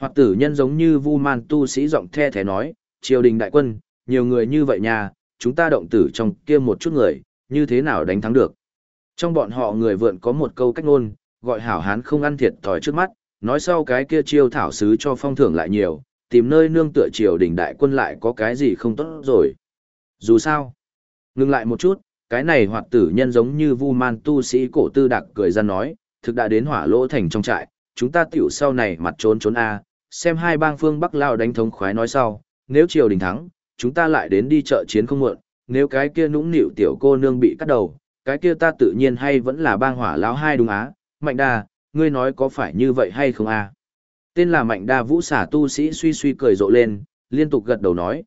Hoặc tử nhân giống như Vu Man tu sĩ giọng the thế nói, triều đình đại quân, nhiều người như vậy nha, chúng ta động tử trong kia một chút người, như thế nào đánh thắng được. Trong bọn họ người vượn có một câu cách ngôn, gọi hảo hán không ăn thiệt thòi trước mắt, nói sau cái kia chiêu thảo sứ cho phong thưởng lại nhiều, tìm nơi nương tựa triều đình đại quân lại có cái gì không tốt rồi. Dù sao, ngừng lại một chút, cái này hoạt tử nhân giống như Vu Man tu sĩ cổ tư đặc cười ra nói, thực đã đến Hỏa Lỗ thành trong trại, chúng ta tiểu sau này mặt trốn trốn a, xem hai bang phương Bắc Lao đánh thống khoái nói sau, nếu triều đình thắng, chúng ta lại đến đi chợ chiến không muộn, nếu cái kia nũng nịu tiểu cô nương bị cắt đầu, cái kia ta tự nhiên hay vẫn là bang Hỏa Lão hai đúng á, Mạnh Đa, ngươi nói có phải như vậy hay không a? Tên là Mạnh Đa Vũ xả tu sĩ suy suy cười rộ lên, liên tục gật đầu nói,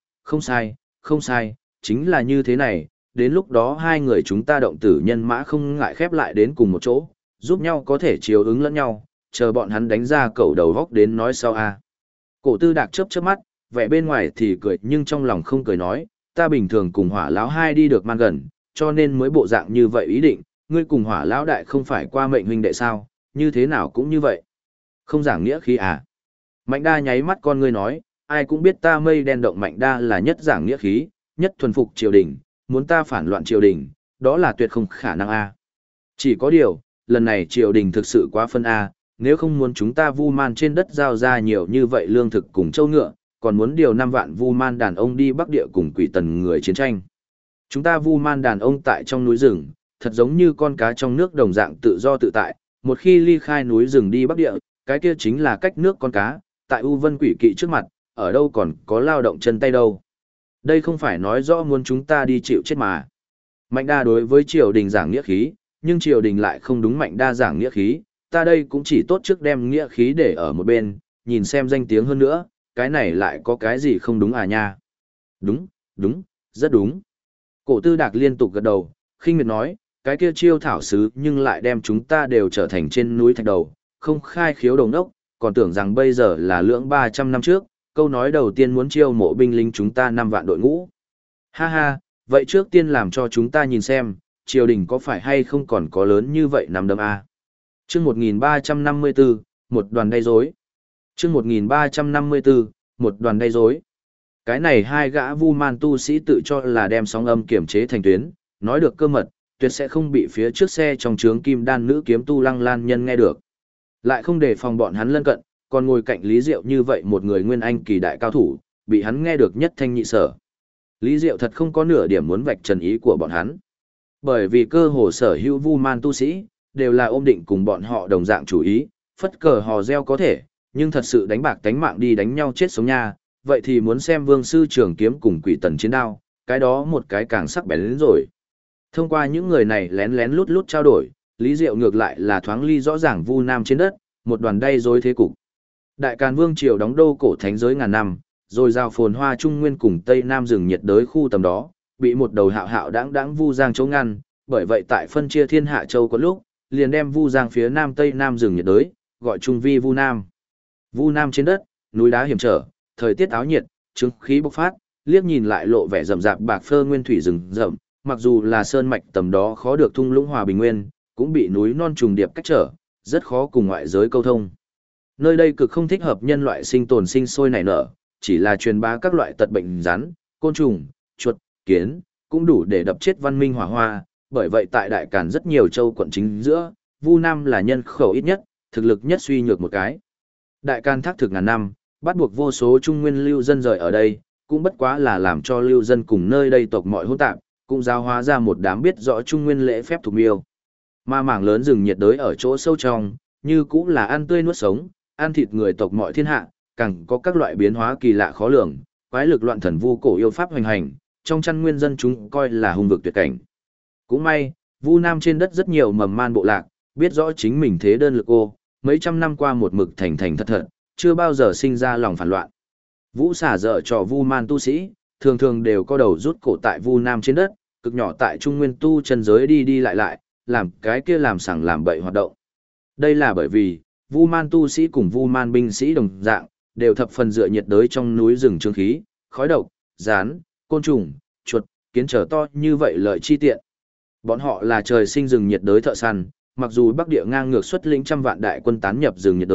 không sai, chính là như thế này, đến lúc đó hai người chúng ta động tử nhân mã không ngại khép lại đến cùng một chỗ, giúp nhau có thể chiếu ứng lẫn nhau, chờ bọn hắn đánh ra cầu đầu góc đến nói sau a. Cổ tư đạc chớp chớp mắt, vẻ bên ngoài thì cười nhưng trong lòng không cười nói, ta bình thường cùng Hỏa Lão hai đi được man gần, cho nên mới bộ dạng như vậy ý định, ngươi cùng Hỏa Lão đại không phải qua mệnh huynh đệ sao, như thế nào cũng như vậy. Không giảng nghĩa khí à? Mạnh Đa nháy mắt con ngươi nói, ai cũng biết ta mây đen động Mạnh Đa là nhất giảng nghĩa khí, nhất thuần phục triều đình, muốn ta phản loạn triều đình, đó là tuyệt không khả năng a. Chỉ có điều, lần này triều đình thực sự quá phân a, nếu không muốn chúng ta Vu Man trên đất giao ra nhiều như vậy lương thực cùng châu ngựa, còn muốn điều 5 vạn Vu Man đàn ông đi Bắc Địa cùng Quỷ Tần người chiến tranh. Chúng ta Vu Man đàn ông tại trong núi rừng, thật giống như con cá trong nước đồng dạng tự do tự tại, một khi ly khai núi rừng đi Bắc Địa, cái kia chính là cách nước con cá, tại U Vân Quỷ Kỵ trước mặt, ở đâu còn có lao động chân tay đâu. Đây không phải nói rõ muốn chúng ta đi chịu chết mà. Mạnh Đa đối với triều đình giảng nghĩa khí, nhưng triều đình lại không đúng Mạnh Đa giảng nghĩa khí, ta đây cũng chỉ tốt trước đem nghĩa khí để ở một bên, nhìn xem danh tiếng hơn nữa, cái này lại có cái gì không đúng à nha. Đúng, rất đúng. Cổ tư đạc liên tục gật đầu, khinh miệt nói, cái kia chiêu thảo sứ nhưng lại đem chúng ta đều trở thành trên núi thạch đầu, không khai khiếu đồng đốc, còn tưởng rằng bây giờ là lưỡng 300 năm trước, câu nói đầu tiên muốn chiêu mộ binh lính chúng ta 5 vạn đội ngũ. Ha ha, vậy trước tiên làm cho chúng ta nhìn xem, triều đình có phải hay không còn có lớn như vậy nằm đâm a. Chương 1354, một đoàn gây rối. Chương 1354, một đoàn gây rối. Cái này hai gã Vu Man tu sĩ tự cho là đem sóng âm kiểm chế thành tuyến, nói được cơ mật, tuyệt sẽ không bị phía trước xe trong trướng kim đan nữ kiếm tu Lăng Lan nhân nghe được. Lại không để phòng bọn hắn lân cận, còn ngồi cạnh Lý Diệu như vậy một người nguyên anh kỳ đại cao thủ, bị hắn nghe được nhất thanh nhị sở. Lý Diệu thật không có nửa điểm muốn vạch trần ý của bọn hắn. Bởi vì cơ hồ sở hữu Vu Man tu sĩ, đều là ôm định cùng bọn họ đồng dạng chủ ý, phất cờ hò reo có thể, nhưng thật sự đánh bạc tánh mạng đi đánh nhau chết sống nha, vậy thì muốn xem Vương sư trường kiếm cùng Quỷ Tần chiến đao, cái đó một cái càng sắc bén đến rồi. Thông qua những người này lén lén lút lút trao đổi, Lý Diệu ngược lại là thoáng ly rõ ràng Vu Nam trên đất, một đoàn đay rối thế cục. Đại Càn Vương triều đóng đô cổ thánh giới ngàn năm, rồi giao phồn hoa trung nguyên cùng Tây Nam rừng nhiệt đới khu tầm đó, bị một đầu hạo hạo đãng Vu Giang chống ngăn, bởi vậy tại phân chia thiên hạ châu có lúc, liền đem Vu Giang phía Nam Tây Nam rừng nhiệt đới, gọi chung vi Vu Nam. Vu Nam trên đất, núi đá hiểm trở, thời tiết áo nhiệt, chứng khí bộc phát, liếc nhìn lại lộ vẻ rậm rạp bạc phơ nguyên thủy rừng rậm, mặc dù là sơn mạch tầm đó khó được thung lũng hòa bình nguyên, cũng bị núi non trùng điệp cách trở, rất khó cùng ngoại giới câu thông. Nơi đây cực không thích hợp nhân loại sinh tồn sinh sôi nảy nở, chỉ là truyền bá các loại tật bệnh rắn, côn trùng, chuột, kiến, cũng đủ để đập chết văn minh hỏa hoa, bởi vậy tại Đại Càn rất nhiều châu quận chính giữa, Vu Nam là nhân khẩu ít nhất, thực lực nhất suy nhược một cái. Đại Càn thác thực ngàn năm, bắt buộc vô số trung nguyên lưu dân rời ở đây, cũng bất quá là làm cho lưu dân cùng nơi đây tộc mọi hỗn tạp, cũng giáo hóa ra một đám biết rõ trung nguyên lễ phép thuộc miêu. Mà mảng lớn rừng nhiệt đới ở chỗ sâu trong, như cũng là ăn tươi nuốt sống, ăn thịt người tộc mọi thiên hạ, càng có các loại biến hóa kỳ lạ khó lường, quái lực loạn thần vu cổ yêu pháp hoành hành, trong chăn nguyên dân chúng coi là hung vực tuyệt cảnh. Cũng may, Vu Nam trên đất rất nhiều mầm man bộ lạc, biết rõ chính mình thế đơn lực ô, mấy trăm năm qua một mực thành thành thật thật, chưa bao giờ sinh ra lòng phản loạn. Vũ xả dở trò Vu Man tu sĩ, thường thường đều có đầu rút cổ tại Vu Nam trên đất, cực nhỏ tại Trung Nguyên tu chân giới đi đi lại, làm cái kia làm sằng làm bậy hoạt động. Đây là bởi vì, Vu Man tu sĩ cùng Vu Man binh sĩ đồng dạng, đều thập phần dựa nhiệt đới trong núi rừng trương khí, khói độc, rán, côn trùng, chuột, kiến trở to như vậy lợi chi tiện. Bọn họ là trời sinh rừng nhiệt đới thợ săn, mặc dù Bắc Địa ngang ngược xuất lĩnh trăm vạn đại quân tán nhập rừng nhiệt đới,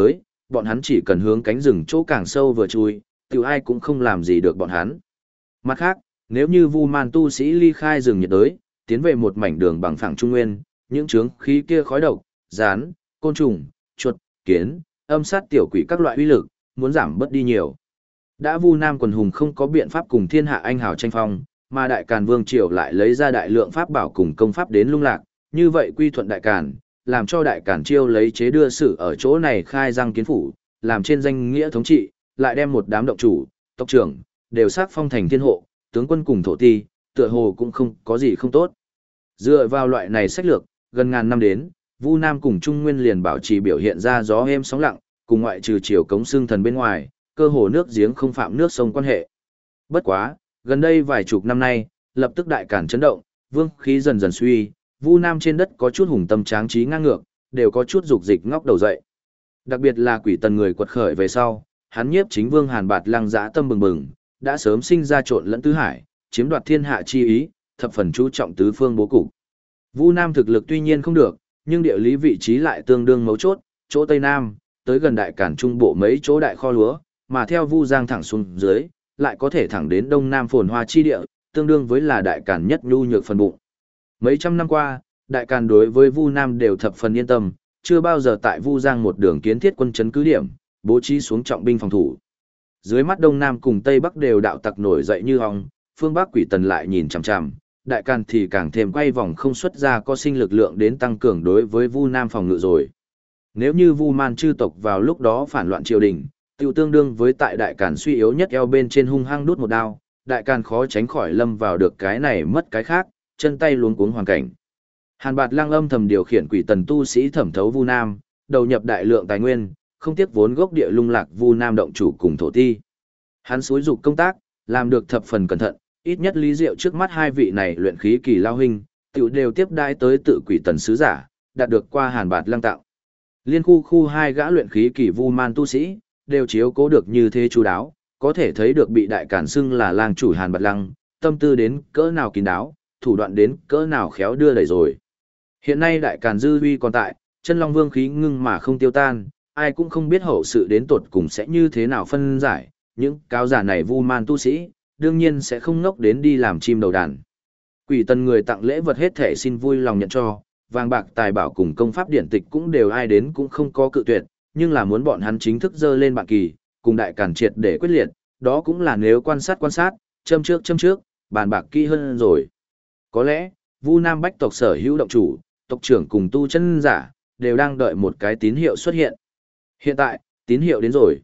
bọn hắn chỉ cần hướng cánh rừng chỗ càng sâu vừa chui, tiểu ai cũng không làm gì được bọn hắn. Mặt khác, nếu như Vu Man tu sĩ ly khai rừng nhiệt đới, tiến về một mảnh đường bằng phẳng trung nguyên, những chướng khí kia khói độc, rán, côn trùng, chuột, kiến, âm sát tiểu quỷ các loại uy lực, muốn giảm bớt đi nhiều. Đã Vu Nam quần hùng không có biện pháp cùng thiên hạ anh hào tranh phong, mà Đại Càn Vương triều lại lấy ra đại lượng pháp bảo cùng công pháp đến lung lạc, như vậy quy thuận Đại Càn, làm cho Đại Càn chiêu lấy chế đưa sử ở chỗ này khai răng kiến phủ, làm trên danh nghĩa thống trị, lại đem một đám động chủ, tộc trưởng, đều xác phong thành thiên hộ, tướng quân cùng thổ ti, tựa hồ cũng không có gì không tốt. Dựa vào loại này sách lược, gần ngàn năm đến, Vu Nam cùng Trung Nguyên liền bảo trì biểu hiện ra gió êm sóng lặng, cùng ngoại trừ triều cống xương thần bên ngoài, cơ hồ nước giếng không phạm nước sông quan hệ. Bất quá, gần đây vài chục năm nay, lập tức Đại Càn chấn động, vương khí dần dần suy, Vu Nam trên đất có chút hùng tâm tráng trí ngang ngược, đều có chút dục dịch ngóc đầu dậy. Đặc biệt là Quỷ Tần người quật khởi về sau, hắn nhiếp chính vương Hàn Bạt Lăng dã tâm bừng bừng, đã sớm sinh ra trộn lẫn tứ hải, chiếm đoạt thiên hạ chi ý, thập phần chú trọng tứ phương bố cục. Vu Nam thực lực tuy nhiên không được, nhưng địa lý vị trí lại tương đương mấu chốt, chỗ Tây Nam, tới gần Đại Càn Trung Bộ mấy chỗ đại kho lúa, mà theo Vu Giang thẳng xuống dưới, lại có thể thẳng đến Đông Nam phồn hoa chi địa, tương đương với là Đại Càn nhất nhu nhược phần bụng. Mấy trăm năm qua, Đại Càn đối với Vu Nam đều thập phần yên tâm, chưa bao giờ tại Vu Giang một đường kiến thiết quân trấn cứ điểm, bố trí xuống trọng binh phòng thủ. Dưới mắt Đông Nam cùng Tây Bắc đều đạo tặc nổi dậy như ong, phương Bắc Quỷ Tần lại nhìn chằm chằm, Đại Càn thì càng thêm quay vòng không xuất ra có sinh lực lượng đến tăng cường đối với Vu Nam phòng ngự rồi. Nếu như Vu Man chư tộc vào lúc đó phản loạn triều đình, tiêu tương đương với tại Đại Càn suy yếu nhất eo bên trên hung hăng đút một đao, Đại Càn khó tránh khỏi lâm vào được cái này mất cái khác, chân tay luống cuống hoàn cảnh. Hàn Bạt Lăng âm thầm điều khiển Quỷ Tần tu sĩ thẩm thấu Vu Nam, đầu nhập đại lượng tài nguyên, không tiếc vốn gốc địa lung lạc Vu Nam động chủ cùng thổ ti. Hắn xúi dục công tác, làm được thập phần cẩn thận, ít nhất Lý Diệu trước mắt hai vị này luyện khí kỳ lao huynh, tiểu đều tiếp đãi tới tự Quỷ Tần sứ giả, đạt được qua Hàn Bạt Lăng tạo. Liên khu hai gã luyện khí kỳ Vu Man tu sĩ, đều chiếu cố được như thế chú đáo, có thể thấy được bị Đại Càn xưng là lang chủ Hàn Bạt Lăng, tâm tư đến cỡ nào kín đáo, thủ đoạn đến cỡ nào khéo đưa đẩy rồi. Hiện nay Đại Càn dư uy còn tại, chân long vương khí ngưng mà không tiêu tan, ai cũng không biết hậu sự đến tột cùng sẽ như thế nào phân giải, những cáo giả này Vu Man tu sĩ, đương nhiên sẽ không ngốc đến đi làm chim đầu đàn. Quỷ Tần người tặng lễ vật hết thể xin vui lòng nhận cho, vàng bạc tài bảo cùng công pháp điển tịch cũng đều ai đến cũng không có cự tuyệt, nhưng là muốn bọn hắn chính thức dơ lên bàn kỳ, cùng Đại Càn triệt để quyết liệt, đó cũng là nếu quan sát, châm trước, bàn bạc kỹ hơn rồi. Có lẽ, Vu Nam bách tộc sở hữu động chủ, tộc trưởng cùng tu chân giả, đều đang đợi một cái tín hiệu xuất hiện. Hiện tại, tín hiệu đến rồi.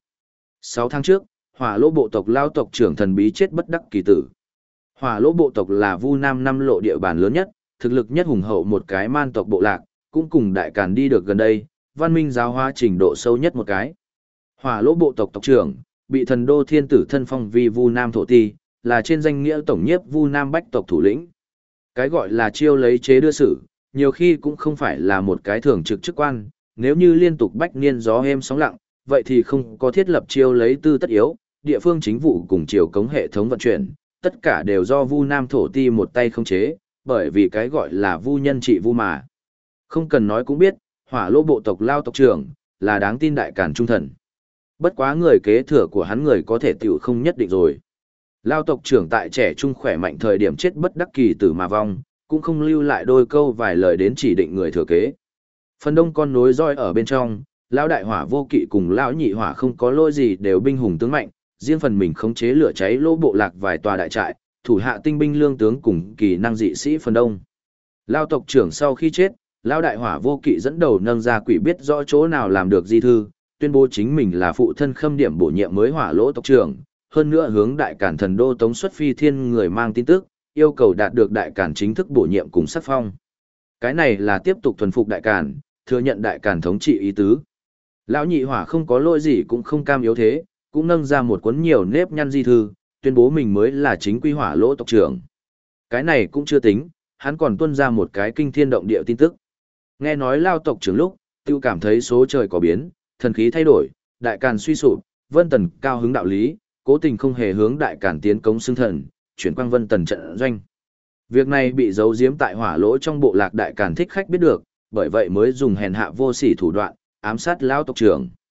6 tháng trước, Hỏa Lỗ bộ tộc lao tộc trưởng thần bí chết bất đắc kỳ tử. Hỏa Lỗ bộ tộc là Vu Nam 5 lộ địa bàn lớn nhất, thực lực nhất hùng hậu một cái man tộc bộ lạc, cũng cùng Đại Càn đi được gần đây, văn minh giáo hóa trình độ sâu nhất một cái. Hỏa Lỗ bộ tộc tộc trưởng, bị thần đô thiên tử thân phong vi Vu Nam thổ ti, là trên danh nghĩa tổng nhiếp Vu Nam bách tộc thủ lĩnh. Cái gọi là chiêu lấy chế đưa sử, nhiều khi cũng không phải là một cái thường trực chức quan, nếu như liên tục bách niên gió êm sóng lặng, vậy thì không có thiết lập chiêu lấy tư tất yếu, địa phương chính vụ cùng triều cống hệ thống vận chuyển, tất cả đều do Vu Nam thổ ti một tay khống chế, bởi vì cái gọi là Vu nhân trị Vu mà. Không cần nói cũng biết, Hỏa Lỗ bộ tộc lao tộc trưởng, là đáng tin Đại Càn trung thần. Bất quá người kế thừa của hắn người có thể tiểu không nhất định rồi. Lao tộc trưởng tại trẻ trung khỏe mạnh thời điểm chết bất đắc kỳ tử mà vong, cũng không lưu lại đôi câu vài lời đến chỉ định người thừa kế. Phần đông con nối roi ở bên trong, Lão Đại Hỏa Vô Kỵ cùng Lão Nhị Hỏa không có lỗi gì đều binh hùng tướng mạnh, riêng phần mình khống chế lửa cháy lỗ bộ lạc vài tòa đại trại, thủ hạ tinh binh lương tướng cùng kỳ năng dị sĩ phần đông. Lao tộc trưởng sau khi chết, Lão Đại Hỏa Vô Kỵ dẫn đầu nâng ra quỷ biết rõ chỗ nào làm được di thư, tuyên bố chính mình là phụ thân khâm điểm bổ nhiệm mới Hỏa Lỗ tộc trưởng, hơn nữa hướng Đại Càn thần đô tống xuất phi thiên người mang tin tức, yêu cầu đạt được Đại Càn chính thức bổ nhiệm cùng sắc phong. Cái này là tiếp tục thuần phục Đại Càn, thừa nhận Đại Càn thống trị ý tứ. Lão Nhị Hỏa không có lỗi gì cũng không cam yếu thế, cũng nâng ra một cuốn nhiều nếp nhăn di thư, tuyên bố mình mới là chính quy Hỏa Lỗ tộc trưởng. Cái này cũng chưa tính, hắn còn tuân ra một cái kinh thiên động địa tin tức. Nghe nói Lao tộc trưởng lúc, tiêu cảm thấy số trời có biến, thần khí thay đổi, Đại Càn suy sụp, Vân Tần cao hứng đạo lý, cố tình không hề hướng Đại Càn tiến cống xưng thần, chuyển quang Vân Tần trận doanh. Việc này bị giấu giếm tại Hỏa Lỗ trong bộ lạc Đại Càn thích khách biết được, bởi vậy mới dùng hèn hạ vô sỉ thủ đoạn, ám sát Lao tộc trưởng.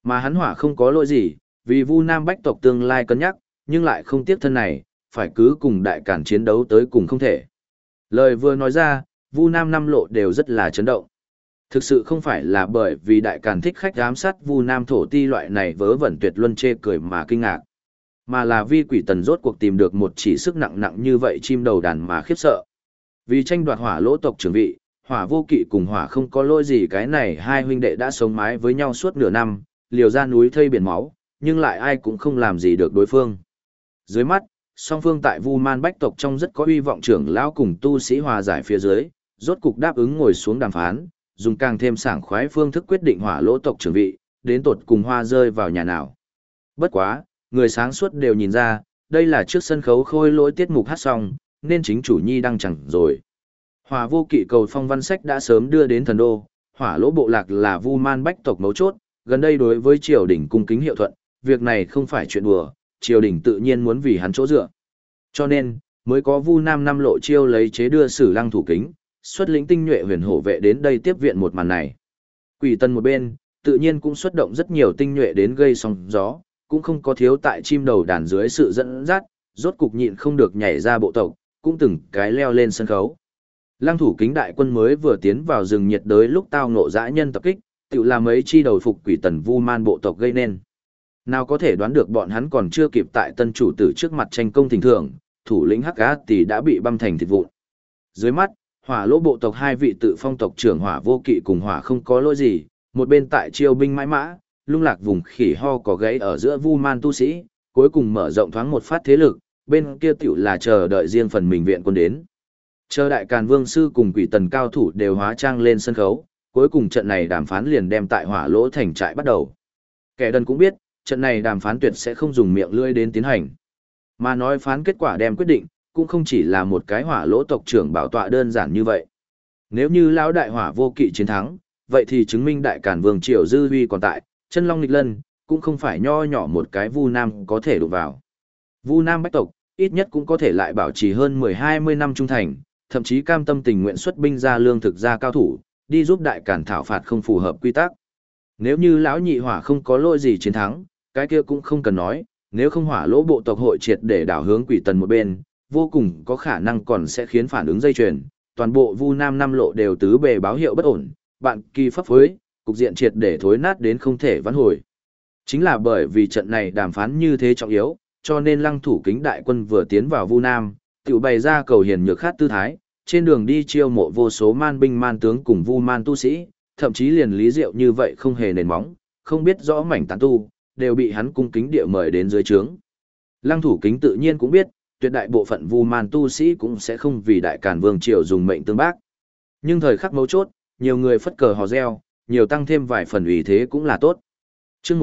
Mà hắn hỏa không có lỗi gì, vì Vu Nam Bách tộc tương lai cân nhắc, nhưng lại không tiếc thân này, phải cứ cùng đại càn chiến đấu tới cùng không thể. Lời vừa nói ra, Vu Nam năm lộ đều rất là chấn động. Thực sự không phải là bởi vì đại càn thích khách ám sát Vu Nam thổ ti loại này vớ vẩn tuyệt luân chê cười mà kinh ngạc, mà là vì Quỷ Tần rốt cuộc tìm được một chỉ sức nặng nặng như vậy chim đầu đàn mà khiếp sợ. Vì tranh đoạt Hỏa lỗ tộc trưởng vị, Hỏa Vô Kỵ cùng Hỏa không có lỗi gì, cái này hai huynh đệ đã sống mái với nhau suốt nửa năm, liều ra núi thây biển máu, nhưng lại ai cũng không làm gì được đối phương. Dưới mắt, song phương tại Vu Man Bách tộc trong rất có uy vọng trưởng lão cùng tu sĩ hòa giải phía dưới, rốt cục đáp ứng ngồi xuống đàm phán, dùng càng thêm sảng khoái phương thức quyết định Hỏa lỗ tộc trưởng vị, đến tột cùng hoa rơi vào nhà nào. Bất quá, người sáng suốt đều nhìn ra, đây là trước sân khấu khôi lỗi tiết mục hát xong, nên chính chủ nhi đang chẳng rồi. Hỏa Vô Kỵ cầu phong văn sách đã sớm đưa đến thần đô, Hỏa lỗ bộ lạc là Vu Man Bách tộc mấu chốt, gần đây đối với triều đình cung kính hiệu thuận, việc này không phải chuyện đùa, triều đình tự nhiên muốn vì hắn chỗ dựa. Cho nên, mới có Vu Nam năm lộ chiêu lấy chế đưa Sử Lăng thủ kính, xuất lĩnh tinh nhuệ huyền hổ vệ đến đây tiếp viện một màn này. Quỷ Tần một bên, tự nhiên cũng xuất động rất nhiều tinh nhuệ đến gây sóng gió, cũng không có thiếu tại chim đầu đàn dưới sự dẫn dắt, rốt cục nhịn không được nhảy ra bộ tộc, cũng từng cái leo lên sân khấu. Lăng thủ kính đại quân mới vừa tiến vào rừng nhiệt đới lúc tao ngộ dã nhân tập kích, tự làm mấy chi đầu phục Quỷ Tần Vu Man bộ tộc gây nên. Nào có thể đoán được bọn hắn còn chưa kịp tại tân chủ tử trước mặt tranh công thỉnh thưởng, thủ lĩnh Hắc Á Tỷ đã bị băm thành thịt vụn. Dưới mắt, Hỏa lỗ bộ tộc hai vị tự phong tộc trưởng Hỏa Vô Kỵ cùng Hỏa không có lỗi gì, một bên tại chiêu binh mãi mã, lung lạc vùng khỉ ho có gãy ở giữa Vu Man tu sĩ, cuối cùng mở rộng thoáng một phát thế lực, bên kia tiểu là chờ đợi riêng phần mình viện quân đến. Chờ đại càn vương sư cùng Quỷ Tần cao thủ đều hóa trang lên sân khấu, cuối cùng trận này đàm phán liền đem tại Hỏa lỗ thành trại bắt đầu. Kẻ đần cũng biết, trận này đàm phán tuyệt sẽ không dùng miệng lưỡi đến tiến hành. Mà nói phán kết quả đem quyết định, cũng không chỉ là một cái Hỏa lỗ tộc trưởng bảo tọa đơn giản như vậy. Nếu như lão đại Hỏa Vô Kỵ chiến thắng, vậy thì chứng minh đại càn vương triều dư huy còn tại, chân long nghịch lân, cũng không phải nho nhỏ một cái Vu Nam có thể đụng vào. Vu Nam bách tộc, ít nhất cũng có thể lại bảo trì hơn 10-20 năm trung thành, thậm chí cam tâm tình nguyện xuất binh ra lương thực ra cao thủ, đi giúp đại càn thảo phạt không phù hợp quy tắc. Nếu như lão nhị Hỏa không có lỗi gì chiến thắng, cái kia cũng không cần nói, nếu không Hỏa lỗ bộ tộc hội triệt để đảo hướng Quỷ Tần một bên, vô cùng có khả năng còn sẽ khiến phản ứng dây chuyền, toàn bộ Vu Nam năm lộ đều tứ bề báo hiệu bất ổn, bạn kỳ pháp phối, cục diện triệt để thối nát đến không thể vãn hồi. Chính là bởi vì trận này đàm phán như thế trọng yếu, cho nên Lăng thủ kính đại quân vừa tiến vào Vu Nam, tiểu bày ra cầu hiền nhược khát tư thái, trên đường đi chiêu mộ vô số man binh man tướng cùng Vu Man tu sĩ, thậm chí liền Lý Diệu như vậy không hề nền móng, không biết rõ mảnh tán tu, đều bị hắn cung kính địa mời đến dưới trướng. Lăng thủ kính tự nhiên cũng biết, tuyệt đại bộ phận Vu Man tu sĩ cũng sẽ không vì đại càn vương triều dùng mệnh tương bác. Nhưng thời khắc mấu chốt, nhiều người phất cờ hò reo, nhiều tăng thêm vài phần ủy thế cũng là tốt. Chương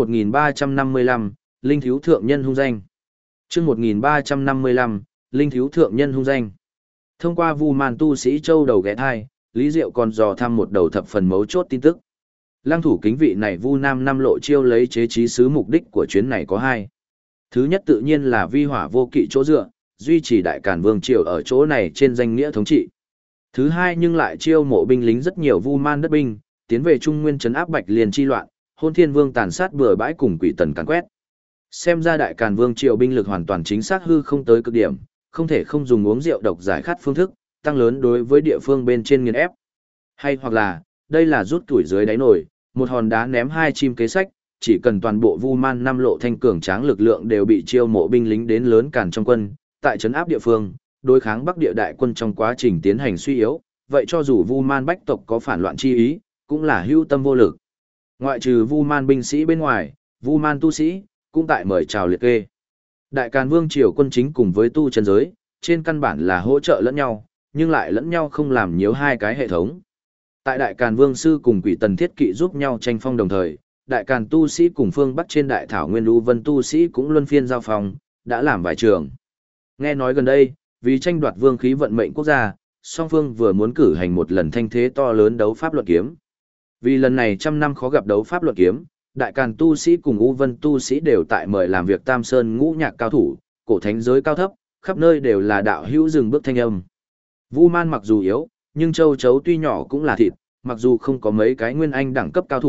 1355, Linh thiếu thượng nhân hung danh. Chương 1355, Linh thiếu thượng nhân hung danh. Thông qua Vu Man tu sĩ châu đầu ghé thai, Lý Diệu còn dò thăm một đầu thập phần mấu chốt tin tức. Lăng thủ kính vị này Vu Nam năm lộ chiêu lấy chế trí sứ mục đích của chuyến này có hai. Thứ nhất tự nhiên là vi Hỏa Vô Kỵ chỗ dựa, duy trì đại càn vương triều ở chỗ này trên danh nghĩa thống trị. Thứ hai nhưng lại chiêu mộ binh lính rất nhiều Vu Man đất binh, tiến về Trung Nguyên trấn áp Bạch Liên chi loạn, Hôn Thiên Vương tàn sát bừa bãi cùng Quỷ Tần càn quét. Xem ra đại càn vương triều binh lực hoàn toàn chính xác hư không tới cực điểm, không thể không dùng uống rượu độc giải khát phương thức, tăng lớn đối với địa phương bên trên nghiền ép. Hay hoặc là, đây là rút tuổi dưới đáy nổi, một hòn đá ném hai chim kế sách, chỉ cần toàn bộ Vu Man năm lộ thanh cường tráng lực lượng đều bị chiêu mộ binh lính đến lớn càn trong quân, tại trấn áp địa phương, đối kháng Bắc địa đại quân trong quá trình tiến hành suy yếu, vậy cho dù Vu Man bách tộc có phản loạn chi ý, cũng là hữu tâm vô lực. Ngoại trừ Vu Man binh sĩ bên ngoài, Vu Man tu sĩ cũng tại mời chào liệt kê. Đại Càn Vương triều quân chính cùng với tu chân giới, trên căn bản là hỗ trợ lẫn nhau, nhưng lại lẫn nhau không làm nhiễu hai cái hệ thống. Tại Đại Càn Vương sư cùng Quỷ Tần thiết kỵ giúp nhau tranh phong đồng thời, Đại Càn tu sĩ cùng phương Bắc trên đại thảo nguyên U Vân tu sĩ cũng luân phiên giao phòng, đã làm vài trường. Nghe nói gần đây, vì tranh đoạt vương khí vận mệnh quốc gia, song phương vừa muốn cử hành một lần thanh thế to lớn đấu pháp luận kiếm. Vì lần này trăm năm khó gặp đấu pháp luận kiếm, Đại Càn tu sĩ cùng U Vân tu sĩ đều tại mời làm việc Tam Sơn ngũ nhạc cao thủ, cổ thánh giới cao thấp, khắp nơi đều là đạo hữu dừng bước thanh âm. Vu Man mặc dù yếu, nhưng châu chấu tuy nhỏ cũng là thịt, mặc dù không có mấy cái nguyên anh đẳng cấp cao thủ,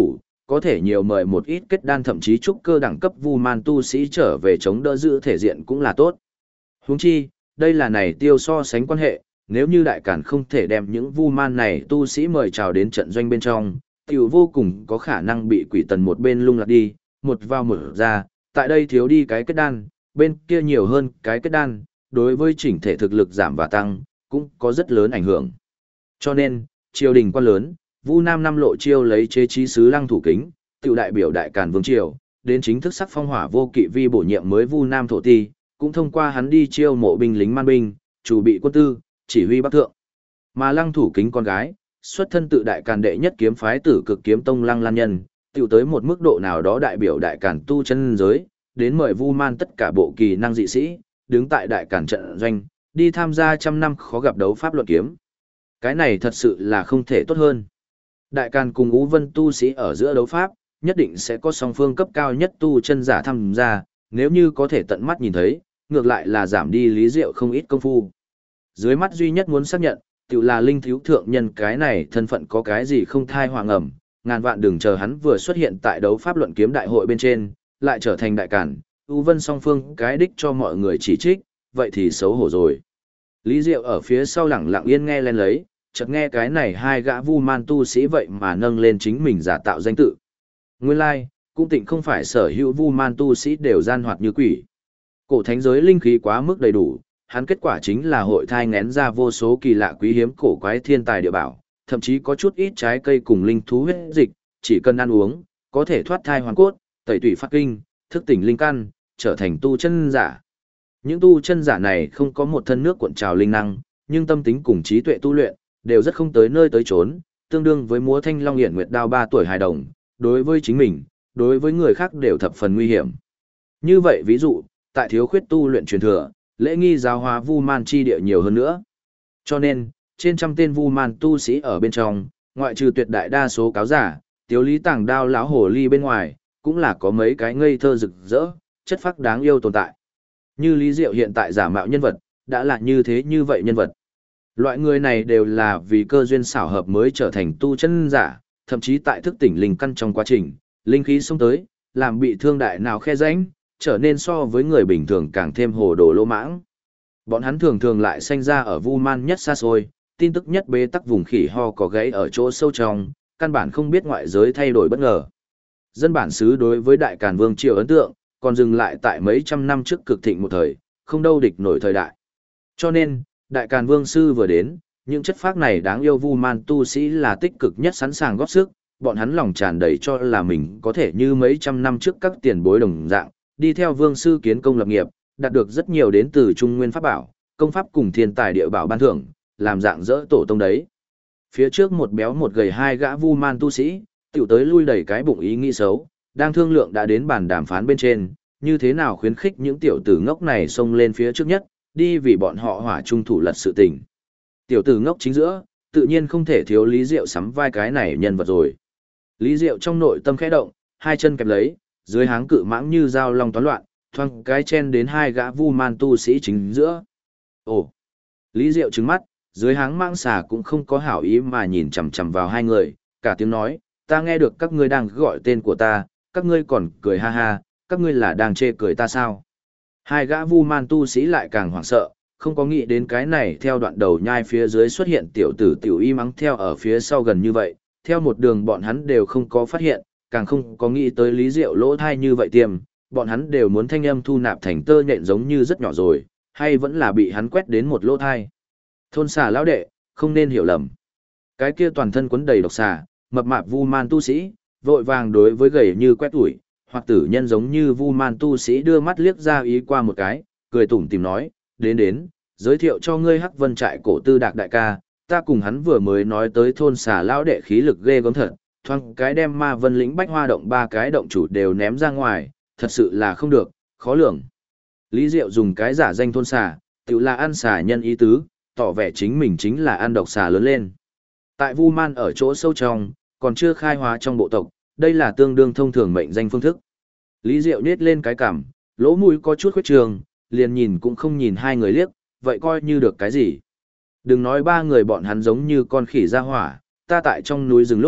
có thể nhiều mời một ít kết đan thậm chí trúc cơ đẳng cấp vu man tu sĩ trở về chống đỡ giữ thể diện cũng là tốt. Huống chi, đây là này tiêu so sánh quan hệ, nếu như đại cản không thể đem những vu man này tu sĩ mời chào đến trận doanh bên trong, tiểu vô cùng có khả năng bị quỷ tần một bên lung lạc đi, một vào một ra, tại đây thiếu đi cái kết đan, bên kia nhiều hơn cái kết đan, đối với chỉnh thể thực lực giảm và tăng, cũng có rất lớn ảnh hưởng. Cho nên, triều đình quan lớn, Vu Nam năm lộ chiêu lấy chế trí sứ Lăng Thủ Kính, tiểu đại biểu đại càn vương triều, đến chính thức sắc phong hỏa vô kỵ vi bổ nhiệm mới Vu Nam thổ ti, cũng thông qua hắn đi chiêu mộ binh lính man binh, chủ bị quân tư, chỉ huy bắc thượng. Mà Lăng Thủ Kính con gái, xuất thân tự đại càn đệ nhất kiếm phái Tử Cực kiếm tông Lăng Lan Nhân, tiểu tới một mức độ nào đó đại biểu đại càn tu chân giới, đến mời Vu Man tất cả bộ kỳ năng dị sĩ, đứng tại đại càn trận doanh, đi tham gia trăm năm khó gặp đấu pháp luận kiếm. Cái này thật sự là không thể tốt hơn. Đại càn cùng Ú Vân tu sĩ ở giữa đấu pháp, nhất định sẽ có song phương cấp cao nhất tu chân giả tham gia, nếu như có thể tận mắt nhìn thấy, ngược lại là giảm đi Lý Diệu không ít công phu. Dưới mắt duy nhất muốn xác nhận, tự là linh thiếu thượng nhân cái này thân phận có cái gì không thai hoàng ẩm, ngàn vạn đừng chờ hắn vừa xuất hiện tại đấu pháp luận kiếm đại hội bên trên, lại trở thành đại cản, Ú Vân song phương cái đích cho mọi người chỉ trích, vậy thì xấu hổ rồi. Lý Diệu ở phía sau lẳng lặng yên nghe lên lấy, chợt nghe cái này hai gã vu man tu sĩ vậy mà nâng lên chính mình giả tạo danh tự. Nguyên lai, cũng tịnh không phải sở hữu vu man tu sĩ đều gian hoạt như quỷ. Cổ thánh giới linh khí quá mức đầy đủ, hắn kết quả chính là hội thai ngén ra vô số kỳ lạ quý hiếm cổ quái thiên tài địa bảo, thậm chí có chút ít trái cây cùng linh thú huyết dịch, chỉ cần ăn uống, có thể thoát thai hoàn cốt, tẩy tủy phát kinh, thức tỉnh linh căn, trở thành tu chân giả. Những tu chân giả này không có một thân nước cuộn trào linh năng, nhưng tâm tính cùng trí tuệ tu luyện, đều rất không tới nơi tới chốn, tương đương với múa thanh long hiển nguyệt đao 3 tuổi hài đồng, đối với chính mình, đối với người khác đều thập phần nguy hiểm. Như vậy ví dụ, tại thiếu khuyết tu luyện truyền thừa, lễ nghi giáo hóa vu man chi địa nhiều hơn nữa. Cho nên, trên trăm tên vu man tu sĩ ở bên trong, ngoại trừ tuyệt đại đa số cáo giả, tiếu lý tàng đao lão hồ ly bên ngoài, cũng là có mấy cái ngây thơ rực rỡ, chất phác đáng yêu tồn tại. Như Lý Diệu hiện tại giả mạo nhân vật, đã là như thế như vậy nhân vật. Loại người này đều là vì cơ duyên xảo hợp mới trở thành tu chân giả, thậm chí tại thức tỉnh linh căn trong quá trình, linh khí xông tới, làm bị thương đại nào khe rãnh, trở nên so với người bình thường càng thêm hồ đồ lỗ mãng. Bọn hắn thường thường lại sanh ra ở vu man nhất xa xôi, tin tức nhất bế tắc vùng khỉ ho có gáy ở chỗ sâu trong, căn bản không biết ngoại giới thay đổi bất ngờ. Dân bản xứ đối với đại càn vương triều ấn tượng, còn dừng lại tại mấy trăm năm trước cực thịnh một thời, không đâu địch nổi thời đại. Cho nên, đại càn vương sư vừa đến, những chất phác này đáng yêu vu man tu sĩ là tích cực nhất sẵn sàng góp sức, bọn hắn lòng tràn đầy cho là mình có thể như mấy trăm năm trước các tiền bối đồng dạng, đi theo vương sư kiến công lập nghiệp, đạt được rất nhiều đến từ Trung Nguyên Pháp Bảo, công pháp cùng thiên tài địa bảo ban thưởng, làm dạng dỡ tổ tông đấy. Phía trước một béo một gầy hai gã vu man tu sĩ, tiểu tới lui đẩy cái bụng ý nghĩ xấu, đang thương lượng đã đến bàn đàm phán bên trên, như thế nào khuyến khích những tiểu tử ngốc này xông lên phía trước nhất, đi vì bọn họ hỏa trung thủ lật sự tình. Tiểu tử ngốc chính giữa, tự nhiên không thể thiếu Lý Diệu sắm vai cái này nhân vật rồi. Lý Diệu trong nội tâm khẽ động, hai chân kẹp lấy, dưới háng cự mãng như dao long toán loạn, thoang cái chen đến hai gã vu man tu sĩ chính giữa. Ồ! Lý Diệu trừng mắt, dưới háng mãng xà cũng không có hảo ý mà nhìn chằm chằm vào hai người, cả tiếng nói, ta nghe được các ngươi đang gọi tên của ta, các ngươi còn cười ha ha, các ngươi là đang chê cười ta sao? Hai gã vu man tu sĩ lại càng hoảng sợ, không có nghĩ đến cái này theo đoạn đầu nhai phía dưới xuất hiện tiểu tử tiểu y mắng theo ở phía sau gần như vậy, theo một đường bọn hắn đều không có phát hiện, càng không có nghĩ tới Lý Diệu lỗ thai như vậy tiềm, bọn hắn đều muốn thanh âm thu nạp thành tơ nhện giống như rất nhỏ rồi, hay vẫn là bị hắn quét đến một lỗ thai. Thôn xà lão đệ, không nên hiểu lầm. Cái kia toàn thân quấn đầy độc xà, mập mạp vu man tu sĩ, vội vàng đối với gầy như quét ủi, hoặc tử nhân giống như vu man tu sĩ đưa mắt liếc ra ý qua một cái, cười tủm tìm nói, đến, giới thiệu cho ngươi Hắc Vân trại cổ tư đạc đại ca, ta cùng hắn vừa mới nói tới thôn xà lão đệ khí lực ghê gớm thật, thoang cái đem ma vân lĩnh bách hoa động 3 cái động chủ đều ném ra ngoài, thật sự là không được, khó lường. Lý Diệu dùng cái giả danh thôn xà, tự là ăn xà nhân ý tứ, tỏ vẻ chính mình chính là ăn độc xà lớn lên. Tại Vu Man ở chỗ sâu trong, còn chưa khai hóa trong bộ tộc, đây là tương đương thông thường mệnh danh phương thức. Lý Diệu nhếch lên cái cằm, lỗ mũi có chút khuyết trường, liền nhìn cũng không nhìn hai người liếc, vậy coi như được cái gì. Đừng nói ba người bọn hắn giống như con khỉ ra hỏa, ta tại trong núi rừng lúc,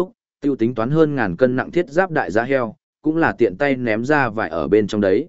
Tiêu tính toán hơn ngàn cân nặng thiết giáp đại giá heo, cũng là tiện tay ném ra vải ở bên trong đấy.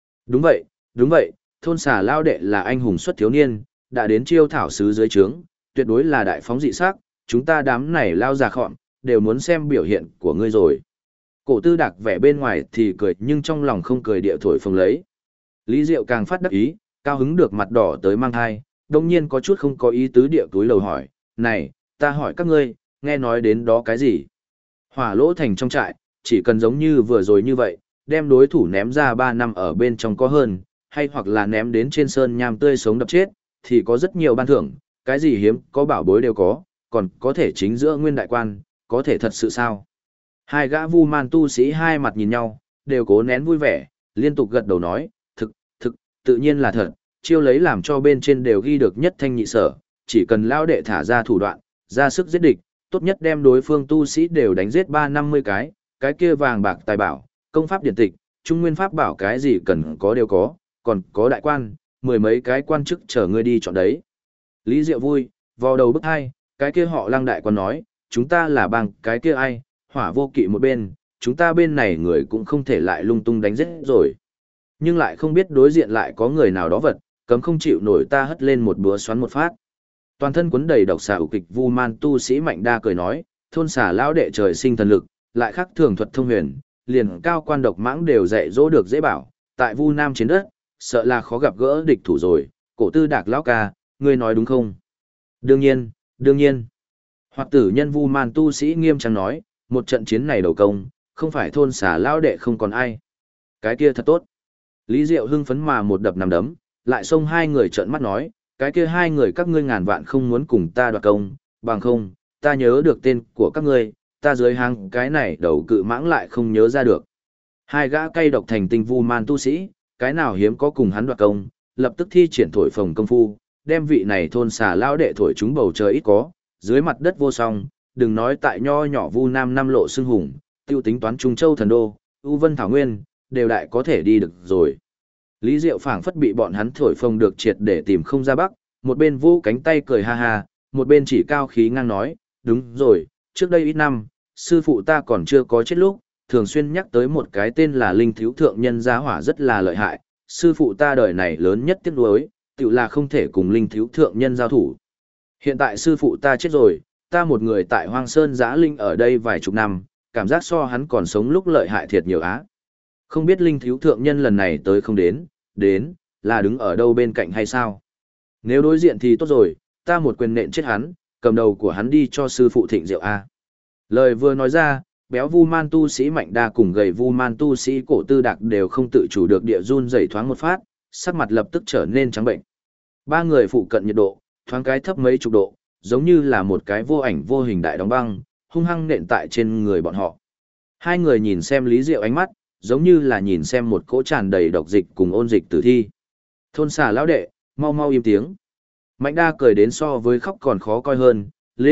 Đúng vậy, thôn xà lao đệ là anh hùng xuất thiếu niên, đã đến chiêu thảo sứ dưới trướng, tuyệt đối là đại phóng dị sắc, chúng ta đám này lao già khọm, đều muốn xem biểu hiện của ngươi rồi. Cổ tư đặc vẻ bên ngoài thì cười nhưng trong lòng không cười địa thổi phồng lấy. Lý Diệu càng phát đắc ý, cao hứng được mặt đỏ tới mang thai, đồng nhiên có chút không có ý tứ địa túi lầu hỏi, này, ta hỏi các ngươi, nghe nói đến đó cái gì? Hỏa lỗ thành trong trại, chỉ cần giống như vừa rồi như vậy, đem đối thủ ném ra 3 năm ở bên trong có hơn, hay hoặc là ném đến trên sơn nham tươi sống đập chết, thì có rất nhiều ban thưởng, cái gì hiếm, có bảo bối đều có, còn có thể chính giữa nguyên đại quan, có thể thật sự sao? Hai gã vu man tu sĩ hai mặt nhìn nhau, đều cố nén vui vẻ, liên tục gật đầu nói, thực, tự nhiên là thật, chiêu lấy làm cho bên trên đều ghi được nhất thanh nhị sở, chỉ cần lao đệ thả ra thủ đoạn, ra sức giết địch, tốt nhất đem đối phương tu sĩ đều đánh giết 350 cái kia vàng bạc tài bảo, công pháp điển tịch, trung nguyên pháp bảo cái gì cần có đều có, còn có đại quan, 10 mấy cái quan chức chờ ngươi đi chọn đấy. Lý Diệu vui, vào đầu bức hai, cái kia họ Lăng đại quan nói, chúng ta là bằng cái kia ai, hỏa vô kỵ một bên, chúng ta bên này người cũng không thể lại lung tung đánh giết rồi. Nhưng lại không biết đối diện lại có người nào đó vật, cấm không chịu nổi ta hất lên một búa xoắn một phát. Toàn thân quấn đầy độc xà ủ kịch vu man tu sĩ Mạnh Đa cười nói, thôn xà lão đệ trời sinh thần lực, lại khắc thường thuật thông huyền, liền cao quan độc mãng đều dạy dỗ được dễ bảo, tại vu nam chiến đất, sợ là khó gặp gỡ địch thủ rồi, cổ tư đạc lão ca, ngươi nói đúng không? Đương nhiên. Hoặc tử nhân vu man tu sĩ nghiêm trang nói, một trận chiến này đầu công, không phải thôn xà lão đệ không còn ai. Cái kia thật tốt. Lý Diệu hưng phấn mà một đập nằm đấm, lại xông hai người trợn mắt nói, cái kia hai người các ngươi ngàn vạn không muốn cùng ta đoạt công, bằng không, ta nhớ được tên của các ngươi, ta dưới hàng cái này đầu cự mãng lại không nhớ ra được. Hai gã cay độc thành tinh vu man tu sĩ, cái nào hiếm có cùng hắn đoạt công, lập tức thi triển thổi phồng công phu, đem vị này thôn xà lão đệ thổi chúng bầu trời ít có, dưới mặt đất vô song, đừng nói tại nho nhỏ vu nam năm lộ xưng hùng, tiêu tính toán Trung Châu thần đô, U Vân Thảo Nguyên, đều đại có thể đi được rồi. Lý Diệu phảng phất bị bọn hắn thổi phồng được triệt để tìm không ra bắc, một bên vũ cánh tay cười ha ha, một bên chỉ cao khí ngang nói, đúng rồi, trước đây ít năm, sư phụ ta còn chưa có chết lúc, thường xuyên nhắc tới một cái tên là Linh Thiếu Thượng Nhân giá hỏa rất là lợi hại, sư phụ ta đời này lớn nhất tiếc nuối, tự là không thể cùng Linh Thiếu Thượng Nhân giao thủ. Hiện tại sư phụ ta chết rồi, ta một người tại Hoang Sơn Giã Linh ở đây vài chục năm, cảm giác so hắn còn sống lúc lợi hại thiệt nhiều á. Không biết Linh Thiếu Thượng Nhân lần này tới không đến, là đứng ở đâu bên cạnh hay sao? Nếu đối diện thì tốt rồi, ta một quyền nện chết hắn, cầm đầu của hắn đi cho sư phụ thịnh rượu A. Lời vừa nói ra, béo vu man tu sĩ Mạnh Đa cùng gầy vu man tu sĩ Cổ Tư Đạc đều không tự chủ được địa run rẩy thoáng một phát, sắc mặt lập tức trở nên trắng bệnh. Ba người phụ cận nhiệt độ, thoáng cái thấp mấy chục độ, giống như là một cái vô ảnh vô hình đại đóng băng, hung hăng nện tại trên người bọn họ. Hai người nhìn xem Lý Diệu ánh mắt, giống như là nhìn xem một cỗ tràn đầy độc dịch cùng ôn dịch tử thi. Thôn xà lão đệ, mau mau im tiếng. Mạnh Đa cười đến so với khóc còn khó coi hơn,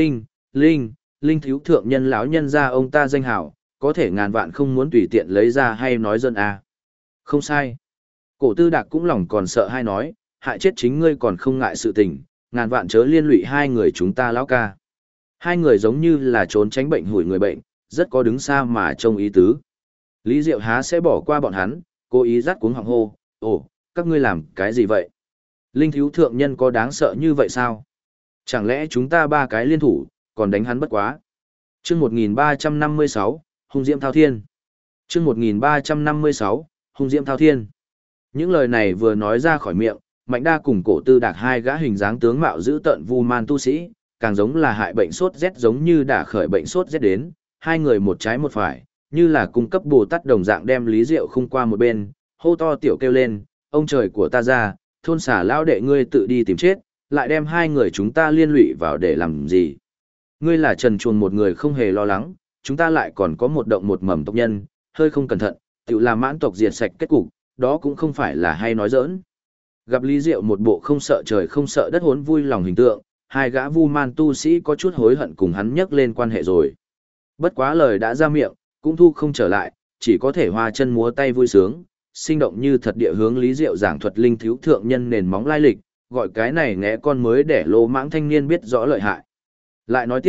Linh Thiếu Thượng Nhân lão nhân ra ông ta danh hảo, có thể ngàn vạn không muốn tùy tiện lấy ra hay nói dân à. Không sai. Cổ Tư Đạc cũng lòng còn sợ hay nói, hại chết chính ngươi còn không ngại sự tình, ngàn vạn chớ liên lụy hai người chúng ta lão ca. Hai người giống như là trốn tránh bệnh hủi người bệnh, rất có đứng xa mà trông ý tứ. Lý Diệu há sẽ bỏ qua bọn hắn, cố ý dắt cuống họng hô, ồ, các ngươi làm cái gì vậy? Linh Thiếu Thượng Nhân có đáng sợ như vậy sao? Chẳng lẽ chúng ta ba cái liên thủ, còn đánh hắn bất quá? Chương 1356, Hung Diễm Thao Thiên. Chương 1356, Hung Diễm Thao Thiên. Những lời này vừa nói ra khỏi miệng, Mạnh Đa cùng Cổ Tư Đạc hai gã hình dáng tướng mạo dữ tợn vu man tu sĩ, càng giống là hại bệnh sốt rét giống như đã khởi bệnh sốt rét đến, hai người một trái một phải, như là cung cấp Bồ Tát đồng dạng đem Lý Diệu khung qua một bên, hô to tiểu kêu lên, ông trời của ta ra, thôn xả lão đệ ngươi tự đi tìm chết, lại đem hai người chúng ta liên lụy vào để làm gì? Ngươi là trần truồng một người không hề lo lắng, chúng ta lại còn có một động một mầm tộc nhân, hơi không cẩn thận, tự làm mãn tộc diệt sạch kết cục, đó cũng không phải là hay nói giỡn. Gặp Lý Diệu một bộ không sợ trời không sợ đất hốn vui lòng hình tượng, hai gã vu man tu sĩ có chút hối hận cùng hắn nhắc lên quan hệ rồi. Bất quá lời đã ra miệng, cũng thu không trở lại, chỉ có thể hoa chân múa tay vui sướng, sinh động như thật địa hướng Lý Diệu giảng thuật Linh Thiếu Thượng Nhân nền móng lai lịch, gọi cái này ngẽ con mới để lô mãng thanh niên biết rõ lợi hại. Lại nói tiếp,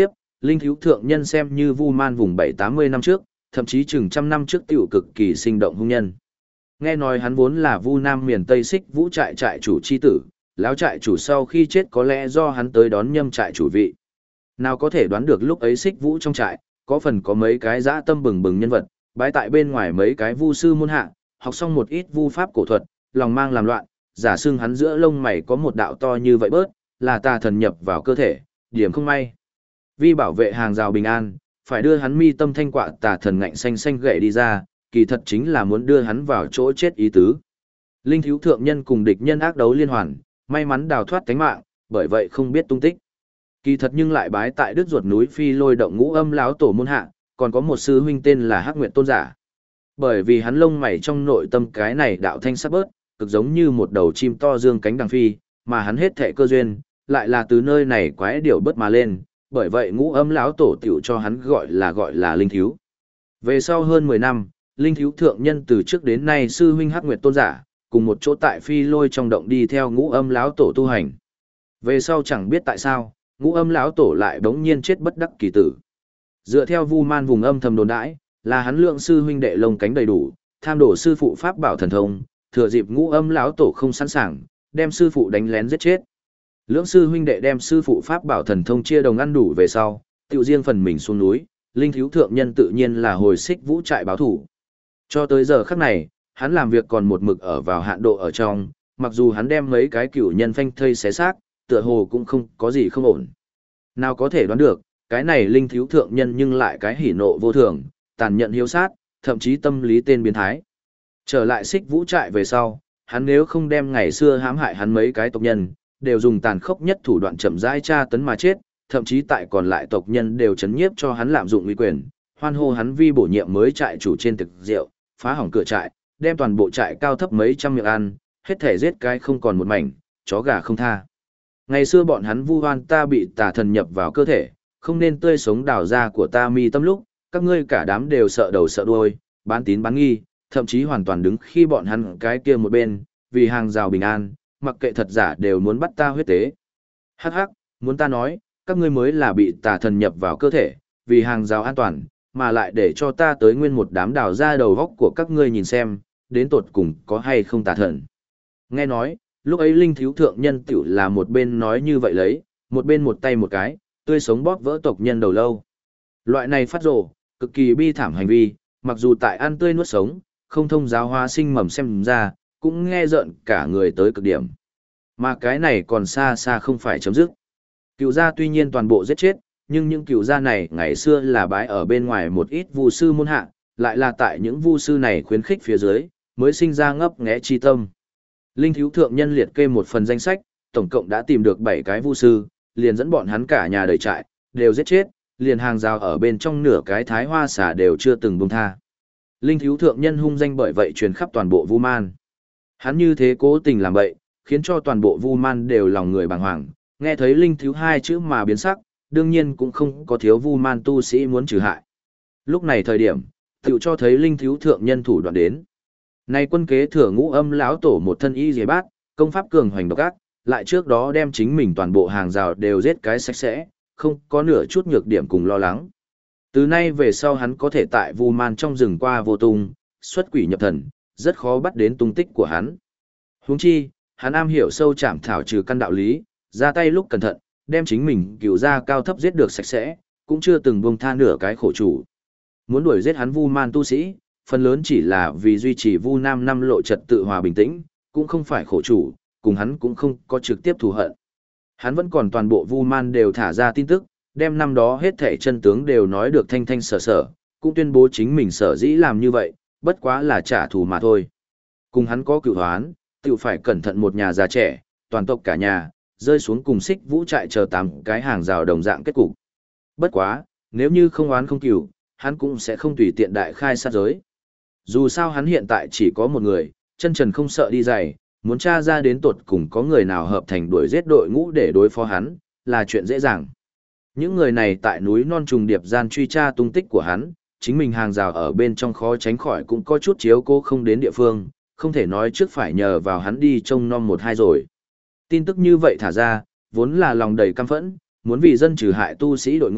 Linh thiếu thượng nhân xem như Vu Man vùng 7-80 năm trước, thậm chí chừng trăm năm trước tiểu cực kỳ sinh động hung nhân. Nghe nói hắn vốn là Vu Nam miền Tây Xích Vũ trại trại chủ chi tử, lão trại chủ sau khi chết có lẽ do hắn tới đón nhâm trại chủ vị. Nào có thể đoán được lúc ấy Xích Vũ trong trại, có phần có mấy cái dã tâm bừng bừng nhân vật, bái tại bên ngoài mấy cái vu sư môn hạ, học xong một ít vu pháp cổ thuật, lòng mang làm loạn, giả xưng hắn giữa lông mày có một đạo to như vậy bớt, là tà thần nhập vào cơ thể, điểm không may. Vì bảo vệ hàng rào bình an, phải đưa hắn mi tâm thanh quạ tà thần ngạnh xanh xanh gậy đi ra, kỳ thật chính là muốn đưa hắn vào chỗ chết ý tứ. Linh thiếu thượng nhân cùng địch nhân ác đấu liên hoàn, may mắn đào thoát tánh mạng, bởi vậy không biết tung tích. Kỳ thật nhưng lại bái tại đứt ruột núi Phi Lôi động Ngũ Âm lão tổ môn hạ, còn có một sư huynh tên là Hắc Nguyệt Tôn giả. Bởi vì hắn lông mày trong nội tâm cái này đạo thanh sắc bớt, cực giống như một đầu chim to dương cánh đằng phi, mà hắn hết thệ cơ duyên, lại là từ nơi này quái điểu bớt mà lên, bởi vậy Ngũ Âm lão tổ tiểu cho hắn gọi là linh thiếu. Về sau hơn 10 năm, linh thiếu thượng nhân từ trước đến nay sư huynh Hắc Nguyệt Tôn giả, cùng một chỗ tại Phi Lôi trong động đi theo Ngũ Âm lão tổ tu hành. Về sau chẳng biết tại sao, Ngũ Âm lão tổ lại bỗng nhiên chết bất đắc kỳ tử. Dựa theo Vu Man vùng âm thầm đồn đãi, là hắn lượng sư huynh đệ lông cánh đầy đủ, tham đổ sư phụ pháp bảo thần thông, thừa dịp Ngũ Âm lão tổ không sẵn sàng, đem sư phụ đánh lén giết chết. Lưỡng sư huynh đệ đem sư phụ pháp bảo thần thông chia đồng ăn đủ về sau, tự riêng phần mình xuống núi, linh thiếu thượng nhân tự nhiên là hồi Xích Vũ trại báo thủ. Cho tới giờ khắc này, hắn làm việc còn một mực ở vào hạn độ ở trong, mặc dù hắn đem mấy cái cửu nhân phanh thây xé xác, tựa hồ cũng không có gì không ổn. Nào có thể đoán được, cái này linh thiếu thượng nhân nhưng lại cái hỉ nộ vô thường, tàn nhẫn hiếu sát, thậm chí tâm lý tên biến thái. Trở lại Xích Vũ trại về sau, hắn nếu không đem ngày xưa hãm hại hắn mấy cái tộc nhân, đều dùng tàn khốc nhất thủ đoạn chậm rãi tra tấn mà chết, thậm chí tại còn lại tộc nhân đều chấn nhiếp cho hắn lạm dụng uy quyền, hoan hô hắn vi bổ nhiệm mới trại chủ trên thực rượu, phá hỏng cửa trại, đem toàn bộ trại cao thấp mấy trăm miệng ăn, hết thể giết cái không còn một mảnh, chó gà không tha. Ngày xưa bọn hắn vu oan ta bị tà thần nhập vào cơ thể, không nên tươi sống đào ra của ta mi tâm lúc, các ngươi cả đám đều sợ đầu sợ đuôi, bán tín bán nghi, thậm chí hoàn toàn đứng khi bọn hắn cái kia một bên, vì hàng rào bình an, mặc kệ thật giả đều muốn bắt ta huyết tế. Hắc hắc, muốn ta nói, các ngươi mới là bị tà thần nhập vào cơ thể, vì hàng rào an toàn, mà lại để cho ta tới nguyên một đám đào ra đầu góc của các ngươi nhìn xem, đến tột cùng có hay không tà thần. Nghe nói, lúc ấy linh thiếu thượng nhân tiểu là một bên nói như vậy lấy, một bên một tay một cái, tươi sống bóp vỡ tộc nhân đầu lâu. Loại này phát rồ, cực kỳ bi thảm hành vi, mặc dù tại ăn tươi nuốt sống, không thông giáo hóa sinh mầm xem ra, cũng nghe rợn cả người tới cực điểm. Mà cái này còn xa xa không phải chấm dứt. Cựu gia tuy nhiên toàn bộ giết chết, nhưng những cựu gia này ngày xưa là bái ở bên ngoài một ít vu sư môn hạ, lại là tại những vu sư này khuyến khích phía dưới, mới sinh ra ngấp nghé chi tâm. Linh thiếu thượng nhân liệt kê một phần danh sách, tổng cộng đã tìm được 7 cái vu sư, liền dẫn bọn hắn cả nhà đầy trại, đều giết chết, liền hàng rào ở bên trong nửa cái thái hoa xả đều chưa từng buông tha. Linh thiếu thượng nhân hung danh bởi vậy truyền khắp toàn bộ Vu Man. Hắn như thế cố tình làm vậy, khiến cho toàn bộ Vu Man đều lòng người bàng hoàng, nghe thấy linh thiếu 2 chữ mà biến sắc, đương nhiên cũng không có thiếu Vu Man tu sĩ muốn trừ hại. Lúc này thời điểm, tựu cho thấy linh thiếu thượng nhân thủ đoạn đến. Nay quân kế thừa Ngũ Âm lão tổ một thân y dề bát, công pháp cường hoành độc ác, lại trước đó đem chính mình toàn bộ hàng rào đều giết cái sạch sẽ, không có nửa chút nhược điểm cùng lo lắng. Từ nay về sau hắn có thể tại Vu Man trong rừng qua vô tung, xuất quỷ nhập thần, rất khó bắt đến tung tích của hắn. Huống chi, hắn am hiểu sâu chạm thảo trừ căn đạo lý, ra tay lúc cẩn thận, đem chính mình cửu ra cao thấp giết được sạch sẽ, cũng chưa từng buông tha nửa cái khổ chủ. Muốn đuổi giết hắn Vu Man tu sĩ, phần lớn chỉ là vì duy trì Vu Nam năm lộ trật tự hòa bình tĩnh, cũng không phải khổ chủ, cùng hắn cũng không có trực tiếp thù hận. Hắn vẫn còn toàn bộ Vu Man đều thả ra tin tức, đem năm đó hết thảy chân tướng đều nói được thanh thanh sở sở, cũng tuyên bố chính mình sở dĩ làm như vậy, bất quá là trả thù mà thôi. Cùng hắn có cựu hoán, tự phải cẩn thận một nhà già trẻ, toàn tộc cả nhà, rơi xuống cùng Xích Vũ trại chờ 8 cái hàng rào đồng dạng kết cục. Bất quá, nếu như không oán không cửu, hắn cũng sẽ không tùy tiện đại khai sát giới. Dù sao hắn hiện tại chỉ có một người, chân trần không sợ đi dày, muốn tra ra đến tột cùng có người nào hợp thành đuổi giết đội ngũ để đối phó hắn, là chuyện dễ dàng. Những người này tại núi non trùng điệp gian truy tra tung tích của hắn, chính mình hàng rào ở bên trong khó tránh khỏi cũng có chút chiếu cố không đến địa phương, không thể nói trước phải nhờ vào hắn đi trông nom 1-2 rồi. Tin tức như vậy thả ra, vốn là lòng đầy căm phẫn, muốn vì dân trừ hại tu sĩ đội ngũ,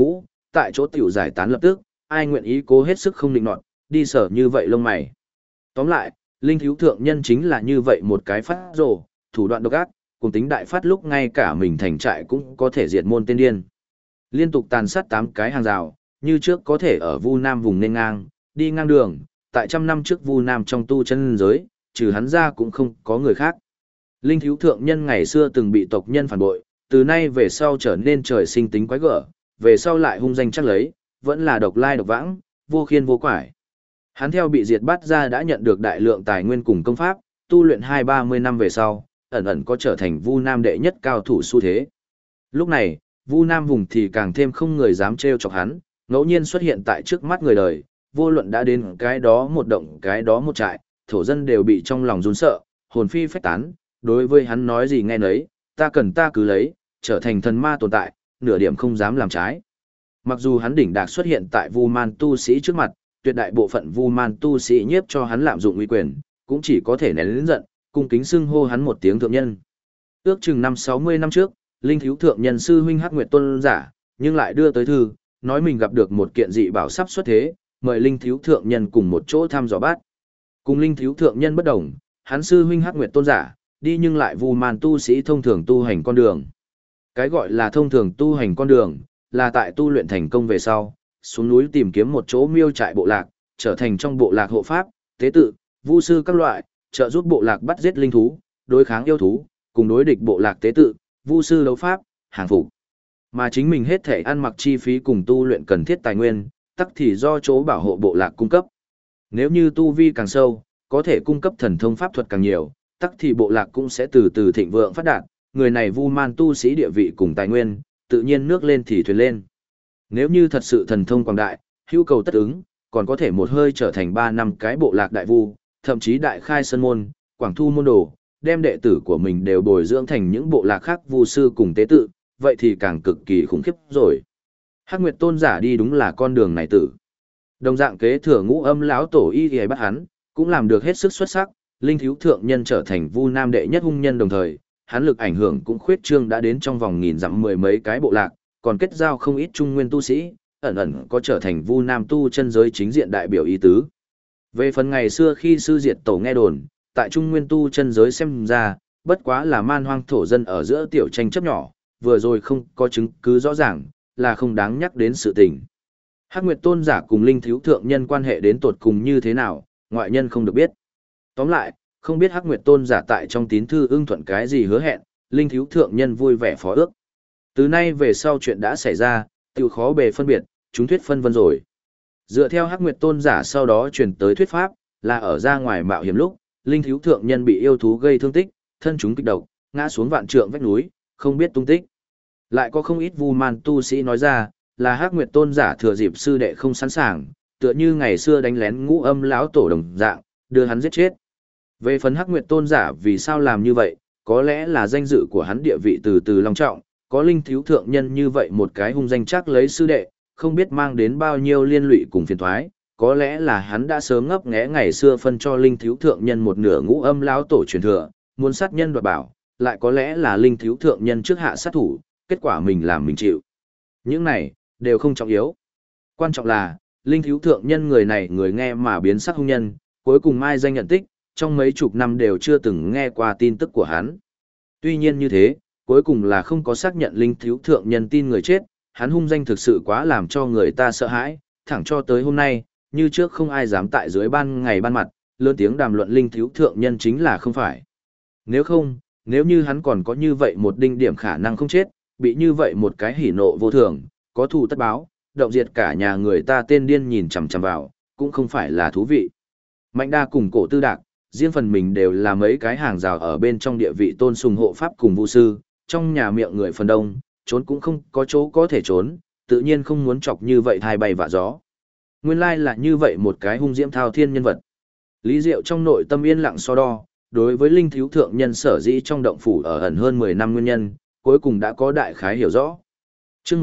tại chỗ tiểu giải tán lập tức, ai nguyện ý cố hết sức không định nọt, đi sở như vậy lông mày. Tóm lại, linh thiếu thượng nhân chính là như vậy một cái phát rồ, thủ đoạn độc ác, cùng tính đại phát lúc ngay cả mình thành trại cũng có thể diệt môn tên điên. Liên tục tàn sát 8 cái hàng rào, như trước có thể ở Vu Nam vùng nên ngang, đi ngang đường, tại trăm năm trước Vu Nam trong tu chân giới, trừ hắn ra cũng không có người khác. Linh thiếu thượng nhân ngày xưa từng bị tộc nhân phản bội, từ nay về sau trở nên trời sinh tính quái gở, về sau lại hung danh chắc lấy, vẫn là độc lai độc vãng, vô khiên vô quải. Hắn theo bị diệt bắt ra đã nhận được đại lượng tài nguyên cùng công pháp, tu luyện 20-30 năm về sau, ẩn ẩn có trở thành Vu Nam đệ nhất cao thủ xu thế. Lúc này, Vu Nam vùng thì càng thêm không người dám trêu chọc hắn, ngẫu nhiên xuất hiện tại trước mắt người đời, vô luận đã đến cái đó một động cái đó một trại, thổ dân đều bị trong lòng run sợ, hồn phi phách tán, đối với hắn nói gì nghe nấy, ta cần ta cứ lấy, trở thành thần ma tồn tại, nửa điểm không dám làm trái. Mặc dù hắn đỉnh đạc xuất hiện tại Vu Man tu sĩ trước mặt, tuyệt đại bộ phận Vu Man tu sĩ nhiếp cho hắn lạm dụng uy quyền, cũng chỉ có thể nén lớn giận, cung kính xưng hô hắn một tiếng thượng nhân. Ước chừng 50-60 năm trước, linh thiếu thượng nhân sư huynh Hắc Nguyệt Tôn giả, nhưng lại đưa tới thư, nói mình gặp được một kiện dị bảo sắp xuất thế, mời linh thiếu thượng nhân cùng một chỗ thăm dò bát. Cùng linh thiếu thượng nhân bất đồng, hắn sư huynh Hắc Nguyệt Tôn giả, đi nhưng lại Vu Man tu sĩ thông thường tu hành con đường. Cái gọi là thông thường tu hành con đường, là tại tu luyện thành công về sau, xuống núi tìm kiếm một chỗ miêu trại bộ lạc, trở thành trong bộ lạc hộ pháp, tế tự, vu sư các loại, trợ giúp bộ lạc bắt giết linh thú, đối kháng yêu thú, cùng đối địch bộ lạc tế tự, vu sư đấu pháp, hàng phục. Mà chính mình hết thể ăn mặc chi phí cùng tu luyện cần thiết tài nguyên, tắc thì do chỗ bảo hộ bộ lạc cung cấp. Nếu như tu vi càng sâu, có thể cung cấp thần thông pháp thuật càng nhiều, tắc thì bộ lạc cũng sẽ từ từ thịnh vượng phát đạt, người này Vu Man tu sĩ địa vị cùng tài nguyên, tự nhiên nước lên thì thuyền lên. Nếu như thật sự thần thông quảng đại, hữu cầu tất ứng, còn có thể một hơi trở thành 3 năm cái bộ lạc đại vu, thậm chí đại khai sơn môn, quảng thu môn đồ, đem đệ tử của mình đều bồi dưỡng thành những bộ lạc khác vu sư cùng tế tự, vậy thì càng cực kỳ khủng khiếp rồi. Hắc Nguyệt Tôn giả đi đúng là con đường này tử. Đồng dạng kế thừa Ngũ Âm lão tổ y y bắt hắn, cũng làm được hết sức xuất sắc, linh thiếu thượng nhân trở thành Vu Nam đệ nhất hung nhân đồng thời, hắn lực ảnh hưởng cũng khuyết trương đã đến trong vòng nghìn dặm mười mấy cái bộ lạc, còn kết giao không ít trung nguyên tu sĩ, ẩn ẩn có trở thành Vu Nam tu chân giới chính diện đại biểu ý tứ. Về phần ngày xưa khi sư diệt tổ nghe đồn, tại trung nguyên tu chân giới xem ra, bất quá là man hoang thổ dân ở giữa tiểu tranh chấp nhỏ, vừa rồi không có chứng cứ rõ ràng, là không đáng nhắc đến sự tình. Hắc Nguyệt Tôn giả cùng linh thiếu thượng nhân quan hệ đến tột cùng như thế nào, ngoại nhân không được biết. Tóm lại, không biết Hắc Nguyệt Tôn giả tại trong tín thư ưng thuận cái gì hứa hẹn, linh thiếu thượng nhân vui vẻ phó ước. Từ nay về sau chuyện đã xảy ra, tiểu khó bề phân biệt, chúng thuyết phân vân rồi. Dựa theo Hắc Nguyệt Tôn giả sau đó truyền tới thuyết pháp, là ở ra ngoài mạo hiểm lúc, linh thiếu thượng nhân bị yêu thú gây thương tích, thân chúng kịch độc, ngã xuống vạn trượng vách núi, không biết tung tích. Lại có không ít Vu Man tu sĩ nói ra, là Hắc Nguyệt Tôn giả thừa dịp sư đệ không sẵn sàng, tựa như ngày xưa đánh lén Ngũ Âm lão tổ đồng dạng, đưa hắn giết chết. Về phần Hắc Nguyệt Tôn giả vì sao làm như vậy, có lẽ là danh dự của hắn địa vị từ từ long trọng, có linh thiếu thượng nhân như vậy một cái hung danh chắc lấy sư đệ, không biết mang đến bao nhiêu liên lụy cùng phiền toái, có lẽ là hắn đã sớm ngấp nghé ngày xưa phân cho linh thiếu thượng nhân một nửa Ngũ Âm lão tổ truyền thừa, muốn sát nhân đoạt bảo, lại có lẽ là linh thiếu thượng nhân trước hạ sát thủ, kết quả mình làm mình chịu. Những này đều không trọng yếu. Quan trọng là, linh thiếu thượng nhân người này người nghe mà biến sắc hung nhân, cuối cùng mai danh nhận tích, trong mấy chục năm đều chưa từng nghe qua tin tức của hắn. Tuy nhiên như thế, cuối cùng là không có xác nhận linh thiếu thượng nhân tin người chết, hắn hung danh thực sự quá làm cho người ta sợ hãi, thẳng cho tới hôm nay, như trước không ai dám tại dưới ban ngày ban mặt, lớn tiếng đàm luận linh thiếu thượng nhân chính là không phải. Nếu không, nếu như hắn còn có như vậy một đinh điểm khả năng không chết, bị như vậy một cái hỉ nộ vô thường, có thù tất báo, động diệt cả nhà người ta tên điên nhìn chằm chằm vào, cũng không phải là thú vị. Mạnh đa cùng cổ tư đạc, riêng phần mình đều là mấy cái hàng rào ở bên trong địa vị tôn sùng hộ pháp cùng vu sư, trong nhà miệng người phần đông, trốn cũng không có chỗ có thể trốn, tự nhiên không muốn chọc như vậy thai bay vạ gió. Nguyên lai là như vậy một cái hung diễm thao thiên nhân vật. Lý Diệu trong nội tâm yên lặng so đo, đối với linh thiếu thượng nhân sở dĩ trong động phủ ở ẩn hơn 10 năm nguyên nhân, cuối cùng đã có đại khái hiểu rõ. Chương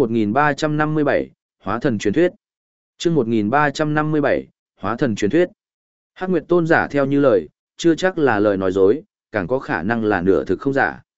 1357, Hóa thần truyền thuyết. Chương 1357, Hóa thần truyền thuyết. Hắc Nguyệt Tôn giả theo như lời, chưa chắc là lời nói dối, càng có khả năng là nửa thực không giả.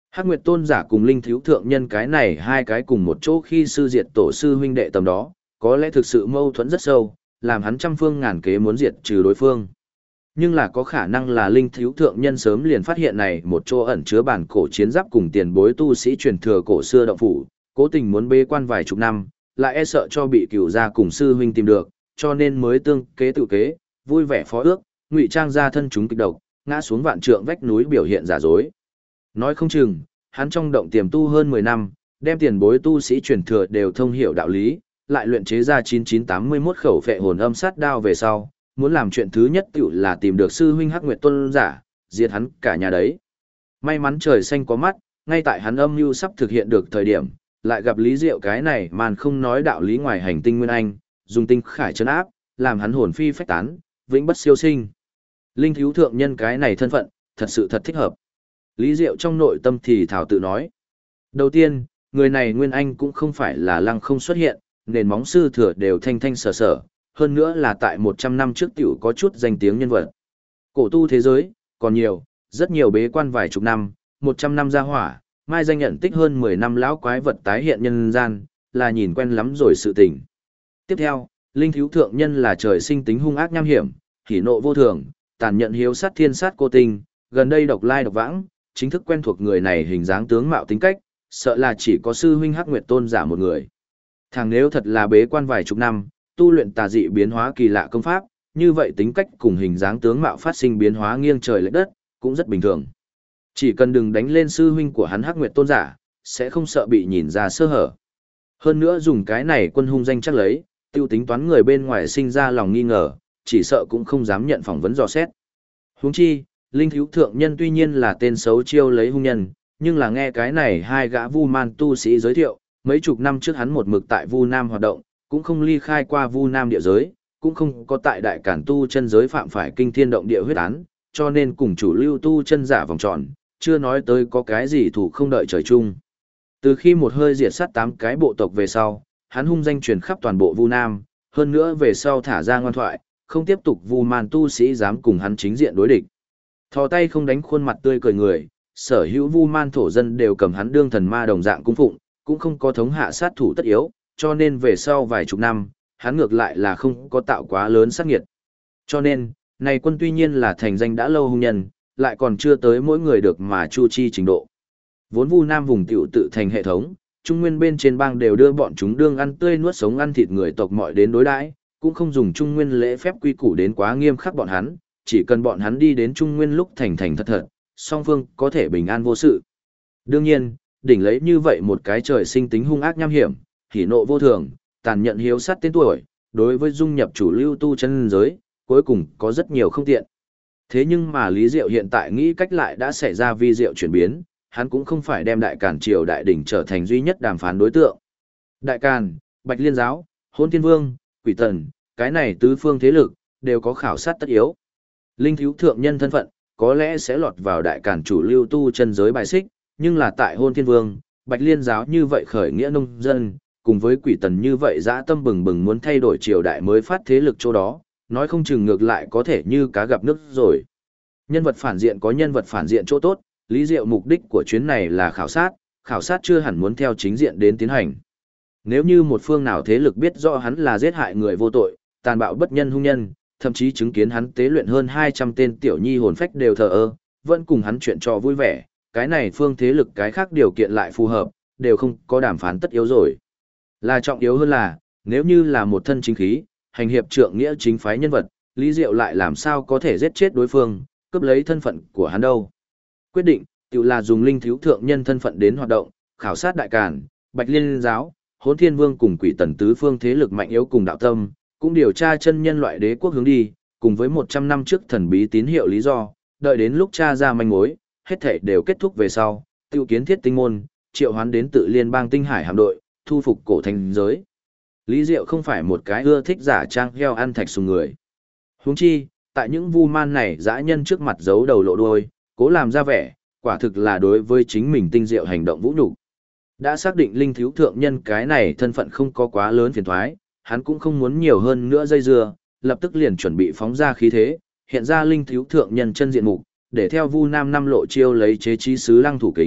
Hắc Nguyệt Tôn giả cùng Linh Thiếu Thượng Nhân cái này hai cái cùng một chỗ khi sư diệt tổ sư huynh đệ tầm đó, có lẽ thực sự mâu thuẫn rất sâu, làm hắn trăm phương ngàn kế muốn diệt trừ đối phương. Nhưng là có khả năng là Linh Thiếu Thượng Nhân sớm liền phát hiện này một chỗ ẩn chứa bản cổ chiến giáp cùng tiền bối tu sĩ truyền thừa cổ xưa động phủ, cố tình muốn bế quan vài chục năm, lại e sợ cho bị cửu gia cùng sư huynh tìm được, cho nên mới tương kế tự kế, vui vẻ phó ước, ngụy trang ra thân chúng kịch độc, ngã xuống vạn trượng vách núi biểu hiện giả dối. Nói không chừng, hắn trong động tiềm tu hơn 10 năm, đem tiền bối tu sĩ truyền thừa đều thông hiểu đạo lý, lại luyện chế ra 9981 khẩu phệ hồn âm sát đao về sau, muốn làm chuyện thứ nhất tiểu là tìm được sư huynh Hắc Nguyệt Tôn giả, diệt hắn cả nhà đấy. May mắn trời xanh có mắt, ngay tại hắn âm mưu sắp thực hiện được thời điểm, lại gặp Lý Diệu cái này màn không nói đạo lý ngoài hành tinh Nguyên Anh, dùng tinh khải trấn áp, làm hắn hồn phi phách tán, vĩnh bất siêu sinh. Linh Thiếu Thượng Nhân cái này thân phận, thật sự thật thích hợp. Lý Diệu trong nội tâm thì thảo tự nói. Đầu tiên, người này Nguyên Anh cũng không phải là lăng không xuất hiện, nền móng sư thừa đều thanh thanh sở sở, hơn nữa là tại 100 năm trước tiểu có chút danh tiếng nhân vật. Cổ tu thế giới, còn nhiều, rất nhiều bế quan vài chục năm, 100 năm ra hỏa, mai danh nhận tích hơn 10 năm lão quái vật tái hiện nhân gian, là nhìn quen lắm rồi sự tình. Tiếp theo, Linh Thiếu Thượng Nhân là trời sinh tính hung ác nham hiểm, hỉ nộ vô thường, tàn nhẫn hiếu sát thiên sát cô tình, gần đây độc lai độc vãng, chính thức quen thuộc người này hình dáng tướng mạo tính cách, sợ là chỉ có sư huynh Hắc Nguyệt Tôn giả một người. Thằng nếu thật là bế quan vài chục năm, tu luyện tà dị biến hóa kỳ lạ công pháp, như vậy tính cách cùng hình dáng tướng mạo phát sinh biến hóa nghiêng trời lệch đất, cũng rất bình thường. Chỉ cần đừng đánh lên sư huynh của hắn Hắc Nguyệt Tôn giả, sẽ không sợ bị nhìn ra sơ hở. Hơn nữa dùng cái này quân hung danh chắc lấy, tiêu tính toán người bên ngoài sinh ra lòng nghi ngờ, chỉ sợ cũng không dám nhận phỏng vấn dò xét. Huống chi, Linh Thiếu Thượng Nhân tuy nhiên là tên xấu chiêu lấy hung nhân, nhưng là nghe cái này hai gã Vu Man tu sĩ giới thiệu, mấy chục năm trước hắn một mực tại Vu Nam hoạt động, cũng không ly khai qua Vu Nam địa giới, cũng không có tại đại cản tu chân giới phạm phải kinh thiên động địa huyết án, cho nên cùng chủ lưu tu chân giả vòng tròn, chưa nói tới có cái gì thủ không đợi trời chung. Từ khi một hơi diệt sát 8 cái bộ tộc về sau, hắn hung danh truyền khắp toàn bộ Vu Nam, hơn nữa về sau thả ra ngoan thoại, không tiếp tục Vu Man tu sĩ dám cùng hắn chính diện đối địch. Thò tay không đánh khuôn mặt tươi cười người, sở hữu Vu Man thổ dân đều cầm hắn đương thần ma đồng dạng cung phụng, cũng không có thống hạ sát thủ tất yếu, cho nên về sau vài chục năm, hắn ngược lại là không có tạo quá lớn sát nghiệt. Cho nên, này quân tuy nhiên là thành danh đã lâu hung nhân, lại còn chưa tới mỗi người được mà chu chi trình độ. Vốn Vu Nam vùng tiểu tự thành hệ thống, trung nguyên bên trên bang đều đưa bọn chúng đương ăn tươi nuốt sống ăn thịt người tộc mọi đến đối đãi, cũng không dùng trung nguyên lễ phép quy củ đến quá nghiêm khắc bọn hắn, chỉ cần bọn hắn đi đến trung nguyên lúc thành thành thật thật, song phương có thể bình an vô sự. Đương nhiên, đỉnh lấy như vậy một cái trời sinh tính hung ác nham hiểm, hỉ nộ vô thường, tàn nhẫn hiếu sát tên tuổi, đối với dung nhập chủ lưu tu chân giới, cuối cùng có rất nhiều không tiện. Thế nhưng mà Lý Diệu hiện tại nghĩ cách lại đã xảy ra vi diệu chuyển biến, hắn cũng không phải đem Đại Càn Triều Đại Đỉnh trở thành duy nhất đàm phán đối tượng. Đại Càn, Bạch Liên Giáo, Hôn Thiên Vương, Quỷ Tần, cái này tứ phương thế lực, đều có khảo sát tất yếu. Linh Thiếu Thượng Nhân thân phận, có lẽ sẽ lọt vào Đại Càn chủ lưu tu chân giới bài xích, nhưng là tại Hôn Thiên Vương, Bạch Liên Giáo như vậy khởi nghĩa nông dân, cùng với Quỷ Tần như vậy dã tâm bừng bừng muốn thay đổi triều đại mới phát thế lực chỗ đó, nói không chừng ngược lại có thể như cá gặp nước rồi. Nhân vật phản diện có nhân vật phản diện chỗ tốt, Lý Diệu mục đích của chuyến này là khảo sát chưa hẳn muốn theo chính diện đến tiến hành. Nếu như một phương nào thế lực biết rõ hắn là giết hại người vô tội, tàn bạo bất nhân hung nhân, thậm chí chứng kiến hắn tế luyện hơn 200 tên tiểu nhi hồn phách đều thờ ơ, vẫn cùng hắn chuyện trò vui vẻ, cái này phương thế lực cái khác điều kiện lại phù hợp, đều không có đàm phán tất yếu rồi. Là trọng yếu hơn là, nếu như là một thân chính khí, hành hiệp trượng nghĩa chính phái nhân vật, Lý Diệu lại làm sao có thể giết chết đối phương, cướp lấy thân phận của hắn đâu. Quyết định, tự là dùng Linh Thiếu Thượng Nhân thân phận đến hoạt động, khảo sát Đại Càn, Bạch Liên Giáo, Hỗn Thiên Vương cùng Quỷ Tần tứ phương thế lực mạnh yếu cùng đạo tâm, cũng điều tra chân nhân loại đế quốc hướng đi, cùng với 100 năm trước thần bí tín hiệu lý do, đợi đến lúc tra ra manh mối, hết thảy đều kết thúc về sau, tiêu kiến thiết tinh môn, triệu hoán đến tự liên bang tinh hải hạm đội, thu phục cổ thành giới. Lý Diệu không phải một cái ưa thích giả trang heo ăn thạch sùng người. Huống chi, tại những vu man này dã nhân trước mặt giấu đầu lộ đuôi, cố làm ra vẻ, quả thực là đối với chính mình tinh diệu hành động vũ nhục. Đã xác định Linh Thiếu Thượng Nhân cái này thân phận không có quá lớn phiền toái, hắn cũng không muốn nhiều hơn nữa dây dưa, lập tức liền chuẩn bị phóng ra khí thế, hiện ra Linh Thiếu Thượng Nhân chân diện mục, để theo Vu Nam năm lộ chiêu lấy chế trí sứ Lăng Thủ Kính,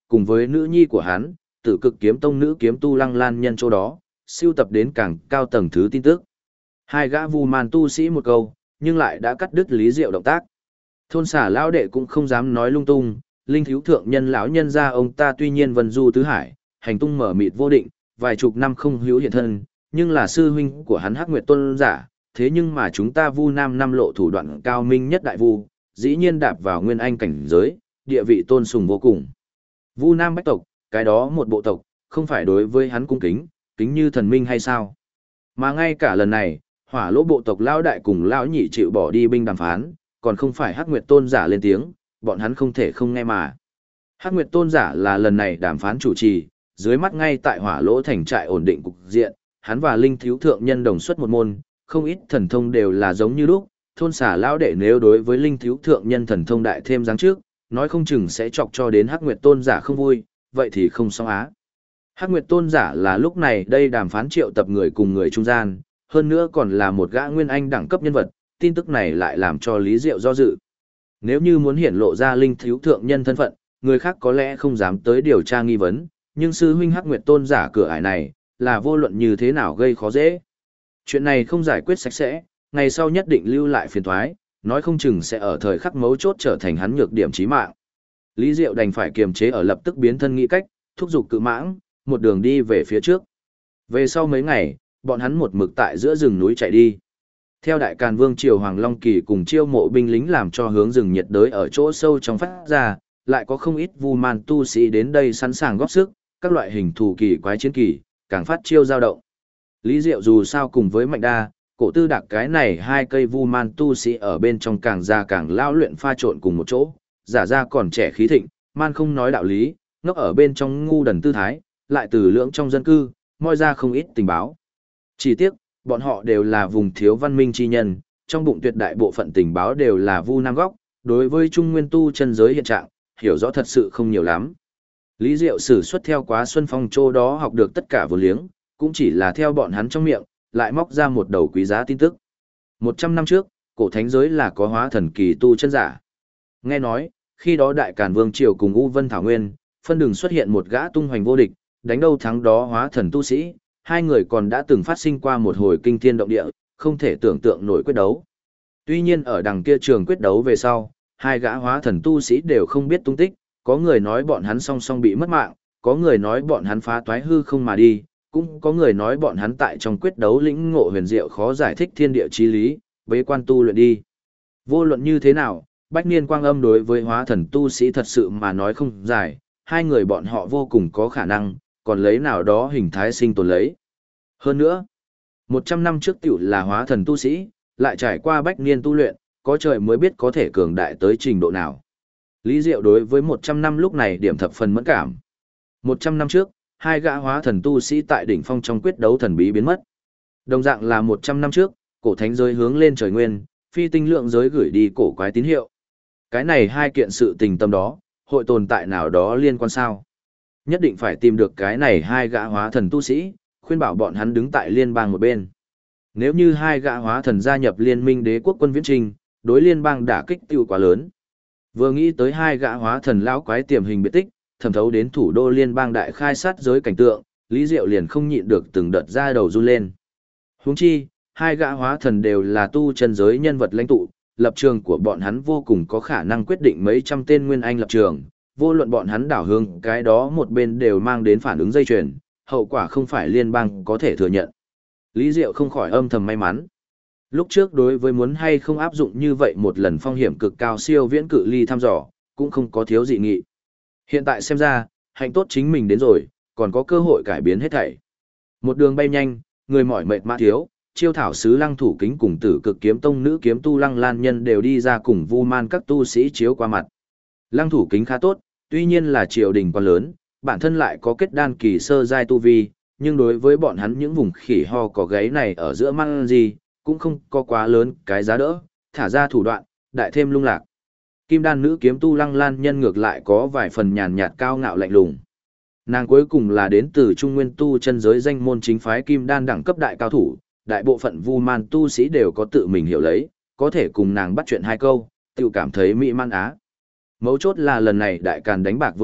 cùng với nữ nhi của hắn, Tử Cực Kiếm Tông nữ kiếm tu Lăng Lan Nhân chỗ đó, siêu tập đến càng cao tầng thứ tin tức. Hai gã Vu Man tu sĩ một câu, nhưng lại đã cắt đứt Lý Diệu động tác. Thôn xả lão đệ cũng không dám nói lung tung, linh thiếu thượng nhân lão nhân gia ông ta tuy nhiên vân du tứ hải, hành tung mở mịt vô định, vài chục năm không hữu hiện thân, nhưng là sư huynh của hắn Hắc Nguyệt Tôn giả, thế nhưng mà chúng ta Vu Nam năm lộ thủ đoạn cao minh nhất đại vu, dĩ nhiên đạp vào nguyên anh cảnh giới, địa vị tôn sùng vô cùng. Vu Nam bách tộc, cái đó một bộ tộc, không phải đối với hắn cung kính, kính như thần minh hay sao? Mà ngay cả lần này, Hỏa Lỗ bộ tộc lão đại cùng lão nhị chịu bỏ đi binh đàm phán, còn không phải Hắc Nguyệt Tôn giả lên tiếng, bọn hắn không thể không nghe mà. Hắc Nguyệt Tôn giả là lần này đàm phán chủ trì, dưới mắt ngay tại Hỏa Lỗ thành trại ổn định cục diện, hắn và Linh thiếu thượng nhân đồng xuất một môn, không ít thần thông đều là giống như lúc, thôn xả lão đệ nếu đối với Linh thiếu thượng nhân thần thông đại thêm dáng trước, nói không chừng sẽ chọc cho đến Hắc Nguyệt Tôn giả không vui, vậy thì không xong á. Hắc Nguyệt Tôn giả là lúc này đây đàm phán triệu tập người cùng người trung gian, hơn nữa còn là một gã nguyên anh đẳng cấp nhân vật, tin tức này lại làm cho Lý Diệu do dự. Nếu như muốn hiển lộ ra Linh thiếu thượng nhân thân phận, người khác có lẽ không dám tới điều tra nghi vấn, nhưng sư huynh Hắc Nguyệt Tôn giả cửa ải này, là vô luận như thế nào gây khó dễ. Chuyện này không giải quyết sạch sẽ, ngày sau nhất định lưu lại phiền toái, nói không chừng sẽ ở thời khắc mấu chốt trở thành hắn nhược điểm chí mạng. Lý Diệu đành phải kiềm chế ở lập tức biến thân nghĩ cách, thúc giục cự mãng, một đường đi về phía trước. Về sau mấy ngày, bọn hắn một mực tại giữa rừng núi chạy đi. Theo Đại Càn Vương triều Hoàng Long Kỳ cùng chiêu mộ binh lính làm cho hướng rừng nhiệt đới ở chỗ sâu trong phát ra, lại có không ít Vu Man tu sĩ đến đây sẵn sàng góp sức, các loại hình thù kỳ quái chiến kỳ, càng phát chiêu dao động. Lý Diệu dù sao cùng với Mạnh Đa, Cổ Tư Đạc cái này hai cây Vu Man tu sĩ ở bên trong càng già càng lao luyện pha trộn cùng một chỗ, giả ra còn trẻ khí thịnh, man không nói đạo lý, ngốc ở bên trong ngu đần tư thái, lại từ lưỡng trong dân cư, moi ra không ít tình báo. Chỉ tiếc, bọn họ đều là vùng thiếu văn minh chi nhân, trong bụng tuyệt đại bộ phận tình báo đều là Vu Nam góc, đối với Trung Nguyên tu chân giới hiện trạng, hiểu rõ thật sự không nhiều lắm. Lý Diệu sử xuất theo Quá Xuân Phong Châu đó học được tất cả vô liếng, cũng chỉ là theo bọn hắn trong miệng, lại móc ra một đầu quý giá tin tức. 100 năm trước, cổ thánh giới là có hóa thần kỳ tu chân giả. Nghe nói, khi đó Đại Càn Vương triều cùng U Vân Thảo Nguyên, phân đường xuất hiện một gã tung hoành vô địch, đánh đâu thắng đó hóa thần tu sĩ, hai người còn đã từng phát sinh qua một hồi kinh thiên động địa, không thể tưởng tượng nổi quyết đấu. Tuy nhiên ở đằng kia trường quyết đấu về sau, hai gã hóa thần tu sĩ đều không biết tung tích, có người nói bọn hắn song song bị mất mạng, có người nói bọn hắn phá toái hư không mà đi, cũng có người nói bọn hắn tại trong quyết đấu lĩnh ngộ huyền diệu khó giải thích thiên địa chí lý, bế quan tu luyện đi. Vô luận như thế nào, Bách Niên Quang Âm đối với hóa thần tu sĩ thật sự mà nói không giải, hai người bọn họ vô cùng có khả năng, còn lấy nào đó hình thái sinh tồn lấy. Hơn nữa, 100 năm trước tiểu là hóa thần tu sĩ, lại trải qua Bách Niên tu luyện, có trời mới biết có thể cường đại tới trình độ nào. Lý Diệu đối với 100 năm lúc này điểm thập phần mẫn cảm. 100 năm trước, hai gã hóa thần tu sĩ tại đỉnh phong trong quyết đấu thần bí biến mất. Đồng dạng là 100 năm trước, cổ thánh giới hướng lên trời nguyên, phi tinh lượng giới gửi đi cổ quái tín hiệu. Cái này hai kiện sự tình tâm đó, hội tồn tại nào đó liên quan sao? Nhất định phải tìm được cái này hai gã hóa thần tu sĩ, khuyên bảo bọn hắn đứng tại liên bang một bên. Nếu như hai gã hóa thần gia nhập liên minh đế quốc quân viễn trình, đối liên bang đả kích tiêu quá lớn. Vừa nghĩ tới hai gã hóa thần lão quái tiềm hình biệt tích, thẩm thấu đến thủ đô liên bang đại khai sát giới cảnh tượng, Lý Diệu liền không nhịn được từng đợt ra đầu run lên. Huống chi, hai gã hóa thần đều là tu chân giới nhân vật lãnh tụ, lập trường của bọn hắn vô cùng có khả năng quyết định mấy trăm tên nguyên anh lập trường, vô luận bọn hắn đảo hướng cái đó một bên đều mang đến phản ứng dây chuyền, hậu quả không phải liên bang có thể thừa nhận. Lý Diệu không khỏi âm thầm may mắn. Lúc trước đối với muốn hay không áp dụng như vậy một lần phong hiểm cực cao siêu viễn cự ly thăm dò, cũng không có thiếu dị nghị. Hiện tại xem ra, hạnh tốt chính mình đến rồi, còn có cơ hội cải biến hết thảy. Một đường bay nhanh, người mỏi mệt mã thiếu, chiêu thảo sứ Lăng Thủ Kính cùng Tử Cực Kiếm Tông nữ kiếm tu Lăng Lan Nhân đều đi ra cùng Vu Man các tu sĩ chiếu qua mặt. Lăng Thủ Kính khá tốt, tuy nhiên là triều đình quá lớn, bản thân lại có kết đan kỳ sơ giai tu vi, nhưng đối với bọn hắn những vùng khỉ ho có gáy này ở giữa mang gì, cũng không có quá lớn cái giá đỡ, thả ra thủ đoạn, đại thêm lung lạc. Kim đan nữ kiếm tu Lăng Lan Nhân ngược lại có vài phần nhàn nhạt cao ngạo lạnh lùng. Nàng cuối cùng là đến từ Trung Nguyên tu chân giới danh môn chính phái Kim đan đẳng cấp đại cao thủ, đại bộ phận Vu Man tu sĩ đều có tự mình hiểu lấy, có thể cùng nàng bắt chuyện hai câu, tự cảm thấy mỹ man á. Mấu chốt là lần này Đại Càn đánh bạc vốn gốc,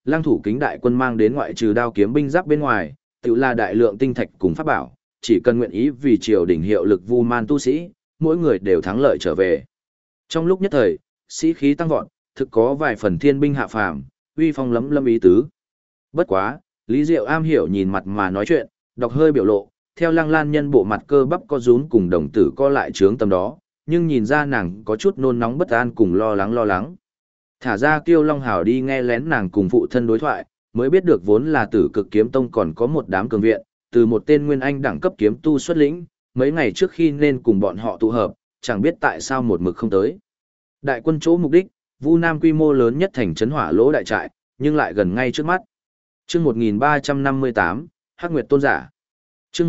Lang thủ kính đại quân mang đến ngoại trừ đao kiếm binh giáp bên ngoài, tự là đại lượng tinh thạch cùng pháp bảo, chỉ cần nguyện ý vì triều đình hiệu lực vu man tu sĩ, mỗi người đều thắng lợi trở về. Trong lúc nhất thời, sĩ khí tăng vọt, thực có vài phần thiên binh hạ phàm, uy phong lấm lâm ý tứ. Bất quá, Lý Diệu am hiểu nhìn mặt mà nói chuyện, đọc hơi biểu lộ, theo Lăng Lan Nhân bộ mặt cơ bắp co rúm cùng đồng tử co lại trướng tầm đó, nhưng nhìn ra nàng có chút nôn nóng bất an cùng lo lắng. Thả ra Kiêu Long Hào đi nghe lén nàng cùng phụ thân đối thoại, mới biết được vốn là Tử Cực Kiếm Tông còn có một đám cường viện, từ một tên nguyên anh đẳng cấp kiếm tu xuất lĩnh, mấy ngày trước khi nên cùng bọn họ tụ hợp, chẳng biết tại sao một mực không tới. Đại quân chỗ mục đích, Vu Nam quy mô lớn nhất thành trấn Hỏa Lỗ đại trại, nhưng lại gần ngay trước mắt. Chương 1358, Hắc Nguyệt Tôn giả. Chương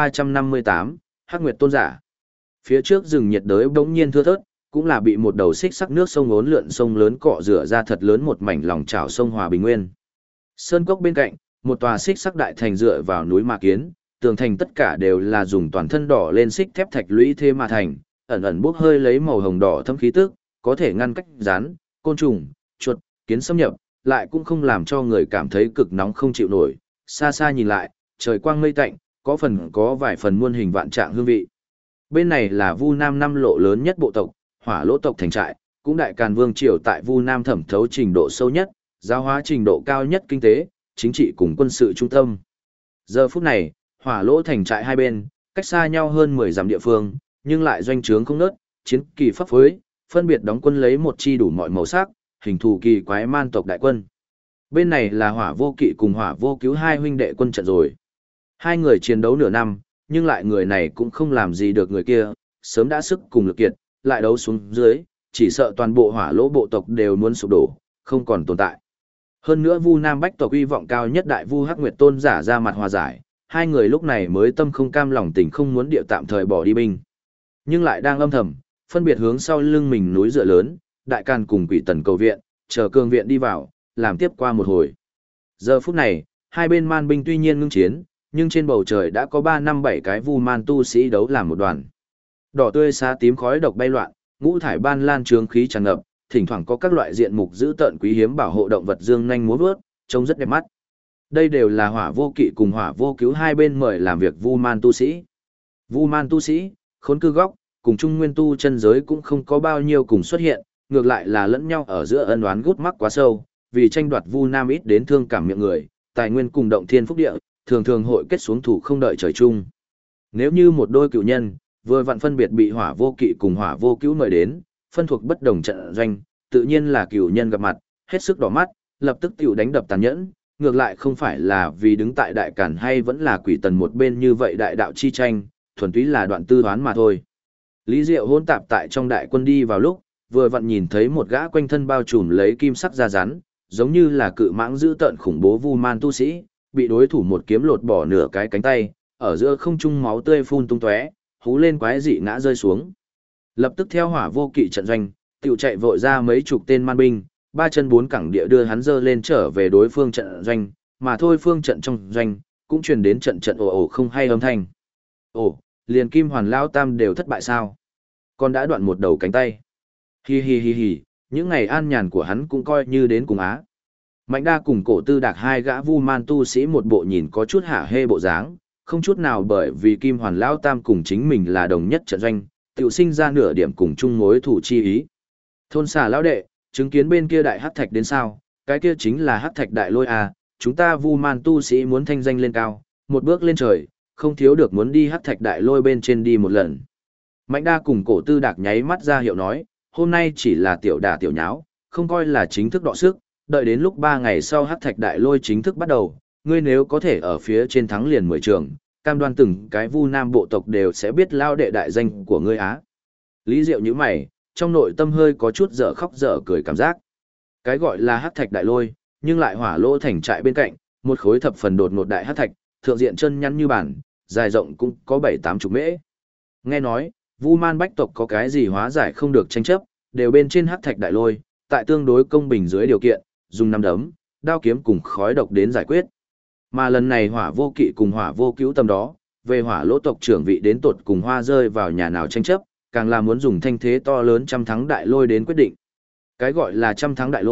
1358, Hắc Nguyệt Tôn giả. Phía trước rừng nhiệt đới bỗng nhiên thưa thớt, cũng là bị một đầu xích sắc nước sông ốn lượn sông lớn cọ rửa ra thật lớn một mảnh lòng chảo sông Hòa Bình Nguyên. Sơn cốc bên cạnh, một tòa xích sắc đại thành dựa vào núi mà kiến, tường thành tất cả đều là dùng toàn thân đỏ lên xích thép thạch lũy thế mà thành, ẩn ẩn bốc hơi lấy màu hồng đỏ thâm khí tức, có thể ngăn cách rắn, côn trùng, chuột, kiến xâm nhập, lại cũng không làm cho người cảm thấy cực nóng không chịu nổi. Xa xa nhìn lại, trời quang mây tạnh, có vài phần muôn hình vạn trạng hương vị. Bên này là Vu Nam năm lộ lớn nhất bộ tộc, Hỏa Lỗ tộc thành trại, cũng đại càn vương triều tại Vu Nam thẩm thấu trình độ sâu nhất, giáo hóa trình độ cao nhất kinh tế, chính trị cùng quân sự trung tâm. Giờ phút này, Hỏa Lỗ thành trại hai bên, cách xa nhau hơn 10 dặm địa phương, nhưng lại doanh trướng không nớt, chiến kỳ pháp phối, phân biệt đóng quân lấy một chi đủ mọi màu sắc, hình thù kỳ quái man tộc đại quân. Bên này là Hỏa Vô Kỵ cùng Hỏa Vô Cứu hai huynh đệ quân trận rồi. Hai người chiến đấu nửa năm, nhưng lại người này cũng không làm gì được người kia, sớm đã sức cùng lực kiệt, lại đấu xuống dưới, chỉ sợ toàn bộ Hỏa Lỗ bộ tộc đều muốn sụp đổ, không còn tồn tại. Hơn nữa Vu Nam Bách tộc uy vọng cao nhất đại Vu Hắc Nguyệt Tôn giả ra mặt hòa giải, hai người lúc này mới tâm không cam lòng tình không muốn điệu tạm thời bỏ đi binh. Nhưng lại đang âm thầm, phân biệt hướng sau lưng mình núi dựa lớn, đại càn cùng Quỷ Tần cầu viện, chờ cường viện đi vào, làm tiếp qua một hồi. Giờ phút này, hai bên man binh tuy nhiên ngưng chiến, nhưng trên bầu trời đã có 3-5-7 cái Vu man tu sĩ đấu làm một đoàn. Đỏ tươi xá tím khói độc bay loạn, ngũ thải ban lan trướng khí tràn ngập, thỉnh thoảng có các loại diện mục dữ tợn quý hiếm bảo hộ động vật dương nhanh múa vớt, trông rất đẹp mắt. Đây đều là Hỏa Vô Kỵ cùng Hỏa Vô Cứu hai bên mời làm việc Vu man tu sĩ. Vu man tu sĩ, khốn cư góc, cùng Trung Nguyên tu chân giới cũng không có bao nhiêu cùng xuất hiện, ngược lại là lẫn nhau ở giữa ân oán gút mắc quá sâu, vì tranh đoạt Vu Nam ít đến thương cảm miệng người, tài nguyên cùng động thiên phúc địa, thường thường hội kết xuống thủ không đợi trời chung. Nếu như một đôi cựu nhân, vừa vặn phân biệt bị Hỏa Vô Kỵ cùng Hỏa Vô Cứu mời đến, phân thuộc bất đồng trận doanh, tự nhiên là cựu nhân gặp mặt, hết sức đỏ mắt, lập tức tiểu đánh đập tàn nhẫn, ngược lại không phải là vì đứng tại đại càn hay vẫn là Quỷ Tần một bên như vậy đại đạo chi tranh, thuần túy là đoạn tư đoán mà thôi. Lý Diệu hôn tạp tại trong đại quân đi vào lúc, vừa vặn nhìn thấy một gã quanh thân bao trùm lấy kim sắc da rắn, giống như là cự mãng dữ tợn khủng bố Vu man tu sĩ, bị đối thủ một kiếm lột bỏ nửa cái cánh tay, ở giữa không trung máu tươi phun tung tóe, hú lên quái dị ngã rơi xuống. Lập tức theo Hỏa Vô Kỵ trận doanh, tiểu chạy vội ra mấy chục tên man binh, ba chân bốn cẳng địa đưa hắn dơ lên trở về đối phương trận doanh, mà thôi phương trận trong doanh, cũng truyền đến trận trận ồ ồ không hay âm thanh. Ồ, liền Kim Hoàn Lao Tam đều thất bại sao? Còn đã đoạn một đầu cánh tay. Hi hi hi hi, những ngày an nhàn của hắn cũng coi như đến cùng á. Mạnh Đa cùng Cổ Tư Đạc hai gã Vu man tu sĩ một bộ nhìn có chút hả hê bộ dáng, không chút nào bởi vì Kim Hoàn Lao Tam cùng chính mình là đồng nhất trận doanh, tiểu sinh ra nửa điểm cùng chung mối thủ chi ý. Thôn xà lão đệ, chứng kiến bên kia đại hắc thạch đến sao, cái kia chính là hắc thạch đại lôi à, chúng ta Vu man tu sĩ muốn thanh danh lên cao, một bước lên trời, không thiếu được muốn đi hắc thạch đại lôi bên trên đi một lần. Mạnh Đa cùng Cổ Tư Đạc nháy mắt ra hiệu nói, hôm nay chỉ là tiểu đả tiểu nháo, không coi là chính thức đọ sức, đợi đến lúc 3 ngày sau hắc thạch đại lôi chính thức bắt đầu, ngươi nếu có thể ở phía trên thắng liền 10 trường, cam đoan từng cái Vu Nam bộ tộc đều sẽ biết lao đệ đại danh của ngươi á. Lý Diệu như mày, trong nội tâm hơi có chút dở khóc dở cười cảm giác. Cái gọi là hắc thạch đại lôi, nhưng lại Hỏa Lỗ thành trại bên cạnh, một khối thập phần đột ngột đại hắc thạch, thượng diện chân nhắn như bản, dài rộng cũng có 7-8 mễ. Nghe nói, Vu man bách tộc có cái gì hóa giải không được tranh chấp, đều bên trên hắc thạch đại lôi, tại tương đối công bình dưới điều kiện, dùng năm đấm, đao kiếm cùng khói độc đến giải quyết. Mà lần này Hỏa Vô Kỵ cùng Hỏa Vô Cứu tầm đó, về Hỏa Lỗ tộc trưởng vị đến tột cùng hoa rơi vào nhà nào tranh chấp, càng là muốn dùng thanh thế to lớn trăm thắng đại lôi đến quyết định. Cái gọi là trăm thắng đại lôi,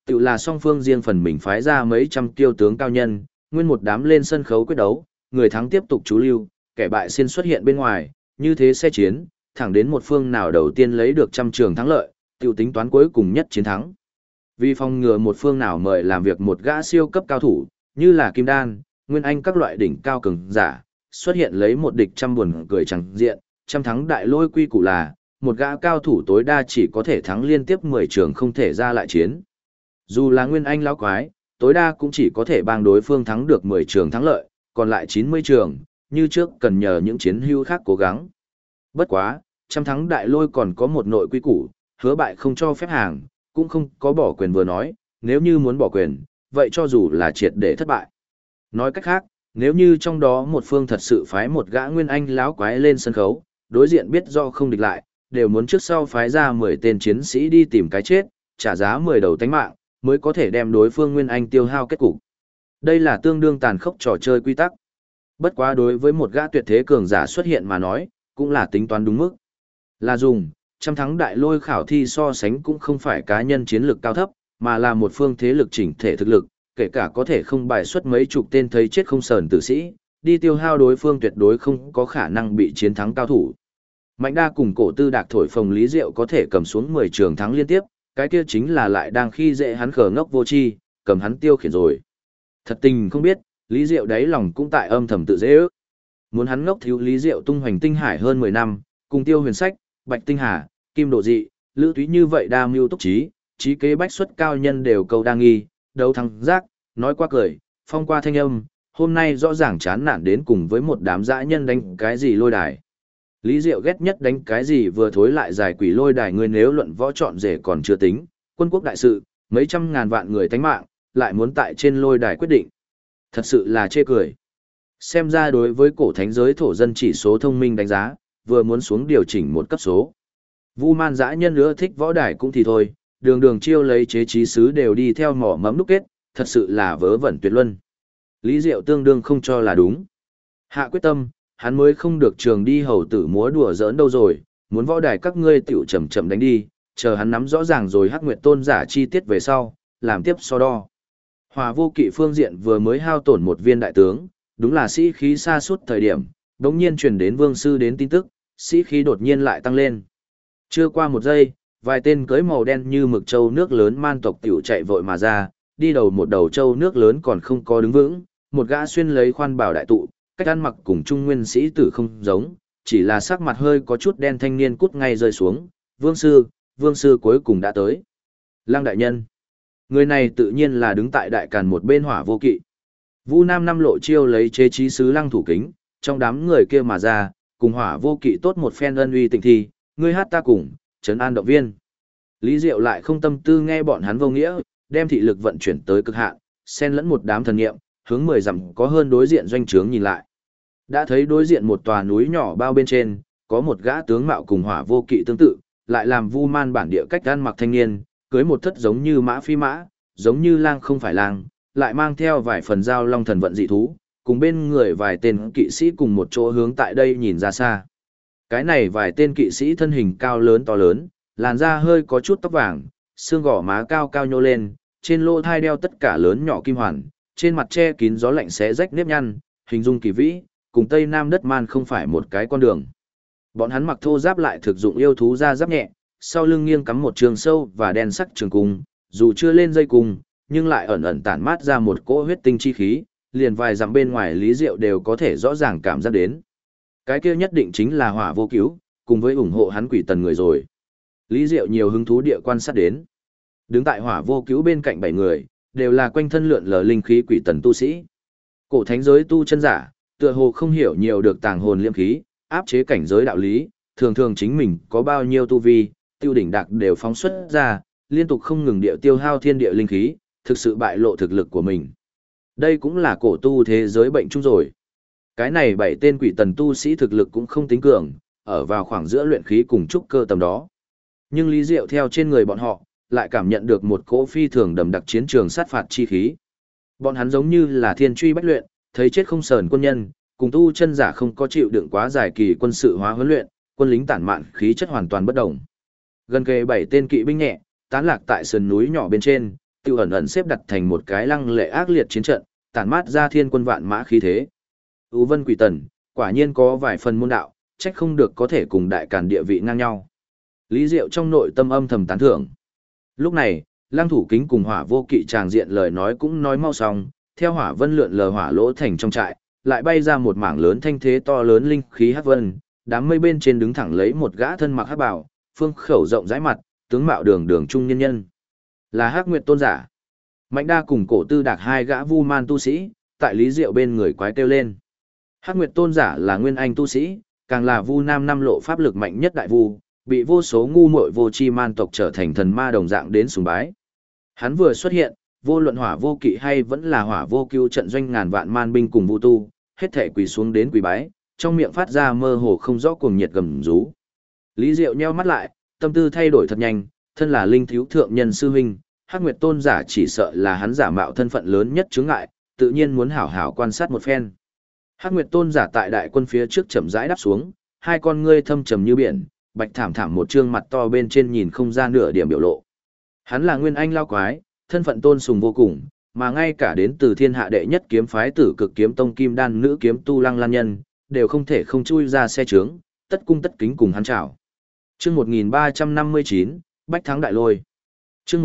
Tự là song phương riêng phần mình phái ra mấy trăm kiêu tướng cao nhân, nguyên một đám lên sân khấu quyết đấu, người thắng tiếp tục chú lưu, kẻ bại xin xuất hiện bên ngoài, như thế xe chiến, thẳng đến một phương nào đầu tiên lấy được trăm trường thắng lợi, tiểu tính toán cuối cùng nhất chiến thắng. Vì phòng ngừa một phương nào mời làm việc một gã siêu cấp cao thủ, như là Kim Đan, Nguyên Anh các loại đỉnh cao cường giả, xuất hiện lấy một địch trăm buồn cười chẳng diện, trăm thắng đại lôi quy củ là, một gã cao thủ tối đa chỉ có thể thắng liên tiếp 10 trường không thể ra lại chiến. Dù là Nguyên Anh lão quái, tối đa cũng chỉ có thể bang đối phương thắng được 10 trường thắng lợi, còn lại 90 trường, như trước cần nhờ những chiến hữu khác cố gắng. Bất quá, trăm thắng đại lôi còn có một nội quy củ, hứa bại không cho phép hàng, cũng không có bỏ quyền vừa nói, nếu như muốn bỏ quyền, vậy cho dù là triệt để thất bại. Nói cách khác, nếu như trong đó một phương thật sự phái một gã Nguyên Anh lão quái lên sân khấu, đối diện biết do không địch lại, đều muốn trước sau phái ra 10 tên chiến sĩ đi tìm cái chết, trả giá 10 đầu tánh mạng, mới có thể đem đối phương Nguyên Anh tiêu hao kết cục. Đây là tương đương tàn khốc trò chơi quy tắc. Bất quá đối với một gã tuyệt thế cường giả xuất hiện mà nói, cũng là tính toán đúng mức. Là dùng, trăm thắng đại lôi khảo thi so sánh cũng không phải cá nhân chiến lược cao thấp, mà là một phương thế lực chỉnh thể thực lực, kể cả có thể không bài xuất mấy chục tên thấy chết không sờn tử sĩ, đi tiêu hao đối phương tuyệt đối không có khả năng bị chiến thắng cao thủ. Mạnh đa cùng cổ tư đạc thổi phồng Lý Diệu có thể cầm xuống 10 trường thắng liên tiếp, cái kia chính là lại đang khi dễ hắn khờ ngốc vô tri, cầm hắn tiêu khiển rồi. Thật tình không biết, Lý Diệu đáy lòng cũng tại âm thầm tự dễ ước. Muốn hắn ngốc thiếu Lý Diệu tung hoành tinh hải hơn 10 năm, cùng Tiêu Huyền Sách, Bạch Tinh Hà, Kim Độ Dị, Lữ Túy như vậy đa mưu túc trí kế bách xuất cao nhân đều câu đa nghi, đấu thắng giác, nói qua cười, phong qua thanh âm, hôm nay rõ ràng chán nản đến cùng với một đám dã nhân đánh cái gì lôi đài. Lý Diệu ghét nhất đánh cái gì vừa thối lại giải quỷ lôi đài, người nếu luận võ chọn rể còn chưa tính, quân quốc đại sự, mấy trăm ngàn vạn người tánh mạng, lại muốn tại trên lôi đài quyết định. Thật sự là chê cười. Xem ra đối với cổ thánh giới thổ dân chỉ số thông minh đánh giá, vừa muốn xuống điều chỉnh một cấp số. Vu man dã nhân nữa thích võ đài cũng thì thôi, đường đường chiêu lấy chế trí sứ đều đi theo mỏ mẫm đúc kết, thật sự là vớ vẩn tuyệt luân. Lý Diệu tương đương không cho là đúng. Hạ quyết tâm, hắn mới không được trường đi hầu tử múa đùa giỡn đâu rồi, muốn võ đài các ngươi tiểu chậm chậm đánh đi, chờ hắn nắm rõ ràng rồi Hắc Nguyệt Tôn giả chi tiết về sau, làm tiếp so đo. Hòa vô kỵ phương diện vừa mới hao tổn một viên đại tướng, đúng là sĩ khí xa suốt thời điểm, đống nhiên truyền đến vương sư đến tin tức, sĩ khí đột nhiên lại tăng lên. Chưa qua một giây, vài tên cưới màu đen như mực châu nước lớn man tộc tiểu chạy vội mà ra, đi đầu một đầu châu nước lớn còn không có đứng vững, một gã xuyên lấy khoan bảo đại tụ, cách ăn mặc cùng trung nguyên sĩ tử không giống, chỉ là sắc mặt hơi có chút đen thanh niên cút ngay rơi xuống, vương sư cuối cùng đã tới. Lăng đại nhân. Người này tự nhiên là đứng tại đại càn một bên Hỏa vô kỵ. Vu Nam năm lộ chiêu lấy chế trí sứ Lăng thủ kính, trong đám người kia mà ra, cùng Hỏa vô kỵ tốt một phen ân uy tình thi, ngươi hát ta cùng, trấn an động viên. Lý Diệu lại không tâm tư nghe bọn hắn vô nghĩa, đem thị lực vận chuyển tới cực hạn, xen lẫn một đám thần nghiệm, hướng 10 dặm có hơn đối diện doanh trướng nhìn lại. Đã thấy đối diện một tòa núi nhỏ bao bên trên, có một gã tướng mạo cùng Hỏa vô kỵ tương tự, lại làm Vu man bản địa cách ăn mặc thanh niên, cưới một thất giống như mã phi mã, giống như lang không phải lang, lại mang theo vài phần giao long thần vận dị thú, cùng bên người vài tên kỵ sĩ cùng một chỗ hướng tại đây nhìn ra xa. Cái này vài tên kỵ sĩ thân hình cao lớn to lớn, làn da hơi có chút tóc vàng, xương gò má cao cao nhô lên, trên lỗ thai đeo tất cả lớn nhỏ kim hoàn, trên mặt che kín gió lạnh xé rách nếp nhăn, hình dung kỳ vĩ, cùng Tây Nam đất man không phải một cái con đường. Bọn hắn mặc thô giáp lại thực dụng yêu thú da giáp nhẹ, sau lưng nghiêng cắm một trường sâu và đen sắc trường cung, dù chưa lên dây cung, nhưng lại ẩn ẩn tản mát ra một cỗ huyết tinh chi khí, liền vài dặm bên ngoài Lý Diệu đều có thể rõ ràng cảm giác đến. Cái kia nhất định chính là Hỏa vô cứu, cùng với ủng hộ hắn Quỷ Tần người rồi. Lý Diệu nhiều hứng thú địa quan sát đến. Đứng tại Hỏa vô cứu bên cạnh 7 người, đều là quanh thân lượn lờ linh khí Quỷ Tần tu sĩ. Cổ thánh giới tu chân giả, tựa hồ không hiểu nhiều được tàng hồn liêm khí, áp chế cảnh giới đạo lý, thường thường chính mình có bao nhiêu tu vi, tiêu đỉnh đạc đều phóng xuất ra, liên tục không ngừng địa tiêu hao thiên địa linh khí, thực sự bại lộ thực lực của mình. Đây cũng là cổ tu thế giới bệnh chung rồi. Cái này 7 tên Quỷ Tần tu sĩ thực lực cũng không tính cường, ở vào khoảng giữa luyện khí cùng trúc cơ tầm đó. Nhưng Lý Diệu theo trên người bọn họ, lại cảm nhận được một cỗ phi thường đầm đặc chiến trường sát phạt chi khí. Bọn hắn giống như là thiên truy bách luyện, thấy chết không sờn quân nhân, cùng tu chân giả không có chịu đựng quá dài kỳ quân sự hóa huấn luyện, quân lính tản mạn khí chất hoàn toàn bất đồng. Gần kề 7 tên kỵ binh nhẹ, tán lạc tại sườn núi nhỏ bên trên, tiêu ẩn ẩn xếp đặt thành một cái lăng lệ ác liệt chiến trận, tản mát ra thiên quân vạn mã khí thế. U Vân Quỷ Tần, quả nhiên có vài phần môn đạo, trách không được có thể cùng đại càn địa vị ngang nhau. Lý Diệu trong nội tâm âm thầm tán thưởng. Lúc này, Lăng Thủ Kính cùng Hỏa Vô Kỵ tràng diện lời nói cũng nói mau xong, theo hỏa vân lượn lờ hỏa lỗ thành trong trại, lại bay ra một mảng lớn thanh thế to lớn linh khí hắc vân, đám mây bên trên đứng thẳng lấy một gã thân mặc hắc bào, phương khẩu rộng rãi mặt, tướng mạo đường đường trung nhân nhân. Là Hắc Nguyệt Tôn giả. Mạnh Đa cùng Cổ Tư Đạc hai gã vu man tu sĩ, tại Lý Diệu bên người quái kêu lên. Hắc Nguyệt Tôn giả là nguyên anh tu sĩ, càng là vu nam năm lộ pháp lực mạnh nhất đại vu, bị vô số ngu muội vô tri man tộc trở thành thần ma đồng dạng đến sùng bái. Hắn vừa xuất hiện, vô luận Hỏa Vô Kỵ hay vẫn là Hỏa Vô Cưu trận doanh ngàn vạn man binh cùng vu tu, hết thảy quỳ xuống đến quỳ bái, trong miệng phát ra mơ hồ không rõ cuồng nhiệt gầm rú. Lý Diệu nheo mắt lại, tâm tư thay đổi thật nhanh, thân là linh thiếu thượng nhân sư huynh, Hắc Nguyệt Tôn giả chỉ sợ là hắn giả mạo thân phận lớn nhất chướng ngại, tự nhiên muốn hảo hảo quan sát một phen. Hắc Nguyệt Tôn giả tại đại quân phía trước chậm rãi đáp xuống, hai con ngươi thâm trầm như biển, bạch thảm thảm một trương mặt to bên trên nhìn không ra nửa điểm biểu lộ. Hắn là nguyên anh lao quái, thân phận tôn sùng vô cùng, mà ngay cả đến từ thiên hạ đệ nhất kiếm phái Tử Cực Kiếm Tông kim đan nữ kiếm tu Lăng Lan Nhân, đều không thể không chui ra xe trướng, tất cung tất kính cùng hắn chào. Chương 1359, Bách Thắng Đại Lôi. Chương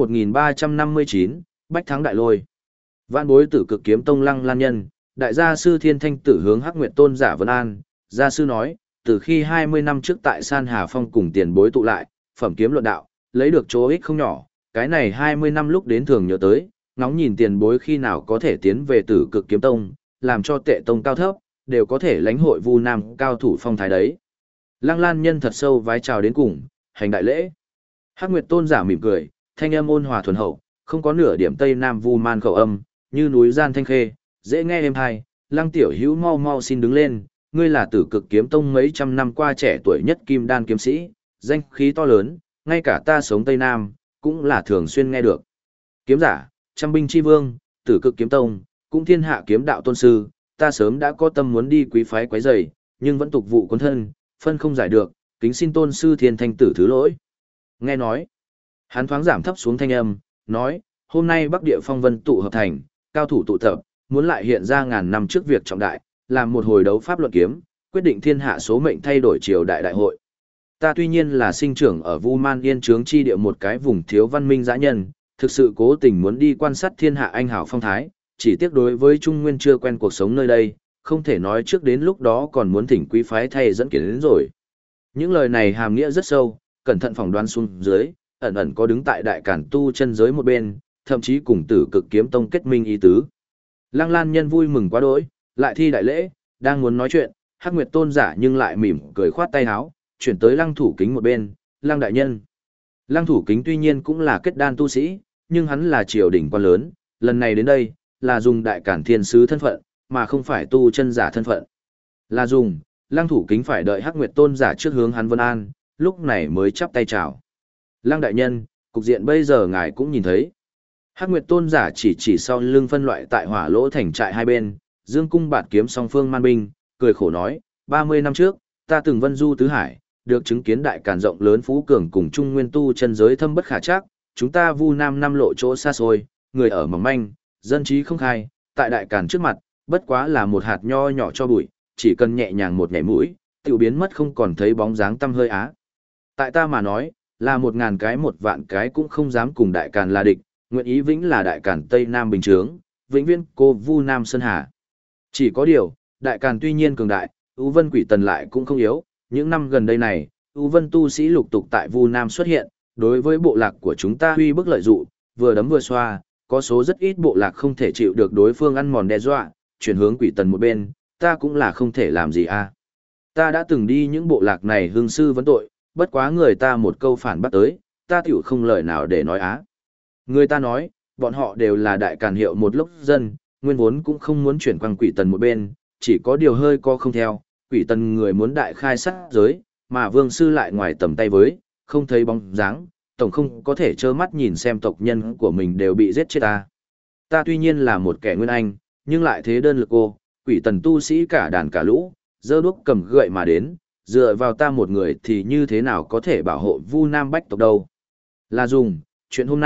1359, Bách Thắng Đại Lôi. Vạn bối Tử Cực Kiếm Tông Lăng Lan Nhân, đại gia sư Thiên Thanh Tử hướng Hắc Nguyệt Tôn giả Vân An, gia sư nói, từ khi 20 năm trước tại San Hà Phong cùng tiền bối tụ lại, phẩm kiếm luận đạo, lấy được chỗ ích không nhỏ, cái này 20 năm lúc đến thường nhớ tới, ngóng nhìn tiền bối khi nào có thể tiến về Tử Cực Kiếm Tông, làm cho tệ tông cao thấp, đều có thể lãnh hội vu nam cao thủ phong thái đấy. Lăng Lan Nhân thật sâu vái chào đến cùng, hành đại lễ. Hắc Nguyệt Tôn giả mỉm cười, thanh âm ôn hòa thuần hậu, không có nửa điểm Tây Nam vu man khẩu âm, như núi gian thanh khê, dễ nghe êm hay. Lăng tiểu hữu mau mau xin đứng lên, ngươi là Tử Cực Kiếm Tông mấy trăm năm qua trẻ tuổi nhất kim đan kiếm sĩ, danh khí to lớn, ngay cả ta sống Tây Nam, cũng là thường xuyên nghe được. Kiếm giả, trăm binh chi vương, Tử Cực Kiếm Tông, cũng thiên hạ kiếm đạo tôn sư, ta sớm đã có tâm muốn đi quý phái quấy rầy, nhưng vẫn tục vụ cuốn thân, phân không giải được, kính xin tôn sư Thiên Thanh Tử thứ lỗi. Nghe nói, hắn thoáng giảm thấp xuống thanh âm, nói, hôm nay Bắc Địa Phong Vân tụ hợp thành, cao thủ tụ tập, muốn lại hiện ra ngàn năm trước việc trọng đại, làm một hồi đấu pháp luận kiếm, quyết định thiên hạ số mệnh thay đổi triều đại đại hội. Ta tuy nhiên là sinh trưởng ở Vu Man Yên Trướng chi địa một cái vùng thiếu văn minh dã nhân, thực sự cố tình muốn đi quan sát thiên hạ anh hảo phong thái, chỉ tiếc đối với Trung Nguyên chưa quen cuộc sống nơi đây, không thể nói trước đến lúc đó còn muốn thỉnh quý phái thay dẫn kiến đến rồi. Những lời này hàm nghĩa rất sâu, cẩn thận phỏng đoán xuống dưới, ẩn ẩn có đứng tại đại cản tu chân giới một bên, thậm chí cùng Tử Cực Kiếm Tông kết minh ý tứ. Lăng Lan Nhân vui mừng quá đỗi, lại thi đại lễ, đang muốn nói chuyện, Hắc Nguyệt Tôn giả nhưng lại mỉm cười khoát tay áo, chuyển tới Lăng Thủ Kính một bên, Lăng đại nhân. Lăng Thủ Kính tuy nhiên cũng là kết đan tu sĩ, nhưng hắn là triều đình quan lớn, lần này đến đây, là dùng đại cản thiên sứ thân phận, mà không phải tu chân giả thân phận. Là dùng, Lăng Thủ Kính phải đợi Hắc Nguyệt Tôn giả trước hướng hắn vân an, lúc này mới chắp tay chào. Lăng đại nhân, cục diện bây giờ ngài cũng nhìn thấy. Hắc Nguyệt Tôn giả chỉ sau lưng phân loại tại hỏa lỗ thành trại hai bên, dương cung bạt kiếm song phương man binh, cười khổ nói, 30 năm trước, ta từng vân du tứ hải, được chứng kiến đại càn rộng lớn phú cường cùng trung nguyên tu chân giới thâm bất khả trắc, chúng ta Vu Nam năm lộ chỗ xa xôi, người ở mỏng manh, dân trí không khai, tại đại càn trước mặt, bất quá là một hạt nho nhỏ cho bụi, chỉ cần nhẹ nhàng một nhảy mũi, tiểu biến mất không còn thấy bóng dáng tăm hơi á. Tại ta mà nói, là 1000 cái 1 vạn cái cũng không dám cùng đại càn là địch, nguyện ý vĩnh là đại càn Tây Nam bình trướng, vĩnh viễn cô Vu Nam Sơn Hà. Chỉ có điều, đại càn tuy nhiên cường đại, U Vân Quỷ Tần lại cũng không yếu, những năm gần đây này, U Vân tu sĩ lục tục tại Vu Nam xuất hiện, đối với bộ lạc của chúng ta huy bức lợi dụ, vừa đấm vừa xoa, có số rất ít bộ lạc không thể chịu được đối phương ăn mòn đe dọa, chuyển hướng Quỷ Tần một bên, ta cũng là không thể làm gì a. Ta đã từng đi những bộ lạc này hương sư vấn tội, bất quá người ta một câu phản bác tới, ta tiểu không lời nào để nói á. Người ta nói, bọn họ đều là đại càn hiệu một lúc dân, nguyên vốn cũng không muốn chuyển quang Quỷ Tần một bên, chỉ có điều hơi co không theo, Quỷ Tần người muốn đại khai sát giới, mà vương sư lại ngoài tầm tay với, không thấy bóng dáng, tổng không có thể trơ mắt nhìn xem tộc nhân của mình đều bị giết chết ta. Ta tuy nhiên là một kẻ nguyên anh, nhưng lại thế đơn lực cô, Quỷ Tần tu sĩ cả đàn cả lũ, giơ đuốc cầm gậy mà đến, dựa vào ta một người thì như thế nào có thể bảo hộ Vu Nam Bách tộc đâu. Là dùng, chuyện hôm nay,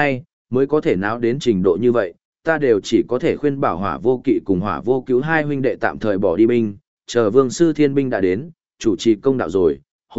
mới có thể náo đến trình độ như vậy, ta đều chỉ có thể khuyên bảo Hỏa Vô Kỵ cùng Hỏa Vô Cứu hai huynh đệ tạm thời bỏ đi binh, chờ Vương sư thiên binh đã đến, chủ trì công đạo rồi,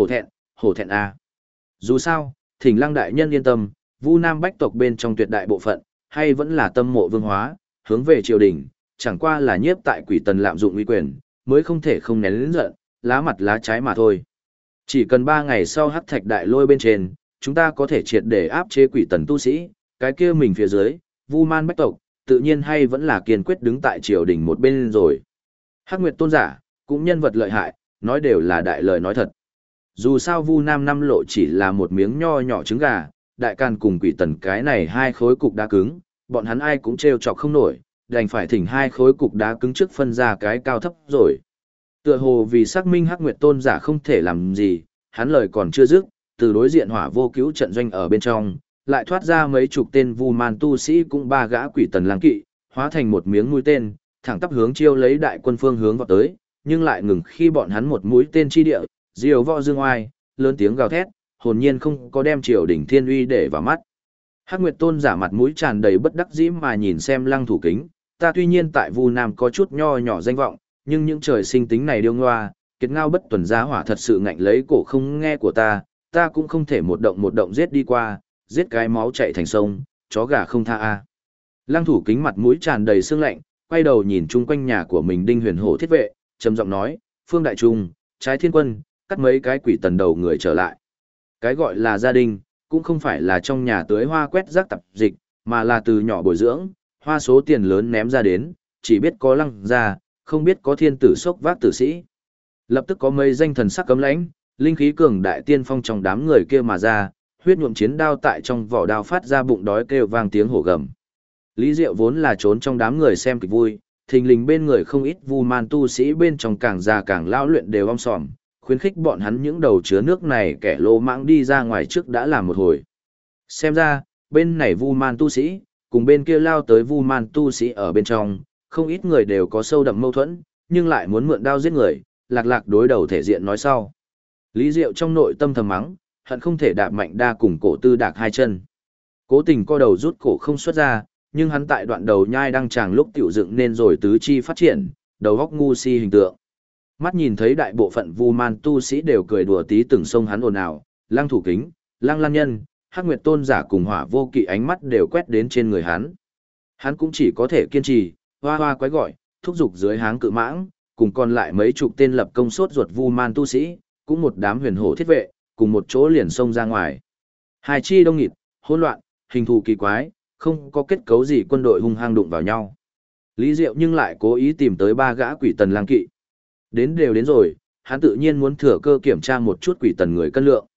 hổ thẹn a. Dù sao, Thỉnh Lăng đại nhân yên tâm, Vu Nam bách tộc bên trong tuyệt đại bộ phận, hay vẫn là tâm mộ vương hóa, hướng về triều đình, chẳng qua là nhiếp tại Quỷ Tần lạm dụng uy quyền, mới không thể không nén lớn giận, lá mặt lá trái mà thôi. Chỉ cần 3 ngày sau Hắc Thạch đại lôi bên trên, chúng ta có thể triệt để áp chế Quỷ Tần tu sĩ, cái kia mình phía dưới, Vu Man bách tộc, tự nhiên hay vẫn là kiên quyết đứng tại triều đình một bên rồi. Hắc Nguyệt tôn giả, cũng nhân vật lợi hại, nói đều là đại lời nói thật. Dù sao Vu Nam năm lộ chỉ là một miếng nho nhỏ trứng gà, đại can cùng Quỷ Tần cái này hai khối cục đá cứng, bọn hắn ai cũng trêu chọc không nổi, đành phải thỉnh hai khối cục đá cứng trước phân ra cái cao thấp rồi. Tựa hồ vì xác minh Hắc Nguyệt tôn giả không thể làm gì, hắn lời còn chưa dứt, từ đối diện Hỏa Vô Cứu trận doanh ở bên trong, lại thoát ra mấy chục tên Vu Man tu sĩ cũng ba gã Quỷ Tần lang kỵ, hóa thành một miếng mũi tên, thẳng tắp hướng chiêu lấy đại quân phương hướng vào tới, nhưng lại ngừng khi bọn hắn một mũi tên chi địa, diều võ dương oai, lớn tiếng gào thét, hồn nhiên không có đem triều đỉnh thiên uy để vào mắt. Hắc Nguyệt tôn giả mặt mũi tràn đầy bất đắc dĩ mà nhìn xem Lăng Thủ Kính, ta tuy nhiên tại Vu Nam có chút nho nhỏ danh vọng, nhưng những trời sinh tính này điêu ngoa, kiệt ngao bất tuần giá hỏa thật sự ngạnh lấy cổ không nghe của ta cũng không thể một động giết đi qua, giết cái máu chạy thành sông, chó gà không tha a. Lăng Thủ Kính mặt mũi tràn đầy sương lạnh, quay đầu nhìn chung quanh nhà của mình Đinh Huyền Hổ thiết vệ, trầm giọng nói, Phương Đại Trung, Trái Thiên Quân, cắt mấy cái Quỷ Tần đầu người trở lại. Cái gọi là gia đình, cũng không phải là trong nhà tưới hoa quét rác tập dịch, mà là từ nhỏ bồi dưỡng, hoa số tiền lớn ném ra đến, chỉ biết có Lăng gia, không biết có thiên tử sốc vác tử sĩ. Lập tức có mấy danh thần sắc cấm lãnh, linh khí cường đại tiên phong trong đám người kia mà ra, huyết nhuộm chiến đao tại trong vỏ đao phát ra bụng đói kêu vang tiếng hổ gầm. Lý Diệu vốn là trốn trong đám người xem kịch vui, thình lình bên người không ít Vu Man tu sĩ bên trong càng già càng lão luyện đều om sòm, khuyến khích bọn hắn những đầu chứa nước này kẻ lô mãng đi ra ngoài trước đã làm một hồi. Xem ra, bên này Vu Man tu sĩ, cùng bên kia lao tới Vu Man tu sĩ ở bên trong, không ít người đều có sâu đậm mâu thuẫn, nhưng lại muốn mượn đao giết người, lạc đối đầu thể diện nói sau. Lý Diệu trong nội tâm thầm mắng, hận không thể đạp mạnh đa cùng cổ tư đạc hai chân. Cố tình co đầu rút cổ không xuất ra, nhưng hắn tại đoạn đầu nhai đang chàng lúc tiểu dựng nên rồi tứ chi phát triển, đầu góc ngu si hình tượng. Mắt nhìn thấy đại bộ phận Vu Man tu sĩ đều cười đùa tí từng sông hắn ồn ào, Lăng Thủ Kính, Lăng Lan Nhân, Hắc Nguyệt tôn giả cùng Hỏa Vô Kỵ ánh mắt đều quét đến trên người hắn. Hắn cũng chỉ có thể kiên trì, hoa hoa quái gọi, thúc giục dưới háng cự mãng, cùng còn lại mấy chục tên lập công sốt ruột Vu Man tu sĩ, cũng một đám huyền hổ thiết vệ, cùng một chỗ liền xông ra ngoài. Hai chi đông nghịt, hỗn loạn, hình thù kỳ quái, không có kết cấu gì quân đội hung hăng đụng vào nhau. Lý Diệu nhưng lại cố ý tìm tới ba gã Quỷ Tần lang kỵ. Đến đều đến rồi, hắn tự nhiên muốn thừa cơ kiểm tra một chút Quỷ Tần người cân lượng.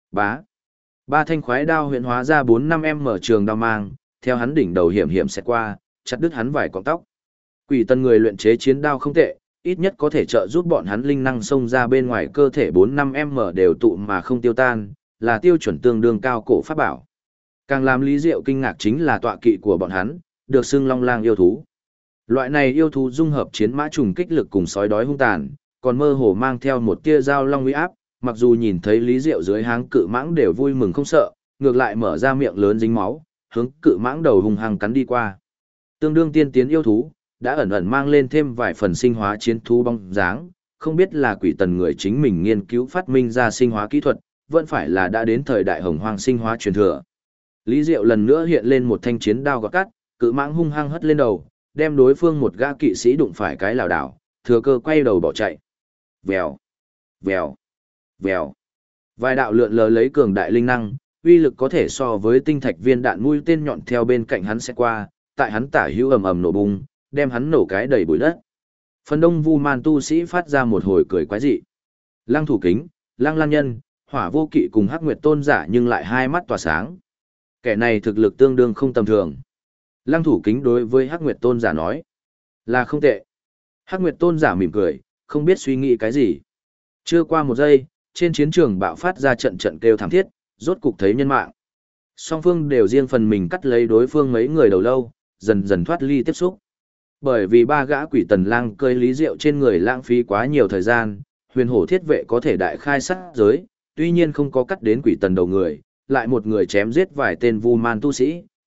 Ba thanh khoái đao huyện hóa ra 4-5 mở trường đao mang, theo hắn đỉnh đầu hiểm hiểm xẹt qua, chặt đứt hắn vài cọng tóc. Quỷ Tần người luyện chế chiến đao không tệ, ít nhất có thể trợ giúp bọn hắn linh năng xông ra bên ngoài cơ thể 4-5 đều tụ mà không tiêu tan, là tiêu chuẩn tương đương cao cổ pháp bảo. Càng làm Lý Diệu kinh ngạc chính là tọa kỵ của bọn hắn, được xưng Long Lang yêu thú. Loại này yêu thú dung hợp chiến mã trùng kích lực cùng sói đói hung tàn, còn mơ hồ mang theo một tia dao long uy áp, mặc dù nhìn thấy Lý Diệu dưới háng cự mãng đều vui mừng không sợ, ngược lại mở ra miệng lớn dính máu, hướng cự mãng đầu hung hăng cắn đi qua. Tương đương tiên tiến yêu thú, đã ẩn ẩn mang lên thêm vài phần sinh hóa chiến thú bóng dáng, không biết là Quỷ Tần người chính mình nghiên cứu phát minh ra sinh hóa kỹ thuật, vẫn phải là đã đến thời đại hồng hoang sinh hóa truyền thừa. Lý Diệu lần nữa hiện lên một thanh chiến đao gọt cắt, cự mãng hung hăng hất lên đầu, đem đối phương một gã kỵ sĩ đụng phải cái lảo đảo, thừa cơ quay đầu bỏ chạy. Vèo, vèo, vèo. Vài đạo lượn lờ lấy cường đại linh năng, uy lực có thể so với tinh thạch viên đạn mũi tên nhọn theo bên cạnh hắn sẽ qua, tại hắn tả hữu ầm ầm nổ bung, đem hắn nổ cái đầy bụi đất. Phần đông Vu Man tu sĩ phát ra một hồi cười quái dị. Lăng Thủ Kính, Lăng Lan Nhân, Hỏa Vô Kỵ cùng Hắc Nguyệt tôn giả nhưng lại hai mắt tỏa sáng. Kẻ này thực lực tương đương không tầm thường. Lăng Thủ Kính đối với Hắc Nguyệt tôn giả nói, là không tệ. Hắc Nguyệt tôn giả mỉm cười, không biết suy nghĩ cái gì. Chưa qua một giây, trên chiến trường bạo phát ra trận trận kêu thảm thiết, rốt cục thấy nhân mạng. Song phương đều riêng phần mình cắt lấy đối phương mấy người đầu lâu, dần dần thoát ly tiếp xúc. Bởi vì ba gã Quỷ Tần lang cơi Lý Diệu trên người lãng phí quá nhiều thời gian, huyền hổ thiết vệ có thể đại khai sát giới, tuy nhiên không có cắt đến Quỷ Tần đầu người, lại một người chém giết vài tên Vu Man tu sĩ,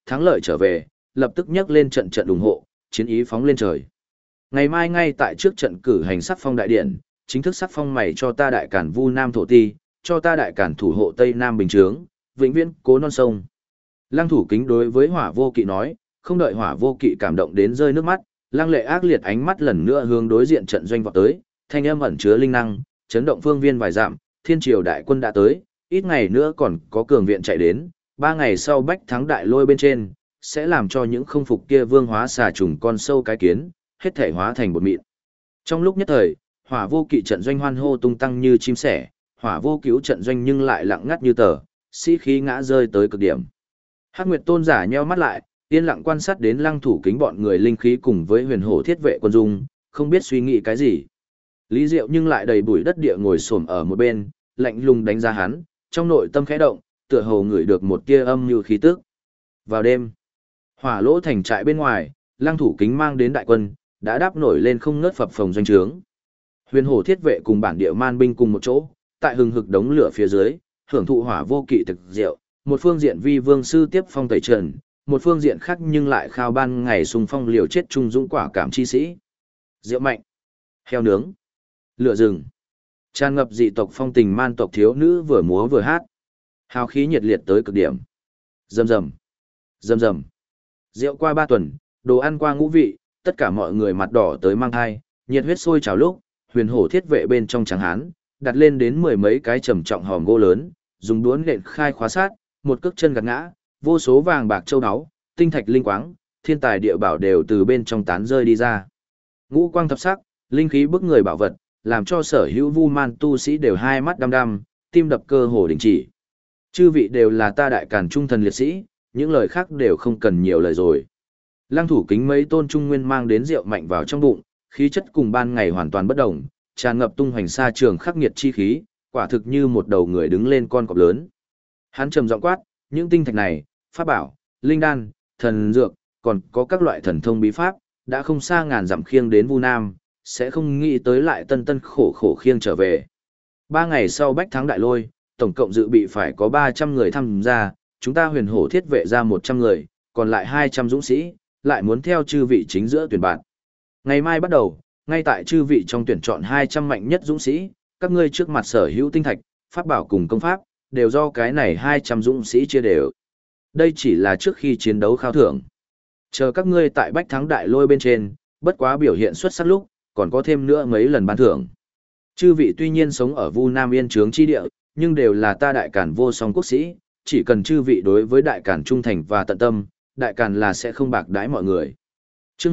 thắng lợi trở về, lập tức nhấc lên trận trận ủng hộ, chiến ý phóng lên trời. Ngày mai ngay tại trước trận cử hành sắc phong đại điện, chính thức sắc phong mày cho ta đại cản Vu Nam thổ ti, cho ta đại cản thủ hộ Tây Nam bình chướng, vĩnh viễn cố non sông. Lăng Thủ Kính đối với Hỏa Vô Kỵ nói, không đợi Hỏa Vô Kỵ cảm động đến rơi nước mắt, Lăng Lệ ác liệt ánh mắt lần nữa hướng đối diện trận doanh vọt tới, thanh âm ẩn chứa linh năng, chấn động phương viên vài dặm, thiên triều đại quân đã tới, ít ngày nữa còn có cường viện chạy đến, 3 ngày sau bách thắng đại lôi bên trên, sẽ làm cho những không phục kia vương hóa xà trùng con sâu cái kiến, hết thể hóa thành bột mịn. Trong lúc nhất thời, Hỏa Vô Kỵ trận doanh hoan hô tung tăng như chim sẻ, Hỏa Vô Cứu trận doanh nhưng lại lặng ngắt như tờ, sĩ khí ngã rơi tới cực điểm. Hắc Nguyệt Tôn giả nheo mắt lại, yên lặng quan sát đến Lăng Thủ Kính bọn người linh khí cùng với Huyền Hổ Thiết Vệ quân dung, không biết suy nghĩ cái gì. Lý Diệu nhưng lại đầy bụi đất địa ngồi xổm ở một bên, lạnh lùng đánh giá hắn, trong nội tâm khẽ động, tựa hồ ngửi được một tia âm như khí tức. Vào đêm, Hỏa Lỗ thành trại bên ngoài, Lăng Thủ Kính mang đến đại quân, đã đáp nổi lên không ngớt phập phồng doanh trướng. Huyền Hổ Thiết Vệ cùng bản địa man binh cùng một chỗ, tại hừng hực đống lửa phía dưới, hưởng thụ Hỏa Vô Kỵ thực rượu, một phương diện vi vương sư tiếp phong tẩy trần, một phương diện khác nhưng lại khao ban ngày xung phong liều chết trung dũng quả cảm chi sĩ. Rượu mạnh, heo nướng, lửa rừng, tràn ngập dị tộc phong tình man tộc thiếu nữ vừa múa vừa hát, hào khí nhiệt liệt tới cực điểm. Rầm rầm, rầm rầm. Rượu qua 3 tuần, đồ ăn qua ngũ vị, tất cả mọi người mặt đỏ tới mang thai, nhiệt huyết sôi trào lúc, Huyền Hổ Thiết Vệ bên trong tráng hán, đặt lên đến 10 mấy cái trầm trọng hòm gỗ lớn, dùng đuốn nện khai khóa sát, một cước chân gạt ngã, vô số vàng bạc châu áo, tinh thạch linh quáng, thiên tài địa bảo đều từ bên trong tán rơi đi ra. Ngũ quang thập sắc, linh khí bức người bảo vật, làm cho sở hữu Vu Man tu sĩ đều hai mắt đăm đăm, tim đập cơ hồ đình chỉ. Chư vị đều là ta đại càn trung thần liệt sĩ, những lời khác đều không cần nhiều lời rồi. Lăng Thủ Kính mấy tôn trung nguyên mang đến rượu mạnh vào trong bụng, khí chất cùng ban ngày hoàn toàn bất động, tràn ngập tung hoành xa trường khắc nghiệt chi khí, quả thực như một đầu người đứng lên con cọp lớn. Hắn trầm giọng quát, những tinh thạch này, pháp bảo, linh đan, thần dược, còn có các loại thần thông bí pháp, đã không xa ngàn dặm khiêng đến Vu Nam, sẽ không nghĩ tới lại tân tân khổ khổ khiêng trở về. 3 ngày sau bách thắng đại lôi, tổng cộng dự bị phải có 300 người tham gia, chúng ta Huyền Hổ Thiết Vệ ra 100 người, còn lại 200 dũng sĩ, lại muốn theo chư vị chính giữa tuyển bạn. Ngày mai bắt đầu, ngay tại chư vị trong tuyển chọn 200 mạnh nhất dũng sĩ, các ngươi trước mặt sở hữu tinh thạch, pháp bảo cùng công pháp, đều do cái này 200 dũng sĩ chia đều. Đây chỉ là trước khi chiến đấu khao thưởng. Chờ các ngươi tại bách thắng đại lôi bên trên, bất quá biểu hiện xuất sắc lúc, còn có thêm nữa mấy lần ban thưởng. Chư vị tuy nhiên sống ở Vu Nam Yên Trướng chi địa, nhưng đều là ta đại càn vô song quốc sĩ, chỉ cần chư vị đối với đại càn trung thành và tận tâm, đại càn là sẽ không bạc đãi mọi người. Chương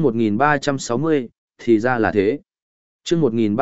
1360, thì ra là thế. Chương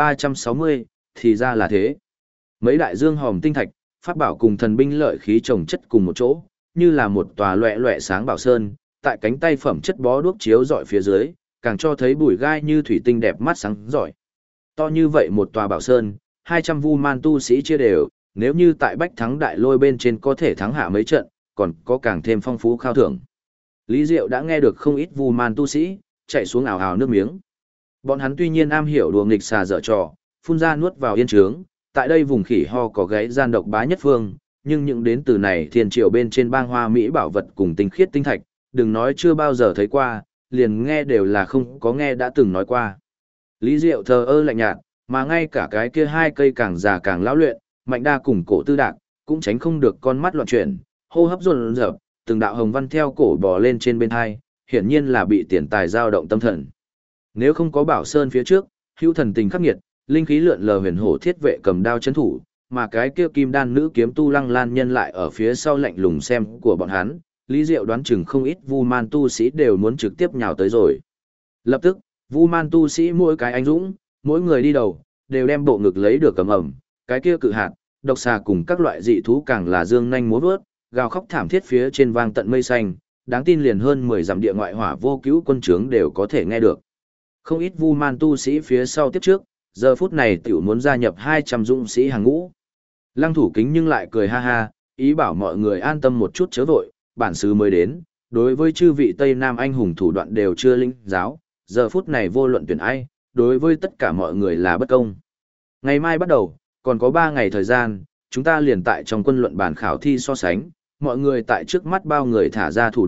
1360, thì ra là thế. Mấy đại dương hòm tinh thạch, pháp bảo cùng thần binh lợi khí chồng chất cùng một chỗ, như là một tòa loẻ loẻ sáng bảo sơn, tại cánh tay phẩm chất bó đuốc chiếu rọi phía dưới, càng cho thấy bùi gai như thủy tinh đẹp mắt sáng giỏi. To như vậy một tòa bảo sơn, 200 Vu Man tu sĩ chia đều, nếu như tại bách thắng đại lôi bên trên có thể thắng hạ mấy trận, còn có càng thêm phong phú khao thưởng. Lý Diệu đã nghe được không ít Vu Man tu sĩ chạy xuống ào ào nước miếng. Bọn hắn tuy nhiên am hiểu đùa nghịch xà dở trò, phun ra nuốt vào yên trướng, tại đây vùng khỉ ho có gáy gian độc bá nhất phương, nhưng những đến từ này thiên triều bên trên bang hoa Mỹ bảo vật cùng tinh khiết tinh thạch, đừng nói chưa bao giờ thấy qua, liền nghe đều là không có nghe đã từng nói qua. Lý Diệu thờ ơ lạnh nhạt, mà ngay cả cái kia 2 cây càng già càng lão luyện, Mạnh Đa cùng Cổ Tư Đạc, cũng tránh không được con mắt loạn chuyển, hô hấp dồn dập, từng đạo hồng văn theo cổ bò lên trên bên hai, hiển nhiên là bị tiền tài dao động tâm thần. Nếu không có Bảo Sơn phía trước, hữu thần tình khắc nghiệt, linh khí lượn lờ Huyền Hổ Thiết Vệ cầm đao chấn thủ, mà cái kia kim đan nữ kiếm tu Lăng Lan nhân lại ở phía sau lạnh lùng xem của bọn hắn, Lý Diệu đoán chừng không ít Vu Man tu sĩ đều muốn trực tiếp nhào tới rồi. Lập tức, Vu Man tu sĩ mỗi cái anh dũng, mỗi người đi đầu, đều đem bộ ngực lấy được cầm ẩm, cái kia cự hạt, độc xà cùng các loại dị thú càng là dương nhanh múa vớt, gào khóc thảm thiết phía trên vang tận mây xanh, đáng tin liền hơn 10 dặm địa ngoại hỏa vô cứu quân trướng đều có thể nghe được. Không ít Vu Man tu sĩ phía sau tiếp trước, giờ phút này tiểu muốn gia nhập 200 dũng sĩ hàng ngũ. Lăng Thủ Kính nhưng lại cười ha ha, ý bảo mọi người an tâm một chút chớ vội, bản sứ mới đến, đối với chư vị Tây Nam anh hùng thủ đoạn đều chưa linh giáo, giờ phút này vô luận tuyển ai, đối với tất cả mọi người là bất công. Ngày mai bắt đầu, còn có 3 ngày thời gian, chúng ta liền tại trong quân luận bản khảo thi so sánh, mọi người tại trước mắt bao người thả ra thủ đoạn,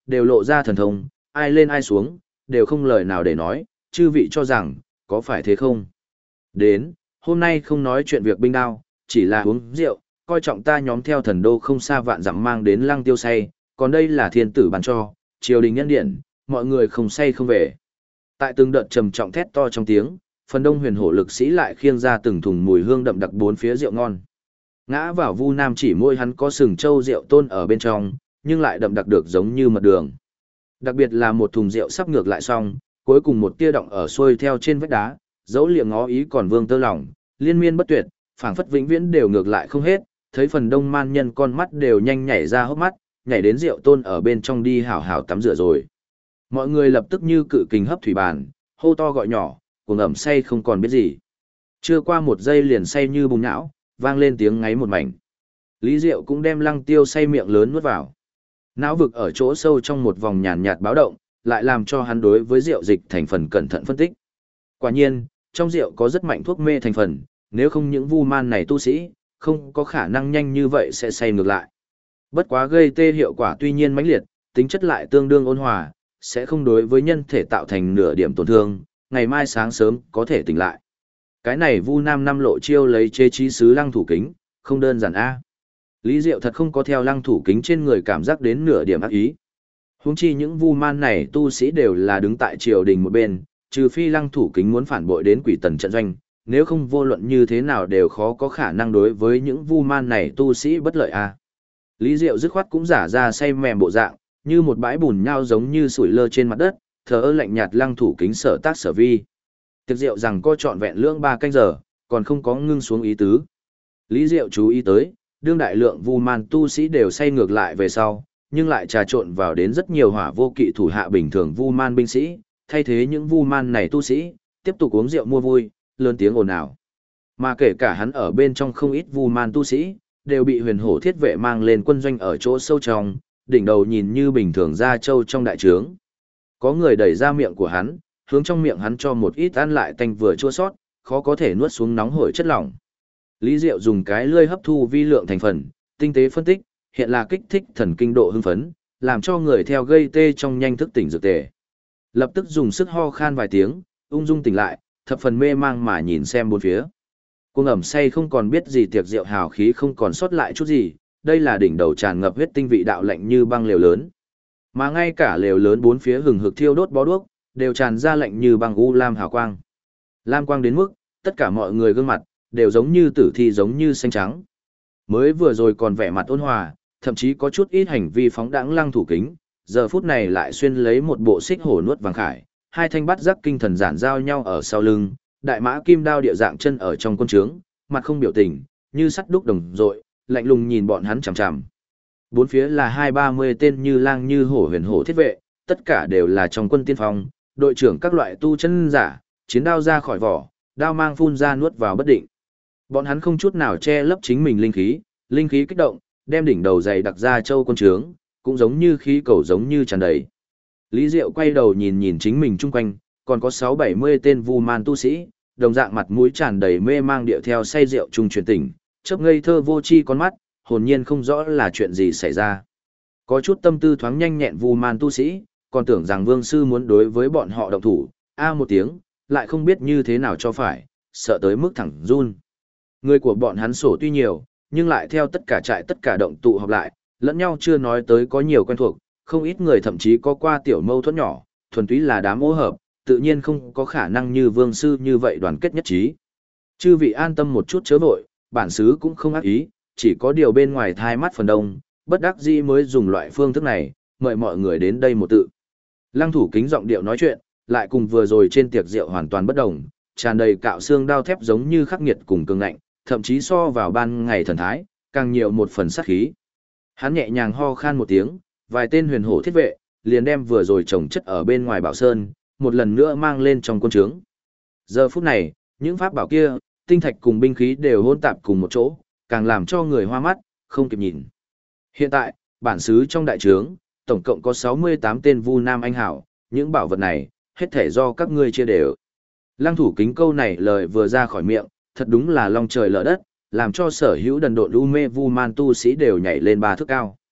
đều lộ ra thần thông, ai lên ai xuống, đều không lời nào để nói, chư vị cho rằng, có phải thế không? Đến, hôm nay không nói chuyện việc binh đao, chỉ là uống rượu, coi trọng ta nhóm theo thần đô không xa vạn dặm mang đến Lăng Tiêu say, còn đây là thiên tử bàn cho, triều đình nhân điện, mọi người không say không về. Tại từng đợt trầm trọng thét to trong tiếng, phần đông huyền hổ lực sĩ lại khiêng ra từng thùng mùi hương đậm đặc bốn phía rượu ngon. Ngã vào Vu Nam chỉ môi hắn có sừng trâu rượu tôn ở bên trong, nhưng lại đậm đặc được giống như mật đường. Đặc biệt là một thùng rượu sắp ngược lại xong, cuối cùng một tia động ở xuôi theo trên vách đá, dấu liệng ngó ý còn vương tơ lòng, liên miên bất tuyệt, phảng phất vĩnh viễn đều ngược lại không hết, thấy phần đông man nhân con mắt đều nhanh nhảy ra hốc mắt, nhảy đến rượu tôn ở bên trong đi hảo hảo tắm rửa rồi. Mọi người lập tức như cự kình hấp thủy bàn, hô to gọi nhỏ, cuồng ẩm say không còn biết gì. Chưa qua một giây liền say như bùng nhão, vang lên tiếng ngáy một mảnh. Lý Diệu cũng đem Lăng Tiêu say miệng lớn nuốt vào. Não vực ở chỗ sâu trong một vòng nhàn nhạt báo động, lại làm cho hắn đối với rượu dịch thành phần cẩn thận phân tích. Quả nhiên, trong rượu có rất mạnh thuốc mê thành phần, nếu không những vu man này tu sĩ, không có khả năng nhanh như vậy sẽ say ngược lại. Bất quá gây tê hiệu quả tuy nhiên mãnh liệt, tính chất lại tương đương ôn hòa, sẽ không đối với nhân thể tạo thành nửa điểm tổn thương, ngày mai sáng sớm có thể tỉnh lại. Cái này Vu Nam năm lộ chiêu lấy chế trí sứ Lăng Thủ Kính, không đơn giản a. Lý Diệu thật không có theo Lăng Thủ Kính trên người cảm giác đến nửa điểm ác ý. Huống chi những vu man này tu sĩ đều là đứng tại triều đình một bên, trừ phi Lăng Thủ Kính muốn phản bội đến Quỷ Tần trận doanh, nếu không vô luận như thế nào đều khó có khả năng đối với những vu man này tu sĩ bất lợi a. Lý Diệu dứt khoát cũng giả ra say mềm bộ dạng, như một bãi bùn nhau giống như sủi lơ trên mặt đất, thờ ơ lạnh nhạt Lăng Thủ Kính sở tác sở vi. Tiệc rượu rằng có trọn vẹn lưỡng 3 canh giờ, còn không có ngưng xuống ý tứ. Lý Diệu chú ý tới, đương đại lượng vu man tu sĩ đều say ngược lại về sau, nhưng lại trà trộn vào đến rất nhiều hỏa vô kỵ thủ hạ bình thường vu man binh sĩ, thay thế những vu man này tu sĩ, tiếp tục uống rượu mua vui, lớn tiếng ồn ào. Mà kể cả hắn ở bên trong không ít vu man tu sĩ, đều bị huyền hổ thiết vệ mang lên quân doanh ở chỗ sâu trong, đỉnh đầu nhìn như bình thường ra châu trong đại trướng. Có người đẩy ra miệng của hắn, hướng trong miệng hắn cho một ít ăn lại tanh vừa chua sót, khó có thể nuốt xuống nóng hổi chất lỏng. Lý Diệu dùng cái lưỡi hấp thu vi lượng thành phần, tinh tế phân tích, hiện là kích thích thần kinh độ hưng phấn, làm cho người theo gây tê trong nhanh thức tỉnh dược tề. Lập tức dùng sức ho khan vài tiếng, ung dung tỉnh lại, thập phần mê mang mà nhìn xem bốn phía. Cuồng ẩm say không còn biết gì tiệc rượu hào khí không còn sót lại chút gì, đây là đỉnh đầu tràn ngập huyết tinh vị đạo lạnh như băng lều lớn. Mà ngay cả lều lớn bốn phía hừng hực thiêu đốt bó đuốc, đều tràn ra lạnh như băng u lam hào quang. Lam quang đến mức, tất cả mọi người gương mặt, đều giống như tử thi giống như xanh trắng. Mới vừa rồi còn vẻ mặt ôn hòa, thậm chí có chút ít hành vi phóng đãng Lăng Thủ Kính, giờ phút này lại xuyên lấy một bộ xích hổ nuốt vàng khải, hai thanh bắt giác kinh thần giản giao nhau ở sau lưng, đại mã kim đao địa dạng chân ở trong quân trướng, mặt không biểu tình, như sắt đúc đồng rội, lạnh lùng nhìn bọn hắn chằm chằm. Bốn phía là 20-30 tên như lang như hổ huyền hổ thiết vệ, tất cả đều là trong quân tiên phong, đội trưởng các loại tu chân giả, chiến đao ra khỏi vỏ, đao mang phun ra nuốt vào bất định. Bọn hắn không chút nào che lấp chính mình linh khí kích động, đem đỉnh đầu dày đặc ra châu quân trướng, cũng giống như khí cầu giống như tràn đầy. Lý Diệu quay đầu nhìn nhìn chính mình chung quanh, còn có 6-70 tên vu man tu sĩ, đồng dạng mặt mũi tràn đầy mê mang điệu theo say rượu chung truyền tỉnh, chớp ngây thơ vô tri con mắt, hồn nhiên không rõ là chuyện gì xảy ra. Có chút tâm tư thoáng nhanh nhẹn vu man tu sĩ, còn tưởng rằng vương sư muốn đối với bọn họ động thủ, một tiếng, lại không biết như thế nào cho phải, sợ tới mức thẳng run. Người của bọn hắn sổ tuy nhiều, nhưng lại theo tất cả trại tất cả động tụ họp lại, lẫn nhau chưa nói tới có nhiều quen thuộc, không ít người thậm chí có qua tiểu mâu thuẫn nhỏ, thuần túy là đám ô hợp, tự nhiên không có khả năng như vương sư như vậy đoàn kết nhất trí. Chư vị an tâm một chút chớ vội, bản xứ cũng không ác ý, chỉ có điều bên ngoài thai mắt phần đông, bất đắc dĩ mới dùng loại phương thức này, mời mọi người đến đây một tự. Lăng Thủ Kính giọng điệu nói chuyện, lại cùng vừa rồi trên tiệc rượu hoàn toàn bất đồng, tràn đầy cạo xương đao thép giống như khắc nghiệt cùng cường ngạnh, thậm chí so vào ban ngày thần thái, càng nhiều một phần sát khí. Hắn nhẹ nhàng ho khan một tiếng, vài tên huyền hổ thiết vệ, liền đem vừa rồi trồng chất ở bên ngoài bảo sơn, một lần nữa mang lên trong quân trướng. Giờ phút này, những pháp bảo kia, tinh thạch cùng binh khí đều hỗn tạp cùng một chỗ, càng làm cho người hoa mắt, không kịp nhìn. Hiện tại, bản xứ trong đại trướng, tổng cộng có 68 tên vu nam anh hảo, những bảo vật này, hết thể do các ngươi chia đều. Lăng Thủ Kính câu này lời vừa ra khỏi miệng, thật đúng là long trời lở đất, làm cho sở hữu đần độn u mê vu man tu sĩ đều nhảy lên 3 thước cao.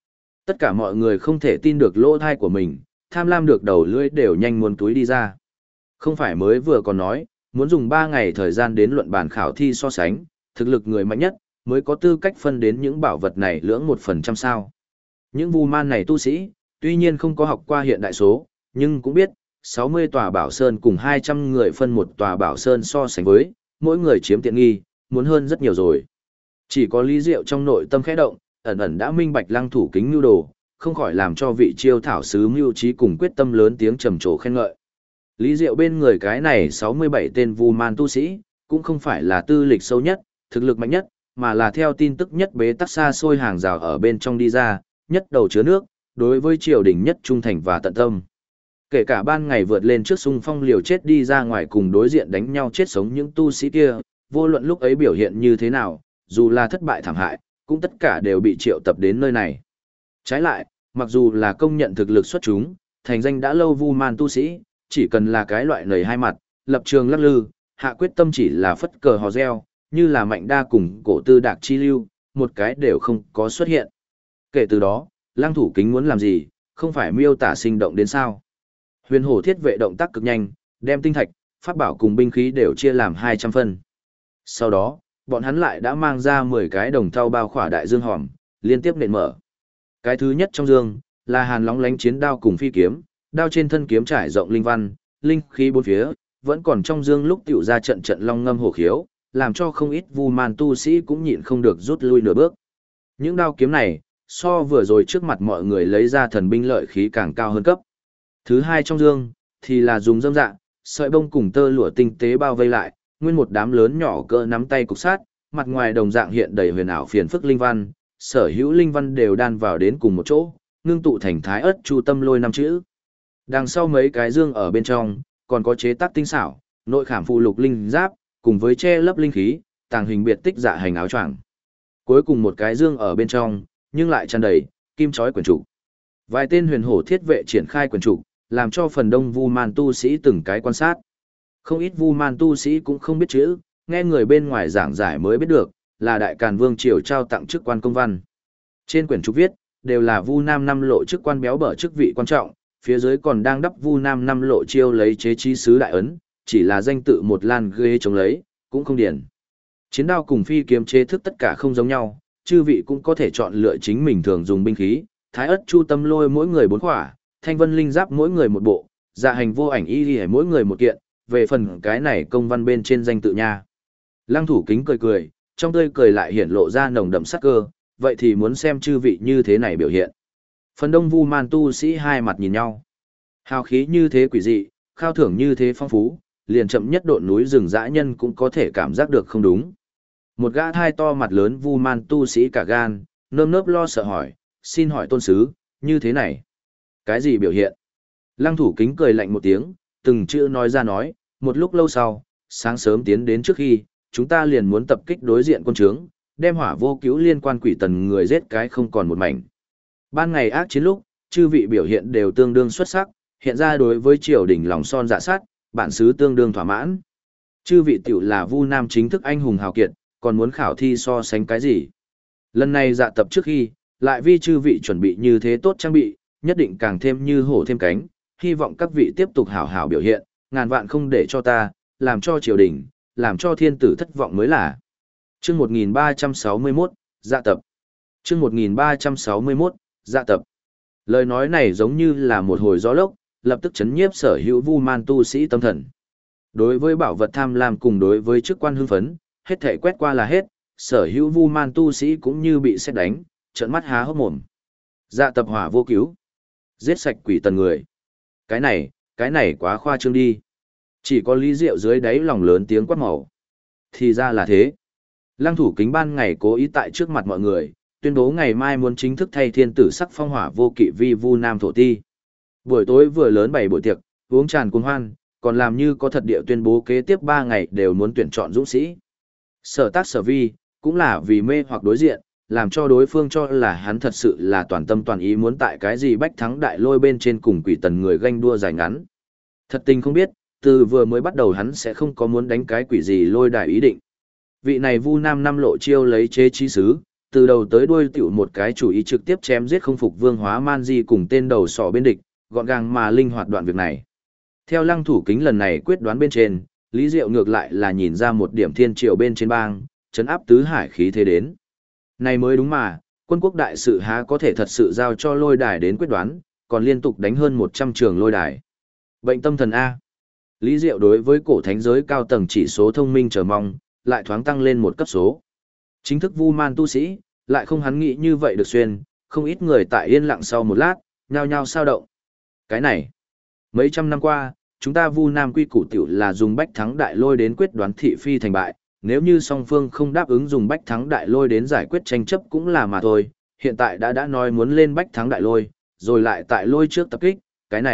Tất cả mọi người không thể tin được lỗ thai của mình, tham lam được đầu lưỡi đều nhanh muốn túi đi ra. Không phải mới vừa còn nói, muốn dùng 3 ngày thời gian đến luận bàn khảo thi so sánh, thực lực người mạnh nhất, mới có tư cách phân đến những bảo vật này lưỡng 1% sao. Những vu man này tu sĩ, tuy nhiên không có học qua hiện đại số, nhưng cũng biết, 60 tòa bảo sơn cùng 200 người phân một tòa bảo sơn so sánh với, mỗi người chiếm tiện nghi, muốn hơn rất nhiều rồi. Chỉ có Lý Diệu trong nội tâm khẽ động, ẩn ẩn đã minh bạch Lăng Thủ Kính mưu đồ, không khỏi làm cho vị chiêu thảo sứ mưu trí cùng quyết tâm lớn tiếng trầm trồ khen ngợi. Lý Diệu bên người cái này 67 tên vu man tu sĩ, cũng không phải là tư lịch sâu nhất, thực lực mạnh nhất, mà là theo tin tức nhất bế tắc xa xôi hàng rào ở bên trong đi ra, nhất đầu chứa nước, đối với triều đình nhất trung thành và tận tâm. Kể cả ban ngày vượt lên trước xung phong liều chết đi ra ngoài cùng đối diện đánh nhau chết sống những tu sĩ kia, vô luận lúc ấy biểu hiện như thế nào, dù là thất bại thảm hại, cũng tất cả đều bị triệu tập đến nơi này. Trái lại, mặc dù là công nhận thực lực xuất chúng, thành danh đã lâu vu man tu sĩ, chỉ cần là cái loại nầy hai mặt, lập trường lắc lư, hạ quyết tâm chỉ là phất cờ hò reo, như là Mạnh Đa cùng Cổ Tư Đạc chi lưu, một cái đều không có xuất hiện. Kể từ đó, Lăng Thủ Kính muốn làm gì, không phải miêu tả sinh động đến sao. Huyền Hổ Thiết Vệ động tác cực nhanh, đem tinh thạch, pháp bảo cùng binh khí đều chia làm 200 phân. Sau đó, bọn hắn lại đã mang ra 10 cái đồng thau bao khỏa đại dương hòm, liên tiếp nện mở. Cái thứ nhất trong dương, là hàn lóng lánh chiến đao cùng phi kiếm, đao trên thân kiếm trải rộng linh văn, linh khí bốn phía, vẫn còn trong dương lúc tiểu ra trận trận long ngâm hổ khiếu, làm cho không ít vu man tu sĩ cũng nhịn không được rút lui nửa bước. Những đao kiếm này, so vừa rồi trước mặt mọi người lấy ra thần binh lợi khí càng cao hơn cấp. Thứ hai trong dương, thì là dùng dâm dạ, sợi bông cùng tơ lụa tinh tế bao vây lại, nguyên một đám lớn nhỏ cỡ nắm tay cục sát, mặt ngoài đồng dạng hiện đầy huyền ảo phiền phức linh văn, sở hữu linh văn đều đan vào đến cùng một chỗ, ngưng tụ thành thái ớt chu tâm lôi 5 chữ. Đằng sau mấy cái dương ở bên trong, còn có chế tác tinh xảo, nội khảm phụ lục linh giáp, cùng với che lấp linh khí, tàng hình biệt tích dạ hành áo choàng. Cuối cùng một cái dương ở bên trong, nhưng lại tràn đầy kim chói quyển trục. Vài tên huyền hổ thiết vệ triển khai quyển trục, làm cho phần đông vu man tu sĩ từng cái quan sát. Không ít vu man tu sĩ cũng không biết chữ, nghe người bên ngoài giảng giải mới biết được, là đại càn vương triều trao tặng chức quan công văn. Trên quyển trục viết, đều là vu nam năm lộ chức quan béo bở chức vị quan trọng, phía dưới còn đang đắp vu nam năm lộ chiêu lấy chế trí sứ đại ấn, chỉ là danh tự một lan ghê chống lấy, cũng không điển. Chiến đao cùng phi kiếm chế thức tất cả không giống nhau, chư vị cũng có thể chọn lựa chính mình thường dùng binh khí, thái ất chu tâm lôi mỗi người 4 khỏa, thanh vân linh giáp mỗi người một bộ, dạ hành vô ảnh y liễu mỗi người một kiện, về phần cái này công văn bên trên danh tự nha. Lăng Thủ Kính cười cười, trong tươi cười lại hiển lộ ra nồng đậm sắc cơ, vậy thì muốn xem chư vị như thế này biểu hiện. Phần đông vu man tu sĩ hai mặt nhìn nhau. Hào khí như thế quỷ dị, khao thưởng như thế phong phú, liền chậm nhất độn núi rừng dã nhân cũng có thể cảm giác được không đúng. Một gã thai to mặt lớn vu man tu sĩ cả gan, nơm nớp lo sợ hỏi, xin hỏi tôn sứ, như thế này. Cái gì biểu hiện? Lăng Thủ Kính cười lạnh một tiếng, từng chữ nói ra nói, một lúc lâu sau, sáng sớm tiến đến trước khi, chúng ta liền muốn tập kích đối diện quân trướng, đem hỏa vô cứu liên quan quỷ tần người giết cái không còn một mảnh. Ban ngày ác chiến lúc, chư vị biểu hiện đều tương đương xuất sắc, hiện ra đối với triều đình lòng son dạ sát, bản xứ tương đương thỏa mãn. Chư vị tiểu là vu nam chính thức anh hùng hào kiệt, còn muốn khảo thi so sánh cái gì? Lần này dạ tập trước khi, lại vi chư vị chuẩn bị như thế tốt trang bị, nhất định càng thêm như hổ thêm cánh, hy vọng các vị tiếp tục hảo hảo biểu hiện, ngàn vạn không để cho ta, làm cho triều đình, làm cho thiên tử thất vọng mới là. Chương 1361, dạ tập. Chương 1361, dạ tập. Lời nói này giống như là một hồi gió lốc, lập tức chấn nhiếp sở hữu vu man tu sĩ tâm thần. Đối với bảo vật tham lam cùng đối với chức quan hưng phấn, hết thể quét qua là hết, sở hữu vu man tu sĩ cũng như bị sét đánh, trợn mắt há hốc mồm. Dạ tập hỏa vô cứu. Giết sạch quỷ tần người. Cái này quá khoa trương đi. Chỉ có Lý Diệu dưới đáy lòng lớn tiếng quát màu. Thì ra là thế. Lăng Thủ Kính ban ngày cố ý tại trước mặt mọi người, tuyên bố ngày mai muốn chính thức thay thiên tử sắc phong hỏa vô kỵ vi vu nam thổ ti. Buổi tối vừa lớn bày buổi tiệc, uống tràn cuồng hoan, còn làm như có thật địa tuyên bố kế tiếp 3 ngày đều muốn tuyển chọn dũng sĩ. Sở tác sở vi, cũng là vì mê hoặc đối diện, làm cho đối phương cho là hắn thật sự là toàn tâm toàn ý muốn tại cái gì bách thắng đại lôi bên trên cùng quỷ tần người ganh đua dài ngắn. Thật tình không biết, từ vừa mới bắt đầu hắn sẽ không có muốn đánh cái quỷ gì lôi đài ý định. Vị này vu nam năm lộ chiêu lấy chế trí sứ, từ đầu tới đuôi tiểu một cái chủ ý trực tiếp chém giết không phục Vương Hóa Man Di cùng tên đầu sỏ bên địch, gọn gàng mà linh hoạt đoạn việc này. Theo Lăng Thủ Kính lần này quyết đoán bên trên, Lý Diệu ngược lại là nhìn ra một điểm thiên triều bên trên bang, chấn áp tứ hải khí thế đến. Này mới đúng mà, quân quốc đại sự há có thể thật sự giao cho lôi đài đến quyết đoán, còn liên tục đánh hơn 100 trường lôi đài. Bệnh tâm thần A. Lý Diệu đối với cổ thánh giới cao tầng chỉ số thông minh chờ mong, lại thoáng tăng lên một cấp số. Chính thức Vu Man tu sĩ, lại không hắn nghĩ như vậy được xuyên, không ít người tại yên lặng sau một lát, nhao nhao sao động. Cái này, mấy trăm năm qua, chúng ta Vu Nam quy củ tiểu là dùng bách thắng đại lôi đến quyết đoán thị phi thành bại, nếu như song phương không đáp ứng dùng bách thắng đại lôi đến giải quyết tranh chấp cũng là mà thôi, hiện tại đã nói muốn lên bách thắng đại lôi, rồi lại tại lôi trước tập kích,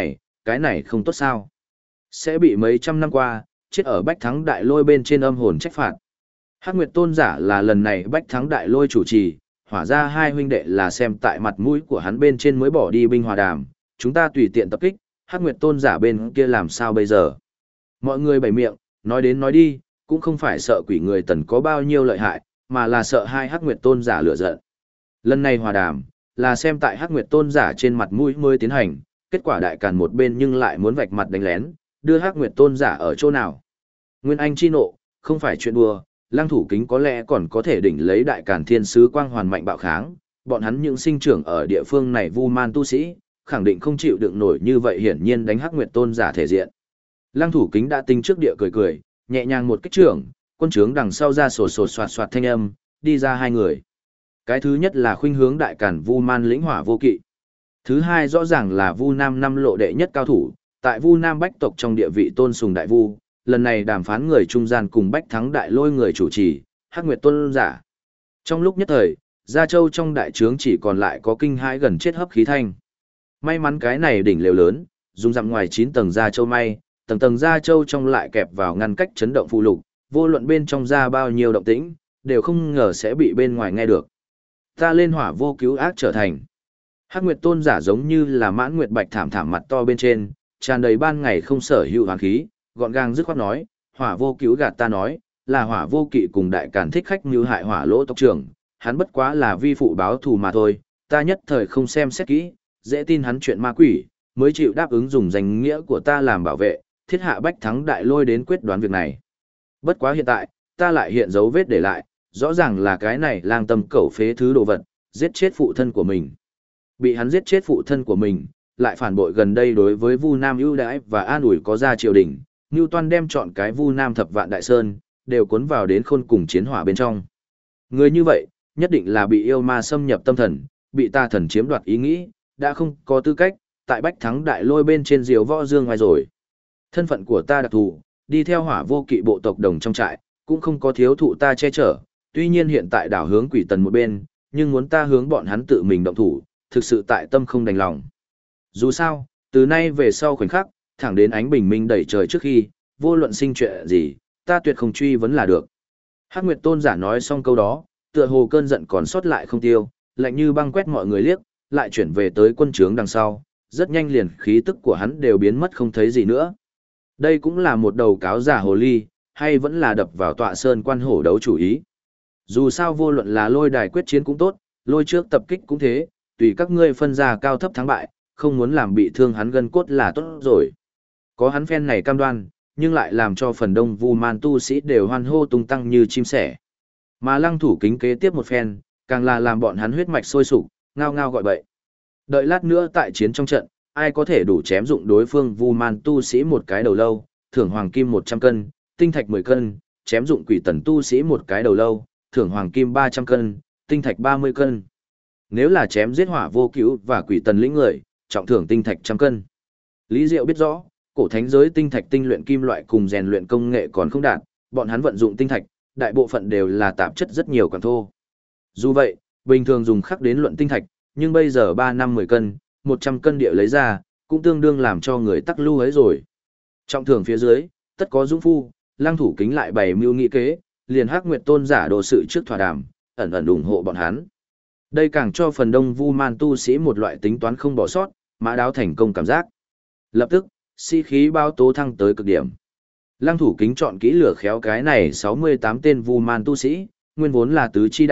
cái này không tốt sao. Sẽ bị mấy trăm năm qua, chết ở bách thắng đại lôi bên trên âm hồn trách phạt. Hắc Nguyệt Tôn giả là lần này bách thắng đại lôi chủ trì, hỏa ra hai huynh đệ là xem tại mặt mũi của hắn bên trên mới bỏ đi binh hòa đàm, chúng ta tùy tiện tập kích, Hắc Nguyệt Tôn giả bên kia làm sao bây giờ. Mọi người bày miệng, nói đến nói đi, cũng không phải sợ quỷ người tần có bao nhiêu lợi hại, mà là sợ hai Hắc Nguyệt Tôn giả lửa giận. Lần này hòa đàm, là xem tại Hắc Nguyệt Tôn giả trên mặt mũi mới tiến hành, kết quả đại càn một bên nhưng lại muốn vạch mặt đánh lén, đưa Hắc Nguyệt Tôn giả ở chỗ nào. Nguyên Anh chi nộ, không phải chuyện đùa, Lăng Thủ Kính có lẽ còn có thể đỉnh lấy đại càn thiên sứ quang hoàn mạnh bạo kháng, bọn hắn những sinh trưởng ở địa phương này Vu Man tu sĩ, khẳng định không chịu đựng nổi như vậy, hiển nhiên đánh Hắc Nguyệt Tôn giả thể diện. Lăng Thủ Kính đã tính trước địa cười cười, nhẹ nhàng một kích trưởng, quân trướng đằng sau ra sổ sổ soạt soạt thanh âm, đi ra hai người. Cái thứ nhất là khuynh hướng đại càn Vu Man lĩnh Hỏa Vô Kỵ. Thứ hai rõ ràng là Vu Nam năm lộ đệ nhất cao thủ, tại Vu Nam bách tộc trong địa vị tôn sùng đại vu, lần này đàm phán người trung gian cùng bách thắng đại lôi người chủ trì, Hắc Nguyệt Tôn giả. Trong lúc nhất thời, Gia Châu trong đại trướng chỉ còn lại có kinh hãi gần chết hấp khí thanh. May mắn cái này đỉnh lều lớn, dùng dặm ngoài 9 tầng Gia Châu may, tầng tầng Gia Châu trong lại kẹp vào ngăn cách chấn động phụ lục, vô luận bên trong ra bao nhiêu động tĩnh, đều không ngờ sẽ bị bên ngoài nghe được. Ta lên Hỏa Vô Cứu ác trở thành. Hắc Nguyệt Tôn giả giống như là mãn nguyệt bạch thảm thảm mặt to bên trên, tràn đầy ban ngày không sở hữu hoàn khí, gọn gàng dứt khoát nói, Hỏa Vô Cứu gạt ta nói, là Hỏa Vô Kỵ cùng đại càn thích khách mưu hại Hỏa Lỗ tộc trưởng, hắn bất quá là vi phụ báo thù mà thôi, ta nhất thời không xem xét kỹ, dễ tin hắn chuyện ma quỷ, mới chịu đáp ứng dùng danh nghĩa của ta làm bảo vệ, thiết hạ bách thắng đại lôi đến quyết đoán việc này. Bất quá hiện tại, ta lại hiện dấu vết để lại, rõ ràng là cái này lang tâm cẩu phế thứ đồ vật, giết chết phụ thân của mình. Bị hắn giết chết phụ thân của mình, lại phản bội gần đây đối với Vu Nam ưu đãi và an ủi có ra triều đình, Newton đem chọn cái Vu Nam thập vạn đại sơn, đều cuốn vào đến khôn cùng chiến hỏa bên trong. Người như vậy, nhất định là bị yêu ma xâm nhập tâm thần, bị tà thần chiếm đoạt ý nghĩ, đã không có tư cách, tại bách thắng đại lôi bên trên diều võ dương ngoài rồi. Thân phận của ta đặc thù, đi theo Hỏa Vô Kỵ bộ tộc đồng trong trại, cũng không có thiếu thụ ta che chở, tuy nhiên hiện tại đảo hướng quỷ tần một bên, nhưng muốn ta hướng bọn hắn tự mình động thủ, thực sự tại tâm không đành lòng. Dù sao, từ nay về sau khoảnh khắc, thẳng đến ánh bình minh đẩy trời trước khi, vô luận sinh chuyện gì, ta tuyệt không truy vấn là được. Hắc Nguyệt Tôn giả nói xong câu đó, tựa hồ cơn giận còn sót lại không tiêu, lạnh như băng quét mọi người liếc, lại chuyển về tới quân trướng đằng sau, rất nhanh liền khí tức của hắn đều biến mất không thấy gì nữa. Đây cũng là một đầu cáo giả hồ ly, hay vẫn là đập vào tọa sơn quan hổ đấu chủ ý. Dù sao vô luận là lôi đài quyết chiến cũng tốt, lôi trước tập kích cũng thế, tùy các ngươi phân ra cao thấp thắng bại, không muốn làm bị thương hắn gân cốt là tốt rồi. Có hắn phen này cam đoan, nhưng lại làm cho phần đông Vu Man tu sĩ đều hoan hô tung tăng như chim sẻ. Mà Lăng Thủ Kính kế tiếp một phen, càng là làm bọn hắn huyết mạch sôi sục, ngao ngao gọi bậy. Đợi lát nữa tại chiến trong trận, ai có thể đủ chém dụng đối phương Vu Man tu sĩ một cái đầu lâu, thưởng hoàng kim 100 cân, tinh thạch 10 cân, chém dụng quỷ tần tu sĩ một cái đầu lâu, thưởng hoàng kim 300 cân, tinh thạch 30 cân. Nếu là chém giết Hỏa Vô Cứu và quỷ tần lĩnh người, trọng thưởng tinh thạch 100 cân. Lý Diệu biết rõ, cổ thánh giới tinh thạch tinh luyện kim loại cùng rèn luyện công nghệ còn không đạt, bọn hắn vận dụng tinh thạch, đại bộ phận đều là tạp chất rất nhiều quảng thô. Dù vậy, bình thường dùng khắc đến luận tinh thạch, nhưng bây giờ 3 năm 10 cân, 100 cân địa lấy ra, cũng tương đương làm cho người tắc lưu ấy rồi. Trọng thưởng phía dưới, tất có dũng phu, Lăng Thủ Kính lại bày mưu nghị kế, liền Hắc Nguyệt Tôn giả đồ sự trước thỏa đàm, ẩn ẩn ủng hộ bọn hắn. Đây càng cho phần đông Vu Man tu sĩ một loại tính toán không bỏ sót, mã đáo thành công cảm giác. Lập tức, khí bao tố thăng tới cực điểm. Lăng Thủ Kính chọn kỹ lửa khéo cái này 68 tên Vu Man tu sĩ, nguyên vốn là tứ chi đạn,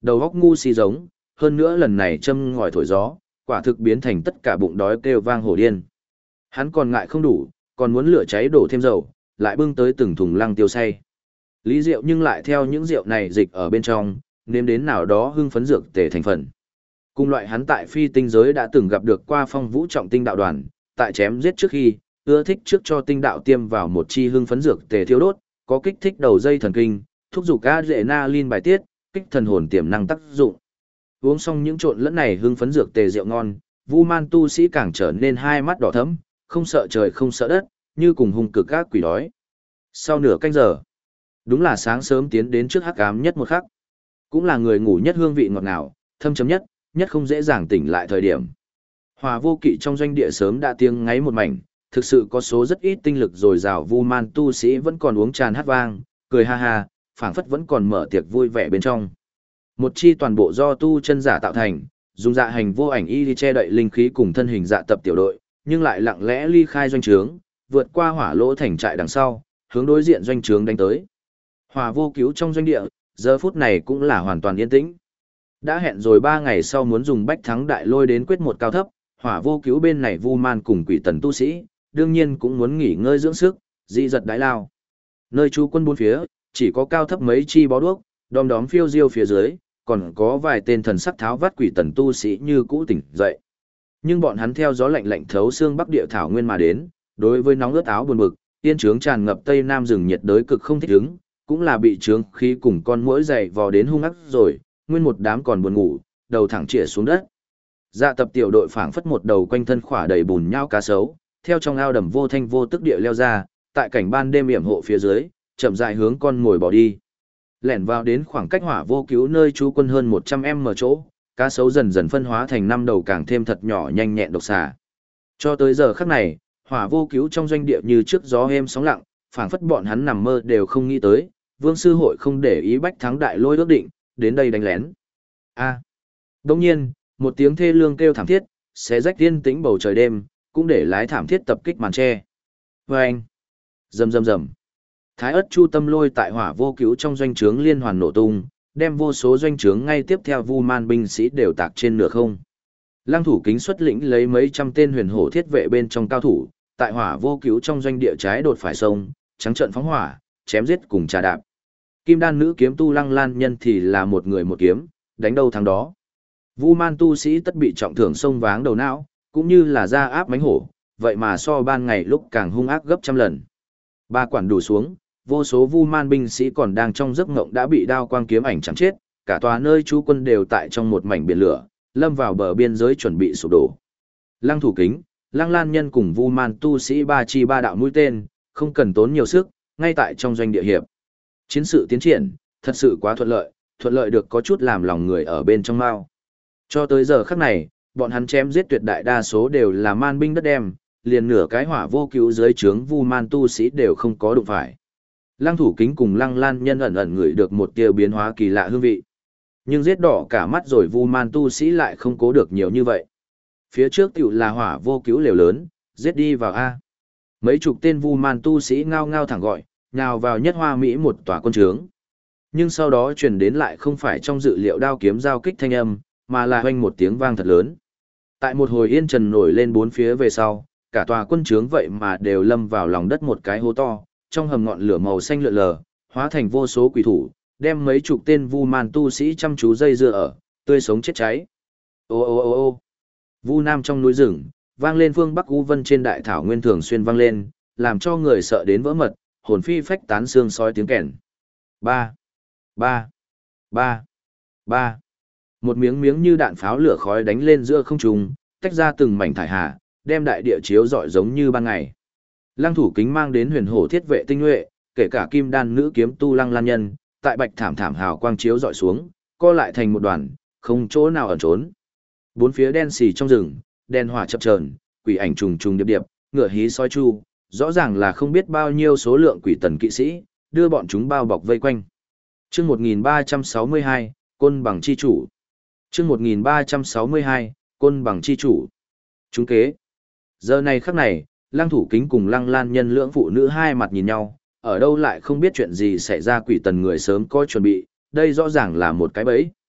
Đầu góc ngu si giống, hơn nữa lần này châm ngòi thổi gió, quả thực biến thành tất cả bụng đói kêu vang hổ điên. Hắn còn ngại không đủ, còn muốn lửa cháy đổ thêm dầu, lại bưng tới từng thùng lăng tiêu say. Lý Diệu nhưng lại theo những rượu này dịch ở bên trong, nếm đến nào đó hưng phấn dược tề thành phần. Cùng loại hắn tại phi tinh giới đã từng gặp được qua Phong Vũ trọng tinh đạo đoàn, tại chém giết trước khi, ưa thích trước cho tinh đạo tiêm vào một chi hưng phấn dược tề thiêu đốt, có kích thích đầu dây thần kinh, thúc giục adrenaline bài tiết, kích thần hồn tiềm năng tác dụng. Uống xong những trộn lẫn này hưng phấn dược tề rượu ngon, Vu Man tu sĩ càng trở nên hai mắt đỏ thẫm, không sợ trời không sợ đất, như cùng hung cực các quỷ đói. Sau nửa canh giờ, đúng là sáng sớm tiến đến trước hắc ám nhất một khắc, cũng là người ngủ nhất hương vị ngọt ngào, thâm chấm nhất, nhất không dễ dàng tỉnh lại thời điểm. Hỏa Vô Kỵ trong doanh địa sớm đã tiếng ngáy một mảnh, thực sự có số rất ít tinh lực dồi dào Vu Man tu sĩ vẫn còn uống tràn hát vang, cười ha ha, phảng phất vẫn còn mở tiệc vui vẻ bên trong. Một chi toàn bộ do tu chân giả tạo thành, dùng dạ hành vô ảnh y che đậy linh khí cùng thân hình dạ tập tiểu đội, nhưng lại lặng lẽ ly khai doanh trướng, vượt qua hỏa lỗ thành trại đằng sau, hướng đối diện doanh trướng đánh tới. Hỏa Vô Cứu trong doanh địa, giờ phút này cũng là hoàn toàn yên tĩnh. Đã hẹn rồi 3 ngày sau muốn dùng bách thắng đại lôi đến quyết một cao thấp, Hỏa Vô Cứu bên này Vu Man cùng Quỷ Tần tu sĩ, đương nhiên cũng muốn nghỉ ngơi dưỡng sức, dị giật đái lao. Nơi trú quân bốn phía, chỉ có cao thấp mấy chi bó đuốc, đom đóm phiêu diêu phía dưới, còn có vài tên thần sắc tháo vát Quỷ Tần tu sĩ như cũ tỉnh dậy. Nhưng bọn hắn theo gió lạnh lạnh thấu xương bắc địa thảo nguyên mà đến, đối với nóng ướt áo buồn bực, yên trướng tràn ngập tây nam rừng nhiệt đới cực không thích ứng, cũng là bị trướng khí cùng con muỗi dày vò đến hung ác rồi, nguyên một đám còn buồn ngủ, đầu thẳng chĩa xuống đất. Dạ tập tiểu đội phảng phất một đầu quanh thân khỏa đầy bùn nhão cá sấu, theo trong ao đầm vô thanh vô tức địa leo ra, tại cảnh ban đêm yểm hộ phía dưới, chậm rãi hướng con mồi bỏ đi. Lẻn vào đến khoảng cách Hỏa Vô Cứu nơi trú quân hơn 100m chỗ, cá sấu dần dần phân hóa thành 5 đầu càng thêm thật nhỏ nhanh nhẹn độc xà. Cho tới giờ khắc này, Hỏa Vô Cứu trong doanh địa như trước gió êm sóng lặng, phảng phất bọn hắn nằm mơ đều không nghĩ tới, Vương sư hội không để ý bách thắng đại lôi ước định, đến đây đánh lén. Đồng nhiên, một tiếng thê lương kêu thảm thiết, xé rách yên tĩnh bầu trời đêm, cũng để lái thảm thiết tập kích màn tre. Vâng! Rầm rầm rầm. Thái ất chu tâm lôi tại Hỏa Vô Cứu trong doanh trướng liên hoàn nổ tung, đem vô số doanh trướng ngay tiếp theo Vu Man binh sĩ đều tạc trên nửa không. Lăng Thủ Kính xuất lĩnh lấy mấy trăm tên huyền hổ thiết vệ bên trong cao thủ, tại Hỏa Vô Cứu trong doanh địa trái đột phải sông, trắng trợn phóng hỏa, chém giết cùng trà đạp. Kim đan nữ kiếm tu Lăng Lan Nhân thì là một người một kiếm, đánh đâu thắng đó. Vu Man tu sĩ tất bị trọng thưởng sông váng đầu não, cũng như là da áp mánh hổ, vậy mà so ban ngày lúc càng hung ác gấp trăm lần. Ba quản đủ xuống, vô số Vu Man binh sĩ còn đang trong giấc ngộng đã bị đao quang kiếm ảnh chém chết, cả tòa nơi trú quân đều tại trong một mảnh biển lửa, lâm vào bờ biên giới chuẩn bị sụp đổ. Lăng Thủ Kính, Lăng Lan Nhân cùng Vu Man tu sĩ ba chi ba đạo mũi tên, không cần tốn nhiều sức, ngay tại trong doanh địa hiệp. Chiến sự tiến triển, thật sự quá thuận lợi được có chút làm lòng người ở bên trong mao. Cho tới giờ khắc này, bọn hắn chém giết tuyệt đại đa số đều là man binh đất đem, liền nửa cái Hỏa Vô Cứu dưới trướng Vu Man tu sĩ đều không có đụng phải. Lăng Thủ Kính cùng Lăng Lan Nhân ẩn ẩn ngửi được một tia biến hóa kỳ lạ hương vị. Nhưng giết đỏ cả mắt rồi Vu Man tu sĩ lại không cố được nhiều như vậy. Phía trước tiểu là Hỏa Vô Cứu lều lớn, giết đi vào A. Mấy chục tên Vu Man tu sĩ ngao ngao thẳng gọi, nhào vào nhất hoa mỹ một tòa quân trướng. Nhưng sau đó truyền đến lại không phải trong dự liệu đao kiếm giao kích thanh âm, mà là hoanh một tiếng vang thật lớn. Tại một hồi yên trần nổi lên bốn phía về sau, cả tòa quân trướng vậy mà đều lâm vào lòng đất một cái hố to, trong hầm ngọn lửa màu xanh lượn lờ, hóa thành vô số quỷ thủ, đem mấy chục tên Vu Man tu sĩ chăm chú dây dưa ở, tươi sống chết cháy. Ô ô ô ô. Vu Nam trong núi rừng, vang lên phương Bắc U Vân trên đại thảo nguyên thường xuyên vang lên, làm cho người sợ đến vỡ mật, hồn phi phách tán xương sói tiếng kèn. Ba, ba, ba, ba. Một miếng miếng như đạn pháo lửa khói đánh lên giữa không trung, tách ra từng mảnh thải hà, đem đại địa chiếu rọi giống như ban ngày. Lăng Thủ Kính mang đến huyền hổ thiết vệ tinh nhuệ, kể cả kim đan nữ kiếm tu Lăng Lan Nhân, tại bạch thảm thảm hào quang chiếu rọi xuống, co lại thành một đoàn, không chỗ nào ẩn trốn. Bốn phía đen xì trong rừng, đèn hỏa chập chờn, quỷ ảnh trùng trùng điệp điệp, ngựa hí sói chu, rõ ràng là không biết bao nhiêu số lượng quỷ tần kỵ sĩ, đưa bọn chúng bao bọc vây quanh. Chương 1362, Côn Bằng chi chủ. Chương 1362, Côn Bằng chi chủ. Chúng kế. Giờ này khắc này, Lăng Thủ Kính cùng Lăng Lan Nhân lưỡng phụ nữ hai mặt nhìn nhau, ở đâu lại không biết chuyện gì xảy ra quỷ tần người sớm có chuẩn bị, đây rõ ràng là một cái bẫy.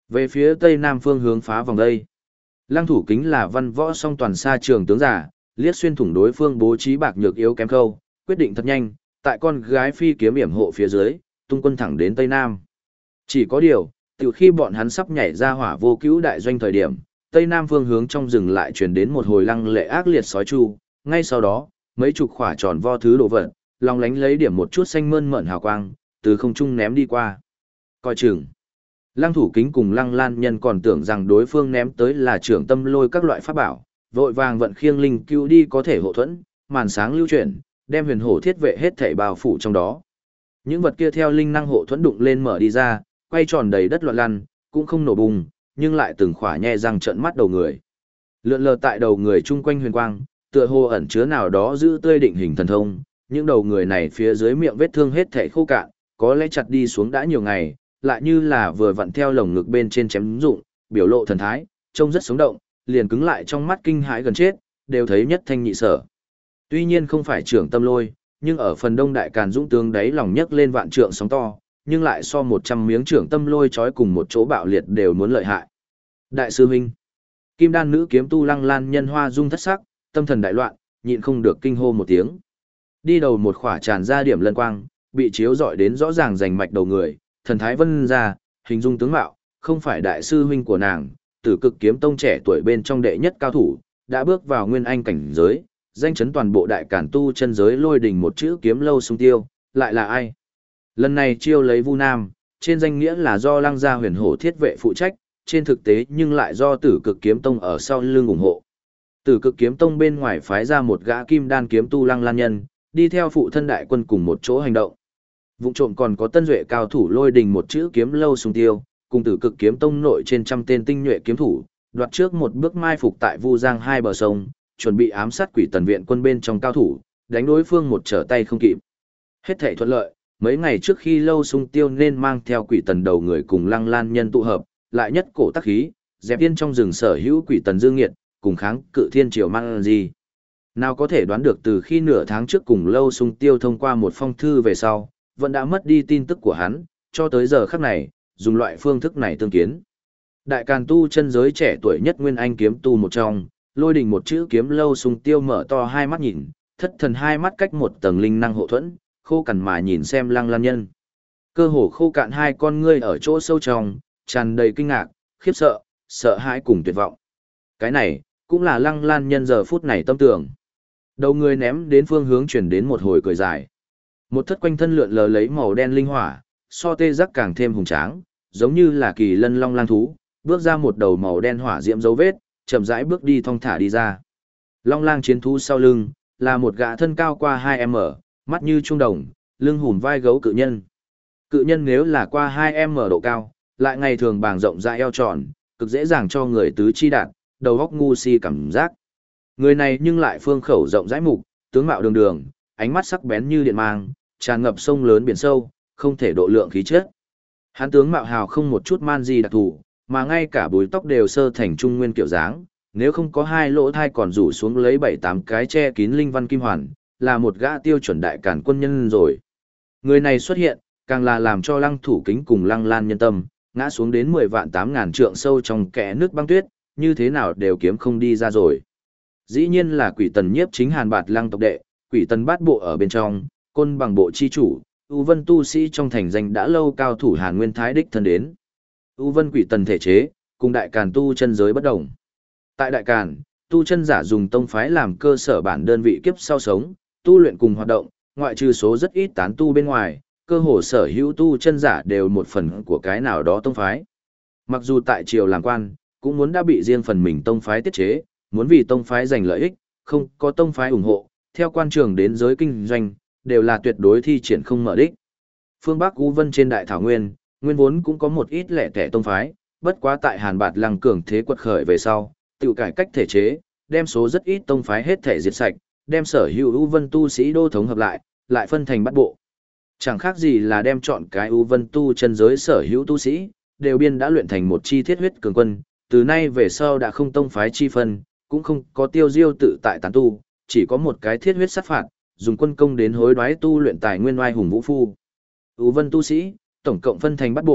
Về phía tây nam phương hướng phá vòng đây. Lăng thủ kính là văn võ song toàn xa trường tướng giả, liếc xuyên thủng đối phương bố trí bạc nhược yếu kém khâu, quyết định thật nhanh, tại con gái phi kiếm yểm hộ phía dưới, tung quân thẳng đến tây nam. Chỉ có điều, từ khi bọn hắn sắp nhảy ra hỏa vô cứu đại doanh thời điểm, tây nam phương hướng trong rừng lại truyền đến một hồi lăng lệ ác liệt sói chu, ngay sau đó, mấy chục khỏa tròn vo thứ đồ vật, long lánh lấy điểm một chút xanh mơn mởn hào quang, từ không trung ném đi qua. Coi chừng. Lăng thủ kính cùng lăng lan nhân còn tưởng rằng đối phương ném tới là trưởng tâm lôi các loại pháp bảo, vội vàng vận khiêng linh cứu đi có thể hộ thuẫn, màn sáng lưu chuyển, đem huyền hổ thiết vệ hết thảy bao phủ trong đó. Những vật kia theo linh năng hộ thuẫn đụng lên mở đi ra, quay tròn đầy đất loạn lăn, cũng không nổ bùng, nhưng lại từng khỏa nhe răng trợn mắt đầu người. Lượn lờ tại đầu người chung quanh huyền quang, tựa hồ ẩn chứa nào đó giữ tươi định hình thần thông, những đầu người này phía dưới miệng vết thương hết thảy khô cạn, có lẽ chặt đi xuống đã nhiều ngày, lại như là vừa vặn theo lồng ngực bên trên chém dụng, biểu lộ thần thái, trông rất sống động, liền cứng lại trong mắt kinh hãi gần chết, đều thấy nhất thanh nhị sở. Tuy nhiên không phải trưởng tâm lôi, nhưng ở phần đông đại càn dũng tướng đấy lòng nhấc lên vạn trượng sóng to, nhưng lại so 100 miếng trưởng tâm lôi chói cùng một chỗ bạo liệt đều muốn lợi hại. Đại sư huynh, kim đan nữ kiếm tu lăng lan nhân hoa dung thất sắc, tâm thần đại loạn, nhịn không được kinh hô một tiếng. Đi đầu một khỏa tràn ra điểm lân quang, bị chiếu rọi đến rõ ràng rành mạch đầu người, thần thái vân ra, hình dung tướng mạo, không phải đại sư huynh của nàng, Tử Cực Kiếm Tông trẻ tuổi bên trong đệ nhất cao thủ, đã bước vào nguyên anh cảnh giới, danh chấn toàn bộ đại cản tu chân giới lôi đình một chữ kiếm lâu sung tiêu, lại là ai? Lần này chiêu lấy Vu Nam, trên danh nghĩa là do Lăng gia Huyền Hổ thiết vệ phụ trách, trên thực tế nhưng lại do Tử Cực Kiếm Tông ở sau lưng ủng hộ. Tử Cực Kiếm Tông bên ngoài phái ra một gã kim đan kiếm tu Lăng Lan nhân, đi theo phụ thân đại quân cùng một chỗ hành động. Vụ trộm còn có tân duệ cao thủ lôi đình một chữ kiếm lâu sung tiêu, cùng Tử Cực Kiếm Tông nội trên trăm tên tinh nhuệ kiếm thủ, đoạt trước một bước mai phục tại Vu Giang hai bờ sông, chuẩn bị ám sát Quỷ Tần viện quân bên trong cao thủ, đánh đối phương một trở tay không kịp. Hết thảy thuận lợi, mấy ngày trước khi lâu sung tiêu nên mang theo Quỷ Tần đầu người cùng Lăng Lan nhân tụ hợp, lại nhất cổ tác khí, dẹp yên trong rừng sở hữu Quỷ Tần dương nghiệt, cùng kháng cự thiên triều mang gì. Nào có thể đoán được từ khi nửa tháng trước cùng lâu sung tiêu thông qua một phong thư về sau, vẫn đã mất đi tin tức của hắn, cho tới giờ khắc này, dùng loại phương thức này tương kiến. Đại càn tu chân giới trẻ tuổi nhất nguyên anh kiếm tu một trong, lôi đình một chữ kiếm lâu sung tiêu mở to hai mắt nhìn, thất thần hai mắt cách một tầng linh năng hộ thuẫn, khô cằn mà nhìn xem Lăng Lan nhân. Cơ hồ khô cạn hai con ngươi ở chỗ sâu trong, tràn đầy kinh ngạc, khiếp sợ, sợ hãi cùng tuyệt vọng. Cái này, cũng là Lăng Lan nhân giờ phút này tâm tưởng. Đầu người ném đến phương hướng chuyển đến một hồi cười dài. Một thất quanh thân lượn lờ lấy màu đen linh hỏa, so tê giác càng thêm hùng tráng, giống như là kỳ lân long lang thú, bước ra một đầu màu đen hỏa diễm dấu vết, chậm rãi bước đi thong thả đi ra. Long lang chiến thú sau lưng, là một gã thân cao qua 2m, mắt như trung đồng, lưng hùm vai gấu cự nhân. Cự nhân nếu là qua 2m độ cao, lại ngày thường bàng rộng ra eo tròn, cực dễ dàng cho người tứ chi đạt, đầu óc ngu si cảm giác. Người này nhưng lại phương khẩu rộng rãi mục, tướng mạo đường đường, ánh mắt sắc bén như điện mang, tràn ngập sông lớn biển sâu, không thể độ lượng khí chất. Hắn tướng mạo hào không một chút man gì đặc thù, mà ngay cả búi tóc đều sơ thành trung nguyên kiểu dáng, nếu không có hai lỗ thai còn rủ xuống lấy 7-8 cái che kín linh văn kim hoàn, là một gã tiêu chuẩn đại cản quân nhân rồi. Người này xuất hiện, càng là làm cho Lăng Thủ Kính cùng Lăng Lan nhân tâm, ngã xuống đến 10 vạn 8 ngàn trượng sâu trong kẽ nước băng tuyết, như thế nào đều kiếm không đi ra rồi. Dĩ nhiên là Quỷ Tần nhiếp chính Hàn Bạt Lăng tộc đệ, Quỷ Tần bát bộ ở bên trong, côn bằng bộ chi chủ, U Vân tu sĩ trong thành danh đã lâu cao thủ Hàn Nguyên Thái đích thân đến. U Vân Quỷ Tần thể chế, cùng đại càn tu chân giới bất đồng. Tại đại càn, tu chân giả dùng tông phái làm cơ sở bản đơn vị kiếp sau sống, tu luyện cùng hoạt động, ngoại trừ số rất ít tán tu bên ngoài, cơ hồ sở hữu tu chân giả đều một phần của cái nào đó tông phái. Mặc dù tại triều làm quan, cũng muốn đã bị riêng phần mình tông phái tiết chế, muốn vì tông phái giành lợi ích, không có tông phái ủng hộ, theo quan trường đến giới kinh doanh, đều là tuyệt đối thi triển không mở đích. Phương Bắc U Vân trên đại thảo nguyên, nguyên vốn cũng có một ít lẻ tẻ tông phái, bất quá tại Hàn Bạt Lăng cường thế quật khởi về sau, tự cải cách thể chế, đem số rất ít tông phái hết thể diệt sạch, đem sở hữu U Vân tu sĩ đô thống hợp lại phân thành bát bộ. Chẳng khác gì là đem chọn cái U Vân tu chân giới sở hữu tu sĩ, đều biên đã luyện thành một chi thiết huyết cường quân, từ nay về sau đã không tông phái chi phân, cũng không có tiêu diêu tự tại tán tu, chỉ có một cái thiết huyết sát phạt, dùng quân công đến hối đoái tu luyện tài nguyên oai hùng vũ phu. U Vân tu sĩ, tổng cộng phân thành bát bộ,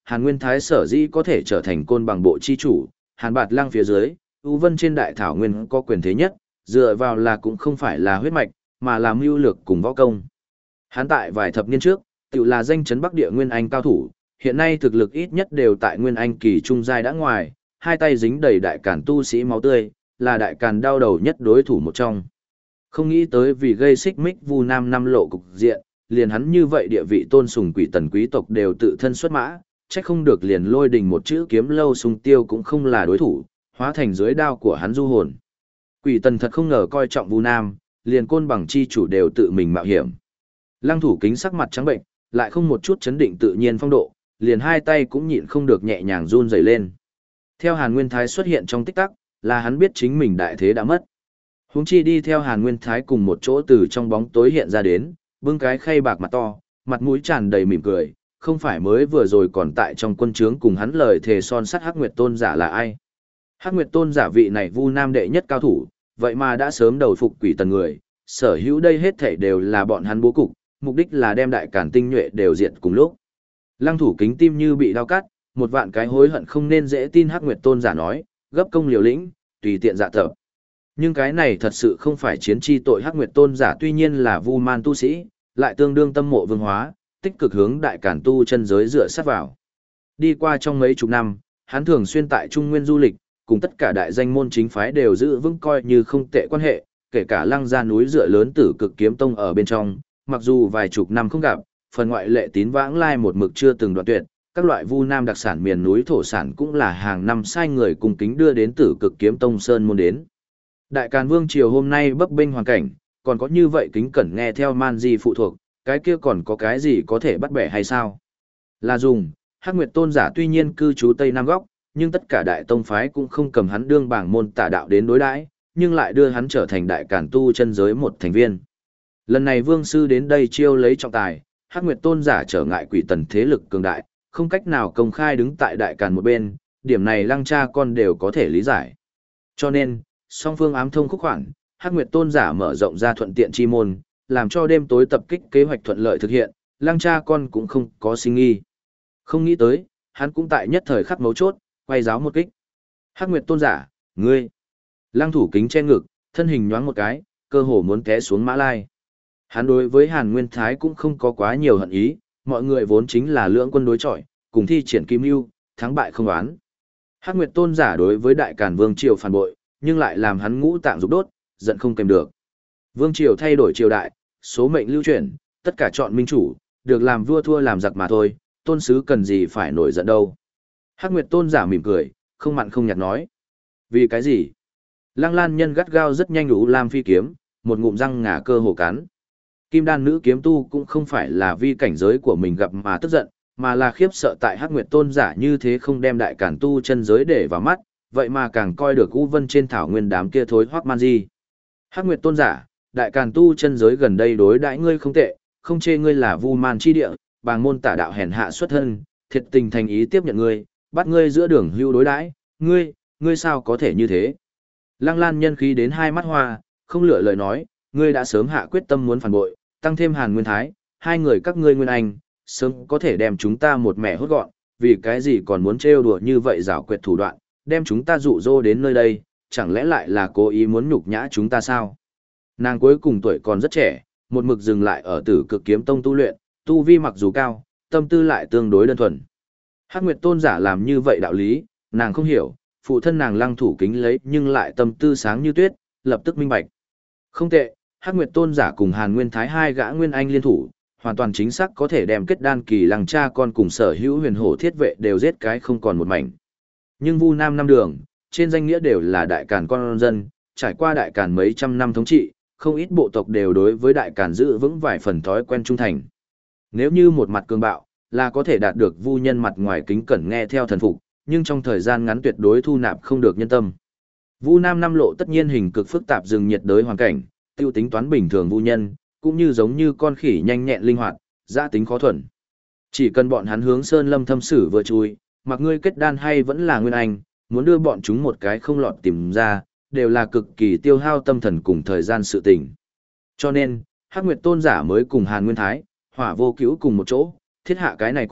Hàn Nguyên Thái sở dĩ có thể trở thành côn bằng bộ chi chủ, Hàn Bạt Lăng phía dưới, U Vân trên đại thảo nguyên có quyền thế nhất, dựa vào là cũng không phải là huyết mạch, mà là mưu lược cùng võ công. Hắn tại vài thập niên trước, tự là danh chấn Bắc Địa Nguyên Anh cao thủ, hiện nay thực lực ít nhất đều tại Nguyên Anh kỳ trung giai đã ngoài, hai tay dính đầy đại càn tu sĩ máu tươi, là đại càn đau đầu nhất đối thủ một trong. Không nghĩ tới vì gây xích mích Vu Nam năm lộ cục diện, liền hắn như vậy địa vị tôn sùng quỷ tần quý tộc đều tự thân xuất mã, trách không được liền lôi đình một chữ kiếm lâu sung tiêu cũng không là đối thủ, hóa thành dưới đao của hắn du hồn. Quỷ tần thật không ngờ coi trọng Vu Nam, liền côn bằng chi chủ đều tự mình mạo hiểm. Lăng Thủ Kính sắc mặt trắng bệnh, lại không một chút chấn định tự nhiên phong độ, liền hai tay cũng nhịn không được nhẹ nhàng run rẩy lên. Theo Hàn Nguyên Thái xuất hiện trong tích tắc, là hắn biết chính mình đại thế đã mất. Huống chi đi theo Hàn Nguyên Thái cùng một chỗ từ trong bóng tối hiện ra đến, bưng cái khay bạc mặt to, mặt mũi tràn đầy mỉm cười, không phải mới vừa rồi còn tại trong quân trướng cùng hắn lời thề son sắt Hắc Nguyệt Tôn giả là ai. Hắc Nguyệt Tôn giả vị này Vu Nam đệ nhất cao thủ, vậy mà đã sớm đầu phục quỷ tần người, sở hữu đây hết thảy đều là bọn hắn bố cục, mục đích là đem đại càn tinh nhuệ đều diệt cùng lúc. Lăng Thủ Kính tim như bị đau cắt, một vạn cái hối hận không nên dễ tin Hắc Nguyệt Tôn giả nói, gấp công liều lĩnh, tùy tiện dạ tập. Nhưng cái này thật sự không phải chiến chi tội. Hắc Nguyệt Tôn giả tuy nhiên là Vu Man tu sĩ, lại tương đương tâm mộ vương hóa, tích cực hướng đại càn tu chân giới dựa sát vào. Đi qua trong mấy chục năm, hắn thường xuyên tại Trung Nguyên du lịch, cùng tất cả đại danh môn chính phái đều giữ vững coi như không tệ quan hệ, kể cả Lăng gia núi dựa lớn Tử Cực Kiếm Tông ở bên trong, mặc dù vài chục năm không gặp, phần ngoại lệ tín vãng lai một mực chưa từng đoạn tuyệt, các loại Vu Nam đặc sản miền núi thổ sản cũng là hàng năm sai người cùng kính đưa đến Tử Cực Kiếm Tông sơn môn đến. Đại Càn Vương triều hôm nay bấp bênh hoàn cảnh, còn có như vậy kính cẩn nghe theo man di phụ thuộc, cái kia còn có cái gì có thể bắt bẻ hay sao? Là dùng, Hắc Nguyệt Tôn giả tuy nhiên cư trú Tây Nam Góc, nhưng tất cả đại tông phái cũng không cầm hắn đương bảng môn tả đạo đến đối đãi, nhưng lại đưa hắn trở thành đại càn tu chân giới một thành viên. Lần này Vương sư đến đây chiêu lấy trọng tài, Hắc Nguyệt Tôn giả trở ngại quỷ tần thế lực cường đại, không cách nào công khai đứng tại đại càn một bên, điểm này Lăng cha con đều có thể lý giải. Cho nên, song phương ám thông khúc khoản, Hắc Nguyệt Tôn giả mở rộng ra thuận tiện chi môn, làm cho đêm tối tập kích kế hoạch thuận lợi thực hiện, Lăng cha con cũng không có sinh nghi. Không nghĩ tới, hắn cũng tại nhất thời khắc mấu chốt, quay giáo một kích. Hắc Nguyệt Tôn giả, ngươi. Lăng Thủ Kính che ngực, thân hình nhoáng một cái, cơ hồ muốn té xuống mã lai. Hắn đối với Hàn Nguyên Thái cũng không có quá nhiều hận ý, mọi người vốn chính là lưỡng quân đối chọi, cùng thi triển kim lưu, thắng bại không đoán. Hắc Nguyệt Tôn giả đối với Đại Càn Vương triều phản bội, nhưng lại làm hắn ngũ tạng dục đốt, giận không kèm được. Vương triều thay đổi triều đại, số mệnh lưu chuyển, tất cả chọn minh chủ, được làm vua thua làm giặc mà thôi, tôn sứ cần gì phải nổi giận đâu. Hắc Nguyệt Tôn giả mỉm cười, không mặn không nhạt nói. Vì cái gì? Lăng Lan nhân gắt gao rất nhanh đủ lam phi kiếm, một ngụm răng ngà cơ hồ cắn. Kim đan nữ kiếm tu cũng không phải là vì cảnh giới của mình gặp mà tức giận, mà là khiếp sợ tại Hắc Nguyệt Tôn giả như thế không đem đại càn tu chân giới để vào mắt, vậy mà càng coi được U Vân trên thảo nguyên đám kia thối hoắc man di. Hắc Nguyệt Tôn giả, đại càn tu chân giới gần đây đối đãi ngươi không tệ, không chê ngươi là vu man chi địa, bàng môn tả đạo hèn hạ xuất thân, thiệt tình thành ý tiếp nhận ngươi, bắt ngươi giữa đường hưu đối đãi, ngươi sao có thể như thế? Lăng Lan nhân khí đến hai mắt hoa, không lựa lời nói, ngươi đã sớm hạ quyết tâm muốn phản bội, tăng thêm Hàn Nguyên Thái, hai người các ngươi Nguyên Anh, sớm có thể đem chúng ta một mẻ hốt gọn, vì cái gì còn muốn trêu đùa như vậy giảo quyệt thủ đoạn, đem chúng ta dụ dỗ đến nơi đây, chẳng lẽ lại là cố ý muốn nhục nhã chúng ta sao? Nàng cuối cùng tuổi còn rất trẻ, một mực dừng lại ở Tử Cực Kiếm Tông tu luyện, tu vi mặc dù cao, tâm tư lại tương đối đơn thuần. Hắc Nguyệt Tôn giả làm như vậy đạo lý, nàng không hiểu, phụ thân nàng Lăng Thủ Kính lấy nhưng lại tâm tư sáng như tuyết, lập tức minh bạch. Không tệ, Hắc Nguyệt Tôn giả cùng Hàn Nguyên Thái hai gã Nguyên Anh liên thủ, hoàn toàn chính xác có thể đem kết đan kỳ Lăng cha con cùng sở hữu huyền hổ thiết vệ đều giết cái không còn một mảnh. Nhưng Vu Nam năm đường, trên danh nghĩa đều là đại càn con dân, trải qua đại càn mấy trăm năm thống trị, không ít bộ tộc đều đối với đại càn giữ vững vài phần thói quen trung thành. Nếu như một mặt cường bạo, là có thể đạt được Vu nhân mặt ngoài kính cẩn nghe theo thần phục, nhưng trong thời gian ngắn tuyệt đối thu nạp không được nhân tâm. Vu Nam năm lộ tất nhiên hình cực phức tạp rừng nhiệt đới hoàn cảnh, tiêu tính toán bình thường Vu nhân, cũng như giống như con khỉ nhanh nhẹn linh hoạt, giã tính khó thuần. Chỉ cần bọn hắn hướng sơn lâm thâm sử vừa chui, mặc ngươi kết đan hay vẫn là Nguyên Anh, muốn đưa bọn chúng một cái không lọt tìm ra, đều là cực kỳ tiêu hao tâm thần cùng thời gian sự tình. Cho nên, Hắc Nguyệt Tôn giả mới cùng Hàn Nguyên Thái, Hỏa Vô Cứu cùng một chỗ, thiết hạ cái này cục,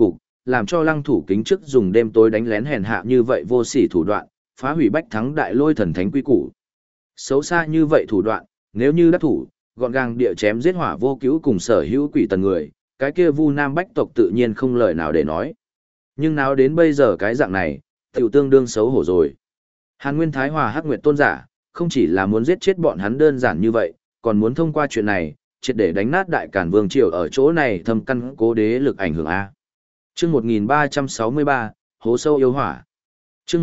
làm cho Lăng Thủ Kính trước dùng đêm tối đánh lén hèn hạ như vậy vô sỉ thủ đoạn, phá hủy bách thắng đại lôi thần thánh quy củ. Xấu xa như vậy thủ đoạn, nếu như đắc thủ, gọn gàng địa chém giết Hỏa Vô Cứu cùng sở hữu quỷ tần người, cái kia Vu Nam bách tộc tự nhiên không lời nào để nói. Nhưng nào đến bây giờ cái dạng này, tiểu tương đương xấu hổ rồi. Hàn Nguyên Thái Hòa Hắc Nguyệt Tôn giả, không chỉ là muốn giết chết bọn hắn đơn giản như vậy, còn muốn thông qua chuyện này, triệt để đánh nát Đại Càn Vương triều ở chỗ này thâm căn cố đế lực ảnh hưởng a. Chương 1363, Hố sâu yêu hỏa. Chương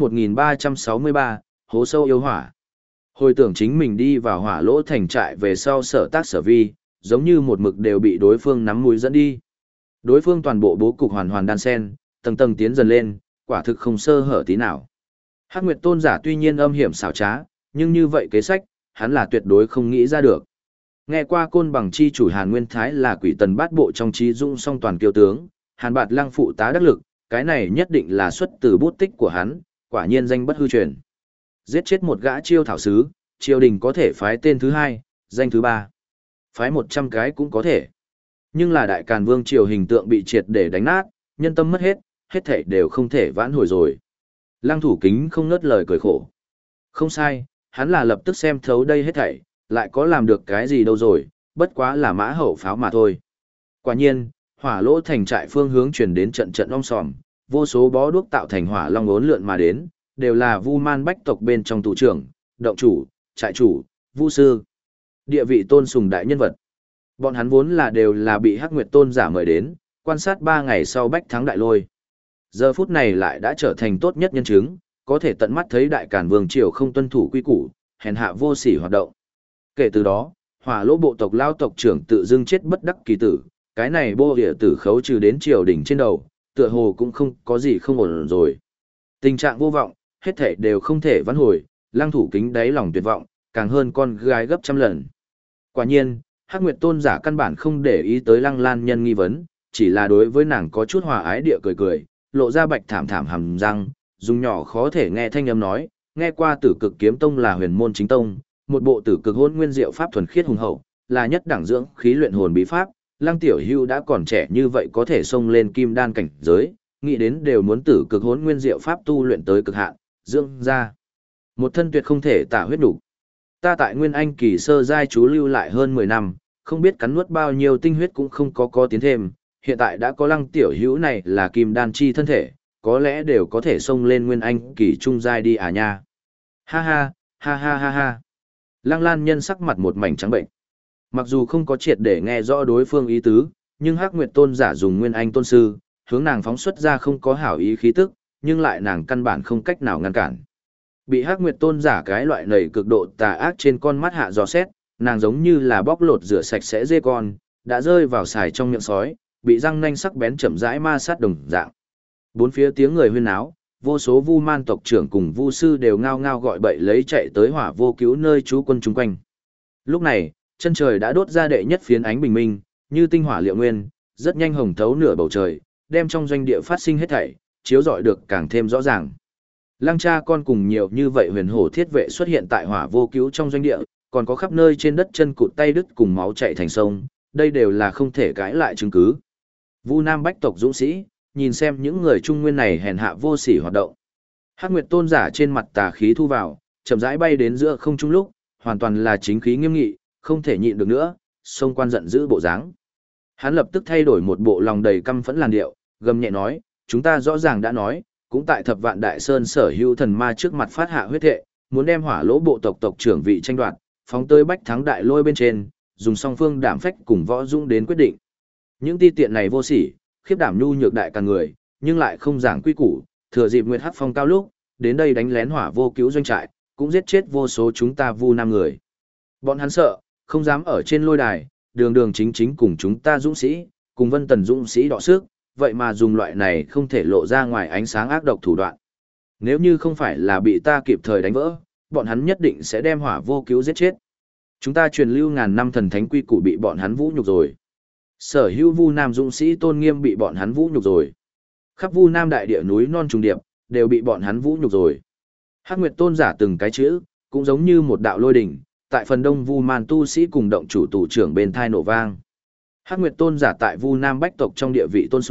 1363, Hố sâu yêu hỏa. Hồi tưởng chính mình đi vào Hỏa Lỗ thành trại về sau sở tác sở vi, giống như một mực đều bị đối phương nắm mũi dẫn đi. Đối phương toàn bộ bố cục hoàn hoàn đan sen, tầng tầng tiến dần lên, quả thực không sơ hở tí nào. Hắc Nguyệt Tôn giả tuy nhiên âm hiểm xảo trá, nhưng như vậy kế sách, hắn là tuyệt đối không nghĩ ra được. Nghe qua Côn Bằng chi chủ Hàn Nguyên Thái là quỷ tần bát bộ trong trí dung song toàn kiêu tướng, Hàn Bạt Lăng phụ tá đắc lực, cái này nhất định là xuất từ bút tích của hắn, quả nhiên danh bất hư truyền. Giết chết một gã chiêu thảo sứ, triều đình có thể phái tên thứ hai, danh thứ ba. Phái 100 cái cũng có thể. Nhưng là Đại Càn Vương triều hình tượng bị triệt để đánh nát, nhân tâm mất hết, hết thảy đều không thể vãn hồi rồi. Lăng Thủ Kính không ngớt lời cười khổ. Không sai, hắn là lập tức xem thấu đây hết thảy, lại có làm được cái gì đâu rồi, bất quá là mã hậu pháo mà thôi. Quả nhiên, Hỏa Lỗ thành trại phương hướng chuyển đến trận trận ong sòm, vô số bó đuốc tạo thành hỏa long ốn lượn mà đến, đều là Vu Man bách tộc bên trong tù trưởng, động chủ, trại chủ, vu sư, địa vị tôn sùng đại nhân vật. Bọn hắn vốn là đều là bị Hắc Nguyệt Tôn giả mời đến, quan sát 3 ngày sau bách thắng đại lôi. Giờ phút này lại đã trở thành tốt nhất nhân chứng, có thể tận mắt thấy Đại Càn Vương triều không tuân thủ quy củ, hèn hạ vô sỉ hoạt động. Kể từ đó, Hỏa Lỗ bộ tộc lao tộc trưởng tự dưng chết bất đắc kỳ tử, cái này bô địa tử khấu trừ đến triều đỉnh trên đầu, tựa hồ cũng không có gì không ổn rồi. Tình trạng vô vọng, hết thể đều không thể vãn hồi, Lăng Thủ Kính đáy lòng tuyệt vọng, càng hơn con gái gấp trăm lần. Quả nhiên, Hắc Nguyệt Tôn giả căn bản không để ý tới Lăng Lan Nhân nghi vấn, chỉ là đối với nàng có chút hòa ái địa cười cười, lộ ra bạch thảm thảm hàm răng, dùng nhỏ khó thể nghe thanh âm nói, nghe qua Tử Cực Kiếm Tông là huyền môn chính tông, một bộ Tử Cực Hỗn Nguyên Diệu pháp thuần khiết hùng hậu, là nhất đẳng dưỡng khí luyện hồn bí pháp, Lăng Tiểu Hưu đã còn trẻ như vậy có thể xông lên kim đan cảnh giới, nghĩ đến đều muốn Tử Cực Hỗn Nguyên Diệu pháp tu luyện tới cực hạn, dưỡng ra một thân tuyệt không thể tả huyết đủ. Ta tại Nguyên Anh kỳ sơ giai chú lưu lại hơn 10 năm, không biết cắn nuốt bao nhiêu tinh huyết cũng không có tiến thêm, hiện tại đã có Lăng Tiểu Hữu này là kim đan chi thân thể, có lẽ đều có thể xông lên Nguyên Anh kỳ trung giai đi à nha. Ha ha, ha ha ha ha. Lăng Lan Nhân sắc mặt một mảnh trắng bệnh. Mặc dù không có triệt để nghe rõ đối phương ý tứ, nhưng Hắc Nguyệt Tôn giả dùng Nguyên Anh tôn sư, hướng nàng phóng xuất ra không có hảo ý khí tức, nhưng lại nàng căn bản không cách nào ngăn cản. Bị Hắc Nguyệt Tôn giả cái loại nảy cực độ tà ác trên con mắt hạ dò xét, nàng giống như là bóc lột rửa sạch sẽ dê con, đã rơi vào xài trong miệng sói, bị răng nanh sắc bén chậm rãi ma sát đồng dạng. Bốn phía tiếng người huyên náo, vô số Vu Man tộc trưởng cùng Vu sư đều ngao ngao gọi bậy lấy chạy tới Hỏa Vô Cứu nơi trú quân chung quanh. Lúc này, chân trời đã đốt ra đệ nhất phiến ánh bình minh, như tinh hỏa liệu nguyên, rất nhanh hồng thấu nửa bầu trời, đem trong doanh địa phát sinh hết thảy, chiếu rọi được càng thêm rõ ràng. Lăng cha con cùng nhiều như vậy huyền hổ thiết vệ xuất hiện tại Hỏa Vô Cứu trong doanh địa, còn có khắp nơi trên đất chân cụt tay đứt cùng máu chảy thành sông, đây đều là không thể cãi lại chứng cứ. Vu Nam bách tộc dũng sĩ, nhìn xem những người trung nguyên này hèn hạ vô sỉ hoạt động. Hắc Nguyệt Tôn giả trên mặt tà khí thu vào, chậm rãi bay đến giữa không trung lúc, hoàn toàn là chính khí nghiêm nghị, không thể nhịn được nữa, xông quan giận dữ bộ dáng. Hắn lập tức thay đổi một bộ lòng đầy căm phẫn làn điệu, gầm nhẹ nói, chúng ta rõ ràng đã nói, cũng tại Thập Vạn Đại Sơn sở hữu thần ma trước mặt phát hạ huyết thệ, muốn đem Hỏa Lỗ bộ tộc tộc trưởng vị tranh đoạt, phóng tới bách thắng đại lôi bên trên, dùng song phương đảm phách cùng võ dũng đến quyết định. Những ti tiện này vô sỉ, khiếp đảm nhu nhược đại càng người, nhưng lại không giảng quy củ, thừa dịp Nguyệt Hắc Phong cao lúc, đến đây đánh lén Hỏa Vô Cứu doanh trại, cũng giết chết vô số chúng ta Vu Nam người. Bọn hắn sợ, không dám ở trên lôi đài, đường đường chính chính cùng chúng ta dũng sĩ, cùng Vân Tần dũng sĩ đọ sức, vậy mà dùng loại này không thể lộ ra ngoài ánh sáng ác độc thủ đoạn. Nếu như không phải là bị ta kịp thời đánh vỡ, bọn hắn nhất định sẽ đem Hỏa Vô Cứu giết chết. Chúng ta truyền lưu ngàn năm thần thánh quy củ bị bọn hắn vũ nhục rồi. Sở hữu Vu Nam dũng sĩ tôn nghiêm bị bọn hắn vũ nhục rồi. Khắp Vu Nam đại địa núi non trùng điệp, đều bị bọn hắn vũ nhục rồi. Hắc Nguyệt Tôn giả từng cái chữ, cũng giống như một đạo lôi đỉnh, tại phần đông Vu Man tu sĩ cùng động chủ tù trưởng bên thai nổ vang. Hắc Nguyệt Tôn giả tại Vu Nam bách tộc trong địa vị tôn sùng,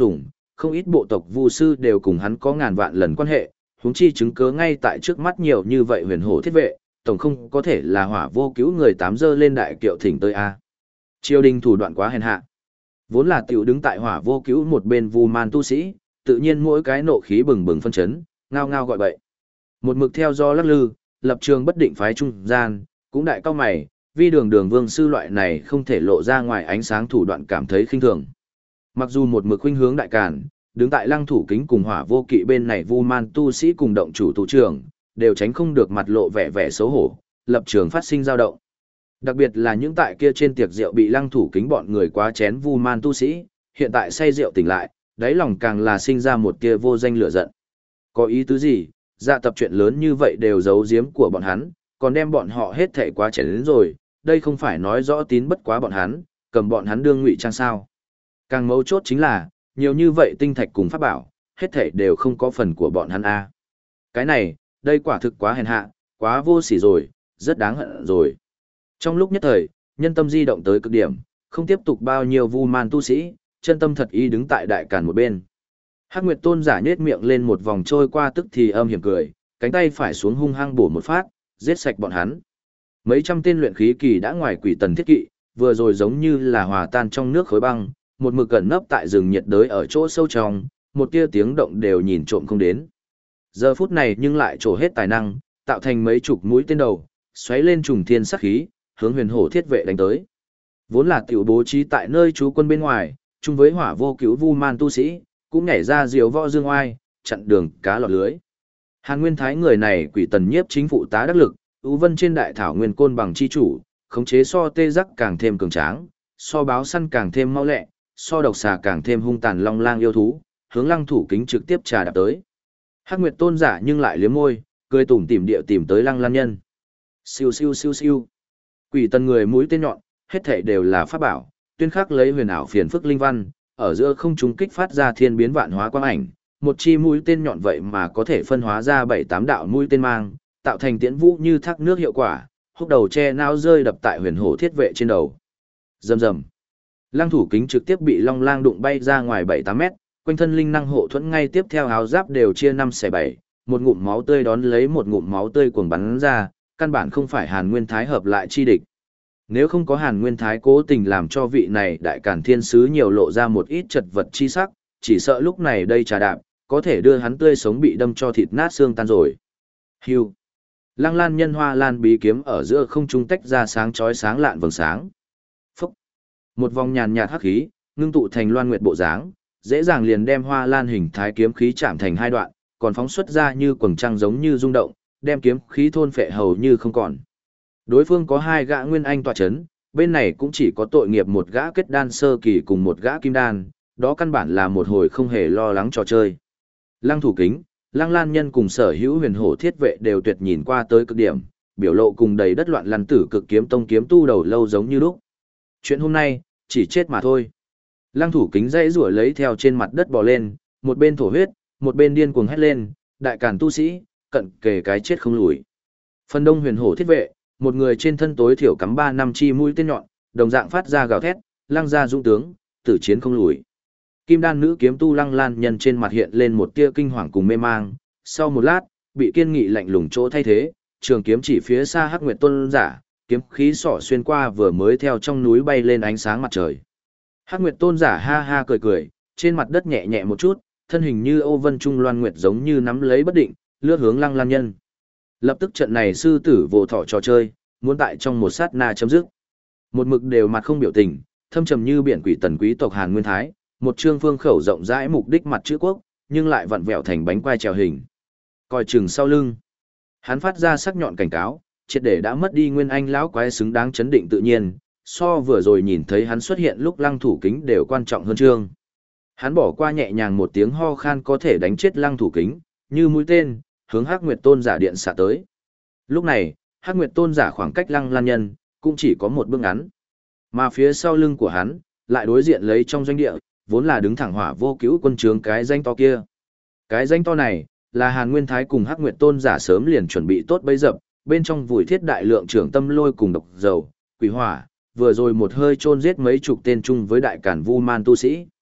không ít bộ tộc vu sư đều cùng hắn có ngàn vạn lần quan hệ, huống chi chứng cớ ngay tại trước mắt nhiều như vậy huyền hổ thiết vệ, tổng không có thể là Hỏa Vô Cứu người tám dơ lên đại kiệu thỉnh tới a. Triều đình thủ đoạn quá hèn hạ. Vốn là tiểu đứng tại Hỏa Vô Cứu một bên Vu Man tu sĩ, tự nhiên mỗi cái nộ khí bừng bừng phân chấn, ngao ngao gọi bậy. Một mực theo do lắc lư, lập trường bất định phái trung gian, cũng đại cao mày, vì đường vương sư loại này không thể lộ ra ngoài ánh sáng thủ đoạn cảm thấy khinh thường. Mặc dù một mực khuynh hướng đại càn, đứng tại Lăng Thủ Kính cùng Hỏa Vô Kỵ bên này Vu Man tu sĩ cùng động chủ thủ trưởng, đều tránh không được mặt lộ vẻ vẻ xấu hổ, lập trường phát sinh dao động. Đặc biệt là những tại kia trên tiệc rượu bị Lăng Thủ Kính bọn người quá chén Vu Man tu sĩ, hiện tại say rượu tỉnh lại, đáy lòng càng là sinh ra một tia vô danh lửa giận. Có ý tứ gì, dạ tập chuyện lớn như vậy đều giấu giếm của bọn hắn, còn đem bọn họ hết thảy quá chén đến rồi, đây không phải nói rõ tín bất quá bọn hắn, cầm bọn hắn đương ngụy trang sao. Càng mấu chốt chính là, nhiều như vậy tinh thạch cùng pháp bảo, hết thảy đều không có phần của bọn hắn a. Cái này, đây quả thực quá hèn hạ, quá vô sỉ rồi, rất đáng hận rồi. Trong lúc nhất thời, nhân tâm di động tới cực điểm, không tiếp tục bao nhiêu Vu Man tu sĩ, chân tâm thật ý đứng tại đại càn một bên. Hắc Nguyệt Tôn giả nhếch miệng lên một vòng trôi qua tức thì âm hiểm cười, cánh tay phải xuống hung hăng bổ một phát, giết sạch bọn hắn. Mấy trăm tên luyện khí kỳ đã ngoài quỷ tần thiết kỵ, vừa rồi giống như là hòa tan trong nước khối băng, một mực cẩn nấp tại rừng nhiệt đới ở chỗ sâu trong, một tia tiếng động đều nhìn trộm không đến. Giờ phút này nhưng lại trổ hết tài năng, tạo thành mấy chục mũi tên đầu, xoáy lên trùng thiên sát khí, hướng huyền hổ thiết vệ đánh tới. Vốn là tiểu bố trí tại nơi trú quân bên ngoài, chung với Hỏa Vô Cứu Vu Man tu sĩ, cũng nhảy ra diều võ dương oai, chặn đường cá lọt lưới. Hàn Nguyên Thái người này quỷ tần nhiếp chính phụ tá đắc lực, ưu vân trên đại thảo nguyên côn bằng chi chủ, khống chế so tê giác càng thêm cường tráng, so báo săn càng thêm mau lẹ, so độc xà càng thêm hung tàn long lang yêu thú, hướng Lăng Thủ Kính trực tiếp trà đạp tới. Hắc Nguyệt Tôn giả nhưng lại liếm môi, cười tủm tỉm địa tìm tới Lăng Lan Nhân. Siêu siêu siêu siêu. Quỷ tần người mũi tên nhọn, hết thảy đều là pháp bảo, tuyên khắc lấy huyền ảo phiền phức linh văn, ở giữa không trung kích phát ra thiên biến vạn hóa quang ảnh, một chi mũi tên nhọn vậy mà có thể phân hóa ra 7-8 đạo mũi tên mang, tạo thành tiễn vũ như thác nước hiệu quả, húc đầu che nao rơi đập tại huyền hổ thiết vệ trên đầu. Rầm rầm. Lăng Thủ Kính trực tiếp bị long lang đụng bay ra ngoài 7-8 mét, quanh thân linh năng hộ thuẫn ngay tiếp theo áo giáp đều chia 5/7, một ngụm máu tươi đón lấy một ngụm máu tươi cuồng bắn ra, căn bản không phải Hàn Nguyên Thái hợp lại chi địch. Nếu không có Hàn Nguyên Thái cố tình làm cho vị này đại càn thiên sứ nhiều lộ ra một ít chật vật chi sắc, chỉ sợ lúc này đây trà đạp, có thể đưa hắn tươi sống bị đâm cho thịt nát xương tan rồi. Hưu. Lăng Lan Nhân Hoa Lan bí kiếm ở giữa không trung tách ra sáng chói sáng lạn vầng sáng. Phúc. Một vòng nhàn nhạt hắc khí, ngưng tụ thành loan nguyệt bộ dáng, dễ dàng liền đem Hoa Lan hình thái kiếm khí chạm thành hai đoạn, còn phóng xuất ra như quầng trăng giống như rung động, đem kiếm khí thôn phệ hầu như không còn. Đối phương có 2 gã nguyên anh tọa chấn, bên này cũng chỉ có tội nghiệp một gã kết đan sơ kỳ cùng một gã kim đan, đó căn bản là một hồi không hề lo lắng trò chơi. Lăng Thủ Kính, Lăng Lan Nhân cùng sở hữu huyền hổ thiết vệ đều tuyệt nhìn qua tới cực điểm, biểu lộ cùng đầy đất loạn lăn tử cực kiếm tông kiếm tu đầu lâu giống như lúc. Chuyện hôm nay, chỉ chết mà thôi. Lăng Thủ Kính dãy rủa lấy theo trên mặt đất bò lên, một bên thổ huyết, một bên điên cuồng hét lên, đại càn tu sĩ, cận kề cái chết không lùi. Phần đông huyền hổ thiết vệ, một người trên thân tối thiểu cắm 3 năm chi mũi tên nhọn, đồng dạng phát ra gào thét, Lăng gia dũng tướng, tử chiến không lùi. Kim đan nữ kiếm tu Lăng Lan Nhân trên mặt hiện lên một tia kinh hoàng cùng mê mang, sau một lát, bị kiên nghị lạnh lùng chỗ thay thế, trường kiếm chỉ phía xa Hắc Nguyệt Tôn giả, kiếm khí xỏ xuyên qua vừa mới theo trong núi bay lên ánh sáng mặt trời. Hắc Nguyệt Tôn giả ha ha cười cười, trên mặt đất nhẹ nhẹ một chút, thân hình như Âu Vân Trung Loan Nguyệt giống như nắm lấy bất định, lướt hướng Lăng Lan Nhân. Lập tức trận này sư tử vô thọ trò chơi, muốn tại trong một sát na chấm dứt. Một mực đều mặt không biểu tình, thâm trầm như biển quỷ tần quý tộc Hàn Nguyên Thái, một trương phương khẩu rộng rãi mục đích mặt chữ quốc, nhưng lại vặn vẹo thành bánh quai trèo hình. Coi chừng sau lưng. Hắn phát ra sắc nhọn cảnh cáo, triệt để đã mất đi nguyên anh lão quái xứng đáng chấn định tự nhiên, so vừa rồi nhìn thấy hắn xuất hiện lúc Lăng Thủ Kính đều quan trọng hơn trương. Hắn bỏ qua nhẹ nhàng một tiếng ho khan có thể đánh chết Lăng Thủ Kính, như mũi tên, hướng Hắc Nguyệt Tôn giả điện xạ tới. Lúc này, Hắc Nguyệt Tôn giả khoảng cách Lăng Lan Nhân cũng chỉ có một bước ngắn. Mà phía sau lưng của hắn, lại đối diện lấy trong doanh địa, vốn là đứng thẳng Hỏa Vô Cứu quân trướng cái danh to kia. Cái danh to này, là Hàn Nguyên Thái cùng Hắc Nguyệt Tôn giả sớm liền chuẩn bị tốt bấy dập, bên trong vùi thiết đại lượng trưởng tâm lôi cùng độc dầu, quỷ hỏa, vừa rồi một hơi chôn giết mấy chục tên chung với đại cản Vu Man tu sĩ.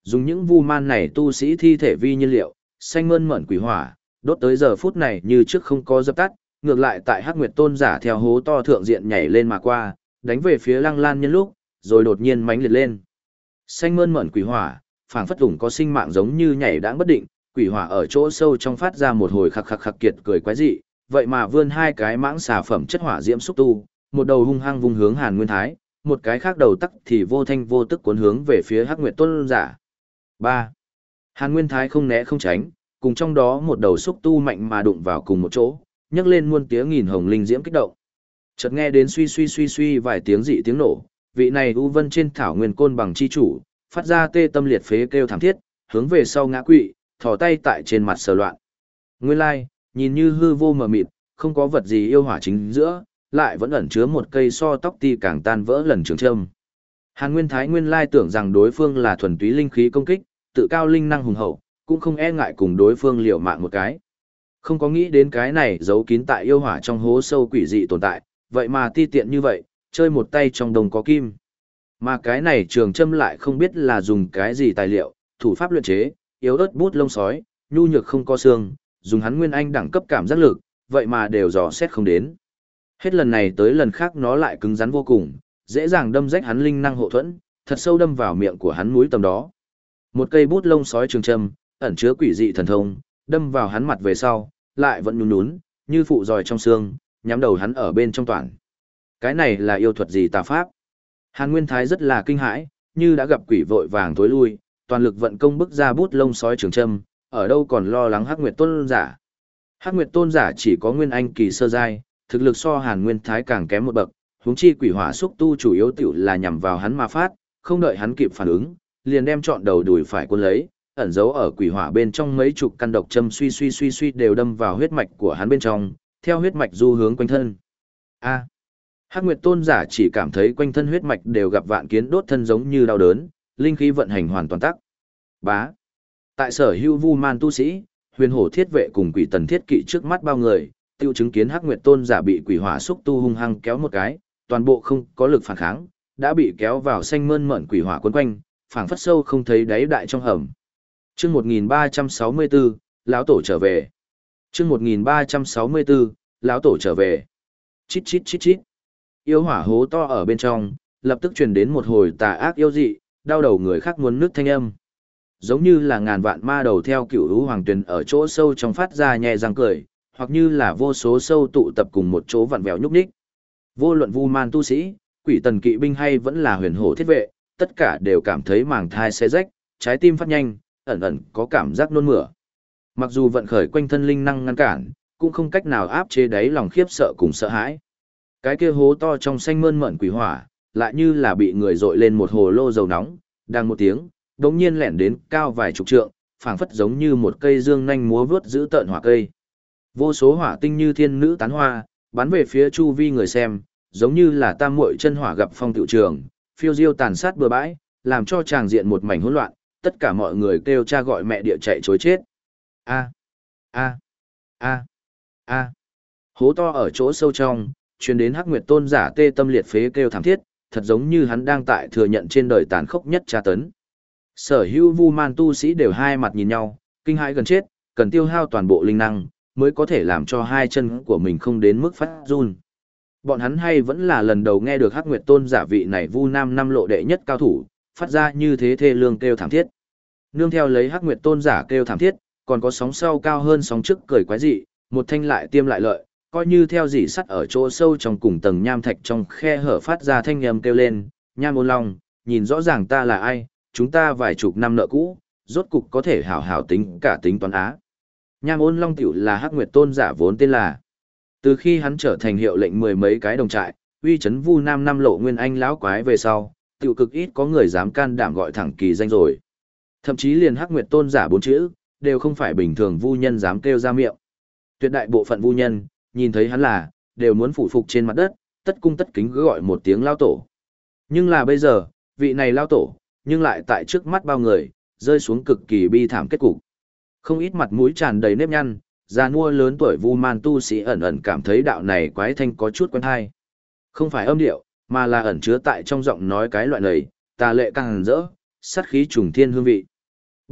Dùng những vu man này tu sĩ thi thể vi nhiên liệu, xanh mơn mởn quỷ hỏa, đốt tới giờ phút này như trước không có dập tắt, ngược lại tại Hắc Nguyệt Tôn giả theo hố to thượng diện nhảy lên mà qua, đánh về phía Lăng Lan nhân lúc, rồi đột nhiên mãnh liệt lên. Xanh mơn mởn quỷ hỏa, phảng phất ủng có sinh mạng giống như nhảy đãng bất định, quỷ hỏa ở chỗ sâu trong phát ra một hồi khặc khặc khặc kiệt cười quái dị, vậy mà vươn hai cái mãng xà phẩm chất hỏa diễm xúc tu, một đầu hung hăng vung hướng Hàn Nguyên Thái, một cái khác đầu tắc thì vô thanh vô tức cuốn hướng về phía Hắc Nguyệt Tôn giả. 3. Hàn Nguyên Thái không né không tránh, cùng trong đó một đầu xúc tu mạnh mà đụng vào cùng một chỗ, nhấc lên muôn tiếng nghìn hồng linh diễm kích động. Chợt nghe đến suy suy suy suy vài tiếng dị tiếng nổ, vị này u vân trên thảo nguyên côn bằng chi chủ, phát ra tê tâm liệt phế kêu thảm thiết, hướng về sau ngã quỵ, thò tay tại trên mặt sờ loạn. Nguyên lai, nhìn như hư vô mờ mịt, không có vật gì yêu hỏa chính giữa, lại vẫn ẩn chứa một cây so tóc ti càng tan vỡ lần trường châm. Hàn Nguyên Thái nguyên lai tưởng rằng đối phương là thuần túy linh khí công kích, tự cao linh năng hùng hậu, cũng không e ngại cùng đối phương liều mạng một cái. Không có nghĩ đến cái này giấu kín tại yêu hỏa trong hố sâu quỷ dị tồn tại, vậy mà ti tiện như vậy, chơi một tay trong đồng có kim. Mà cái này trường châm lại không biết là dùng cái gì tài liệu, thủ pháp luyện chế, yếu ớt bút lông sói, nhu nhược không có xương, dùng hắn nguyên anh đẳng cấp cảm giác lực, vậy mà đều dò xét không đến. Hết lần này tới lần khác nó lại cứng rắn vô cùng, dễ dàng đâm rách hắn linh năng hộ thuẫn, thật sâu đâm vào miệng của hắn mũi tầm đó. Một cây bút lông sói trường châm, ẩn chứa quỷ dị thần thông, đâm vào hắn mặt về sau, lại vẫn nhún nhún, như phụ giòi trong xương, nhắm đầu hắn ở bên trong toàn. Cái này là yêu thuật gì tà pháp? Hàn Nguyên Thái rất là kinh hãi, như đã gặp quỷ vội vàng tối lui, toàn lực vận công bức ra bút lông sói trường châm, ở đâu còn lo lắng Hắc Nguyệt Tôn giả. Hắc Nguyệt Tôn giả chỉ có nguyên anh kỳ sơ giai, thực lực so Hàn Nguyên Thái càng kém một bậc, huống chi quỷ hỏa xúc tu chủ yếu tiểu là nhằm vào hắn mà phát, không đợi hắn kịp phản ứng, liền đem trọn đầu đùi phải cuốn lấy, ẩn giấu ở quỷ hỏa bên trong mấy chục căn độc châm suy suy suy suy đều đâm vào huyết mạch của hắn bên trong, theo huyết mạch du hướng quanh thân. A. Hắc Nguyệt Tôn giả chỉ cảm thấy quanh thân huyết mạch đều gặp vạn kiến đốt thân giống như đau đớn, linh khí vận hành hoàn toàn tắc. Bá. Tại sở hữu vu man tu sĩ, huyền hổ thiết vệ cùng quỷ tần thiết kỵ trước mắt bao người, tiêu chứng kiến Hắc Nguyệt Tôn giả bị quỷ hỏa xúc tu hung hăng kéo một cái, toàn bộ không có lực phản kháng, đã bị kéo vào xanh mơn mởn quỷ hỏa quấn quanh, phảng phất sâu không thấy đáy đại trong hầm. Chương 1364, lão tổ trở về. Chương 1364, lão tổ trở về. Chít chít chít chít. Yêu hỏa hố to ở bên trong, lập tức truyền đến một hồi tà ác yêu dị, đau đầu người khác muốn nước thanh âm. Giống như là ngàn vạn ma đầu theo cựu lũ hoàng tuyền ở chỗ sâu trong phát ra nhẹ răng cười, hoặc như là vô số sâu tụ tập cùng một chỗ vặn vẹo nhúc nhích. Vô luận vu man tu sĩ, quỷ tần kỵ binh hay vẫn là huyền hổ thiết vệ, tất cả đều cảm thấy màng thai xé rách, trái tim phát nhanh, ẩn ẩn có cảm giác nôn mửa. Mặc dù vận khởi quanh thân linh năng ngăn cản, cũng không cách nào áp chế đáy lòng khiếp sợ cùng sợ hãi. Cái kia hố to trong xanh mơn mởn quỷ hỏa, lại như là bị người dội lên một hồ lô dầu nóng, đang một tiếng, đống nhiên lẻn đến cao vài chục trượng, phảng phất giống như một cây dương nhanh múa vướt giữ tợn hỏa cây. Vô số hỏa tinh như thiên nữ tán hoa, bắn về phía chu vi người xem, giống như là tam muội chân hỏa gặp phong tiểu trường, phiêu diêu tàn sát bừa bãi, làm cho tràng diện một mảnh hỗn loạn, tất cả mọi người kêu cha gọi mẹ địa chạy chối chết. A a a a. Hố to ở chỗ sâu trong, truyền đến Hắc Nguyệt Tôn giả tê tâm liệt phế kêu thảm thiết, thật giống như hắn đang tại thừa nhận trên đời tàn khốc nhất tra tấn. Sở hữu vu man tu sĩ đều hai mặt nhìn nhau, kinh hãi gần chết, cần tiêu hao toàn bộ linh năng, mới có thể làm cho hai chân của mình không đến mức phát run. Bọn hắn hay vẫn là lần đầu nghe được Hắc Nguyệt Tôn giả vị này vu nam năm lộ đệ nhất cao thủ, phát ra như thế thê lương kêu thảm thiết. Nương theo lấy Hắc Nguyệt Tôn giả kêu thảm thiết, còn có sóng sau cao hơn sóng trước cười quái dị, một thanh lại tiêm lại lợi, coi như theo dỉ sắt ở chỗ sâu trong cùng tầng nham thạch trong khe hở phát ra thanh âm kêu lên, Nham Ôn Long, nhìn rõ ràng ta là ai, chúng ta vài chục năm nợ cũ, rốt cục có thể hảo hảo tính cả tính toán á. Nham Ôn Long tiểu là Hắc Nguyệt Tôn giả vốn tên là. Từ khi hắn trở thành hiệu lệnh mười mấy cái đồng trại, uy chấn vu nam năm lộ nguyên anh lão quái về sau, tiểu cực ít có người dám can đảm gọi thẳng kỳ danh rồi. Thậm chí liền Hắc Nguyệt Tôn giả bốn chữ, đều không phải bình thường vu nhân dám kêu ra miệng. Tuyệt đại bộ phận vu nhân, nhìn thấy hắn là, đều muốn phủ phục trên mặt đất, tất cung tất kính gọi một tiếng lao tổ. Nhưng là bây giờ, vị này lao tổ, nhưng lại tại trước mắt bao người, rơi xuống cực kỳ bi thảm kết cục. Không ít mặt mũi tràn đầy nếp nhăn, già nua lớn tuổi vu man tu sĩ ẩn ẩn cảm thấy đạo này quái thanh có chút quen hay. Không phải âm điệu, mà là ẩn chứa tại trong giọng nói cái loại này, tà lệ càng rỡ, sát khí trùng thiên hương vị.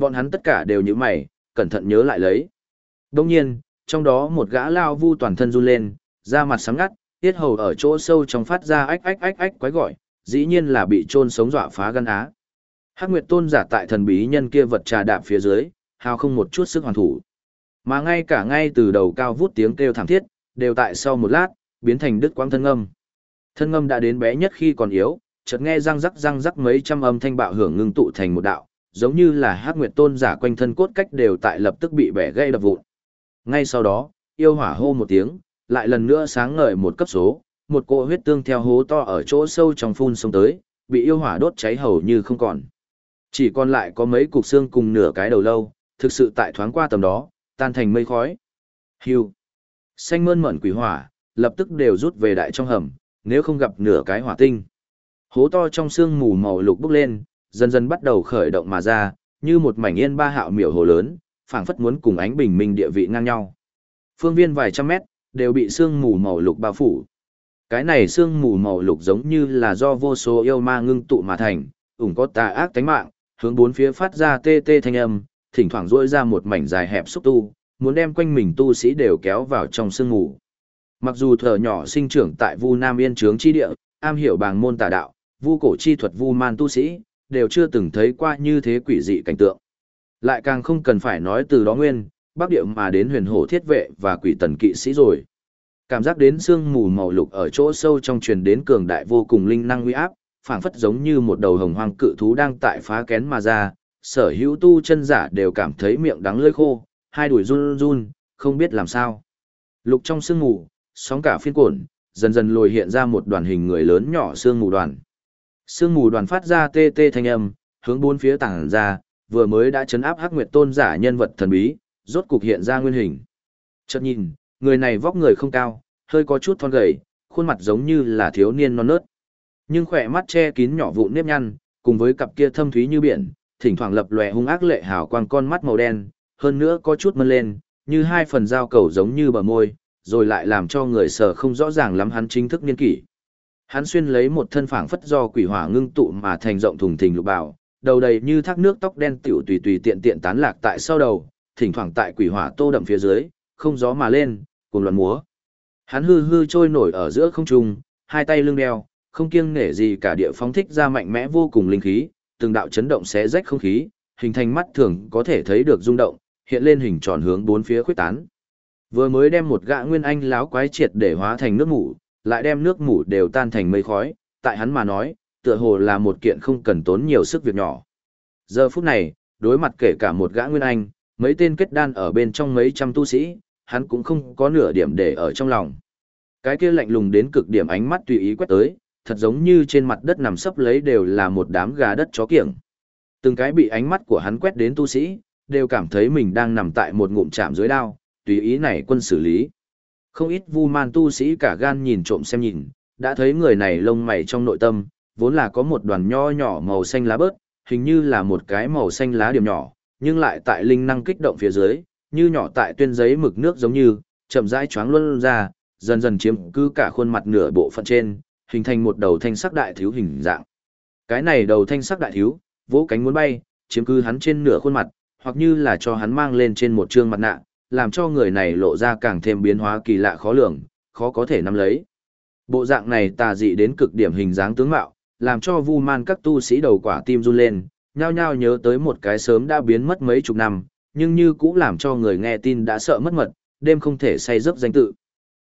Bọn hắn tất cả đều như mày, cẩn thận nhớ lại lấy. Đồng nhiên, trong đó một gã lao vu toàn thân run lên, da mặt sáng ngắt, tiết hầu ở chỗ sâu trong phát ra ách ách ách ách quái gọi, dĩ nhiên là bị chôn sống dọa phá gan á. Hắc Nguyệt Tôn giả tại thần bí nhân kia vật trà đạp phía dưới, hào không một chút sức hoàn thủ. Mà ngay từ đầu cao vút tiếng kêu thảm thiết, đều tại sau một lát, biến thành đứt quãng thân ngâm. Thân ngâm đã đến bé nhất khi còn yếu, chợt nghe răng rắc mấy trăm âm thanh bạo hưởng ngưng tụ thành một đạo, giống như là Hắc Nguyệt Tôn giả quanh thân cốt cách đều tại lập tức bị bẻ gãy đập vụn. Ngay sau đó, yêu hỏa hô một tiếng, lại lần nữa sáng ngời một cấp số, một cỗ huyết tương theo hố to ở chỗ sâu trong phun sông tới, bị yêu hỏa đốt cháy hầu như không còn. Chỉ còn lại có mấy cục xương cùng nửa cái đầu lâu, thực sự tại thoáng qua tầm đó, tan thành mây khói. Hưu. Xanh mơn mởn quỷ hỏa, lập tức đều rút về đại trong hầm, nếu không gặp nửa cái hỏa tinh. Hố to trong xương mù màu lục bốc lên, dần dần bắt đầu khởi động mà ra, như một mảnh yên ba hạo miểu hồ lớn, phảng phất muốn cùng ánh bình minh địa vị ngang nhau. Phương viên vài trăm mét, đều bị sương mù màu lục bao phủ. Cái này sương mù màu lục giống như là do vô số yêu ma ngưng tụ mà thành, ủng có tà ác tánh mạng, hướng bốn phía phát ra tê tê thanh âm, thỉnh thoảng rỗi ra một mảnh dài hẹp xúc tu, muốn đem quanh mình tu sĩ đều kéo vào trong sương mù. Mặc dù thở nhỏ sinh trưởng tại Vu Nam Yên Trướng chi địa, am hiểu bàng môn tà đạo, vu cổ chi thuật vu man tu sĩ, đều chưa từng thấy qua như thế quỷ dị cảnh tượng. Lại càng không cần phải nói từ đó nguyên, bắc địa mà đến huyền hổ thiết vệ và quỷ tần kỵ sĩ rồi. Cảm giác đến sương mù màu lục ở chỗ sâu trong truyền đến cường đại vô cùng linh năng uy áp, phảng phất giống như một đầu hồng hoang cự thú đang tại phá kén mà ra, sở hữu tu chân giả đều cảm thấy miệng đắng lưỡi khô, hai đùi run run, không biết làm sao. Lục trong sương mù, sóng cả phiên cuộn, dần dần lồi hiện ra một đoàn hình người lớn nhỏ sương mù đoàn. Sương mù đoàn phát ra tê tê thanh âm, hướng bốn phía tản ra, vừa mới đã chấn áp Hắc Nguyệt Tôn giả nhân vật thần bí, rốt cục hiện ra nguyên hình. Chợt nhìn, người này vóc người không cao, hơi có chút thon gầy, khuôn mặt giống như là thiếu niên non nớt. Nhưng khỏe mắt che kín nhỏ vụn nếp nhăn, cùng với cặp kia thâm thúy như biển, thỉnh thoảng lập lòe hung ác lệ hào quang con mắt màu đen, hơn nữa có chút mơn lên, như hai phần dao cầu giống như bờ môi, rồi lại làm cho người sờ không rõ ràng lắm hắn chính thức niên kỷ. Hắn xuyên lấy một thân phảng phất do quỷ hỏa ngưng tụ mà thành rộng thùng thình lục bào, đầu đầy như thác nước tóc đen tiểu tùy tùy tiện tiện tán lạc tại sau đầu, thỉnh thoảng tại quỷ hỏa tô đậm phía dưới, không gió mà lên, cùng loạn múa. Hắn hư hư trôi nổi ở giữa không trung, hai tay lưng đeo, không kiêng nể gì cả địa phóng thích ra mạnh mẽ vô cùng linh khí, từng đạo chấn động xé rách không khí, hình thành mắt thường có thể thấy được rung động, hiện lên hình tròn hướng bốn phía khuếch tán. Vừa mới đem một gã nguyên anh láo quái triệt để hóa thành nước mủ, lại đem nước mủ đều tan thành mây khói, tại hắn mà nói, tựa hồ là một kiện không cần tốn nhiều sức việc nhỏ. Giờ phút này, đối mặt kể cả một gã nguyên anh, mấy tên kết đan ở bên trong mấy trăm tu sĩ, hắn cũng không có nửa điểm để ở trong lòng. Cái kia lạnh lùng đến cực điểm ánh mắt tùy ý quét tới, thật giống như trên mặt đất nằm sấp lấy đều là một đám gà đất chó kiểng. Từng cái bị ánh mắt của hắn quét đến tu sĩ, đều cảm thấy mình đang nằm tại một ngụm chạm dưới đao, tùy ý này quân xử lý. Không ít vu man tu sĩ cả gan nhìn trộm xem nhìn, đã thấy người này lông mày trong nội tâm, vốn là có một đoàn nho nhỏ màu xanh lá bớt, hình như là một cái màu xanh lá điểm nhỏ, nhưng lại tại linh năng kích động phía dưới, như nhỏ tại tuyên giấy mực nước giống như, chậm rãi choáng luân ra, dần dần chiếm cứ cả khuôn mặt nửa bộ phận trên, hình thành một đầu thanh sắc đại thiếu hình dạng. Cái này đầu thanh sắc đại thiếu, vỗ cánh muốn bay, chiếm cứ hắn trên nửa khuôn mặt, hoặc như là cho hắn mang lên trên một trương mặt nạ, làm cho người này lộ ra càng thêm biến hóa kỳ lạ khó lường, khó có thể nắm lấy. Bộ dạng này tà dị đến cực điểm hình dáng tướng mạo, làm cho vu man các tu sĩ đầu quả tim run lên, nhao nhao nhớ tới một cái sớm đã biến mất mấy chục năm, nhưng như cũng làm cho người nghe tin đã sợ mất mật, đêm không thể say giấc danh tự.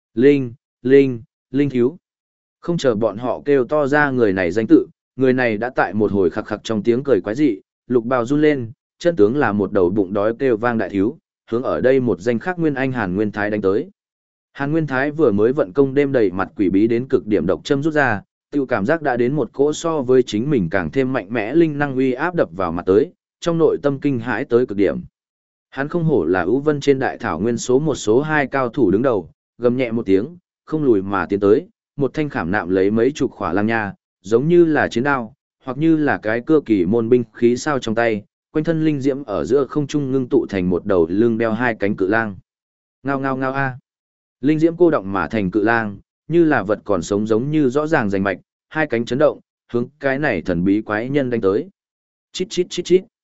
Linh thiếu. Không chờ bọn họ kêu to ra người này danh tự, người này đã tại một hồi khặc khặc trong tiếng cười quái dị, lục bào run lên, chân tướng là một đầu bụng đói kêu vang đại thiếu, hướng ở đây một danh khác Nguyên Anh Hàn Nguyên Thái đánh tới. Hàn Nguyên Thái vừa mới vận công đêm đầy mặt quỷ bí đến cực điểm độc châm rút ra, tiêu cảm giác đã đến một cỗ so với chính mình càng thêm mạnh mẽ linh năng uy áp đập vào mặt tới, trong nội tâm kinh hãi tới cực điểm. Hắn không hổ là ưu vân trên đại thảo nguyên số một số hai cao thủ đứng đầu, gầm nhẹ một tiếng, không lùi mà tiến tới, một thanh khảm nạm lấy mấy chục khỏa lang nha, giống như là chiến đao, hoặc như là cái cưa kỳ môn binh khí sao trong tay, quanh thân linh diễm ở giữa không trung ngưng tụ thành một đầu lưng đeo hai cánh cự lang. Ngao ngao ngao a. Linh diễm cô động mà thành cự lang, như là vật còn sống giống như rõ ràng rành mạch, hai cánh chấn động, hướng cái này thần bí quái nhân đánh tới. Chít chít chít chít.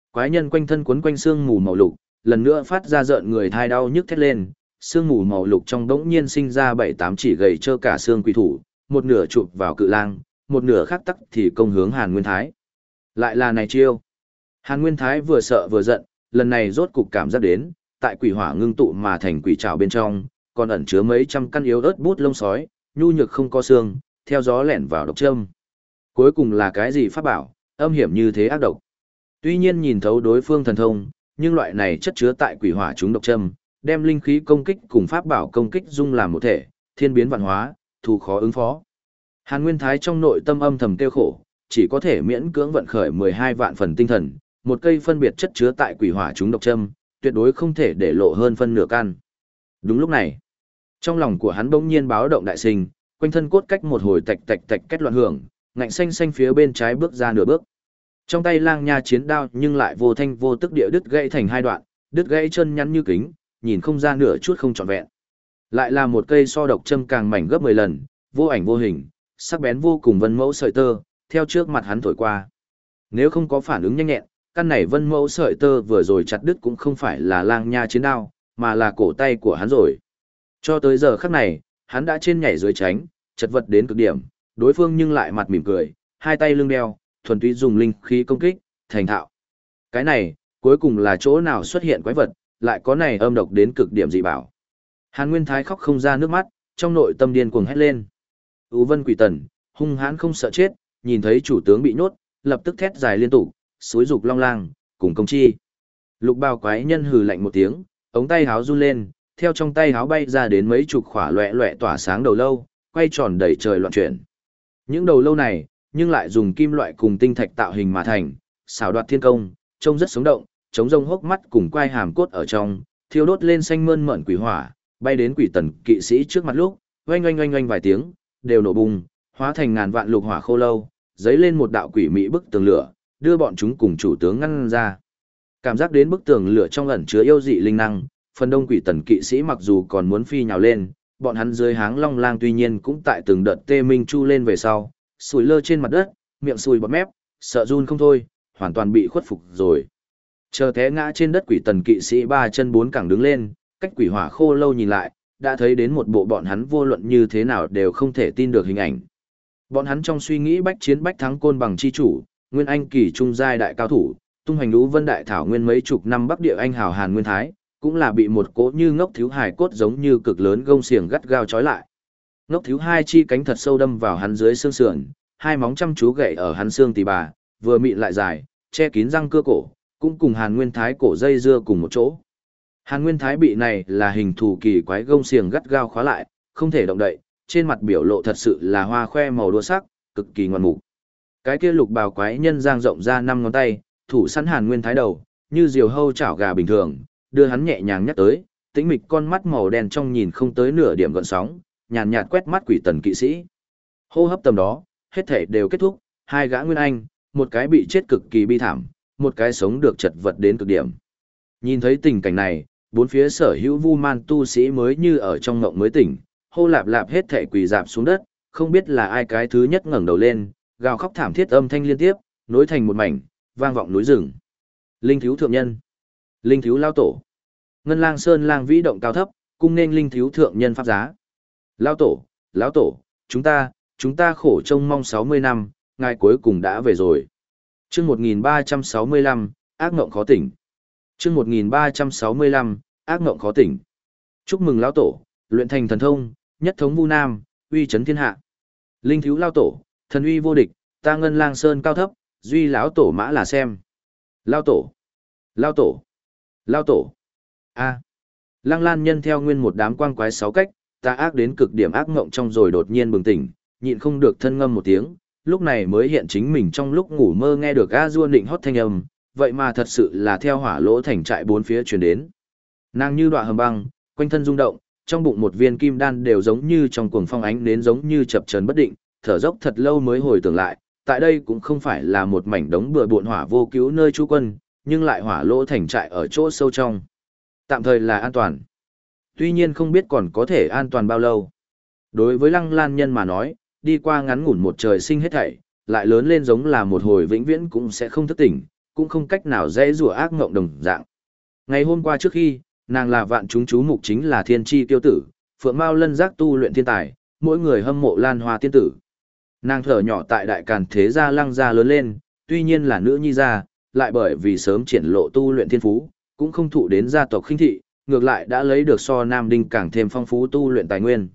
Quái nhân quanh thân quấn quanh xương mù màu lục, lần nữa phát ra rợn người thai đau nhức thét lên, xương mù màu lục trong đống nhiên sinh ra 7-8 chỉ gầy trơ cả xương quỷ thủ, một nửa chụp vào cự lang, một nửa khác tắc thì công hướng Hàn Nguyên Thái. Lại là này chiêu. Hàn Nguyên Thái vừa sợ vừa giận, lần này rốt cục cảm giác đến, tại quỷ hỏa ngưng tụ mà thành quỷ trảo bên trong, còn ẩn chứa mấy trăm căn yếu ớt bút lông sói, nhu nhược không có xương, theo gió lẻn vào độc châm. Cuối cùng là cái gì pháp bảo, âm hiểm như thế ác độc. Tuy nhiên nhìn thấu đối phương thần thông, nhưng loại này chất chứa tại quỷ hỏa chúng độc châm, đem linh khí công kích cùng pháp bảo công kích dung làm một thể, thiên biến vạn hóa, thù khó ứng phó. Hàn Nguyên Thái trong nội tâm âm thầm tiêu khổ, chỉ có thể miễn cưỡng vận khởi 12 vạn phần tinh thần, một cây phân biệt chất chứa tại quỷ hỏa chúng độc châm, tuyệt đối không thể để lộ hơn phân nửa căn. Đúng lúc này, trong lòng của hắn bỗng nhiên báo động đại sinh, quanh thân cốt cách một hồi tạch tạch tạch kết loạn hưởng, ngạnh xanh xanh phía bên trái bước ra nửa bước. Trong tay lang nha chiến đao nhưng lại vô thanh vô tức địa đứt gãy thành hai đoạn, đứt gãy chân nhắn như kính, nhìn không ra nửa chút không trọn vẹn. Lại là một cây so độc châm càng mảnh gấp 10 lần, vô ảnh vô hình, sắc bén vô cùng vân mẫu sợi tơ, theo trước mặt hắn thổi qua. Nếu không có phản ứng nhanh nhẹn, căn này vân mẫu sợi tơ vừa rồi chặt đứt cũng không phải là lang nha chiến đao, mà là cổ tay của hắn rồi. Cho tới giờ khắc này, hắn đã trên nhảy dưới tránh, chật vật đến cực điểm, đối phương nhưng lại mặt mỉm cười, hai tay lưng đeo, thuần túy dùng linh khí công kích, thành thạo. Cái này, cuối cùng là chỗ nào xuất hiện quái vật, lại có này âm độc đến cực điểm dị bảo. Hàn Nguyên Thái khóc không ra nước mắt, trong nội tâm điên cuồng hét lên. U Vân Quỷ Tần, hung hãn không sợ chết, nhìn thấy chủ tướng bị nhốt, lập tức thét dài liên tục, xúi dục Long Lang, cùng công chi. Lục bào quái nhân hừ lạnh một tiếng, ống tay háo run lên, theo trong tay háo bay ra đến mấy chục khỏa loẹ loẹ tỏa sáng đầu lâu, quay tròn đầy trời loạn chuyển. Những đầu lâu này, nhưng lại dùng kim loại cùng tinh thạch tạo hình mà thành, xảo đoạt thiên công, trông rất sống động, chống rông hốc mắt cùng quai hàm cốt ở trong, thiêu đốt lên xanh mơn mởn quỷ hỏa, bay đến quỷ tần kỵ sĩ trước mặt lúc, oanh oanh oanh oanh vài tiếng, đều nổ bùng, hóa thành ngàn vạn lục hỏa khô lâu, giấy lên một đạo quỷ mị bức tường lửa, đưa bọn chúng cùng chủ tướng ngăn ra. Cảm giác đến bức tường lửa trong ẩn chứa yêu dị linh năng, phần đông quỷ tần kỵ sĩ mặc dù còn muốn phi nhào lên, bọn hắn dưới háng long lang tuy nhiên cũng tại từng đợt tê minh chu lên về sau, sùi lơ trên mặt đất, miệng sùi bọt mép, sợ run không thôi, hoàn toàn bị khuất phục rồi. Chờ té ngã trên đất quỷ tần kỵ sĩ ba chân bốn cẳng đứng lên, cách quỷ hỏa khô lâu nhìn lại, đã thấy đến một bộ bọn hắn vô luận như thế nào đều không thể tin được hình ảnh. Bọn hắn trong suy nghĩ bách chiến bách thắng côn bằng chi chủ, nguyên anh kỳ trung giai đại cao thủ, tung hoành lũ vân đại thảo nguyên mấy chục năm bắc địa anh hào Hàn Nguyên Thái, cũng là bị một cỗ như ngốc thiếu hài cốt giống như cực lớn gông xiềng gắt gao trói lại. Ngốc thiếu hai chi cánh thật sâu đâm vào hắn dưới xương sườn, hai móng chăm chú gậy ở hắn xương tỳ bà, vừa mịn lại dài, che kín răng cưa cổ, cũng cùng Hàn Nguyên Thái cổ dây dưa cùng một chỗ. Hàn Nguyên Thái bị này là hình thù kỳ quái gông xiềng gắt gao khóa lại, không thể động đậy, trên mặt biểu lộ thật sự là hoa khoe màu đua sắc, cực kỳ ngoan mục. Cái kia lục bào quái nhân giang rộng ra 5 ngón tay, thủ sẵn Hàn Nguyên Thái đầu, như diều hâu chảo gà bình thường, đưa hắn nhẹ nhàng nhắc tới, tĩnh mịch con mắt màu đen trong nhìn không tới nửa điểm gợn sóng, nhàn nhạt quét mắt quỷ tần kỵ sĩ. Hô hấp tầm đó, hết thể đều kết thúc, hai gã nguyên anh, một cái bị chết cực kỳ bi thảm, một cái sống được chật vật đến cực điểm. Nhìn thấy tình cảnh này, bốn phía sở hữu vu man tu sĩ mới như ở trong ngộng mới tỉnh, hô lạp lạp hết thể quỳ dạp xuống đất, không biết là ai cái thứ nhất ngẩng đầu lên, gào khóc thảm thiết âm thanh liên tiếp, nối thành một mảnh, vang vọng núi rừng. Linh thiếu thượng nhân, linh thiếu lao tổ, ngân lang sơn lang vĩ động cao thấp, cung nên linh thiếu thượng nhân pháp giá. Lão tổ, chúng ta khổ trông mong 60 năm, ngài cuối cùng đã về rồi. Chương 1365, ác ngộng khó tỉnh. Chương 1365, ác ngộng khó tỉnh. Chúc mừng lão tổ, luyện thành thần thông, nhất thống vu nam, uy chấn thiên hạ. Linh thiếu lão tổ, thần uy vô địch, ta ngân lang sơn cao thấp, duy lão tổ mã là xem. Lão tổ. A. Lăng Lan nhân theo nguyên một đám quang quái sáu cách, ta ác đến cực điểm ác ngộng trong rồi đột nhiên bừng tỉnh, nhịn không được thân ngâm một tiếng, lúc này mới hiện chính mình trong lúc ngủ mơ nghe được A Du định hót thanh âm, vậy mà thật sự là theo hỏa lỗ thành trại bốn phía truyền đến. Nàng như đọa hầm băng, quanh thân rung động, trong bụng một viên kim đan đều giống như trong cuồng phong ánh đến giống như chập chờn bất định, thở dốc thật lâu mới hồi tưởng lại, tại đây cũng không phải là một mảnh đống bừa bộn hỏa vô cứu nơi trú quân, nhưng lại hỏa lỗ thành trại ở chỗ sâu trong. Tạm thời là an toàn. Tuy nhiên không biết còn có thể an toàn bao lâu. Đối với Lăng Lan nhân mà nói, đi qua ngắn ngủn một trời sinh hết thảy, lại lớn lên giống là một hồi vĩnh viễn cũng sẽ không thức tỉnh, cũng không cách nào dễ rủa ác ngộng đồng dạng. Ngày hôm qua trước khi, nàng là vạn chúng chú mục chính là thiên tri tiêu tử, phượng mao lân giác tu luyện thiên tài, mỗi người hâm mộ lan hoa tiên tử. Nàng thở nhỏ tại đại càn thế gia Lăng gia lớn lên, tuy nhiên là nữ nhi gia, lại bởi vì sớm triển lộ tu luyện thiên phú, cũng không thụ đến gia tộc khinh thị, ngược lại đã lấy được so Nam Đinh càng thêm phong phú tu luyện tài nguyên.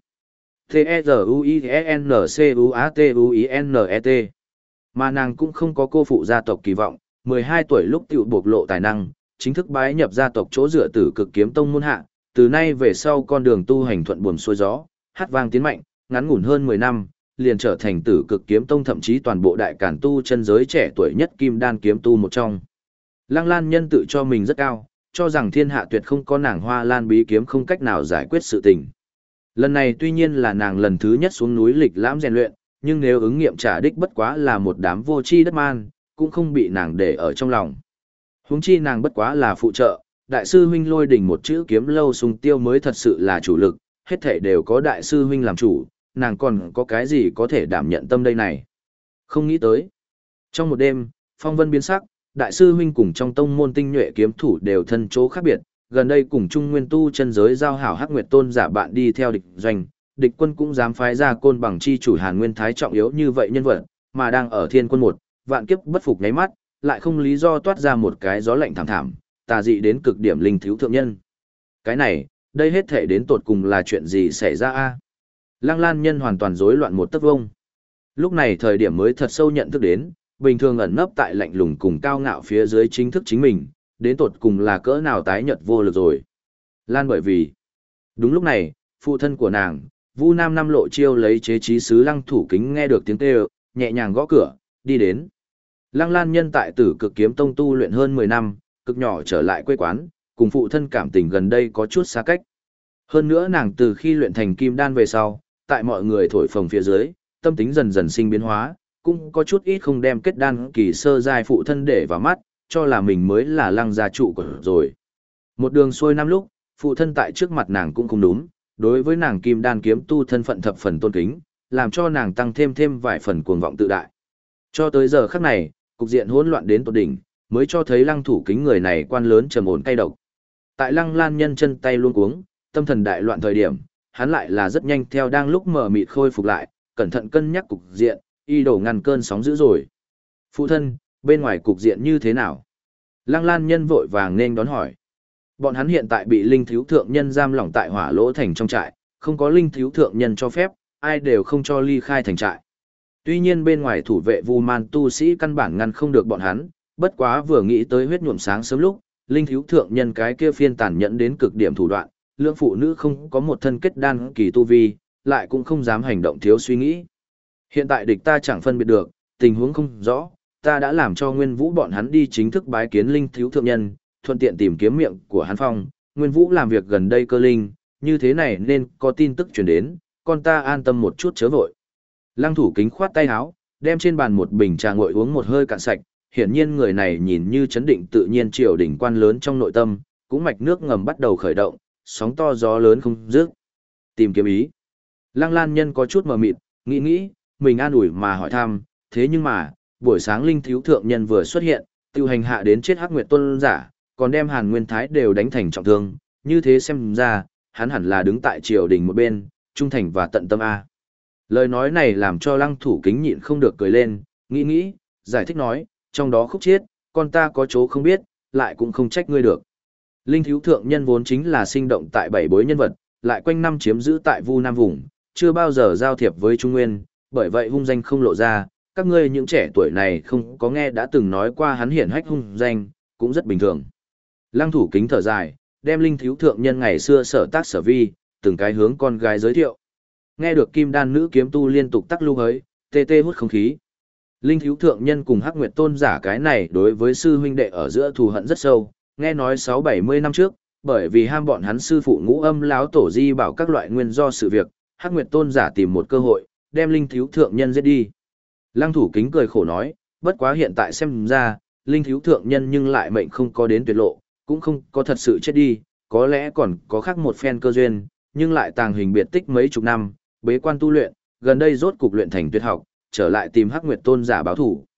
T-E-Z-U-I-E-N-C-U-A-T-U-I-N-E-T. Mà nàng cũng không có cô phụ gia tộc kỳ vọng, 12 tuổi lúc tiểu bộc lộ tài năng, chính thức bái nhập gia tộc chỗ dựa Tử Cực Kiếm Tông môn hạ, từ nay về sau con đường tu hành thuận buồm xuôi gió, hát vang tiến mạnh, ngắn ngủn hơn 10 năm, liền trở thành Tử Cực Kiếm Tông thậm chí toàn bộ đại càn tu chân giới trẻ tuổi nhất kim đan kiếm tu một trong. Lăng Lan Nhân tự cho mình rất cao, cho rằng thiên hạ tuyệt không có nàng Hoa Lan bí kiếm không cách nào giải quyết sự tình. Lần này tuy nhiên là nàng lần thứ nhất xuống núi lịch lãm rèn luyện, nhưng nếu ứng nghiệm trả đích bất quá là một đám vô tri đất man, cũng không bị nàng để ở trong lòng. Huống chi nàng bất quá là phụ trợ, đại sư huynh Lôi Đỉnh một chữ kiếm lâu sung tiêu mới thật sự là chủ lực, hết thảy đều có đại sư huynh làm chủ, nàng còn có cái gì có thể đảm nhận tâm đây này. Không nghĩ tới. Trong một đêm, phong vân biến sắc, đại sư huynh cùng trong tông môn tinh nhuệ kiếm thủ đều thân chỗ khác biệt, gần đây cùng Trung Nguyên tu chân giới giao hảo Hắc Nguyệt Tôn giả bạn đi theo địch doanh, địch quân cũng dám phái ra Côn Bằng chi chủ Hàn Nguyên Thái trọng yếu như vậy nhân vật, mà đang ở Thiên Quân một, vạn kiếp bất phục nháy mắt, lại không lý do toát ra một cái gió lạnh thảm thảm, tà dị đến cực điểm linh thiếu thượng nhân. Cái này, đây hết thể đến tột cùng là chuyện gì xảy ra a? Lăng Lan Nhân hoàn toàn rối loạn một tấc vông. Lúc này thời điểm mới thật sâu nhận thức đến, bình thường ẩn nấp tại lạnh lùng cùng cao ngạo phía dưới chính thức chính mình, đến tột cùng là cỡ nào tái nhợt vô lực rồi. Lan bởi vì, đúng lúc này, phụ thân của nàng, Vu Nam Năm Lộ Chiêu lấy chế trí sứ Lăng Thủ Kính nghe được tiếng kêu, nhẹ nhàng gõ cửa, đi đến. Lăng Lan Nhân tại Tử Cực Kiếm Tông tu luyện hơn 10 năm, cực nhỏ trở lại quê quán, cùng phụ thân cảm tình gần đây có chút xa cách. Hơn nữa nàng từ khi luyện thành kim đan về sau, tại mọi người thổi phồng phía dưới, tâm tính dần dần sinh biến hóa, cũng có chút ít không đem kết đan kỳ sơ giai phụ thân để vào mắt, cho là mình mới là Lăng gia trụ của rồi. Một đường xuôi năm lúc, phụ thân tại trước mặt nàng cũng không đúng, đối với nàng kim đan kiếm tu thân phận thập phần tôn kính, làm cho nàng tăng thêm vài phần cuồng vọng tự đại. Cho tới giờ khắc này, cục diện hỗn loạn đến tột đỉnh, mới cho thấy Lăng Thủ Kính người này quan lớn trầm ổn cay độc. Tại Lăng Lan Nhân chân tay luống cuống, tâm thần đại loạn thời điểm, hắn lại là rất nhanh theo đang lúc mở mịt khôi phục lại, cẩn thận cân nhắc cục diện, y đổ ngăn cơn sóng dữ rồi. Phụ thân, bên ngoài cục diện như thế nào? Lăng Lan Nhân vội vàng nên đón hỏi. Bọn hắn hiện tại bị linh thiếu thượng nhân giam lỏng tại Hỏa Lỗ thành trong trại, không có linh thiếu thượng nhân cho phép, ai đều không cho ly khai thành trại. Tuy nhiên bên ngoài thủ vệ Vu Man tu sĩ căn bản ngăn không được bọn hắn, bất quá vừa nghĩ tới huyết nhuộm sáng sớm lúc, linh thiếu thượng nhân cái kia phiên tàn nhẫn đến cực điểm thủ đoạn, lưỡng phụ nữ không có một thân kết đan kỳ tu vi, lại cũng không dám hành động thiếu suy nghĩ. Hiện tại địch ta chẳng phân biệt được, tình huống không rõ, ta đã làm cho Nguyên Vũ bọn hắn đi chính thức bái kiến linh thiếu thượng nhân, thuận tiện tìm kiếm miệng của hắn phong, Nguyên Vũ làm việc gần đây cơ linh, như thế này nên có tin tức truyền đến, con ta an tâm một chút chớ vội. Lăng Thủ Kính khoát tay áo, đem trên bàn một bình trà nguội uống một hơi cạn sạch, hiển nhiên người này nhìn như chấn định tự nhiên triều đỉnh quan lớn trong nội tâm, cũng mạch nước ngầm bắt đầu khởi động, sóng to gió lớn không dứt. Tìm kiếm ý. Lăng Lan Nhân có chút mờ mịt, nghĩ, mình an ủi mà hỏi thăm, thế nhưng mà, buổi sáng linh thiếu thượng nhân vừa xuất hiện, tiêu hành hạ đến chết Hắc Nguyệt Tôn giả, còn đem Hàn Nguyên Thái đều đánh thành trọng thương, như thế xem ra, hắn hẳn là đứng tại triều đình một bên, trung thành và tận tâm a. Lời nói này làm cho Lăng Thủ Kính nhịn không được cười lên, nghĩ, giải thích nói, trong đó khúc chiết, con ta có chỗ không biết, lại cũng không trách ngươi được. Linh thiếu thượng nhân vốn chính là sinh động tại bảy bối nhân vật, lại quanh năm chiếm giữ tại Vu Nam vùng, chưa bao giờ giao thiệp với Trung Nguyên, bởi vậy hung danh không lộ ra, các ngươi những trẻ tuổi này không có nghe đã từng nói qua hắn hiển hách hung danh, cũng rất bình thường. Lăng Thủ Kính thở dài, đem linh thiếu thượng nhân ngày xưa sở tác sở vi, từng cái hướng con gái giới thiệu. Nghe được kim đan nữ kiếm tu liên tục tắc lưu hới, tê hút không khí. Linh thiếu thượng nhân cùng Hắc Nguyệt Tôn giả cái này đối với sư huynh đệ ở giữa thù hận rất sâu, nghe nói 6-70 năm trước, bởi vì ham bọn hắn sư phụ Ngũ Âm lão tổ di bảo các loại nguyên do sự việc, Hắc Nguyệt Tôn giả tìm một cơ hội, đem linh thiếu thượng nhân giết đi. Lăng Thủ Kính cười khổ nói, bất quá hiện tại xem ra, linh thiếu thượng nhân nhưng lại mệnh không có đến tuyệt lộ, cũng không có thật sự chết đi, có lẽ còn có khác một phen cơ duyên, nhưng lại tàng hình biệt tích mấy chục năm, bế quan tu luyện, gần đây rốt cục luyện thành tuyệt học, trở lại tìm Hắc Nguyệt Tôn giả báo thủ.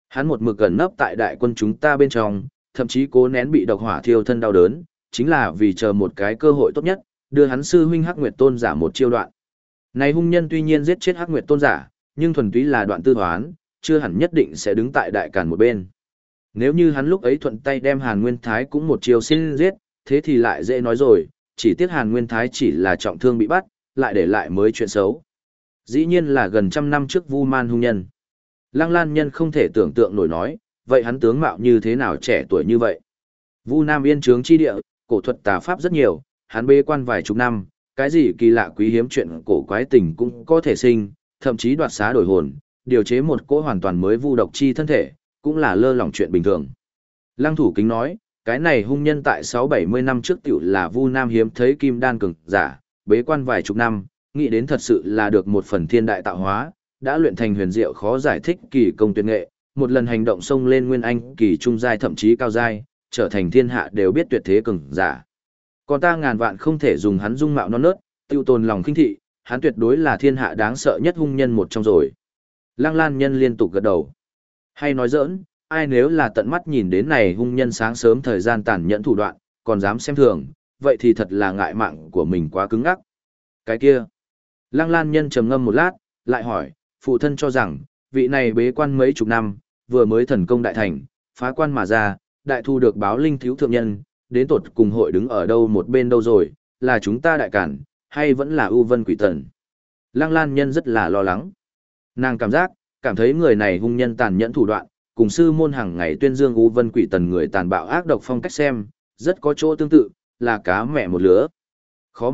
Hắn một mực gần nấp tại đại quân chúng ta bên trong, thậm chí cố nén bị độc hỏa thiêu thân đau đớn, chính là vì chờ một cái cơ hội tốt nhất, đưa hắn sư huynh Hắc Nguyệt Tôn giả một chiêu đoạn. Này hung nhân tuy nhiên giết chết Hắc Nguyệt Tôn giả, nhưng thuần túy là đoạn tư toán, chưa hẳn nhất định sẽ đứng tại đại càn một bên. Nếu như hắn lúc ấy thuận tay đem Hàn Nguyên Thái cũng một chiêu xin giết, thế thì lại dễ nói rồi, chỉ tiếc Hàn Nguyên Thái chỉ là trọng thương bị bắt, lại để lại mới chuyện xấu. Dĩ nhiên là gần trăm năm trước Vu Man hung nhân. Lăng Lan Nhân không thể tưởng tượng nổi nói, vậy hắn tướng mạo như thế nào trẻ tuổi như vậy? Vu Nam yên trướng chi địa, cổ thuật tà pháp rất nhiều, hắn bế quan vài chục năm, cái gì kỳ lạ quý hiếm chuyện cổ quái tình cũng có thể sinh, thậm chí đoạt xá đổi hồn, điều chế một cỗ hoàn toàn mới vu độc chi thân thể, cũng là lơ lỏng chuyện bình thường. Lăng Thủ Kính nói, cái này hung nhân tại 6-70 năm trước tiểu là Vu Nam hiếm thấy kim đan cường giả, bế quan vài chục năm, nghĩ đến thật sự là được một phần thiên đại tạo hóa, đã luyện thành huyền diệu khó giải thích kỳ công tuyệt nghệ, một lần hành động xông lên nguyên anh kỳ trung giai thậm chí cao giai, trở thành thiên hạ đều biết tuyệt thế cường giả. Còn ta ngàn vạn không thể dùng hắn dung mạo non nớt, tiêu tồn lòng khinh thị, hắn tuyệt đối là thiên hạ đáng sợ nhất hung nhân một trong rồi. Lăng Lan Nhân liên tục gật đầu. Hay nói giỡn, ai nếu là tận mắt nhìn đến này hung nhân sáng sớm thời gian tàn nhẫn thủ đoạn, còn dám xem thường, vậy thì thật là ngại mạng của mình quá cứng ngắc. Cái kia. Lăng Lan Nhân trầm ngâm một lát, lại hỏi, phụ thân cho rằng, vị này bế quan mấy chục năm, vừa mới thần công đại thành, phá quan mà ra, đại thu được báo linh thiếu thượng nhân, đến tột cùng hội đứng ở đâu một bên đâu rồi, là chúng ta đại cản, hay vẫn là ưu vân quỷ tần. Lăng Lan Nhân rất là lo lắng. Nàng cảm thấy người này hung nhân tàn nhẫn thủ đoạn, cùng sư môn hàng ngày tuyên dương ưu vân quỷ tần người tàn bạo ác độc phong cách xem, rất có chỗ tương tự, là cá mẹ một lứa. Khó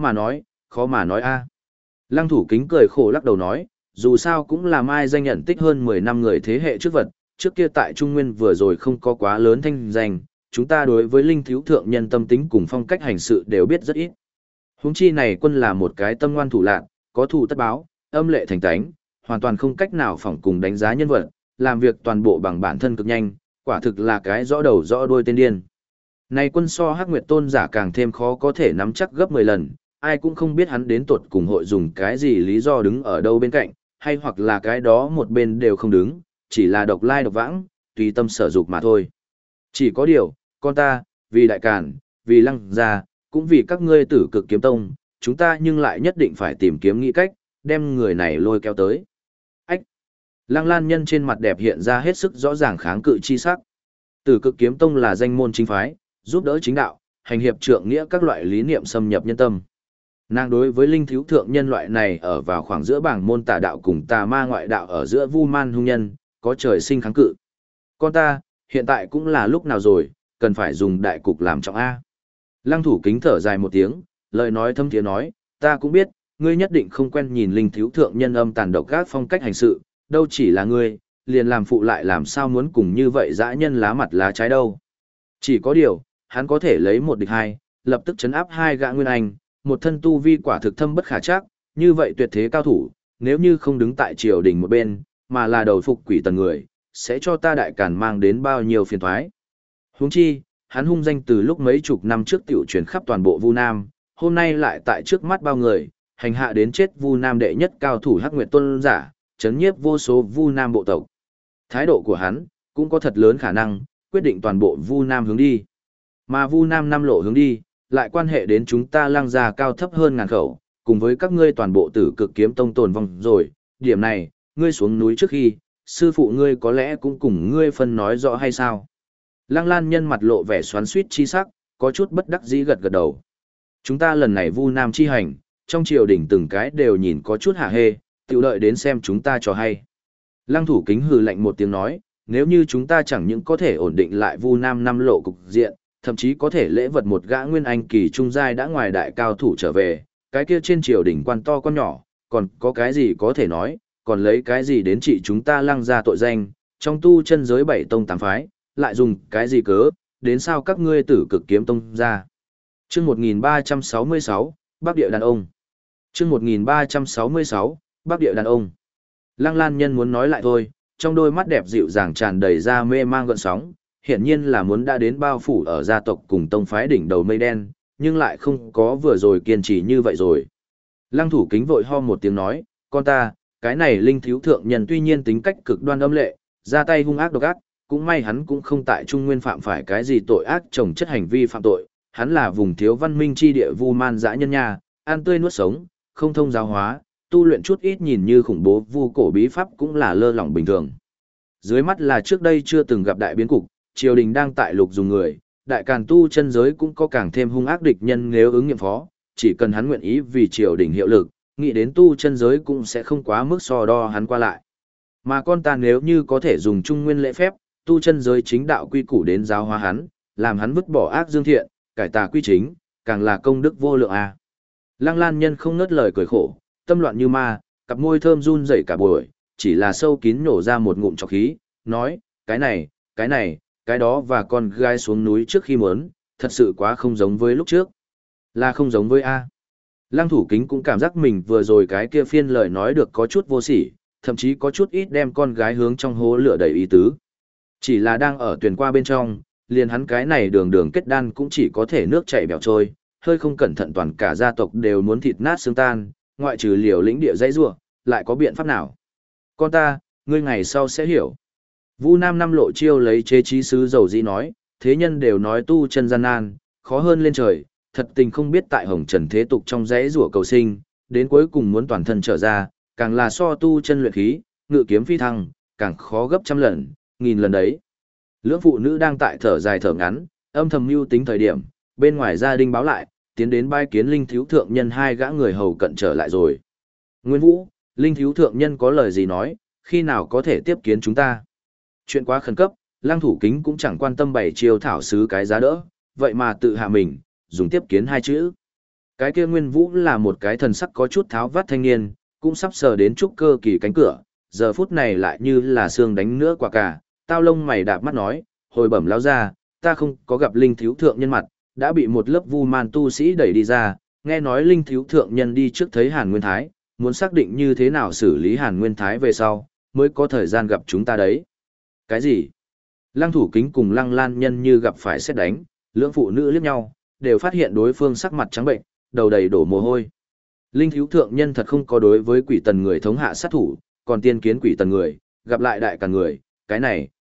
mà nói a. Lăng Thủ Kính cười khổ lắc đầu nói, dù sao cũng là mai danh nhận tích hơn 10 năm người thế hệ trước vật, trước kia tại Trung Nguyên vừa rồi không có quá lớn thanh danh, chúng ta đối với linh thiếu thượng nhân tâm tính cùng phong cách hành sự đều biết rất ít. Huống chi này quân là một cái tâm ngoan thủ lạn, có thù tất báo, âm lệ thành tánh, hoàn toàn không cách nào phỏng cùng đánh giá nhân vật, làm việc toàn bộ bằng bản thân cực nhanh, quả thực là cái rõ đầu rõ đuôi tên điên. Này quân so Hắc Nguyệt Tôn giả càng thêm khó có thể nắm chắc gấp 10 lần, ai cũng không biết hắn đến tuột cùng hội dùng cái gì lý do đứng ở đâu bên cạnh, hay hoặc là cái đó một bên đều không đứng, chỉ là độc lai độc vãng, tùy tâm sở dục mà thôi. Chỉ có điều, con ta, vì đại càn, vì Lăng gia, cũng vì các ngươi Tử Cực Kiếm Tông, chúng ta nhưng lại nhất định phải tìm kiếm nghĩ cách, đem người này lôi kéo tới. Ách! Lăng Lan Nhân trên mặt đẹp hiện ra hết sức rõ ràng kháng cự chi sắc. Tử Cực Kiếm Tông là danh môn chính phái, giúp đỡ chính đạo, hành hiệp trượng nghĩa các loại lý niệm xâm nhập nhân tâm. Nàng đối với linh thiếu thượng nhân loại này ở vào khoảng giữa bảng môn tà đạo cùng tà ma ngoại đạo ở giữa vu man hung nhân, có trời sinh kháng cự. Con ta, hiện tại cũng là lúc nào rồi, cần phải dùng đại cục làm trọng A. Lăng Thủ Kính thở dài một tiếng, lời nói thâm thiế nói, ta cũng biết, ngươi nhất định không quen nhìn linh thiếu thượng nhân âm tàn độc các phong cách hành sự, đâu chỉ là ngươi, liền làm phụ lại làm sao muốn cùng như vậy dã nhân lá mặt lá trái đâu. Chỉ có điều, hắn có thể lấy một địch hai, lập tức chấn áp hai gã nguyên anh, một thân tu vi quả thực thâm bất khả trắc, như vậy tuyệt thế cao thủ, nếu như không đứng tại triều đình một bên, mà là đầu phục quỷ tần người, sẽ cho ta đại càn mang đến bao nhiêu phiền toái. Huống chi, hắn hung danh từ lúc mấy chục năm trước tiểu truyền khắp toàn bộ Vu Nam, hôm nay lại tại trước mắt bao người, hành hạ đến chết Vu Nam đệ nhất cao thủ Hắc Nguyệt Tôn giả, chấn nhiếp vô số Vu Nam bộ tộc. Thái độ của hắn cũng có thật lớn khả năng quyết định toàn bộ Vu Nam hướng đi. Mà Vu Nam năm lộ hướng đi, lại quan hệ đến chúng ta Lăng gia cao thấp hơn ngàn khẩu, cùng với các ngươi toàn bộ Tử Cực Kiếm Tông tồn vong rồi, điểm này, ngươi xuống núi trước khi, sư phụ ngươi có lẽ cũng cùng ngươi phân nói rõ hay sao? Lăng Lan Nhân mặt lộ vẻ xoắn xuýt chi sắc, có chút bất đắc dĩ gật gật đầu. Chúng ta lần này Vu Nam chi hành, trong triều đình từng cái đều nhìn có chút hả hê, tự đợi đến xem chúng ta cho hay. Lăng Thủ Kính hừ lạnh một tiếng nói, nếu như chúng ta chẳng những có thể ổn định lại Vu Nam năm lộ cục diện, thậm chí có thể lễ vật một gã nguyên anh kỳ trung giai đã ngoài đại cao thủ trở về, cái kia trên triều đình quan to quan nhỏ, còn có cái gì có thể nói, còn lấy cái gì đến trị chúng ta Lăng gia tội danh, trong tu chân giới bảy tông tám phái, lại dùng cái gì cớ, đến sao các ngươi Tử Cực Kiếm Tông ra. Chương 1366, Bắc Địa đàn ông. Chương 1366, Bắc Địa đàn ông. Lăng Lan Nhân muốn nói lại thôi, trong đôi mắt đẹp dịu dàng tràn đầy ra mê mang gợn sóng, hiển nhiên là muốn đã đến bao phủ ở gia tộc cùng tông phái đỉnh đầu mây đen, nhưng lại không có vừa rồi kiên trì như vậy rồi. Lăng Thủ Kính vội ho một tiếng nói, con ta, cái này linh thiếu thượng nhân tuy nhiên tính cách cực đoan âm lệ, ra tay hung ác độc ác, cũng may hắn cũng không tại Trung Nguyên phạm phải cái gì tội ác trồng chất hành vi phạm tội, hắn là vùng thiếu văn minh chi địa vu man dã nhân nha, ăn tươi nuốt sống, không thông giáo hóa, tu luyện chút ít nhìn như khủng bố vu cổ bí pháp cũng là lơ lỏng bình thường. Dưới mắt là trước đây chưa từng gặp đại biến cục, triều đình đang tại lục dùng người, đại càn tu chân giới cũng có càng thêm hung ác địch nhân nếu ứng nghiệm phó, chỉ cần hắn nguyện ý vì triều đình hiệu lực, nghĩ đến tu chân giới cũng sẽ không quá mức so đo hắn qua lại. Mà con ta nếu như có thể dùng trung nguyên lễ phép, tu chân giới chính đạo quy củ đến giáo hóa hắn, làm hắn vứt bỏ ác dương thiện, cải tà quy chính, càng là công đức vô lượng a. Lăng Lan Nhân không ngớt lời cười khổ, tâm loạn như ma, cặp môi thơm run rẩy cả buổi, chỉ là sâu kín nổ ra một ngụm trọc khí, nói, cái đó và con gái xuống núi trước khi muốn, thật sự quá không giống với lúc trước. Là không giống với A. Lăng Thủ Kính cũng cảm giác mình vừa rồi cái kia phiên lời nói được có chút vô sỉ, thậm chí có chút ít đem con gái hướng trong hố lửa đầy ý tứ. Chỉ là đang ở tuyển qua bên trong, liền hắn cái này đường đường kết đan cũng chỉ có thể nước chảy bèo trôi, hơi không cẩn thận toàn cả gia tộc đều muốn thịt nát xương tan, ngoại trừ liều lĩnh địa dãy rủa, lại có biện pháp nào? Con ta, ngươi ngày sau sẽ hiểu. Vu Nam năm lộ chiêu lấy chế trí sứ dầu dĩ nói, thế nhân đều nói tu chân gian nan, khó hơn lên trời, thật tình không biết tại hồng trần thế tục trong dãy rủa cầu sinh, đến cuối cùng muốn toàn thân trở ra, càng là so tu chân luyện khí, ngự kiếm phi thăng, càng khó gấp trăm lần, nghìn lần đấy. Lưỡng phụ nữ đang tại thở dài thở ngắn, âm thầm mưu tính thời điểm, bên ngoài gia đình báo lại, tiến đến bái kiến Linh Thiếu Thượng Nhân hai gã người hầu cận trở lại rồi. Nguyên Vũ, Linh Thiếu Thượng Nhân có lời gì nói, khi nào có thể tiếp kiến chúng ta? Chuyện quá khẩn cấp, Lăng Thủ Kính cũng chẳng quan tâm bảy chiêu thảo sứ cái giá đỡ, vậy mà tự hạ mình, dùng tiếp kiến hai chữ. Cái kia Nguyên Vũ là một cái thần sắc có chút tháo vát thanh niên, cũng sắp sờ đến trúc cơ kỳ cánh cửa, giờ phút này lại như là xương đánh nữa quả cả, tao lông mày đạp mắt nói, hồi bẩm lão ra, ta không có gặp Linh Thiếu Thượng Nhân mặt, đã bị một lớp vu man tu sĩ đẩy đi ra, nghe nói Linh Thiếu Thượng Nhân đi trước thấy Hàn Nguyên Thái, muốn xác định như thế nào xử lý Hàn Nguyên Thái về sau, mới có thời gian gặp chúng ta đấy. Cái gì? Lăng Thủ Kính cùng Lăng Lan Nhân như gặp phải sét đánh, lưỡng phụ nữ liếc nhau, đều phát hiện đối phương sắc mặt trắng bệnh, đầu đầy đổ mồ hôi. Linh Thiếu Thượng Nhân thật không có đối với quỷ tần người thống hạ sát thủ, còn tiên kiến quỷ tần người, gặp lại đại cả người, cái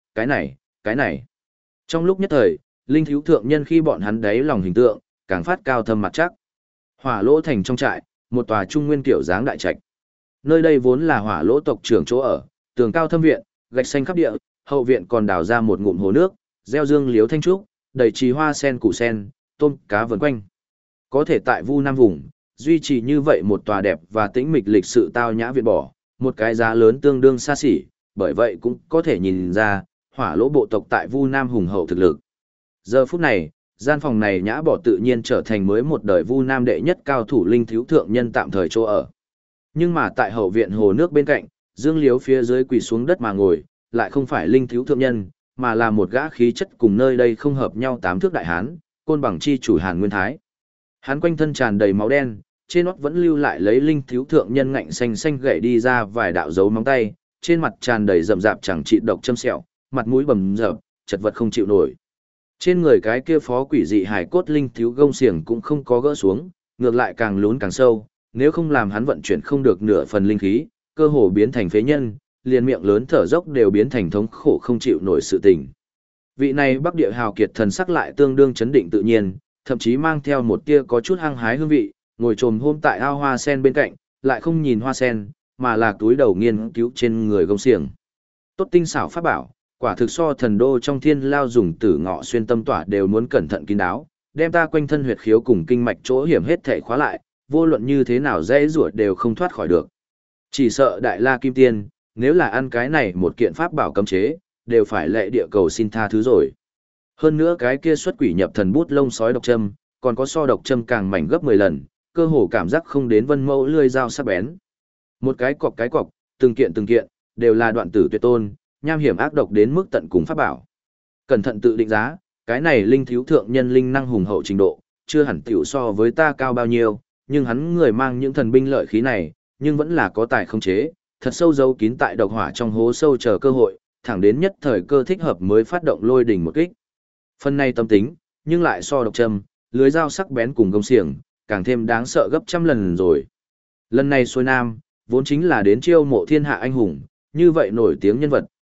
này. Trong lúc nhất thời, Linh Thiếu Thượng Nhân khi bọn hắn đáy lòng hình tượng, càng phát cao thâm mặt chắc. Hỏa Lỗ thành trong trại, một tòa trung nguyên kiểu dáng đại trạch. Nơi đây vốn là Hỏa Lỗ tộc trưởng chỗ ở, tường cao thâm viện, gạch xanh khắp địa, hậu viện còn đào ra một ngụm hồ nước, gieo dương liếu thanh trúc, đầy trì hoa sen củ sen, tôm cá vần quanh. Có thể tại Vu Nam vùng, duy trì như vậy một tòa đẹp và tĩnh mịch lịch sự tao nhã viện bỏ, một cái giá lớn tương đương xa xỉ, bởi vậy cũng có thể nhìn ra, Hỏa Lỗ bộ tộc tại Vu Nam hùng hậu thực lực. Giờ phút này, gian phòng này nhã bỏ tự nhiên trở thành mới một đời Vu Nam đệ nhất cao thủ Linh Thiếu Thượng Nhân tạm thời chỗ ở. Nhưng mà tại hậu viện hồ nước bên cạnh, dương liếu phía dưới quỳ xuống đất mà ngồi, lại không phải Linh Thiếu Thượng Nhân, mà là một gã khí chất cùng nơi đây không hợp nhau tám thước đại hán, côn bằng chi chủ Hàn Nguyên Thái. Hắn quanh thân tràn đầy máu đen, trên nót vẫn lưu lại lấy Linh Thiếu Thượng Nhân ngạnh xanh xanh gậy đi ra vài đạo dấu móng tay, trên mặt tràn đầy rậm rạp chẳng trị độc châm sẹo, mặt mũi bầm dập, chật vật không chịu nổi. Trên người cái kia phó quỷ dị hải cốt Linh Thiếu gông xiềng cũng không có gỡ xuống, ngược lại càng lún càng sâu, nếu không làm hắn vận chuyển không được nửa phần linh khí, cơ hồ biến thành phế nhân, liền miệng lớn thở dốc đều biến thành thống khổ không chịu nổi sự tình. Vị này Bắc Địa hào kiệt thần sắc lại tương đương chấn định tự nhiên, thậm chí mang theo một tia có chút hăng hái hương vị, ngồi trồm hôm tại ao hoa sen bên cạnh, lại không nhìn hoa sen, mà là túi đầu nghiên cứu trên người gông xiềng. Tốt tinh xảo pháp bảo, quả thực so thần đô trong thiên lao dùng tử ngọ xuyên tâm tỏa đều muốn cẩn thận kín đáo, đem ta quanh thân huyệt khiếu cùng kinh mạch chỗ hiểm hết thể khóa lại, vô luận như thế nào dễ ruột đều không thoát khỏi được. Chỉ sợ Đại La Kim Tiên, nếu là ăn cái này một kiện pháp bảo cấm chế, đều phải lệ địa cầu xin tha thứ rồi. Hơn nữa cái kia xuất quỷ nhập thần bút lông sói độc châm, còn có so độc châm càng mảnh gấp 10 lần, cơ hồ cảm giác không đến vân mẫu lươi dao sắc bén. Một cái cọc, từng kiện, đều là đoạn tử tuyệt tôn, nham hiểm ác độc đến mức tận cùng pháp bảo. Cẩn thận tự định giá, cái này Linh Thiếu Thượng Nhân linh năng hùng hậu trình độ, chưa hẳn tiểu so với ta cao bao nhiêu, nhưng hắn người mang những thần binh lợi khí này, nhưng vẫn là có tài không chế, thật sâu giấu kín tại độc hỏa trong hố sâu chờ cơ hội, thẳng đến nhất thời cơ thích hợp mới phát động lôi đỉnh một kích. Phần này tâm tính, nhưng lại so độc châm, lưới dao sắc bén cùng gông xiềng, càng thêm đáng sợ gấp trăm lần rồi. Lần này xuôi nam, vốn chính là đến chiêu mộ thiên hạ anh hùng, như vậy nổi tiếng nhân vật,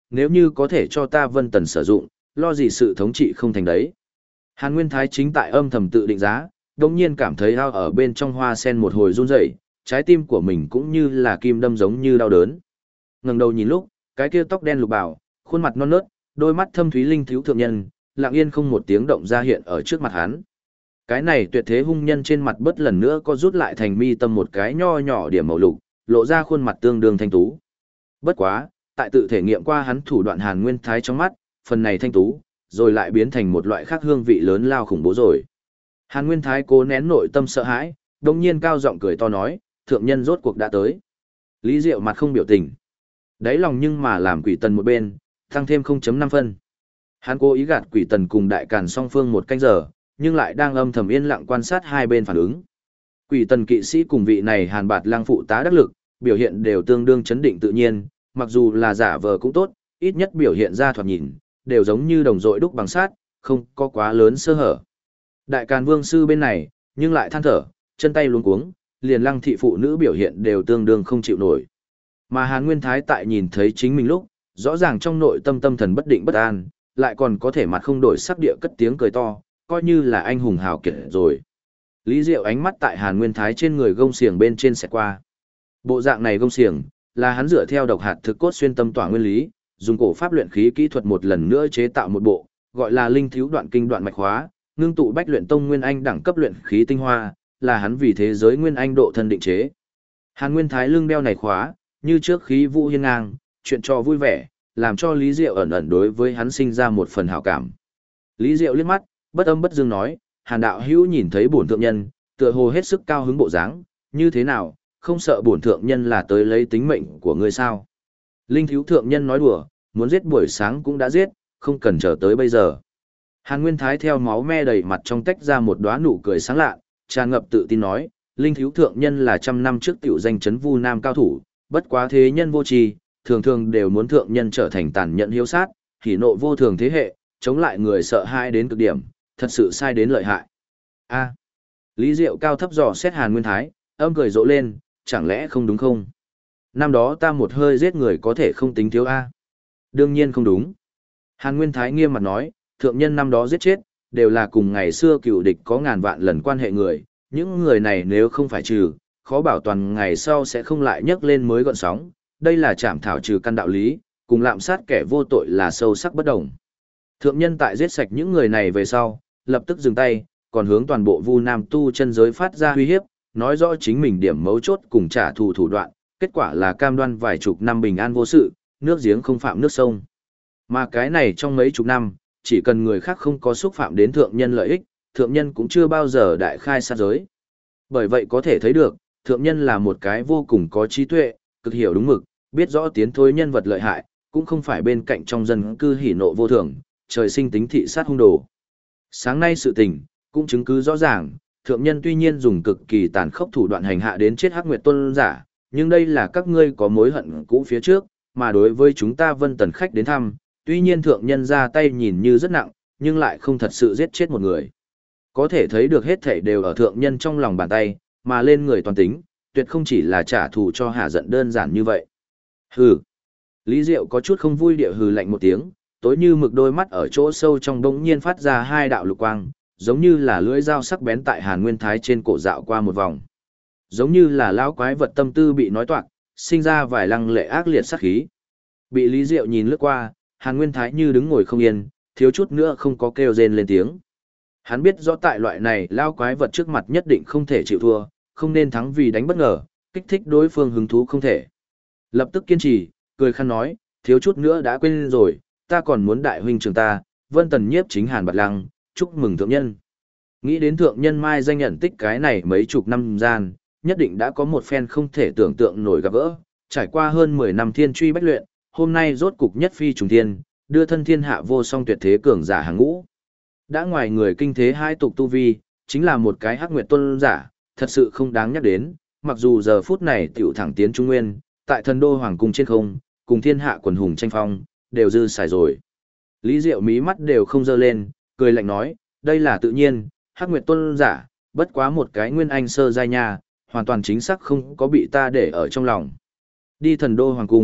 nếu như có thể cho ta Vân Tần sử dụng, lo gì sự thống trị không thành đấy. Hàn Nguyên Thái chính tại âm thầm tự định giá, đồng nhiên cảm thấy ao ở bên trong hoa sen một hồi run rẩy, trái tim của mình cũng như là kim đâm giống như đau đớn. Ngẩng đầu nhìn lúc, cái kia tóc đen lục bảo, khuôn mặt non nớt, đôi mắt thâm thúy linh thiếu thượng nhân, lặng yên không một tiếng động ra hiện ở trước mặt hắn. Cái này tuyệt thế hung nhân trên mặt bất lần nữa có rút lại thành mi tâm một cái nho nhỏ điểm màu lục, lộ ra khuôn mặt tương đương thanh tú. Bất quá, tại tự thể nghiệm qua hắn thủ đoạn Hàn Nguyên Thái trong mắt, phần này thanh tú, rồi lại biến thành một loại khác hương vị lớn lao khủng bố rồi. Hàn Nguyên Thái cố nén nội tâm sợ hãi, đồng nhiên cao giọng cười to nói, thượng nhân rốt cuộc đã tới. Lý Diệu mặt không biểu tình. Đáy lòng nhưng mà làm Quỷ Tần một bên, tăng thêm 0.5 phân. Hắn cố ý gạt Quỷ Tần cùng Đại Càn song phương một canh giờ, nhưng lại đang âm thầm yên lặng quan sát hai bên phản ứng. Quỷ Tần kỵ sĩ cùng vị này Hàn Bạt Lang phụ tá đắc lực, biểu hiện đều tương đương chấn định tự nhiên, mặc dù là giả vờ cũng tốt, ít nhất biểu hiện ra thoạt nhìn, đều giống như đồng dội đúc bằng sát, không có quá lớn sơ hở. Đại Càn Vương sư bên này, nhưng lại than thở, chân tay luống cuống, liền Lăng thị phụ nữ biểu hiện đều tương đương không chịu nổi. Mà Hàn Nguyên Thái tại nhìn thấy chính mình lúc, rõ ràng trong nội tâm tâm thần bất định bất an, lại còn có thể mặt không đổi sắc địa cất tiếng cười to, coi như là anh hùng hào kiệt rồi. Lý Diệu ánh mắt tại Hàn Nguyên Thái trên người gông xiềng bên trên xẹt qua. Bộ dạng này gông xiềng, là hắn dựa theo độc hạt thực cốt xuyên tâm tỏa nguyên lý, dùng cổ pháp luyện khí kỹ thuật một lần nữa chế tạo một bộ, gọi là linh thiếu đoạn kinh đoạn mạch hóa, ngưng tụ bách luyện tông nguyên anh đẳng cấp luyện khí tinh hoa, là hắn vì thế giới nguyên anh độ thân định chế. Hàn Nguyên Thái lưng đeo này khóa, như trước khí vũ hiên ngang, chuyện trò vui vẻ, làm cho Lý Diệu ẩn ẩn đối với hắn sinh ra một phần hảo cảm. Lý Diệu liếc mắt, bất âm bất dương nói, Hàn đạo hữu nhìn thấy bổn thượng nhân, tựa hồ hết sức cao hứng bộ dáng, như thế nào, không sợ bổn thượng nhân là tới lấy tính mệnh của ngươi sao? Linh thiếu thượng nhân nói đùa, muốn giết buổi sáng cũng đã giết, không cần chờ tới bây giờ. Hàn Nguyên Thái theo máu me đầy mặt trong tách ra một đóa nụ cười sáng lạ, tràn ngập tự tin nói, Linh thiếu thượng nhân là 100 năm trước tiểu danh chấn Vu Nam cao thủ, bất quá thế nhân vô tri, thường thường đều muốn thượng nhân trở thành tàn nhẫn hiếu sát, hỉ nộ vô thường thế hệ, chống lại người sợ hãi đến cực điểm, thật sự sai đến lợi hại. A. Lý Diệu cao thấp dò xét Hàn Nguyên Thái, âm cười rộ lên, chẳng lẽ không đúng không? Năm đó ta một hơi giết người có thể không tính thiếu A. Đương nhiên không đúng. Hàn Nguyên Thái nghiêm mặt nói, thượng nhân năm đó giết chết, đều là cùng ngày xưa cựu địch có ngàn vạn lần quan hệ người, những người này nếu không phải trừ, khó bảo toàn ngày sau sẽ không lại nhấc lên mới gọn sóng, đây là trảm thảo trừ căn đạo lý, cùng lạm sát kẻ vô tội là sâu sắc bất đồng. Thượng nhân tại giết sạch những người này về sau, lập tức dừng tay, còn hướng toàn bộ Vu Nam tu chân giới phát ra uy hiếp, nói rõ chính mình điểm mấu chốt cùng trả thù thủ đoạn, kết quả là cam đoan vài chục năm bình an vô sự, nước giếng không phạm nước sông. Mà cái này trong mấy chục năm, chỉ cần người khác không có xúc phạm đến thượng nhân lợi ích, thượng nhân cũng chưa bao giờ đại khai sát giới. Bởi vậy có thể thấy được, thượng nhân là một cái vô cùng có trí tuệ, cực hiểu đúng mực, biết rõ tiến thối nhân vật lợi hại, cũng không phải bên cạnh trong dân cư hỉ nộ vô thường, trời sinh tính thị sát hung đồ. Sáng nay sự tình, cũng chứng cứ rõ ràng, thượng nhân tuy nhiên dùng cực kỳ tàn khốc thủ đoạn hành hạ đến chết Hắc Nguyệt Tôn giả, nhưng đây là các ngươi có mối hận cũ phía trước, mà đối với chúng ta Vân Tần khách đến thăm, tuy nhiên thượng nhân ra tay nhìn như rất nặng, nhưng lại không thật sự giết chết một người. Có thể thấy được hết thảy đều ở thượng nhân trong lòng bàn tay, mà lên người toàn tính, tuyệt không chỉ là trả thù cho hạ giận đơn giản như vậy. Hừ. Lý Diệu có chút không vui địa hừ lạnh một tiếng, tối như mực đôi mắt ở chỗ sâu trong đống nhiên phát ra hai đạo lục quang, giống như là lưỡi dao sắc bén tại Hàn Nguyên Thái trên cổ dạo qua một vòng. Giống như là lão quái vật tâm tư bị nói toạc, sinh ra vài lăng lệ ác liệt sát khí. Bị Lý Diệu nhìn lướt qua, Hàn Nguyên Thái như đứng ngồi không yên, thiếu chút nữa không có kêu rên lên tiếng. Hắn biết rõ tại loại này lao quái vật trước mặt nhất định không thể chịu thua, không nên thắng vì đánh bất ngờ, kích thích đối phương hứng thú không thể. Lập tức kiên trì, cười khăn nói, thiếu chút nữa đã quên rồi, ta còn muốn đại huynh trường ta, Vân Tần nhiếp chính Hàn Bạt Lăng, chúc mừng thượng nhân. Nghĩ đến thượng nhân mai danh nhận tích cái này mấy chục năm gian, nhất định đã có một phen không thể tưởng tượng nổi gặp gỡ, trải qua hơn 10 năm thiên truy bách luyện, hôm nay rốt cục nhất phi trùng thiên, đưa thân thiên hạ vô song tuyệt thế cường giả hàng ngũ. Đã ngoài người kinh thế hai tục tu vi, chính là một cái Hắc Nguyệt Tôn giả, thật sự không đáng nhắc đến, mặc dù giờ phút này tiểu thẳng tiến Trung Nguyên, tại thần đô hoàng cung trên không, cùng thiên hạ quần hùng tranh phong, đều dư xài rồi. Lý Diệu mí mắt đều không dơ lên, cười lạnh nói, đây là tự nhiên, Hắc Nguyệt Tôn giả, bất quá một cái nguyên anh sơ giai nha, hoàn toàn chính xác không có bị ta để ở trong lòng. Đi thần đô hoàng cung,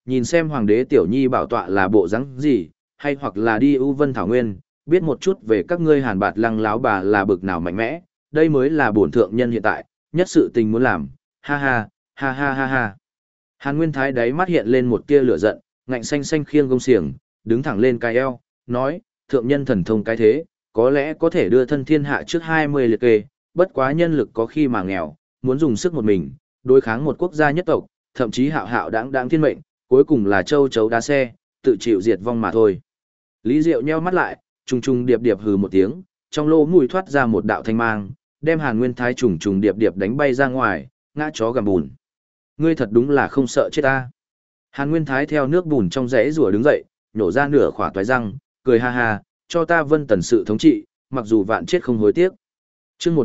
nhìn xem hoàng đế tiểu nhi bảo tọa là bộ dáng gì, hay hoặc là đi ưu vân thảo nguyên, biết một chút về các ngươi Hàn Bạt Lăng láo bà là bực nào mạnh mẽ, đây mới là bổn thượng nhân hiện tại, nhất sự tình muốn làm, ha ha, ha ha ha ha. Hàn Nguyên Thái đáy mắt hiện lên một tia lửa giận, ngạnh xanh xanh khiêng gông xiềng, đứng thẳng lên cái eo, nói, thượng nhân thần thông cái thế, có lẽ có thể đưa thân thiên hạ trước 20 liệt kê, bất quá nhân lực có khi mà nghèo, muốn dùng sức một mình, đối kháng một quốc gia nhất tộc, thậm chí hạo hạo đáng thiên mệnh, cuối cùng là châu chấu đá xe, tự chịu diệt vong mà thôi. Lý Diệu nheo mắt lại, trùng trùng điệp điệp hừ một tiếng, trong lỗ mũi thoát ra một đạo thanh mang, đem Hàn Nguyên Thái trùng trùng điệp điệp đánh bay ra ngoài, ngã chó gầm bùn. Ngươi thật đúng là không sợ chết ta. Hàn Nguyên Thái theo nước bùn trong rẽ rùa đứng dậy, nhổ ra nửa khỏa toái răng, cười ha ha, cho ta Vân Tần sự thống trị, mặc dù vạn chết không hối tiếc. Chương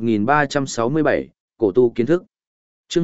1367, cổ tu kiến thức. Chương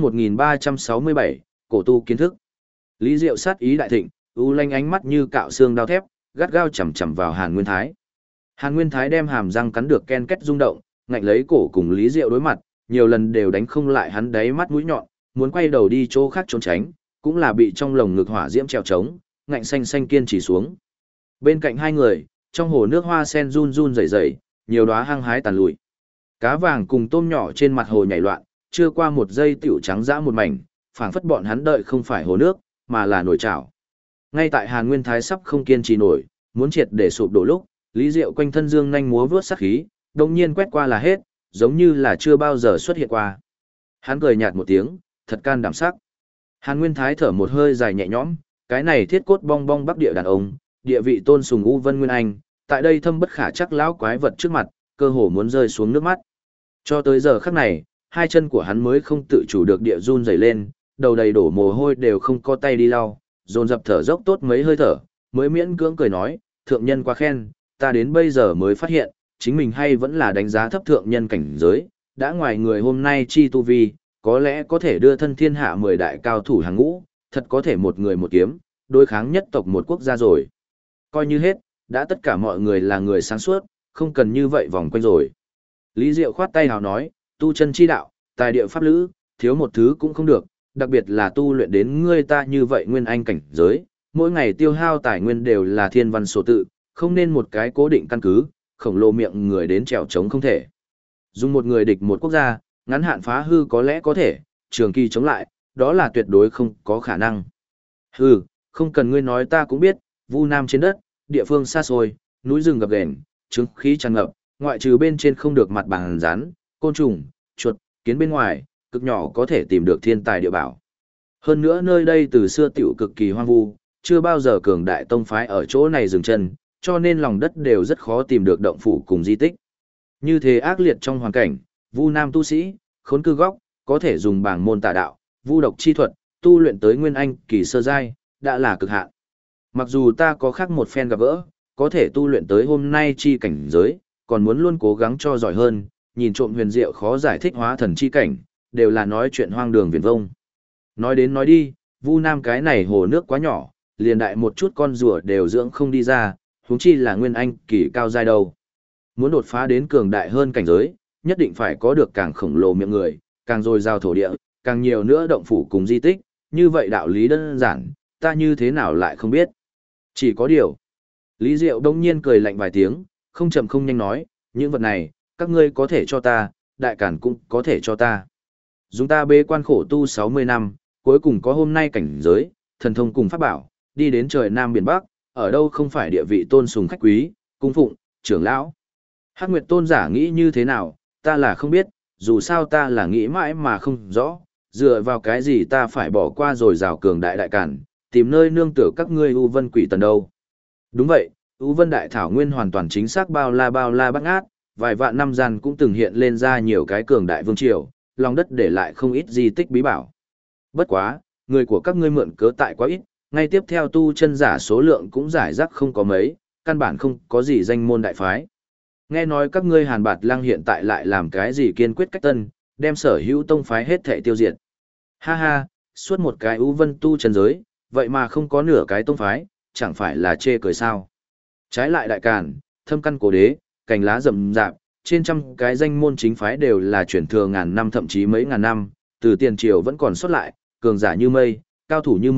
1367, cổ tu kiến thức. Lý Diệu sát ý đại thịnh, u lanh ánh mắt như cạo xương đao thép, gắt gao chầm chầm vào Hàn Nguyên Thái. Hàn Nguyên Thái đem hàm răng cắn được ken két rung động, ngạnh lấy cổ cùng Lý Diệu đối mặt, nhiều lần đều đánh không lại hắn đáy mắt mũi nhọn, muốn quay đầu đi chỗ khác trốn tránh, cũng là bị trong lồng ngực hỏa diễm treo trống, ngạnh xanh xanh kiên trì xuống. Bên cạnh hai người, trong hồ nước hoa sen run run rẩy rẩy, nhiều đóa hăng hái tàn lụi. Cá vàng cùng tôm nhỏ trên mặt hồ nhảy loạn, chưa qua một giây tiểu trắng dã một mảnh, phảng phất bọn hắn đợi không phải hồ nước, mà là nồi chảo. Ngay tại Hàn Nguyên Thái sắp không kiên trì nổi, muốn triệt để sụp đổ lúc, Lý Diệu quanh thân dương nhanh múa vướt sát khí, đột nhiên quét qua là hết, giống như là chưa bao giờ xuất hiện qua. Hắn cười nhạt một tiếng, thật can đảm sắc. Hàn Nguyên Thái thở một hơi dài nhẹ nhõm, cái này thiết cốt bong bong bắc địa đàn ông, địa vị tôn sùng U Vân Nguyên Anh, tại đây thâm bất khả chắc lão quái vật trước mặt, cơ hồ muốn rơi xuống nước mắt. Cho tới giờ khắc này, hai chân của hắn mới không tự chủ được địa run rẩy lên, đầu đầy đổ mồ hôi đều không có tay đi lau, dồn dập thở dốc tốt mấy hơi thở, mới miễn cưỡng cười nói, thượng nhân quá khen, ta đến bây giờ mới phát hiện, chính mình hay vẫn là đánh giá thấp thượng nhân cảnh giới, đã ngoài người hôm nay chi tu vi, có lẽ có thể đưa thân thiên hạ 10 đại cao thủ hàng ngũ, thật có thể một người một kiếm, đối kháng nhất tộc một quốc gia rồi. Coi như hết, đã tất cả mọi người là người sáng suốt, không cần như vậy vòng quanh rồi. Lý Diệu khoát tay hào nói, tu chân chi đạo, tài địa pháp lữ, thiếu một thứ cũng không được, đặc biệt là tu luyện đến ngươi ta như vậy nguyên anh cảnh giới, mỗi ngày tiêu hao tài nguyên đều là thiên văn số tự, không nên một cái cố định căn cứ, khổng lồ miệng người đến trèo trống không thể. Dùng một người địch một quốc gia, ngắn hạn phá hư có lẽ có thể, trường kỳ chống lại, đó là tuyệt đối không có khả năng. Hừ, không cần ngươi nói ta cũng biết, Vu Nam trên đất, địa phương xa xôi, núi rừng gập ghềnh, trứng khí tràn ngập, ngoại trừ bên trên không được mặt bằng rắn, côn trùng, chuột, kiến bên ngoài, cực nhỏ có thể tìm được thiên tài địa bảo. Hơn nữa nơi đây từ xưa tiểu cực kỳ hoang vu, chưa bao giờ cường đại tông phái ở chỗ này dừng chân, cho nên lòng đất đều rất khó tìm được động phủ cùng di tích. Như thế ác liệt trong hoàn cảnh, Vu Nam tu sĩ, khốn cư góc, có thể dùng bảng môn tà đạo, vu độc chi thuật, tu luyện tới nguyên anh kỳ sơ giai, đã là cực hạn. Mặc dù ta có khác một phen gặp gỡ, có thể tu luyện tới hôm nay chi cảnh giới, còn muốn luôn cố gắng cho giỏi hơn, nhìn trộm huyền diệu khó giải thích hóa thần chi cảnh, đều là nói chuyện hoang đường viển vông. Nói đến nói đi, Vu Nam cái này hồ nước quá nhỏ, liền đại một chút con rùa đều dưỡng không đi ra, huống chi là nguyên anh kỳ cao giai đâu. Muốn đột phá đến cường đại hơn cảnh giới, nhất định phải có được càng khổng lồ miệng người, càng dồi dào thổ địa, càng nhiều nữa động phủ cùng di tích, như vậy đạo lý đơn giản, ta như thế nào lại không biết. Chỉ có điều. Lý Diệu đông nhiên cười lạnh vài tiếng, không chậm không nhanh nói, những vật này, các ngươi có thể cho ta, đại cản cũng có thể cho ta. Dùng ta bế quan khổ tu 60 năm, cuối cùng có hôm nay cảnh giới, thần thông cùng pháp bảo, đi đến trời Nam Biển Bắc, ở đâu không phải địa vị tôn sùng khách quý, cung phụng, trưởng lão. Hắc Nguyệt tôn giả nghĩ như thế nào, ta là không biết, dù sao ta là nghĩ mãi mà không rõ, dựa vào cái gì ta phải bỏ qua rồi rào cường đại đại cản, tìm nơi nương tựa các ngươi U Vân Quỷ Tần đâu. Đúng vậy, U Vân Đại Thảo Nguyên hoàn toàn chính xác bao la bát ngát, vài vạn năm gian cũng từng hiện lên ra nhiều cái cường đại vương triều, lòng đất để lại không ít di tích bí bảo. Bất quá, người của các ngươi mượn cớ tại quá ít, ngay tiếp theo tu chân giả số lượng cũng giải rác không có mấy, căn bản không có gì danh môn đại phái. Nghe nói các ngươi Hàn Bạt Lăng hiện tại lại làm cái gì kiên quyết cách tân, đem sở hữu tông phái hết thảy tiêu diệt. Ha ha, suốt một cái U Vân tu chân giới, vậy mà không có nửa cái tông phái, chẳng phải là chê cười sao. Trái lại đại càn, thâm căn cổ đế, cành lá rậm rạp, trên trăm cái danh môn chính phái đều là truyền thừa ngàn năm thậm chí mấy ngàn năm, từ tiền triều vẫn còn xuất lại, cường giả như mây, cao thủ như mưa,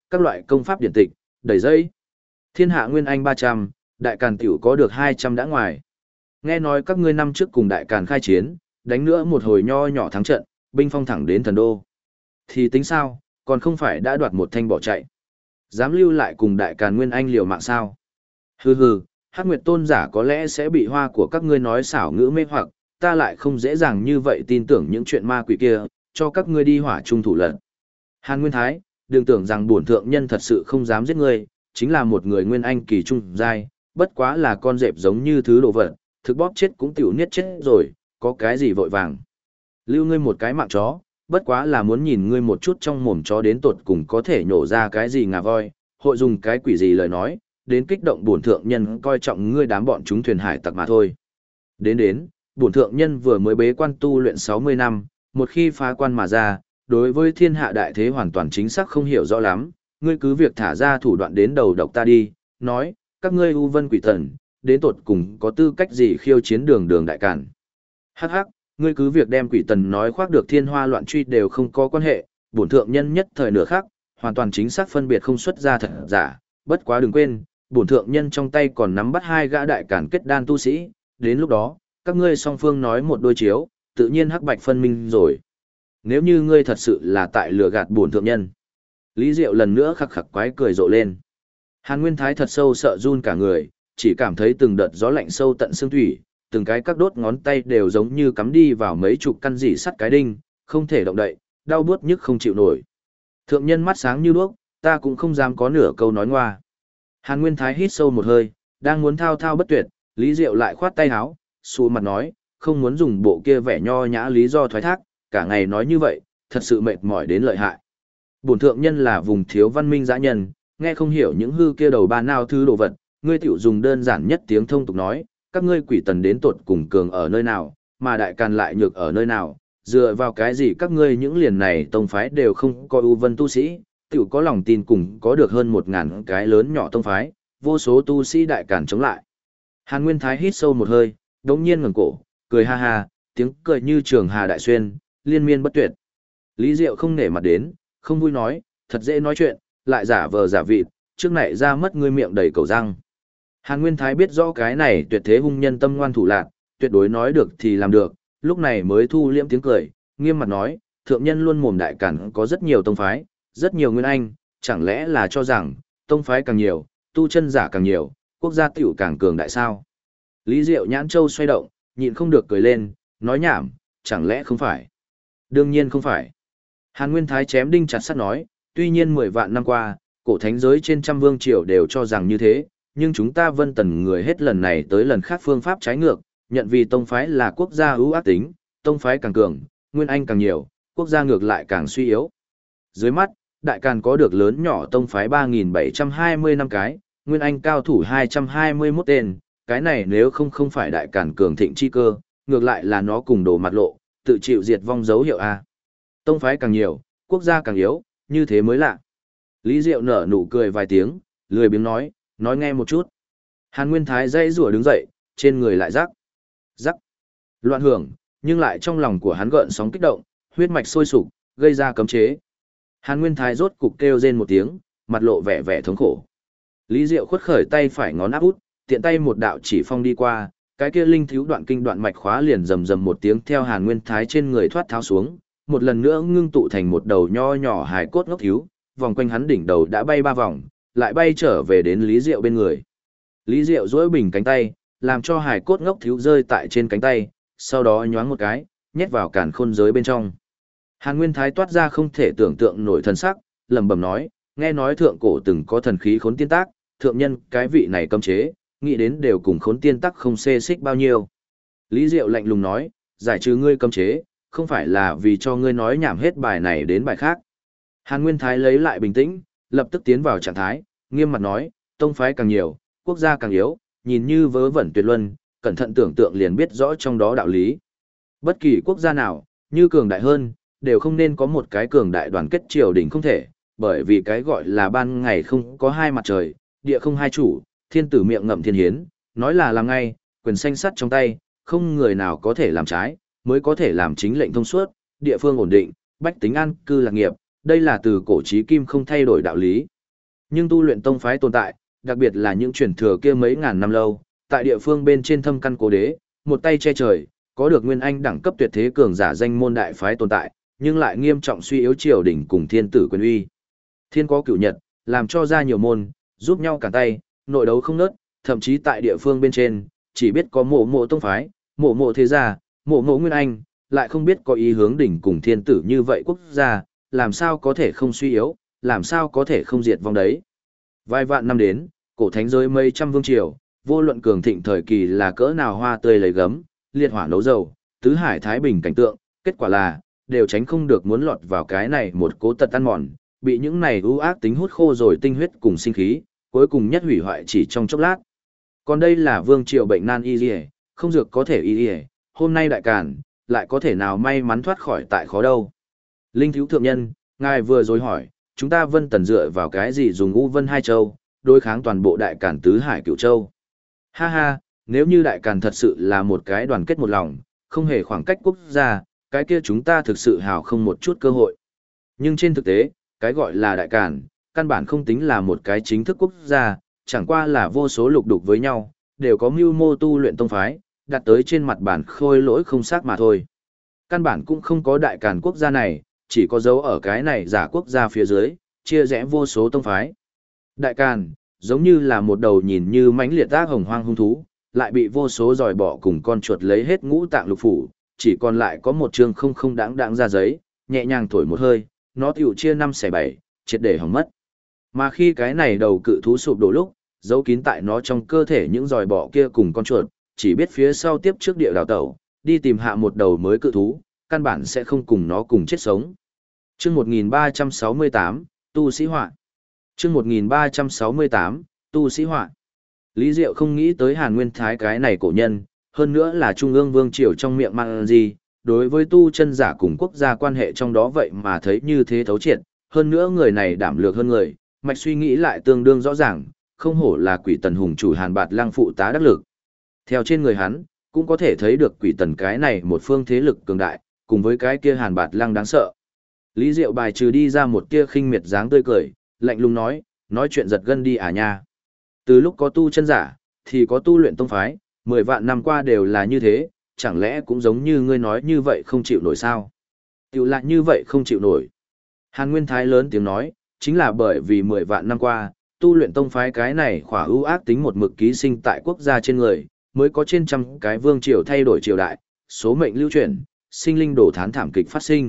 các loại công pháp điển tịch, đầy dây. Thiên hạ nguyên anh 300, đại càn tiểu có được 200 đã ngoài. Nghe nói các ngươi năm trước cùng đại càn khai chiến, đánh nữa một hồi nho nhỏ thắng trận, binh phong thẳng đến thần đô. Thì tính sao, còn không phải đã đoạt một thanh bỏ chạy. Dám lưu lại cùng đại càn nguyên anh liều mạng sao? Hừ hừ, Hắc Nguyệt tôn giả có lẽ sẽ bị hoa của các ngươi nói xảo ngữ mê hoặc, ta lại không dễ dàng như vậy tin tưởng những chuyện ma quỷ kia, cho các ngươi đi hỏa trung thủ lận. Hàn Nguyên Thái, đừng tưởng rằng bổn thượng nhân thật sự không dám giết ngươi, chính là một người nguyên anh kỳ trung giai, bất quá là con dẹp giống như thứ đồ vật, thực bóp chết cũng tiểu niết chết rồi, có cái gì vội vàng. Lưu ngươi một cái mạng chó, bất quá là muốn nhìn ngươi một chút trong mồm chó đến tột cùng có thể nhổ ra cái gì ngà voi, hội dùng cái quỷ gì lời nói, đến kích động bổn thượng nhân coi trọng ngươi đám bọn chúng thuyền hải tặc mà thôi. Đến, bổn thượng nhân vừa mới bế quan tu luyện 60 năm, một khi phá quan mà ra, đối với thiên hạ đại thế hoàn toàn chính xác không hiểu rõ lắm, ngươi cứ việc thả ra thủ đoạn đến đầu độc ta đi, nói, các ngươi u vân quỷ thần, đến tột cùng có tư cách gì khiêu chiến đường đại càn. Hắc hắc, ngươi cứ việc đem quỷ tần nói khoác được thiên hoa loạn truy đều không có quan hệ, bổn thượng nhân nhất thời nửa khác, hoàn toàn chính xác phân biệt không xuất ra thật giả, bất quá đừng quên, bổn thượng nhân trong tay còn nắm bắt hai gã đại càn kết đan tu sĩ, đến lúc đó, các ngươi song phương nói một đôi chiếu, tự nhiên hắc bạch phân minh rồi. Nếu như ngươi thật sự là tại lừa gạt bổn thượng nhân. Lý Diệu lần nữa khắc khắc quái cười rộ lên. Hàn Nguyên Thái thật sâu sợ run cả người, chỉ cảm thấy từng đợt gió lạnh sâu tận xương thủy, từng cái các đốt ngón tay đều giống như cắm đi vào mấy chục căn dỉ sắt cái đinh, không thể động đậy, đau buốt nhức không chịu nổi. Thượng nhân mắt sáng như đuốc, ta cũng không dám có nửa câu nói ngoa. Hàn Nguyên Thái hít sâu một hơi, đang muốn thao thao bất tuyệt, Lý Diệu lại khoát tay áo, xù mặt nói, không muốn dùng bộ kia vẻ nho nhã lý do thoái thác, cả ngày nói như vậy, thật sự mệt mỏi đến lợi hại. Bổn thượng nhân là vùng thiếu văn minh dã nhân, nghe không hiểu những hư kia đầu ba nào thứ đồ vật, ngươi tiểu dùng đơn giản nhất tiếng thông tục nói, các ngươi quỷ tần đến tột cùng cường ở nơi nào, mà đại càn lại nhược ở nơi nào, dựa vào cái gì các ngươi những liền này tông phái đều không có ưu vân tu sĩ, tiểu có lòng tin cùng có được hơn 1000 cái lớn nhỏ tông phái, vô số tu sĩ đại càn chống lại. Hàn Nguyên Thái hít sâu một hơi, đống nhiên ngẩng cổ, cười ha ha, tiếng cười như trường hà đại xuyên, liên miên bất tuyệt. Lý Diệu không nể mặt đến, không vui nói, thật dễ nói chuyện, lại giả vờ giả vịt, trước này ra mất ngươi miệng đầy cầu răng. Hàn Nguyên Thái biết rõ cái này tuyệt thế hung nhân tâm ngoan thủ lạn, tuyệt đối nói được thì làm được, lúc này mới thu liễm tiếng cười, nghiêm mặt nói, thượng nhân luôn mồm đại càn có rất nhiều tông phái, rất nhiều nguyên anh, chẳng lẽ là cho rằng, tông phái càng nhiều, tu chân giả càng nhiều, quốc gia tiểu càng cường đại sao? Lý Diệu nhãn châu xoay động, nhịn không được cười lên, nói nhảm, chẳng lẽ không phải? Đương nhiên không phải. Hàn Nguyên Thái chém đinh chặt sắt nói, tuy nhiên 10 vạn năm qua, cổ thánh giới trên trăm vương triều đều cho rằng như thế, nhưng chúng ta Vân Tần người hết lần này tới lần khác phương pháp trái ngược, nhận vì tông phái là quốc gia ưu ác tính, tông phái càng cường, nguyên anh càng nhiều, quốc gia ngược lại càng suy yếu. Dưới mắt, đại càn có được lớn nhỏ tông phái 3720 năm cái, nguyên anh cao thủ 221 tên, cái này nếu không phải đại càn cường thịnh chi cơ, ngược lại là nó cùng đồ mặt lộ, tự chịu diệt vong dấu hiệu a. Tông phái càng nhiều, quốc gia càng yếu, như thế mới lạ. Lý Diệu nở nụ cười vài tiếng, lười biếng nói nghe một chút. Hàn Nguyên Thái dây rủa đứng dậy, trên người lại rắc, loạn hưởng, nhưng lại trong lòng của hắn gợn sóng kích động, huyết mạch sôi sục, gây ra cấm chế. Hàn Nguyên Thái rốt cục kêu rên một tiếng, mặt lộ vẻ thống khổ. Lý Diệu khuất khởi tay phải ngón áp út, tiện tay một đạo chỉ phong đi qua, cái kia linh thiếu đoạn kinh đoạn mạch khóa liền rầm rầm một tiếng theo Hàn Nguyên Thái trên người thoát tháo xuống, một lần nữa ngưng tụ thành một đầu nho nhỏ hài cốt ngốc thiếu, vòng quanh hắn đỉnh đầu đã bay 3 vòng, lại bay trở về đến Lý Diệu bên người. Lý Diệu duỗi bình cánh tay, làm cho hài cốt ngốc thiếu rơi tại trên cánh tay, sau đó nhoáng một cái, nhét vào càn khôn giới bên trong. Hàn Nguyên Thái toát ra không thể tưởng tượng nổi thần sắc, lẩm bẩm nói, nghe nói thượng cổ từng có thần khí khốn tiên tác, thượng nhân cái vị này cấm chế, nghĩ đến đều cùng khốn tiên tác không xê xích bao nhiêu. Lý Diệu lạnh lùng nói, giải trừ ngươi cấm chế, không phải là vì cho ngươi nói nhảm hết bài này đến bài khác. Hàn Nguyên Thái lấy lại bình tĩnh, lập tức tiến vào trạng thái, nghiêm mặt nói, tông phái càng nhiều, quốc gia càng yếu, nhìn như vớ vẩn tuyệt luân, cẩn thận tưởng tượng liền biết rõ trong đó đạo lý. Bất kỳ quốc gia nào, như cường đại hơn, đều không nên có một cái cường đại đoàn kết triều đình không thể, bởi vì cái gọi là ban ngày không có hai mặt trời, địa không hai chủ, thiên tử miệng ngậm thiên hiến, nói là làm ngay, quyền xanh sắt trong tay, không người nào có thể làm trái, mới có thể làm chính lệnh thông suốt, địa phương ổn định, bách tính an cư lạc nghiệp, đây là từ cổ chí kim không thay đổi đạo lý. Nhưng tu luyện tông phái tồn tại, đặc biệt là những truyền thừa kia mấy ngàn năm lâu, tại địa phương bên trên thâm căn cố đế, một tay che trời, có được nguyên anh đẳng cấp tuyệt thế cường giả danh môn đại phái tồn tại, nhưng lại nghiêm trọng suy yếu triều đình cùng thiên tử quyền uy. Thiên có cửu nhật, làm cho ra nhiều môn, giúp nhau cản tay, nội đấu không nớt, thậm chí tại địa phương bên trên, chỉ biết có mộ mộ tông phái, mộ mộ thế gia, mộ mộ nguyên anh, lại không biết có ý hướng đỉnh cùng thiên tử như vậy quốc gia, làm sao có thể không suy yếu, làm sao có thể không diệt vong đấy. Vài vạn năm đến, cổ thánh giới mấy trăm vương triều, vô luận cường thịnh thời kỳ là cỡ nào hoa tươi lấy gấm, liệt hỏa nấu dầu, tứ hải thái bình cảnh tượng, kết quả là, đều tránh không được muốn lọt vào cái này một cố tật ăn mòn, bị những này ưu ác tính hút khô rồi tinh huyết cùng sinh khí, cuối cùng nhất hủy hoại chỉ trong chốc lát. Còn đây là vương triều bệnh nan y liề, không dược có thể y liề, hôm nay đại càn, lại có thể nào may mắn thoát khỏi tại khó đâu. Linh thiếu thượng nhân, ngài vừa rồi hỏi, chúng ta Vân Tần dựa vào cái gì dùng U Vân Hai Châu, đối kháng toàn bộ đại càn tứ hải cửu châu. Ha ha, nếu như đại càn thật sự là một cái đoàn kết một lòng, không hề khoảng cách quốc gia, cái kia chúng ta thực sự hào không một chút cơ hội. Nhưng trên thực tế, cái gọi là đại càn, căn bản không tính là một cái chính thức quốc gia, chẳng qua là vô số lục đục với nhau, đều có mưu mô tu luyện tông phái, đặt tới trên mặt bản khôi lỗi không xác mà thôi. Căn bản cũng không có đại càn quốc gia này, chỉ có dấu ở cái này giả quốc gia phía dưới, chia rẽ vô số tông phái. Đại càn, giống như là một đầu nhìn như mãnh liệt ác hồng hoang hung thú, lại bị vô số giòi bọ cùng con chuột lấy hết ngũ tạng lục phủ, chỉ còn lại có một chương không đáng đáng ra giấy, nhẹ nhàng thổi một hơi, nó tiểu chia 5/7, triệt để hỏng mất. Mà khi cái này đầu cự thú sụp đổ lúc, giấu kín tại nó trong cơ thể những giòi bọ kia cùng con chuột, chỉ biết phía sau tiếp trước địa đào tẩu, đi tìm hạ một đầu mới cự thú, căn bản sẽ không cùng nó cùng chết sống. Chương 1368, tu sĩ họa. Chương 1368, tu sĩ họa. Lý Diệu không nghĩ tới Hàn Nguyên Thái cái này cổ nhân, hơn nữa là Trung ương Vương Triều trong miệng mang gì, đối với tu chân giả cùng quốc gia quan hệ trong đó vậy mà thấy như thế thấu triệt, hơn nữa người này đảm lược hơn người, mạch suy nghĩ lại tương đương rõ ràng, không hổ là Quỷ Tần hùng chủ Hàn Bạt Lăng phụ tá đắc lực. Theo trên người hắn, cũng có thể thấy được Quỷ Tần cái này một phương thế lực cường đại, cùng với cái kia Hàn Bạt Lăng đáng sợ. Lý Diệu bài trừ đi ra một tia khinh miệt dáng tươi cười, lạnh lùng nói chuyện giật gân đi à nha. Từ lúc có tu chân giả, thì có tu luyện tông phái, 10 vạn năm qua đều là như thế, chẳng lẽ cũng giống như ngươi nói như vậy không chịu nổi sao? Tiểu lại như vậy không chịu nổi. Hàn Nguyên Thái lớn tiếng nói, chính là bởi vì 10 vạn năm qua, tu luyện tông phái cái này khỏa ưu ác tính một mực ký sinh tại quốc gia trên người, mới có trên trăm cái vương triều thay đổi triều đại, số mệnh lưu chuyển, sinh linh đổ thán thảm kịch phát sinh.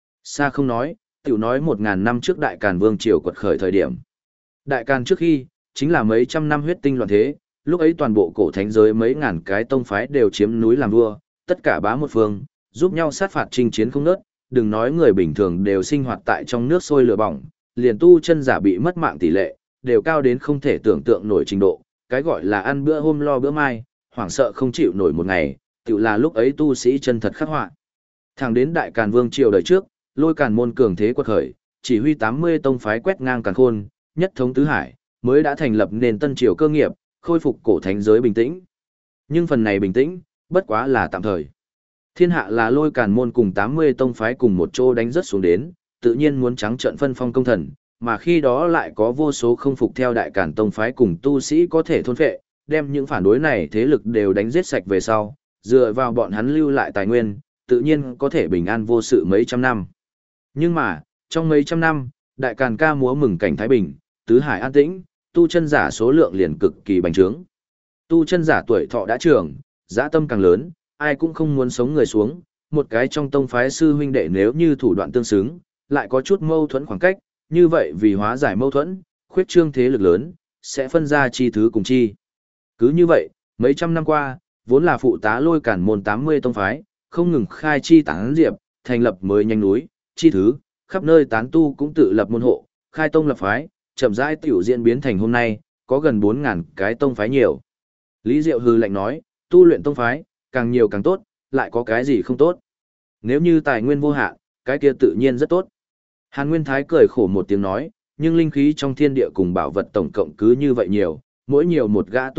Xa không nói, tiểu nói 1000 năm trước đại càn vương triều quật khởi thời điểm. Đại càn trước khi, chính là mấy trăm năm huyết tinh loạn thế, lúc ấy toàn bộ cổ thánh giới mấy ngàn cái tông phái đều chiếm núi làm vua, tất cả bá một phương, giúp nhau sát phạt chinh chiến không nớt, đừng nói người bình thường đều sinh hoạt tại trong nước sôi lửa bỏng, liền tu chân giả bị mất mạng tỷ lệ, đều cao đến không thể tưởng tượng nổi trình độ, cái gọi là ăn bữa hôm lo bữa mai, hoảng sợ không chịu nổi một ngày, tự là lúc ấy tu sĩ chân thật khắc họa. Thẳng đến đại càn vương triều đời trước, Lôi Càn môn cường thế quật khởi, chỉ huy 80 tông phái quét ngang càn khôn, nhất thống tứ hải, mới đã thành lập nền tân triều cơ nghiệp, khôi phục cổ thánh giới bình tĩnh. Nhưng phần này bình tĩnh, bất quá là tạm thời. Thiên hạ là Lôi Càn môn cùng 80 tông phái cùng một chỗ đánh rất xuống đến, tự nhiên muốn trắng trợn phân phong công thần, mà khi đó lại có vô số không phục theo đại càn tông phái cùng tu sĩ có thể thôn phệ, đem những phản đối này thế lực đều đánh giết sạch về sau, dựa vào bọn hắn lưu lại tài nguyên, tự nhiên có thể bình an vô sự mấy trăm năm. Nhưng mà, trong mấy trăm năm, đại càn ca múa mừng cảnh thái bình, tứ hải an tĩnh, tu chân giả số lượng liền cực kỳ bành trướng. Tu chân giả tuổi thọ đã trưởng, dã tâm càng lớn, ai cũng không muốn sống người xuống, một cái trong tông phái sư huynh đệ nếu như thủ đoạn tương xứng, lại có chút mâu thuẫn khoảng cách, như vậy vì hóa giải mâu thuẫn, khuyết trương thế lực lớn, sẽ phân ra chi thứ cùng chi. Cứ như vậy, mấy trăm năm qua, vốn là phụ tá Lôi Càn môn 80 tông phái, không ngừng khai chi tán diệp, thành lập mới nhanh núi, chi thứ, khắp nơi tán tu cũng tự lập môn hộ, khai tông lập phái, chậm rãi tiểu diễn biến thành hôm nay, có gần 4000 cái tông phái nhiều. Lý Diệu hừ lạnh nói, tu luyện tông phái, càng nhiều càng tốt, lại có cái gì không tốt. Nếu như tài nguyên vô hạn, cái kia tự nhiên rất tốt. Hàn Nguyên Thái cười khổ một tiếng nói, nhưng linh khí trong thiên địa cùng bảo vật tổng cộng cứ như vậy nhiều, mỗi nhiều một gã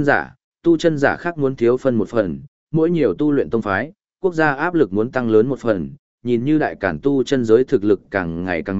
tu chân giả khác muốn thiếu phân một phần, mỗi nhiều tu luyện tông phái, quốc gia áp lực muốn tăng lớn một phần, nhìn như đại cản tu chân giới thực lực càng ngày càng mạnh,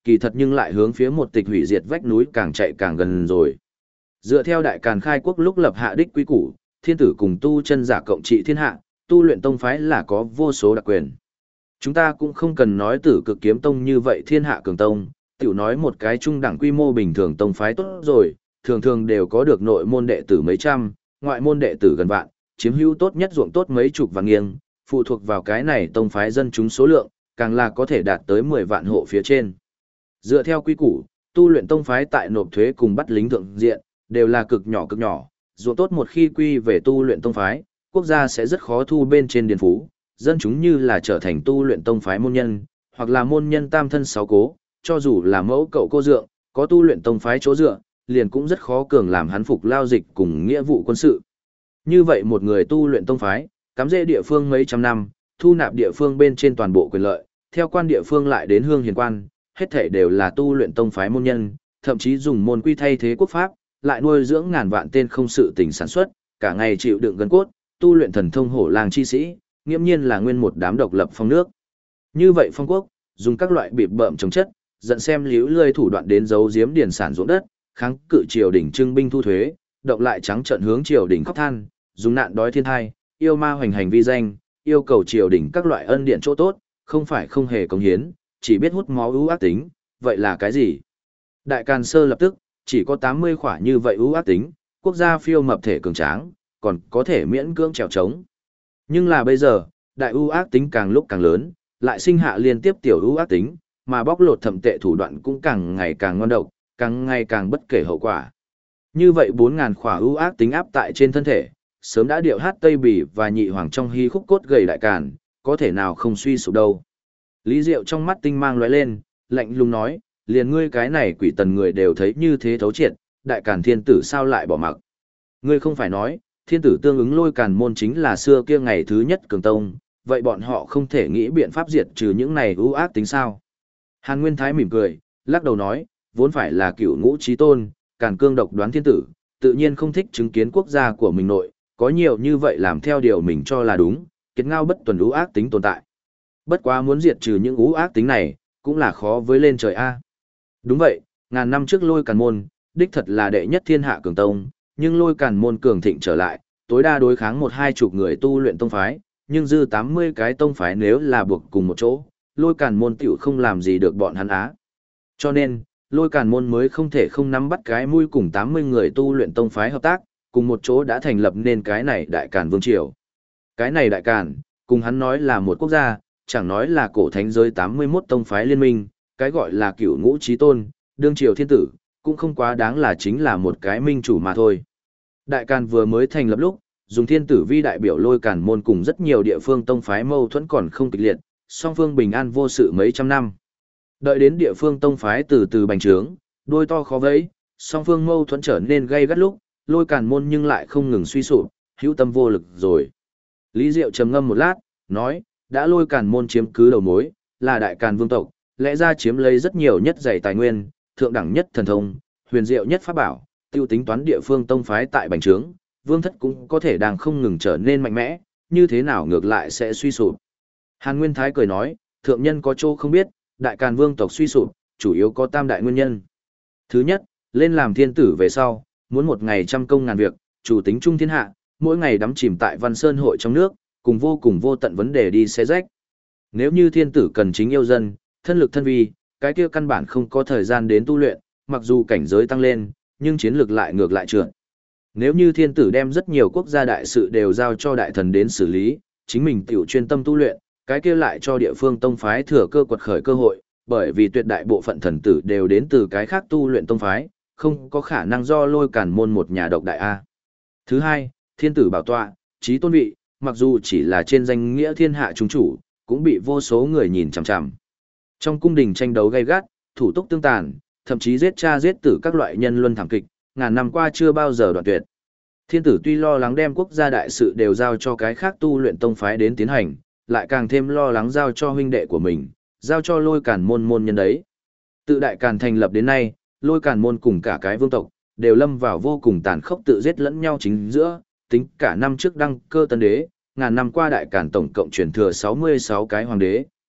kỳ thật nhưng lại hướng phía một tịch hủy diệt vách núi càng chạy càng gần rồi. Dựa theo Đại Càn khai quốc lúc lập hạ đích quý củ, thiên tử cùng tu chân giả cộng trị thiên hạ, tu luyện tông phái là có vô số đặc quyền. Chúng ta cũng không cần nói Tử Cực Kiếm Tông như vậy thiên hạ cường tông, tiểu nói một cái trung đẳng quy mô bình thường tông phái tốt rồi, thường thường đều có được nội môn đệ tử mấy trăm, ngoại môn đệ tử gần vạn, chiếm hữu tốt nhất ruộng tốt mấy chục vạn nghiêng, phụ thuộc vào cái này tông phái dân chúng số lượng, càng là có thể đạt tới 10 vạn hộ phía trên. Dựa theo quy củ, tu luyện tông phái tại nộp thuế cùng bắt lính thượng diện, đều là cực nhỏ, ruộng tốt một khi quy về tu luyện tông phái, quốc gia sẽ rất khó thu bên trên điền phú, dân chúng như là trở thành tu luyện tông phái môn nhân, hoặc là môn nhân tam thân sáu cố, cho dù là mẫu cậu cô dượng, có tu luyện tông phái chỗ dựa, liền cũng rất khó cường làm hắn phục lao dịch cùng nghĩa vụ quân sự. Như vậy một người tu luyện tông phái, cắm rễ địa phương mấy trăm năm, thu nạp địa phương bên trên toàn bộ quyền lợi, theo quan địa phương lại đến hương hiền quan, hết thảy đều là tu luyện tông phái môn nhân, thậm chí dùng môn quy thay thế quốc pháp, lại nuôi dưỡng ngàn vạn tên không sự tình sản xuất, cả ngày chịu đựng gân cốt, tu luyện thần thông hổ lang chi sĩ, nghiễm nhiên là nguyên một đám độc lập phong nước. Như vậy phong quốc, dùng các loại bịp bợm chống chất, dẫn xem liễu lươi thủ đoạn đến giấu giếm điển sản ruộng đất, kháng cự triều đình trưng binh thu thuế, động lại trắng trợn hướng triều đình khóc than, dùng nạn đói thiên thai, yêu ma hoành hành vi danh, yêu cầu triều đình các loại ân điện chỗ tốt, không phải không hề cống hiến, chỉ biết hút máu ưu ác tính, vậy là cái gì? Đại Càn Sơ lập tức, chỉ có 80 khỏa như vậy ưu ác tính, quốc gia phiêu mập thể cường tráng, còn có thể miễn cưỡng trèo trống. Nhưng là bây giờ, đại ưu ác tính càng lúc càng lớn, lại sinh hạ liên tiếp tiểu ưu ác tính, mà bóc lột thẩm tệ thủ đoạn cũng càng ngày càng ngon độc, càng ngày càng bất kể hậu quả. Như vậy 4.000 khỏa ưu ác tính áp tại trên thân thể, sớm đã điệu hát Tây Bỉ và nhị hoàng trong hy khúc cốt gầy Đại Càn, có thể nào không suy sụp đâu. Lý Diệu trong mắt tinh mang lóe lên, lạnh lùng nói, liền ngươi cái này quỷ tần người đều thấy như thế thấu triệt, Đại Càn thiên tử sao lại bỏ mặc. Ngươi không phải nói, thiên tử tương ứng Lôi Càn môn chính là xưa kia ngày thứ nhất cường tông, vậy bọn họ không thể nghĩ biện pháp diệt trừ những này ưu ác tính sao. Hàn Nguyên Thái mỉm cười, lắc đầu nói, vốn phải là cửu ngũ chí tôn, Càn cương độc đoán thiên tử, tự nhiên không thích chứng kiến quốc gia của mình nội, có nhiều như vậy làm theo điều mình cho là đúng, kiệt ngao bất tuần ưu ác tính tồn tại. Bất quá muốn diệt trừ những ưu ác tính này, cũng là khó với lên trời A. Đúng vậy, ngàn năm trước Lôi Càn môn, đích thật là đệ nhất thiên hạ cường tông, nhưng Lôi Càn môn cường thịnh trở lại, tối đa đối kháng 1-20 người tu luyện tông phái, nhưng dư 80 cái tông phái nếu là buộc cùng một chỗ, Lôi Càn môn tiểu không làm gì được bọn hắn á. Cho nên, Lôi Càn môn mới không thể không nắm bắt cái mũi cùng 80 người tu luyện tông phái hợp tác, cùng một chỗ đã thành lập nên cái này Đại Càn Vương Triều. Cái này Đại Càn, cùng hắn nói là một quốc gia, chẳng nói là cổ thánh giới 81 tông phái liên minh, cái gọi là cửu ngũ chí tôn, đương triều thiên tử, cũng không quá đáng là chính là một cái minh chủ mà thôi. Đại Càn vừa mới thành lập lúc, dùng thiên tử vi đại biểu Lôi Càn môn cùng rất nhiều địa phương tông phái mâu thuẫn còn không kịch liệt, song phương bình an vô sự mấy trăm năm. Đợi đến địa phương tông phái từ từ bành trướng, đôi to khó vẫy, song phương mâu thuẫn trở nên gay gắt lúc, Lôi Càn môn nhưng lại không ngừng suy sụp, hữu tâm vô lực rồi. Lý Diệu trầm ngâm một lát, nói, đã Lôi Càn môn chiếm cứ đầu mối, là Đại Càn vương tộc, lẽ ra chiếm lấy rất nhiều nhất dày tài nguyên, thượng đẳng nhất thần thông, huyền diệu nhất pháp bảo, tiêu tính toán địa phương tông phái tại bành trướng, vương thất cũng có thể đang không ngừng trở nên mạnh mẽ, như thế nào ngược lại sẽ suy sụp. Hàn Nguyên Thái cười nói, thượng nhân có chỗ không biết, Đại Càn vương tộc suy sụp, chủ yếu có tam đại nguyên nhân. Thứ nhất, lên làm thiên tử về sau, muốn một ngày trăm công ngàn việc, chủ tính trung thiên hạ, mỗi ngày đắm chìm tại Văn Sơn hội trong nước, cùng vô tận vấn đề đi xé rách. Nếu như thiên tử cần chính yêu dân, thân lực thân vi, cái kia căn bản không có thời gian đến tu luyện, mặc dù cảnh giới tăng lên, nhưng chiến lược lại ngược lại trượt. Nếu như thiên tử đem rất nhiều quốc gia đại sự đều giao cho đại thần đến xử lý, chính mình tiểu chuyên tâm tu luyện, cái kia lại cho địa phương tông phái thừa cơ quật khởi cơ hội, bởi vì tuyệt đại bộ phận thần tử đều đến từ cái khác tu luyện tông phái, không có khả năng do Lôi Càn môn một nhà độc đại A. Thứ hai, thiên tử bảo tọa, trí tôn vị, mặc dù chỉ là trên danh nghĩa thiên hạ trung chủ, cũng bị vô số người nhìn chằm chằm. Trong cung đình tranh đấu gay gắt, thủ túc tương tàn, thậm chí giết cha giết tử các loại nhân luân thảm kịch, ngàn năm qua chưa bao giờ đoạn tuyệt. Thiên tử tuy lo lắng đem quốc gia đại sự đều giao cho cái khác tu luyện tông phái đến tiến hành, lại càng thêm lo lắng giao cho huynh đệ của mình, giao cho Lôi Càn môn môn nhân đấy. Tự Đại Càn thành lập đến nay, Lôi Càn môn cùng cả cái vương tộc, đều lâm vào vô cùng tàn khốc tự giết lẫn nhau chính giữa, tính cả năm trước đăng cơ tân đế, ngàn năm qua Đại Càn tổng cộng truyền thừa 66 cái hoàng đế,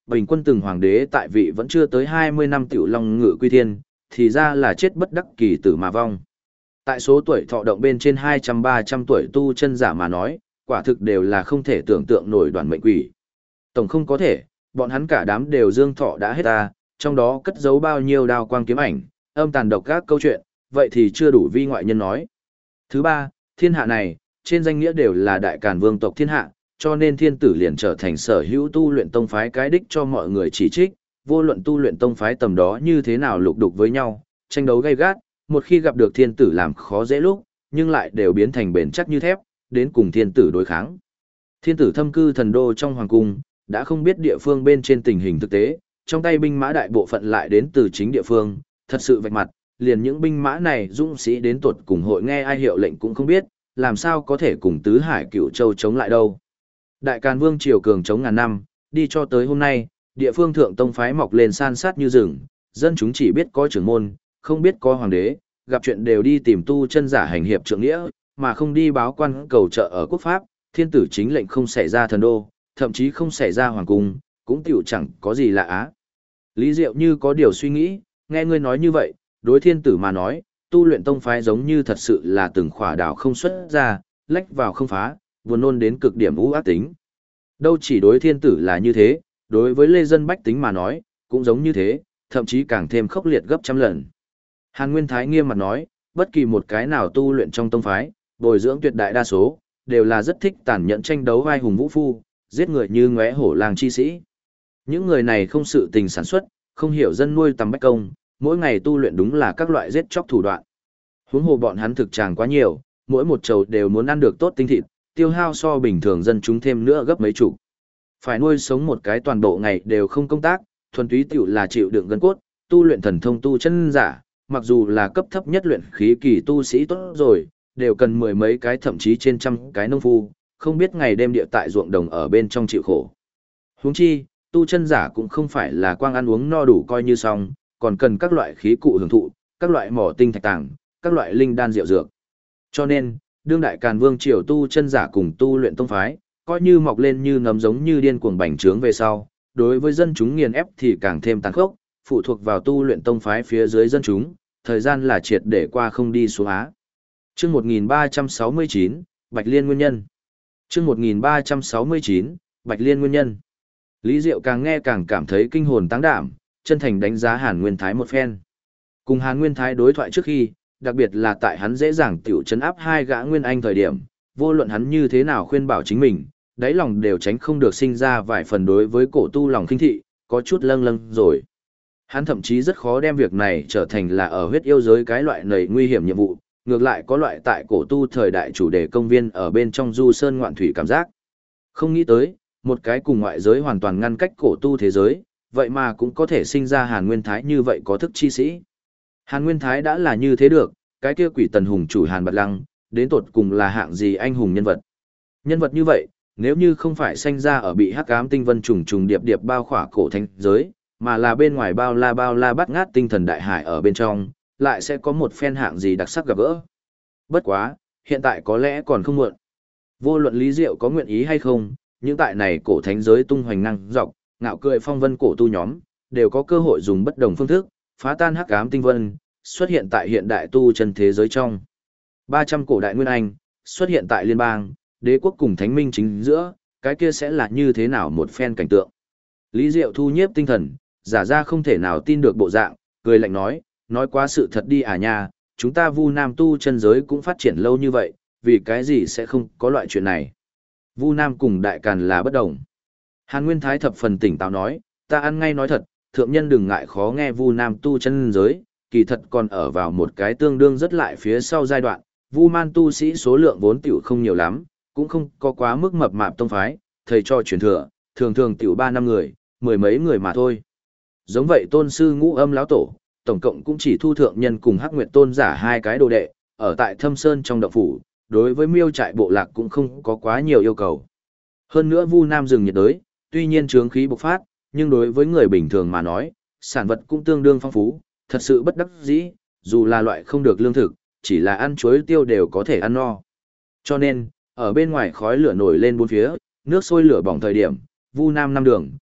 bình quân từng hoàng đế tại vị vẫn chưa tới 20 năm tiểu long ngự quy thiên, thì ra là chết bất đắc kỳ tử mà vong. Tại số tuổi thọ động bên trên 200-300 tuổi tu chân giả mà nói, quả thực đều là không thể tưởng tượng nổi đoàn mệnh quỷ. Tổng không có thể, bọn hắn cả đám đều dương thọ đã hết ta, trong đó cất giấu bao nhiêu đao quang kiếm ảnh, âm tàn độc các câu chuyện, vậy thì chưa đủ vi ngoại nhân nói. Thứ ba, thiên hạ này, trên danh nghĩa đều là đại càn vương tộc thiên hạ, cho nên thiên tử liền trở thành sở hữu tu luyện tông phái cái đích cho mọi người chỉ trích, vô luận tu luyện tông phái tầm đó như thế nào lục đục với nhau, tranh đấu gay gắt, một khi gặp được thiên tử làm khó dễ lúc, nhưng lại đều biến thành bền chắc như thép, đến cùng thiên tử đối kháng. Thiên tử thâm cư thần đô trong hoàng cung, đã không biết địa phương bên trên tình hình thực tế, trong tay binh mã đại bộ phận lại đến từ chính địa phương, thật sự vạch mặt, liền những binh mã này dũng sĩ đến tuột cùng hội nghe ai hiệu lệnh cũng không biết, làm sao có thể cùng tứ hải cửu châu chống lại đâu. Đại Càn Vương triều cường chống ngàn năm, đi cho tới hôm nay, địa phương thượng tông phái mọc lên san sát như rừng, dân chúng chỉ biết có trưởng môn, không biết có hoàng đế, gặp chuyện đều đi tìm tu chân giả hành hiệp trượng nghĩa, mà không đi báo quan cầu trợ ở quốc pháp, thiên tử chính lệnh không xảy ra thần đô, thậm chí không xảy ra hoàng cung, cũng tiểu chẳng có gì lạ á. Lý Diệu như có điều suy nghĩ, nghe ngươi nói như vậy, đối thiên tử mà nói, tu luyện tông phái giống như thật sự là từng khỏa đảo không xuất ra, lách vào không phá, buồn nôn đến cực điểm u ác tính. Đâu chỉ đối thiên tử là như thế, đối với lê dân bách tính mà nói, cũng giống như thế, thậm chí càng thêm khốc liệt gấp trăm lần. Hàn Nguyên Thái nghiêm mặt nói, bất kỳ một cái nào tu luyện trong tông phái, bồi dưỡng tuyệt đại đa số, đều là rất thích tàn nhẫn tranh đấu vai hùng vũ phu, giết người như ngóe hổ lang chi sĩ. Những người này không sự tình sản xuất, không hiểu dân nuôi tầm bách công, mỗi ngày tu luyện đúng là các loại giết chóc thủ đoạn. Huống hồ bọn hắn thực tràng quá nhiều, mỗi một chầu đều muốn ăn được tốt tinh thịt, tiêu hao so bình thường dân chúng thêm nữa gấp mấy chục. Phải nuôi sống một cái toàn bộ ngày đều không công tác, thuần túy tiểu là chịu đựng gân cốt, tu luyện thần thông tu chân giả, mặc dù là cấp thấp nhất luyện khí kỳ tu sĩ tốt rồi, đều cần mười mấy cái thậm chí trên trăm cái nông phu, không biết ngày đêm địa tại ruộng đồng ở bên trong chịu khổ. Huống chi, tu chân giả cũng không phải là quang ăn uống no đủ coi như xong, còn cần các loại khí cụ hưởng thụ, các loại mỏ tinh thạch tàng, các loại linh đan diệu dược. Cho nên, đương đại Càn Vương triều tu chân giả cùng tu luyện tông phái, coi như mọc lên như nấm giống như điên cuồng bành trướng về sau, đối với dân chúng nghiền ép thì càng thêm tàn khốc, phụ thuộc vào tu luyện tông phái phía dưới dân chúng, thời gian là triệt để qua không đi xuống á. Chương 1369, Bạch Liên nguyên nhân. Chương 1369, Bạch Liên nguyên nhân. Lý Diệu càng nghe càng cảm thấy kinh hồn táng đảm, chân thành đánh giá Hàn Nguyên Thái một phen. Cùng Hàn Nguyên Thái đối thoại trước khi, đặc biệt là tại hắn dễ dàng tiểu trấn áp hai gã Nguyên Anh thời điểm, vô luận hắn như thế nào khuyên bảo chính mình, đáy lòng đều tránh không được sinh ra vài phần đối với cổ tu lòng khinh thị, có chút lâng lâng rồi. Hắn thậm chí rất khó đem việc này trở thành là ở huyết yêu giới cái loại nầy nguy hiểm nhiệm vụ, ngược lại có loại tại cổ tu thời đại chủ đề công viên ở bên trong du sơn ngoạn thủy cảm giác. Không nghĩ tới, một cái cùng ngoại giới hoàn toàn ngăn cách cổ tu thế giới, vậy mà cũng có thể sinh ra Hàn Nguyên Thái như vậy có thức chi sĩ. Hàn Nguyên Thái đã là như thế được, cái kia quỷ tần hùng chủ Hàn Bạt Lăng, đến tột cùng là hạng gì anh hùng nhân vật. Nhân vật như vậy, nếu như không phải sanh ra ở bị hắc ám tinh vân trùng trùng điệp điệp bao khỏa cổ thánh giới, mà là bên ngoài bao la bắt ngát tinh thần đại hải ở bên trong, lại sẽ có một phen hạng gì đặc sắc gặp gỡ. Bất quá, hiện tại có lẽ còn không muộn. Vô luận Lý Diệu có nguyện ý hay không, những tại này cổ thánh giới tung hoành năng dọc, ngạo cười phong vân cổ tu nhóm, đều có cơ hội dùng bất đồng phương thức, phá tan hắc ám tinh vân, xuất hiện tại hiện đại tu chân thế giới trong. 300 cổ đại nguyên anh, xuất hiện tại liên bang, đế quốc cùng thánh minh chính giữa, cái kia sẽ là như thế nào một phen cảnh tượng. Lý Diệu thu nhiếp tinh thần, giả ra không thể nào tin được bộ dạng, cười lạnh nói quá sự thật đi à nha, chúng ta Vu Nam tu chân giới cũng phát triển lâu như vậy, vì cái gì sẽ không có loại chuyện này. Vu Nam cùng Đại Càn là bất đồng. Hàn Nguyên Thái thập phần tỉnh táo nói, ta ăn ngay nói thật, thượng nhân đừng ngại khó nghe Vu Nam tu chân giới, kỳ thật còn ở vào một cái tương đương rất lại phía sau giai đoạn, Vu Man tu sĩ số lượng vốn tiểu không nhiều lắm, cũng không có quá mức mập mạp tông phái, thầy cho truyền thừa, thường tiểu 3 năm người, mười mấy người mà thôi. Giống vậy tôn sư Ngũ Âm lão tổ, tổng cộng cũng chỉ thu thượng nhân cùng Hắc Nguyệt tôn giả 2 cái đồ đệ, ở tại Thâm Sơn trong động phủ, đối với Miêu trại bộ lạc cũng không có quá nhiều yêu cầu. Hơn nữa Vu Nam rừng nhiệt đới, tuy nhiên chướng khí bộc phát, nhưng đối với người bình thường mà nói, sản vật cũng tương đương phong phú, thật sự bất đắc dĩ, dù là loại không được lương thực, chỉ là ăn chuối tiêu đều có thể ăn no. Cho nên, ở bên ngoài khói lửa nổi lên bốn phía, nước sôi lửa bỏng thời điểm, Vu Nam năm đường,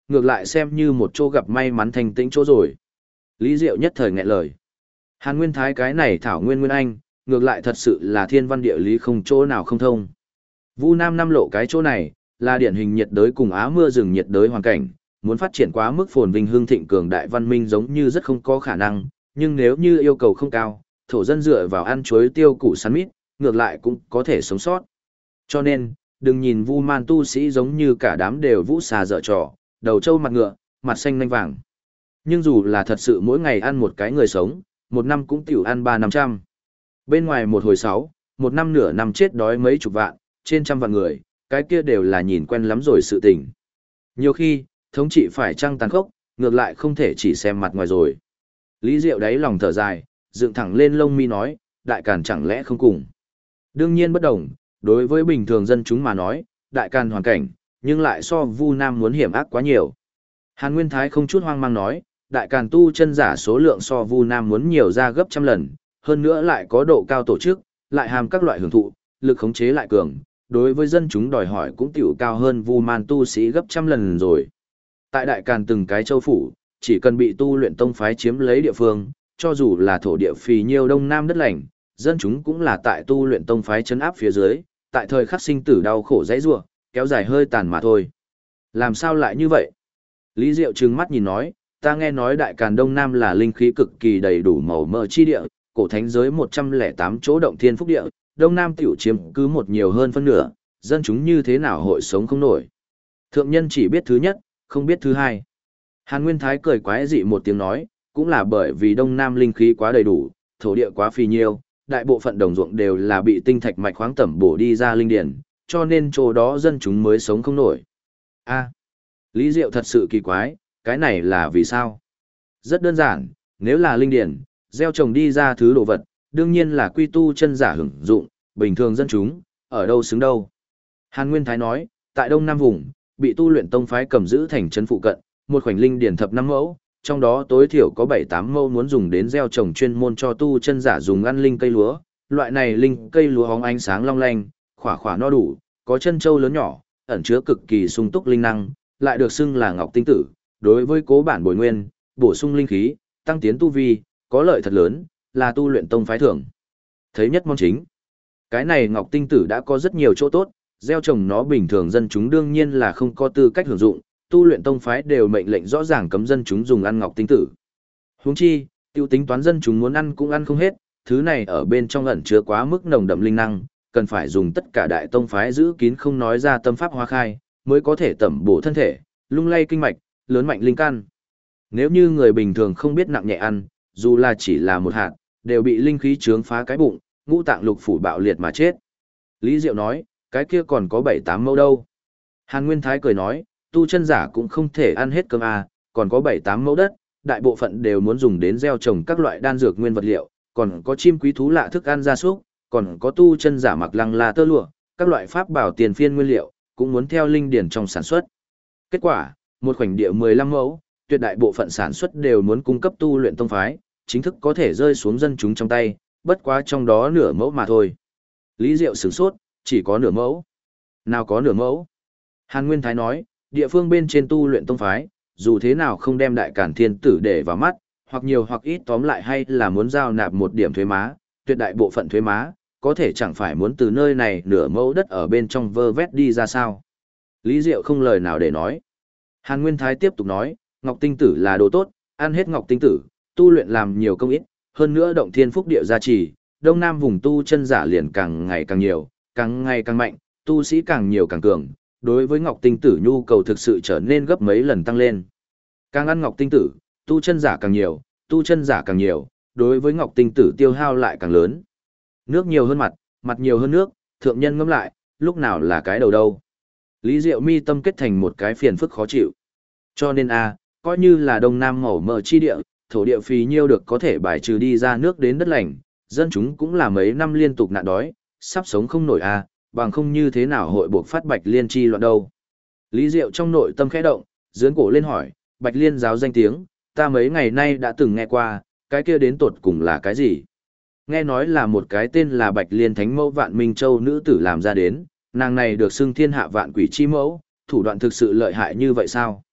ngược lại xem như một chỗ gặp may mắn thanh tĩnh chỗ rồi. Lý Diệu nhất thời nghẹn lời. Hàn Nguyên Thái cái này thảo nguyên nguyên anh, ngược lại thật sự là thiên văn địa lý không chỗ nào không thông. Vu Nam Nam lộ cái chỗ này, là điển hình nhiệt đới cùng Á mưa rừng nhiệt đới hoàn cảnh, muốn phát triển quá mức phồn vinh hương thịnh cường đại văn minh giống như rất không có khả năng, nhưng nếu như yêu cầu không cao, thổ dân dựa vào ăn chuối tiêu củ sắn mít, ngược lại cũng có thể sống sót. Cho nên, đừng nhìn Vu Man tu sĩ giống như cả đám đều vũ xà dở trò, đầu trâu mặt ngựa, mặt xanh nanh vàng. Nhưng dù là thật sự mỗi ngày ăn một cái người sống, một năm cũng tiểu ăn 300-500. Bên ngoài một hồi 6, một năm nửa năm chết đói mấy chục vạn, trên trăm vạn người, cái kia đều là nhìn quen lắm rồi sự tình. Nhiều khi, thống trị phải trăng tàn khốc, ngược lại không thể chỉ xem mặt ngoài rồi. Lý Diệu đáy lòng thở dài, dựng thẳng lên lông mi nói, đại càn chẳng lẽ không cùng. Đương nhiên bất đồng, đối với bình thường dân chúng mà nói, đại càn hoàn cảnh, nhưng lại so Vu Nam muốn hiểm ác quá nhiều. Hàn Nguyên Thái không chút hoang mang nói, đại càn tu chân giả số lượng so Vu Nam muốn nhiều ra gấp trăm lần, hơn nữa lại có độ cao tổ chức, lại hàm các loại hưởng thụ, lực khống chế lại cường, đối với dân chúng đòi hỏi cũng tiểu cao hơn Vu Man tu sĩ gấp trăm lần rồi. Tại đại càn từng cái châu phủ, chỉ cần bị tu luyện tông phái chiếm lấy địa phương, cho dù là thổ địa phì nhiêu đông nam đất lành, dân chúng cũng là tại tu luyện tông phái chấn áp phía dưới, tại thời khắc sinh tử đau khổ dãy rủa, kéo dài hơi tàn mà thôi. Làm sao lại như vậy? Lý Diệu trừng mắt nhìn nói, ta nghe nói đại càn đông nam là linh khí cực kỳ đầy đủ màu mỡ chi địa, cổ thánh giới 108 chỗ động thiên phúc địa, đông nam tiểu chiếm cứ một nhiều hơn phân nửa, dân chúng như thế nào hội sống không nổi. Thượng nhân chỉ biết thứ nhất, không biết thứ hai. Hàn Nguyên Thái cười quái dị một tiếng nói, cũng là bởi vì đông nam linh khí quá đầy đủ, thổ địa quá phì nhiêu, đại bộ phận đồng ruộng đều là bị tinh thạch mạch khoáng tẩm bổ đi ra linh điển, cho nên chỗ đó dân chúng mới sống không nổi. A, Lý Diệu thật sự kỳ quái, cái này là vì sao? Rất đơn giản, nếu là linh điển, gieo trồng đi ra thứ đồ vật, đương nhiên là quy tu chân giả hưởng dụng, bình thường dân chúng, ở đâu xứng đâu. Hàn Nguyên Thái nói, tại đông nam vùng, bị tu luyện tông phái cầm giữ thành trấn phụ cận, một khoảnh linh điển thập 5 mẫu, trong đó tối thiểu có 7-8 mẫu muốn dùng đến gieo trồng chuyên môn cho tu chân giả dùng ăn linh cây lúa. Loại này linh cây lúa hóng ánh sáng long lanh, khỏa khỏa no đủ, có chân châu lớn nhỏ, ẩn chứa cực kỳ sung túc linh năng, lại được xưng là ngọc tinh tử, đối với cố bản bồi nguyên, bổ sung linh khí, tăng tiến tu vi, có lợi thật lớn, là tu luyện tông phái thưởng. Thấy nhất mong chính. Cái này ngọc tinh tử đã có rất nhiều chỗ tốt, gieo trồng nó bình thường dân chúng đương nhiên là không có tư cách hưởng dụng, tu luyện tông phái đều mệnh lệnh rõ ràng cấm dân chúng dùng ăn ngọc tinh tử. Huống chi, tiêu tính toán dân chúng muốn ăn cũng ăn không hết, thứ này ở bên trong ẩn chứa quá mức nồng đậm linh năng, cần phải dùng tất cả đại tông phái giữ kín không nói ra tâm pháp hóa khai, mới có thể tẩm bổ thân thể, lung lay kinh mạch, lớn mạnh linh căn. Nếu như người bình thường không biết nặng nhẹ ăn, dù là chỉ là một hạt, đều bị linh khí chướng phá cái bụng, ngũ tạng lục phủ bạo liệt mà chết. Lý Diệu nói, cái kia còn có 7-8 mẫu đâu. Hàn Nguyên Thái cười nói, tu chân giả cũng không thể ăn hết cơm à, còn có 7-8 mẫu đất, đại bộ phận đều muốn dùng đến gieo trồng các loại đan dược nguyên vật liệu, còn có chim quý thú lạ thức ăn gia súc, còn có tu chân giả mặc lăng là tơ lụa, các loại pháp bảo tiền phiên nguyên liệu, cũng muốn theo linh điển trong sản xuất. Kết quả, một khoảnh địa 15 mẫu, tuyệt đại bộ phận sản xuất đều muốn cung cấp tu luyện tông phái, chính thức có thể rơi xuống dân chúng trong tay, bất quá trong đó nửa mẫu mà thôi. Lý Diệu sửng sốt, chỉ có nửa mẫu. Nào có nửa mẫu? Hàn Nguyên Thái nói, địa phương bên trên tu luyện tông phái, dù thế nào không đem đại cản thiên tử để vào mắt, hoặc nhiều hoặc ít tóm lại hay là muốn giao nạp một điểm thuế má, tuyệt đại bộ phận thuế má, có thể chẳng phải muốn từ nơi này nửa mẫu đất ở bên trong vơ vét đi ra sao. Lý Diệu không lời nào để nói. Hàn Nguyên Thái tiếp tục nói, ngọc tinh tử là đồ tốt, ăn hết ngọc tinh tử, tu luyện làm nhiều công ít, hơn nữa động thiên phúc địa gia trì, đông nam vùng tu chân giả liền càng ngày càng nhiều, càng ngày càng mạnh, tu sĩ càng nhiều càng cường, đối với ngọc tinh tử nhu cầu thực sự trở nên gấp mấy lần tăng lên. Càng ăn ngọc tinh tử, tu chân giả càng nhiều, tu chân giả càng nhiều, đối với ngọc tinh tử tiêu hao lại càng lớn. Nước nhiều hơn mặt, mặt nhiều hơn nước, thượng nhân ngẫm lại, lúc nào là cái đầu đâu. Lý Diệu mi tâm kết thành một cái phiền phức khó chịu. Cho nên coi như là đông nam màu mỡ chi địa, thổ địa phì nhiêu được có thể bài trừ đi ra nước đến đất lành, dân chúng cũng là mấy năm liên tục nạn đói, sắp sống không nổi bằng không như thế nào hội buộc phát Bạch Liên chi loạn đâu. Lý Diệu trong nội tâm khẽ động, dướn cổ lên hỏi, Bạch Liên giáo danh tiếng, ta mấy ngày nay đã từng nghe qua, cái kia đến tột cùng là cái gì? Nghe nói là một cái tên là Bạch Liên Thánh Mẫu Vạn Minh Châu nữ tử làm ra đến, nàng này được xưng thiên hạ vạn quỷ chi mẫu, thủ đoạn thực sự lợi hại như vậy sao?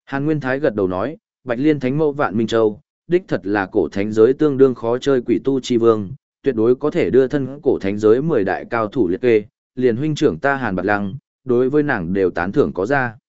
Hàn Nguyên Thái gật đầu nói, Bạch Liên Thánh Mẫu Vạn Minh Châu, đích thật là cổ thánh giới tương đương khó chơi quỷ tu chi vương, tuyệt đối có thể đưa thân cổ thánh giới 10 đại cao thủ liệt kê, liền huynh trưởng ta Hàn Bạt Lăng, đối với nàng đều tán thưởng có ra.